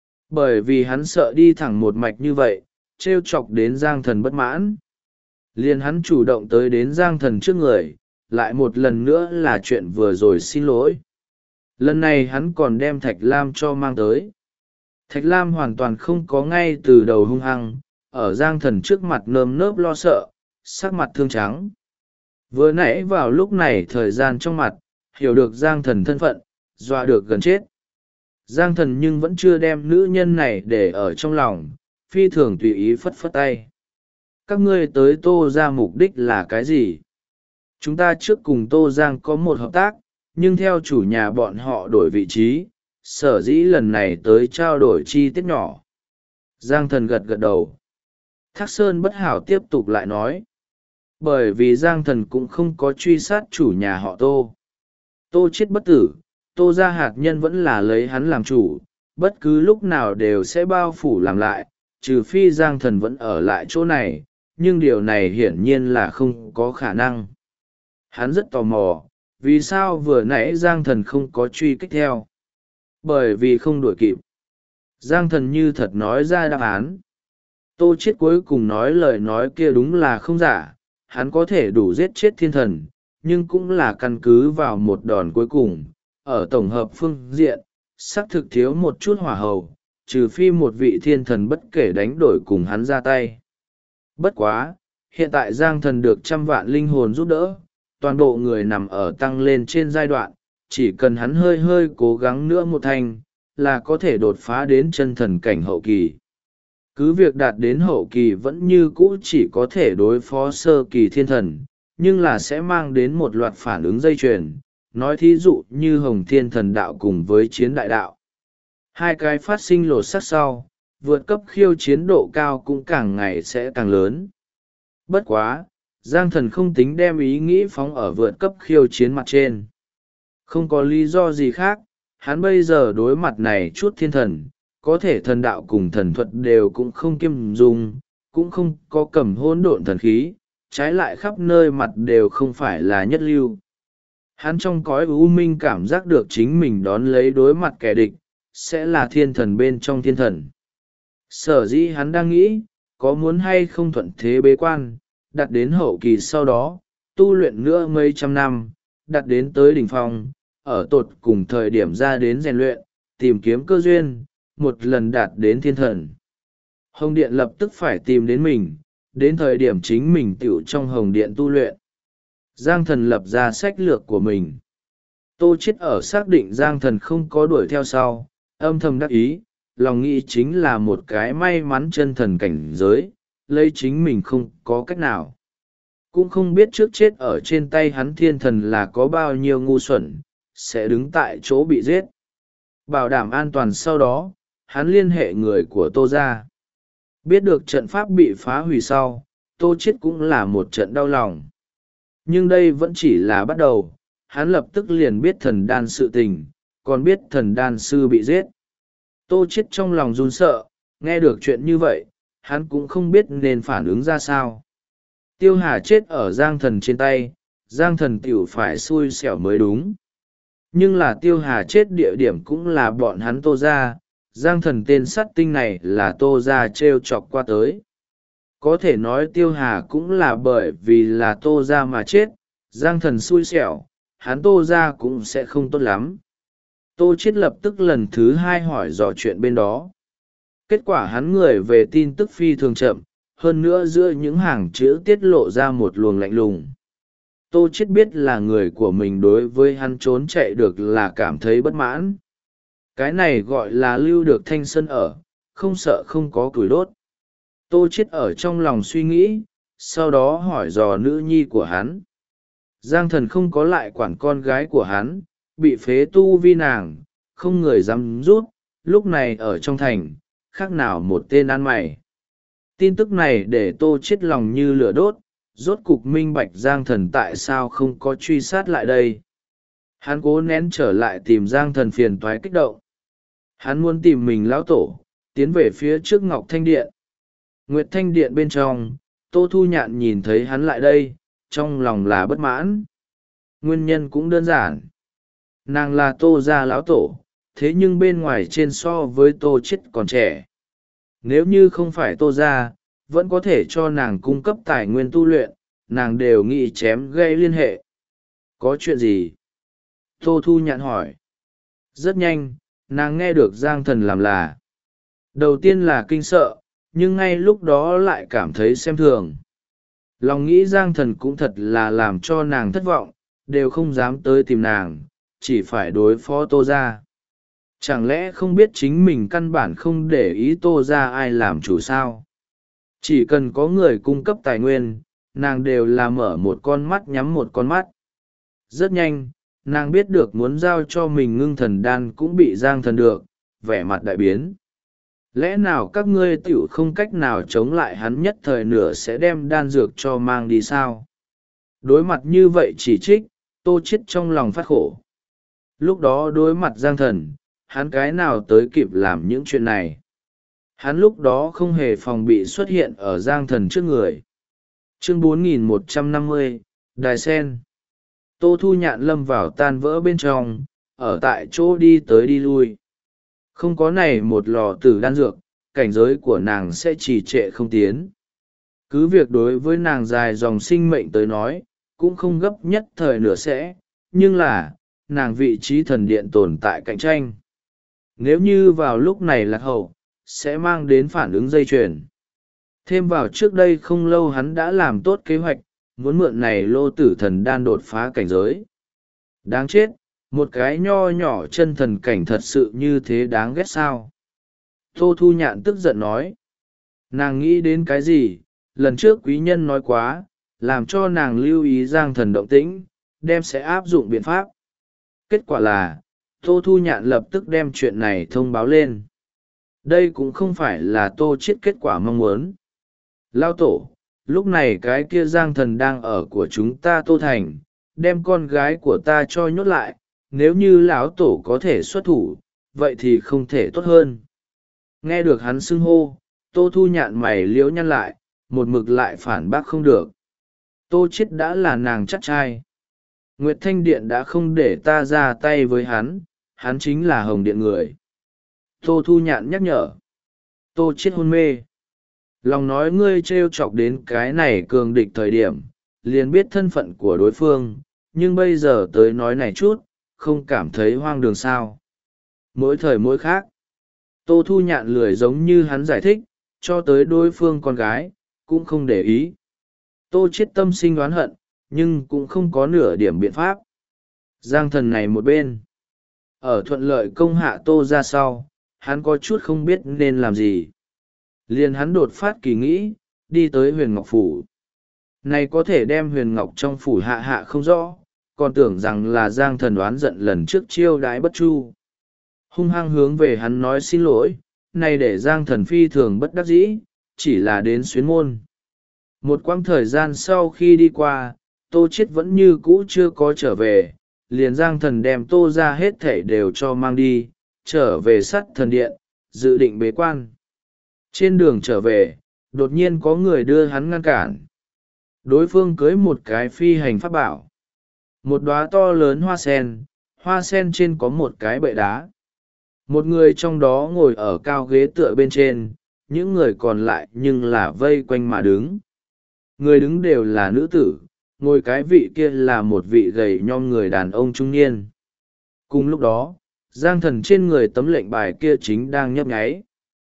A: Bởi vì hắn sợ đi thẳng một mạch như vậy, trêu chọc đến Giang Thần bất mãn. Liền hắn chủ động tới đến Giang Thần trước người, lại một lần nữa là chuyện vừa rồi xin lỗi. Lần này hắn còn đem Thạch Lam cho mang tới. Thạch Lam hoàn toàn không có ngay từ đầu hung hăng, ở Giang Thần trước mặt nơm nớp lo sợ, sắc mặt thương trắng. Vừa nãy vào lúc này thời gian trong mặt, hiểu được Giang Thần thân phận, dọa được gần chết. Giang Thần nhưng vẫn chưa đem nữ nhân này để ở trong lòng, phi thường tùy ý phất phất tay. Các ngươi tới Tô ra mục đích là cái gì? Chúng ta trước cùng Tô Giang có một hợp tác, nhưng theo chủ nhà bọn họ đổi vị trí, sở dĩ lần này tới trao đổi chi tiết nhỏ. Giang Thần gật gật đầu. Thác Sơn bất hảo tiếp tục lại nói. Bởi vì Giang Thần cũng không có truy sát chủ nhà họ Tô. Tô chết bất tử, Tô ra hạt nhân vẫn là lấy hắn làm chủ, bất cứ lúc nào đều sẽ bao phủ làm lại, trừ phi Giang Thần vẫn ở lại chỗ này, nhưng điều này hiển nhiên là không có khả năng. Hắn rất tò mò, vì sao vừa nãy Giang Thần không có truy kích theo? Bởi vì không đuổi kịp. Giang Thần như thật nói ra đáp án. Tô chết cuối cùng nói lời nói kia đúng là không giả, hắn có thể đủ giết chết thiên thần, nhưng cũng là căn cứ vào một đòn cuối cùng. Ở tổng hợp phương diện, xác thực thiếu một chút hỏa hầu, trừ phi một vị thiên thần bất kể đánh đổi cùng hắn ra tay. Bất quá, hiện tại Giang Thần được 100 vạn linh hồn giúp đỡ, toàn bộ người nằm ở tăng lên trên giai đoạn, chỉ cần hắn hơi hơi cố gắng nữa một thành, là có thể đột phá đến chân thần cảnh hậu kỳ. Cứ việc đạt đến hậu kỳ vẫn như cũ chỉ có thể đối phó sơ kỳ thiên thần, nhưng là sẽ mang đến một loạt phản ứng dây chuyền, nói thí dụ như Hồng Thiên Thần Đạo cùng với Chiến Đại Đạo. Hai cái phát sinh lột xác sau, vượt cấp khiêu chiến độ cao cũng càng ngày sẽ càng lớn. Bất quá, Giang Thần không tính đem ý nghĩ phóng ở vượt cấp khiêu chiến mặt trên. Không có lý do gì khác, hắn bây giờ đối mặt này chút thiên thần, có thể thần đạo cùng thần thuật đều cũng không kiêm dung, cũng không có cầm hỗn độn thần khí, trái lại khắp nơi mặt đều không phải là nhất lưu. Hắn trong cõi u minh cảm giác được chính mình đón lấy đối mặt kẻ địch, sẽ là thiên thần bên trong thiên thần. Sở dĩ hắn đang nghĩ, có muốn hay không thuận thế bế quan, đặt đến hậu kỳ sau đó, tu luyện nữa mấy trăm năm, đặt đến tới đỉnh phong, ở tột cùng thời điểm ra đến rèn luyện, tìm kiếm cơ duyên, một lần đạt đến thiên thần. Hồng Điện lập tức phải tìm đến mình, đến thời điểm chính mình tiểu trong Hồng Điện tu luyện. Giang Thần lập ra sách lược của mình. Tô chết ở xác định Giang Thần không có đuổi theo sau, âm thầm đắc ý, lòng nghĩ chính là một cái may mắn chân thần cảnh giới, lấy chính mình không có cách nào. Cũng không biết trước chết ở trên tay hắn thiên thần là có bao nhiêu ngu xuẩn, sẽ đứng tại chỗ bị giết. Bảo đảm an toàn sau đó, hắn liên hệ người của Tô ra. Biết được trận pháp bị phá hủy sau, Tô chết cũng là một trận đau lòng. Nhưng đây vẫn chỉ là bắt đầu, hắn lập tức liền biết thần đan sự tình, còn biết thần đan sư bị giết. Tô chết trong lòng run sợ, nghe được chuyện như vậy, hắn cũng không biết nên phản ứng ra sao. Tiêu Hà chết ở Giang Thần trên tay, Giang Thần tiểu phải xui xẻo mới đúng. Nhưng là Tiêu Hà chết địa điểm cũng là bọn hắn Tô ra, Giang Thần tên sát tinh này là Tô ra trêu chọc qua tới. Có thể nói Tiêu Hà cũng là bởi vì là Tô ra mà chết, Giang Thần xui xẻo, hắn Tô ra cũng sẽ không tốt lắm. Tô chết lập tức lần thứ hai hỏi dò chuyện bên đó. Kết quả hắn người về tin tức phi thường chậm, hơn nữa giữa những hàng chữ tiết lộ ra một luồng lạnh lùng. Tô chết biết là người của mình đối với hắn trốn chạy được là cảm thấy bất mãn. Cái này gọi là lưu được thanh sân ở, không sợ không có củi đốt. Tô chết ở trong lòng suy nghĩ, sau đó hỏi dò nữ nhi của hắn. Giang Thần không có lại quản con gái của hắn, bị phế tu vi nàng, không người dám rút, lúc này ở trong thành, khác nào một tên ăn mày. Tin tức này để Tô chết lòng như lửa đốt, rốt cục minh bạch Giang Thần tại sao không có truy sát lại đây. Hắn cố nén trở lại tìm Giang Thần phiền toái kích động. Hắn muốn tìm mình lão tổ, tiến về phía trước Ngọc Thanh Điện. Nguyệt Thanh Điện bên trong, Tô Thu Nhạn nhìn thấy hắn lại đây, trong lòng là bất mãn. Nguyên nhân cũng đơn giản. Nàng là Tô gia lão tổ, thế nhưng bên ngoài trên so với Tô chết còn trẻ. Nếu như không phải Tô gia, vẫn có thể cho nàng cung cấp tài nguyên tu luyện, nàng đều nghĩ chém gây liên hệ. Có chuyện gì? Tô Thu Nhạn hỏi. Rất nhanh, nàng nghe được Giang Thần làm là. Đầu tiên là kinh sợ, nhưng ngay lúc đó lại cảm thấy xem thường. Lòng nghĩ Giang Thần cũng thật là làm cho nàng thất vọng, đều không dám tới tìm nàng, chỉ phải đối phó Tô gia. Chẳng lẽ không biết chính mình căn bản không để ý Tô gia ai làm chủ sao? Chỉ cần có người cung cấp tài nguyên, nàng đều là mở một con mắt nhắm một con mắt. Rất nhanh, nàng biết được muốn giao cho mình ngưng thần đan cũng bị Giang Thần được, vẻ mặt đại biến. Lẽ nào các ngươi tiểu không cách nào chống lại hắn nhất thời nửa sẽ đem đan dược cho mang đi sao? Đối mặt như vậy chỉ trích, Tô chết trong lòng phát khổ. Lúc đó đối mặt Giang Thần, hắn cái nào tới kịp làm những chuyện này. Hắn lúc đó không hề phòng bị xuất hiện ở Giang Thần trước người. Chương 4150, Đài Sen. Tô Thu Nhạn lâm vào tan vỡ bên trong, ở tại chỗ đi tới đi lui. Không có này một lò tử đan dược, cảnh giới của nàng sẽ trì trệ không tiến. Cứ việc đối với nàng dài dòng sinh mệnh tới nói, cũng không gấp nhất thời nửa sẽ, nhưng là, nàng vị trí thần điện tồn tại cạnh tranh. Nếu như vào lúc này lạc hậu, sẽ mang đến phản ứng dây chuyền. Thêm vào trước đây không lâu hắn đã làm tốt kế hoạch, muốn mượn này lô tử thần đan đột phá cảnh giới. Đáng chết, một cái nho nhỏ chân thần cảnh thật sự như thế đáng ghét sao? Tô Thu Nhạn tức giận nói. Nàng nghĩ đến cái gì? Lần trước quý nhân nói quá, làm cho nàng lưu ý Giang Thần động tĩnh, đem sẽ áp dụng biện pháp. Kết quả là, Tô Thu Nhạn lập tức đem chuyện này thông báo lên. Đây cũng không phải là Tô chết kết quả mong muốn. Lao tổ, lúc này cái kia Giang Thần đang ở của chúng ta Tô Thành, đem con gái của ta cho nhốt lại, nếu như lão tổ có thể xuất thủ, vậy thì không thể tốt hơn. Nghe được hắn xưng hô, Tô Thu Nhạn mày liễu nhăn lại, một mực lại phản bác không được. Tô chết đã là nàng chắc trai. Nguyệt Thanh Điện đã không để ta ra tay với hắn, hắn chính là Hồng Điện người. Tô Thu Nhạn nhắc nhở. Tô chết hôn mê. Lòng nói ngươi trêu chọc đến cái này cường địch thời điểm, liền biết thân phận của đối phương, nhưng bây giờ tới nói này chút, không cảm thấy hoang đường sao. Mỗi thời mỗi khác, Tô Thu Nhạn lười giống như hắn giải thích, cho tới đối phương con gái, cũng không để ý. Tô chết tâm sinh đoán hận, nhưng cũng không có nửa điểm biện pháp. Giang Thần này một bên, ở thuận lợi công hạ Tô ra sau, hắn có chút không biết nên làm gì. Liền hắn đột phát kỳ nghĩ, đi tới huyền ngọc phủ. Này có thể đem huyền ngọc trong phủ hạ hạ không rõ, còn tưởng rằng là Giang Thần oán giận lần trước chiêu đãi bất chu. Hung hăng hướng về hắn nói xin lỗi, này để Giang Thần phi thường bất đắc dĩ, chỉ là đến xuyến môn. Một quãng thời gian sau khi đi qua, Tô Chiết vẫn như cũ chưa có trở về, liền Giang Thần đem Tô ra hết thảy đều cho mang đi, trở về Sắt Thần Điện, dự định bế quan. Trên đường trở về, đột nhiên có người đưa hắn ngăn cản. Đối phương cưới một cái phi hành pháp bảo. Một đóa to lớn hoa sen trên có một cái bệ đá. Một người trong đó ngồi ở cao ghế tựa bên trên, những người còn lại nhưng là vây quanh mà đứng. Người đứng đều là nữ tử, ngồi cái vị kia là một vị gầy nhom người đàn ông trung niên. Cùng lúc đó, Giang Thần trên người tấm lệnh bài kia chính đang nhấp nháy.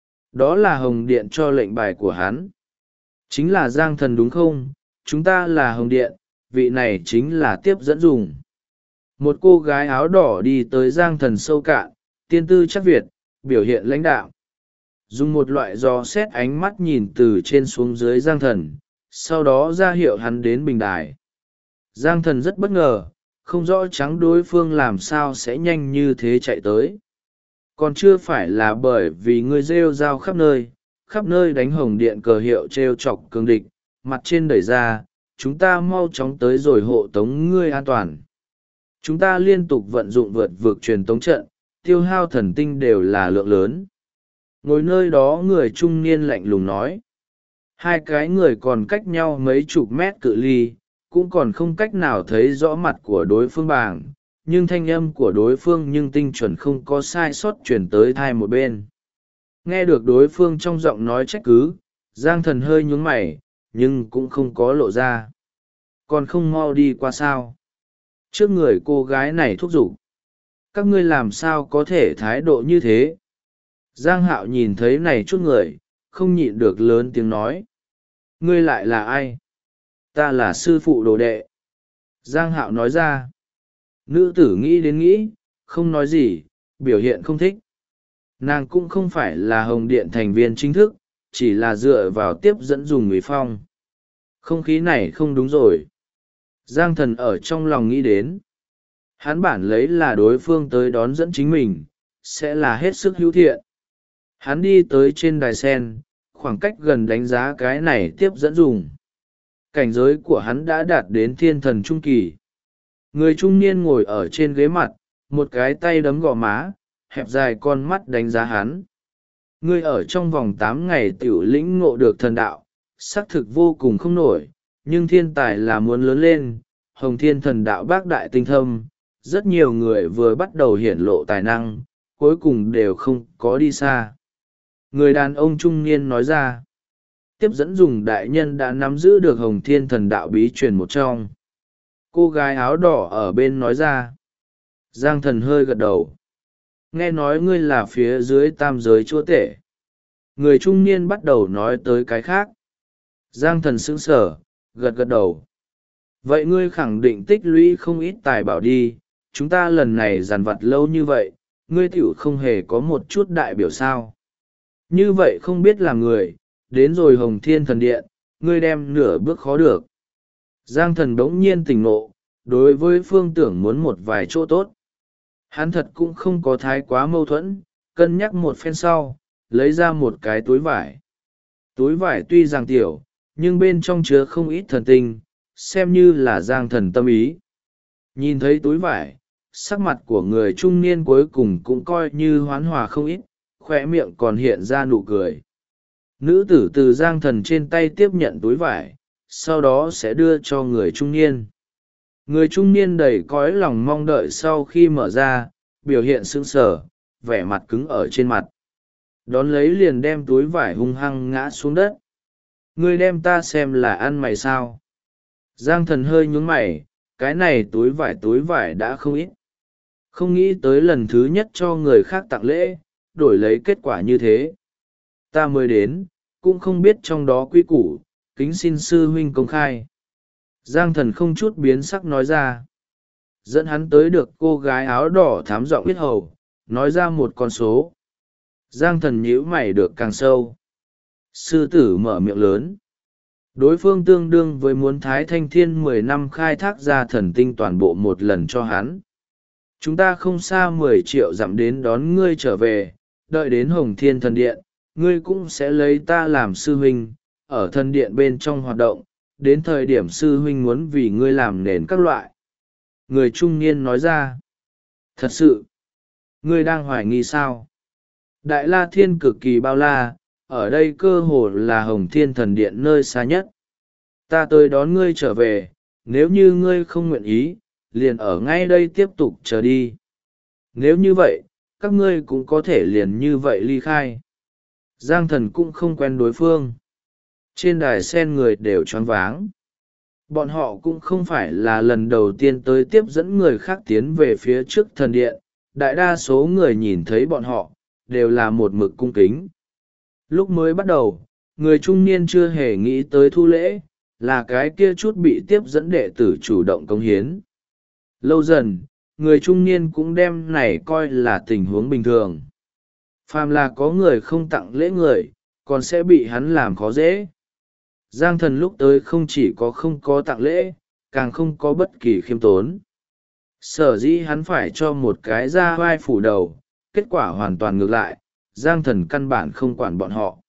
A: Đó là Hồng Điện cho lệnh bài của hắn. Chính là Giang Thần đúng không? Chúng ta là Hồng Điện, vị này chính là tiếp dẫn dùng. Một cô gái áo đỏ đi tới Giang Thần sâu cạn, tiên tư chắc Việt, biểu hiện lãnh đạo. Dùng một loại dò xét ánh mắt nhìn từ trên xuống dưới Giang Thần, sau đó ra hiệu hắn đến bình đài. Giang Thần rất bất ngờ, không rõ trắng đối phương làm sao sẽ nhanh như thế chạy tới. Còn chưa phải là bởi vì ngươi rêu rao khắp nơi đánh Hồng Điện cờ hiệu trêu chọc cường địch, mặt trên đẩy ra, chúng ta mau chóng tới rồi hộ tống ngươi an toàn. Chúng ta liên tục vận dụng vượt vực truyền tống trận, tiêu hao thần tinh đều là lượng lớn. Ngồi nơi đó người trung niên lạnh lùng nói. Hai cái người còn cách nhau mấy chục mét cự ly, cũng còn không cách nào thấy rõ mặt của đối phương bảng, nhưng thanh âm của đối phương nhưng tinh chuẩn không có sai sót chuyển tới thai một bên. Nghe được đối phương trong giọng nói trách cứ, Giang Thần hơi nhún mày, nhưng cũng không có lộ ra. Còn không mau đi qua sao? Trước người cô gái này thúc giục. Các ngươi làm sao có thể thái độ như thế? Giang Hạo nhìn thấy này chút người, không nhịn được lớn tiếng nói. Ngươi lại là ai? Ta là sư phụ đồ đệ. Giang Hạo nói ra. Nữ tử nghĩ đến nghĩ, không nói gì, biểu hiện không thích. Nàng cũng không phải là Hồng Điện thành viên chính thức, chỉ là dựa vào tiếp dẫn dùng người phong. Không khí này không đúng rồi. Giang Thần ở trong lòng nghĩ đến. Hắn bản lấy là đối phương tới đón dẫn chính mình, sẽ là hết sức hữu thiện. Hắn đi tới trên đài sen, khoảng cách gần đánh giá cái này tiếp dẫn dùng. Cảnh giới của hắn đã đạt đến thiên thần trung kỳ. Người trung niên ngồi ở trên ghế mặt, một cái tay đấm gò má, hẹp dài con mắt đánh giá hắn. Ngươi ở trong vòng 8 ngày tiểu lĩnh ngộ được thần đạo, xác thực vô cùng không nổi, nhưng thiên tài là muốn lớn lên, Hồng Thiên thần đạo bác đại tinh thâm, rất nhiều người vừa bắt đầu hiển lộ tài năng, cuối cùng đều không có đi xa. Người đàn ông trung niên nói ra, tiếp dẫn dùng đại nhân đã nắm giữ được Hồng Thiên thần đạo bí truyền một trong. Cô gái áo đỏ ở bên nói ra. Giang Thần hơi gật đầu. Nghe nói ngươi là phía dưới tam giới chúa tể. Người trung niên bắt đầu nói tới cái khác. Giang Thần sững sờ, gật gật đầu. Vậy ngươi khẳng định tích lũy không ít tài bảo đi, chúng ta lần này dằn vặt lâu như vậy, ngươi tiểu không hề có một chút đại biểu sao. Như vậy không biết là người, đến rồi Hồng Thiên thần điện, ngươi đem nửa bước khó được. Giang Thần bỗng nhiên tỉnh ngộ, đối với phương tưởng muốn một vài chỗ tốt. Hắn thật cũng không có thái quá mâu thuẫn, cân nhắc một phen sau, lấy ra một cái túi vải. Túi vải tuy rằng tiểu, nhưng bên trong chứa không ít thần tinh, xem như là Giang Thần tâm ý. Nhìn thấy túi vải, sắc mặt của người trung niên cuối cùng cũng coi như hoán hòa không ít, khỏe miệng còn hiện ra nụ cười. Nữ tử từ Giang Thần trên tay tiếp nhận túi vải, sau đó sẽ đưa cho người trung niên. Người trung niên đầy cõi lòng mong đợi sau khi mở ra, biểu hiện sững sờ, vẻ mặt cứng ở trên mặt. Đón lấy liền đem túi vải hung hăng ngã xuống đất. Ngươi đem ta xem là ăn mày sao? Giang Thần hơi nhún mày, cái này túi vải đã không ít. Không nghĩ tới lần thứ nhất cho người khác tặng lễ, đổi lấy kết quả như thế. Ta mới đến, cũng không biết trong đó quy củ, kính xin sư huynh công khai. Giang Thần không chút biến sắc nói ra. Dẫn hắn tới được cô gái áo đỏ thám giọng biết hầu, nói ra một con số. Giang Thần nhíu mày được càng sâu. Sư tử mở miệng lớn. Đối phương tương đương với muốn Thái Thanh Thiên 10 năm khai thác ra thần tinh toàn bộ một lần cho hắn. Chúng ta không xa 10 triệu dặm đến đón ngươi trở về, đợi đến Hồng Thiên Thần Điện, ngươi cũng sẽ lấy ta làm sư huynh, ở thần điện bên trong hoạt động, đến thời điểm sư huynh muốn vì ngươi làm nền các loại. Người trung niên nói ra. Thật sự, ngươi đang hoài nghi sao? Đại La Thiên cực kỳ bao la, ở đây cơ hồ là Hồng Thiên Thần Điện nơi xa nhất. Ta tới đón ngươi trở về, nếu như ngươi không nguyện ý, liền ở ngay đây tiếp tục chờ đi. Nếu như vậy, các ngươi cũng có thể liền như vậy ly khai. Giang Thần cũng không quen đối phương. Trên đài sen người đều choáng váng. Bọn họ cũng không phải là lần đầu tiên tới tiếp dẫn người khác tiến về phía trước thần điện, đại đa số người nhìn thấy bọn họ, đều là một mực cung kính. Lúc mới bắt đầu, người trung niên chưa hề nghĩ tới thu lễ, là cái kia chút bị tiếp dẫn đệ tử chủ động cống hiến. Lâu dần, người trung niên cũng đem này coi là tình huống bình thường. Phàm là có người không tặng lễ người, còn sẽ bị hắn làm khó dễ. Giang Thần lúc tới không chỉ có không có tặng lễ, càng không có bất kỳ khiêm tốn. Sở dĩ hắn phải cho một cái ra vai phủ đầu, kết quả hoàn toàn ngược lại, Giang Thần căn bản không quản bọn họ.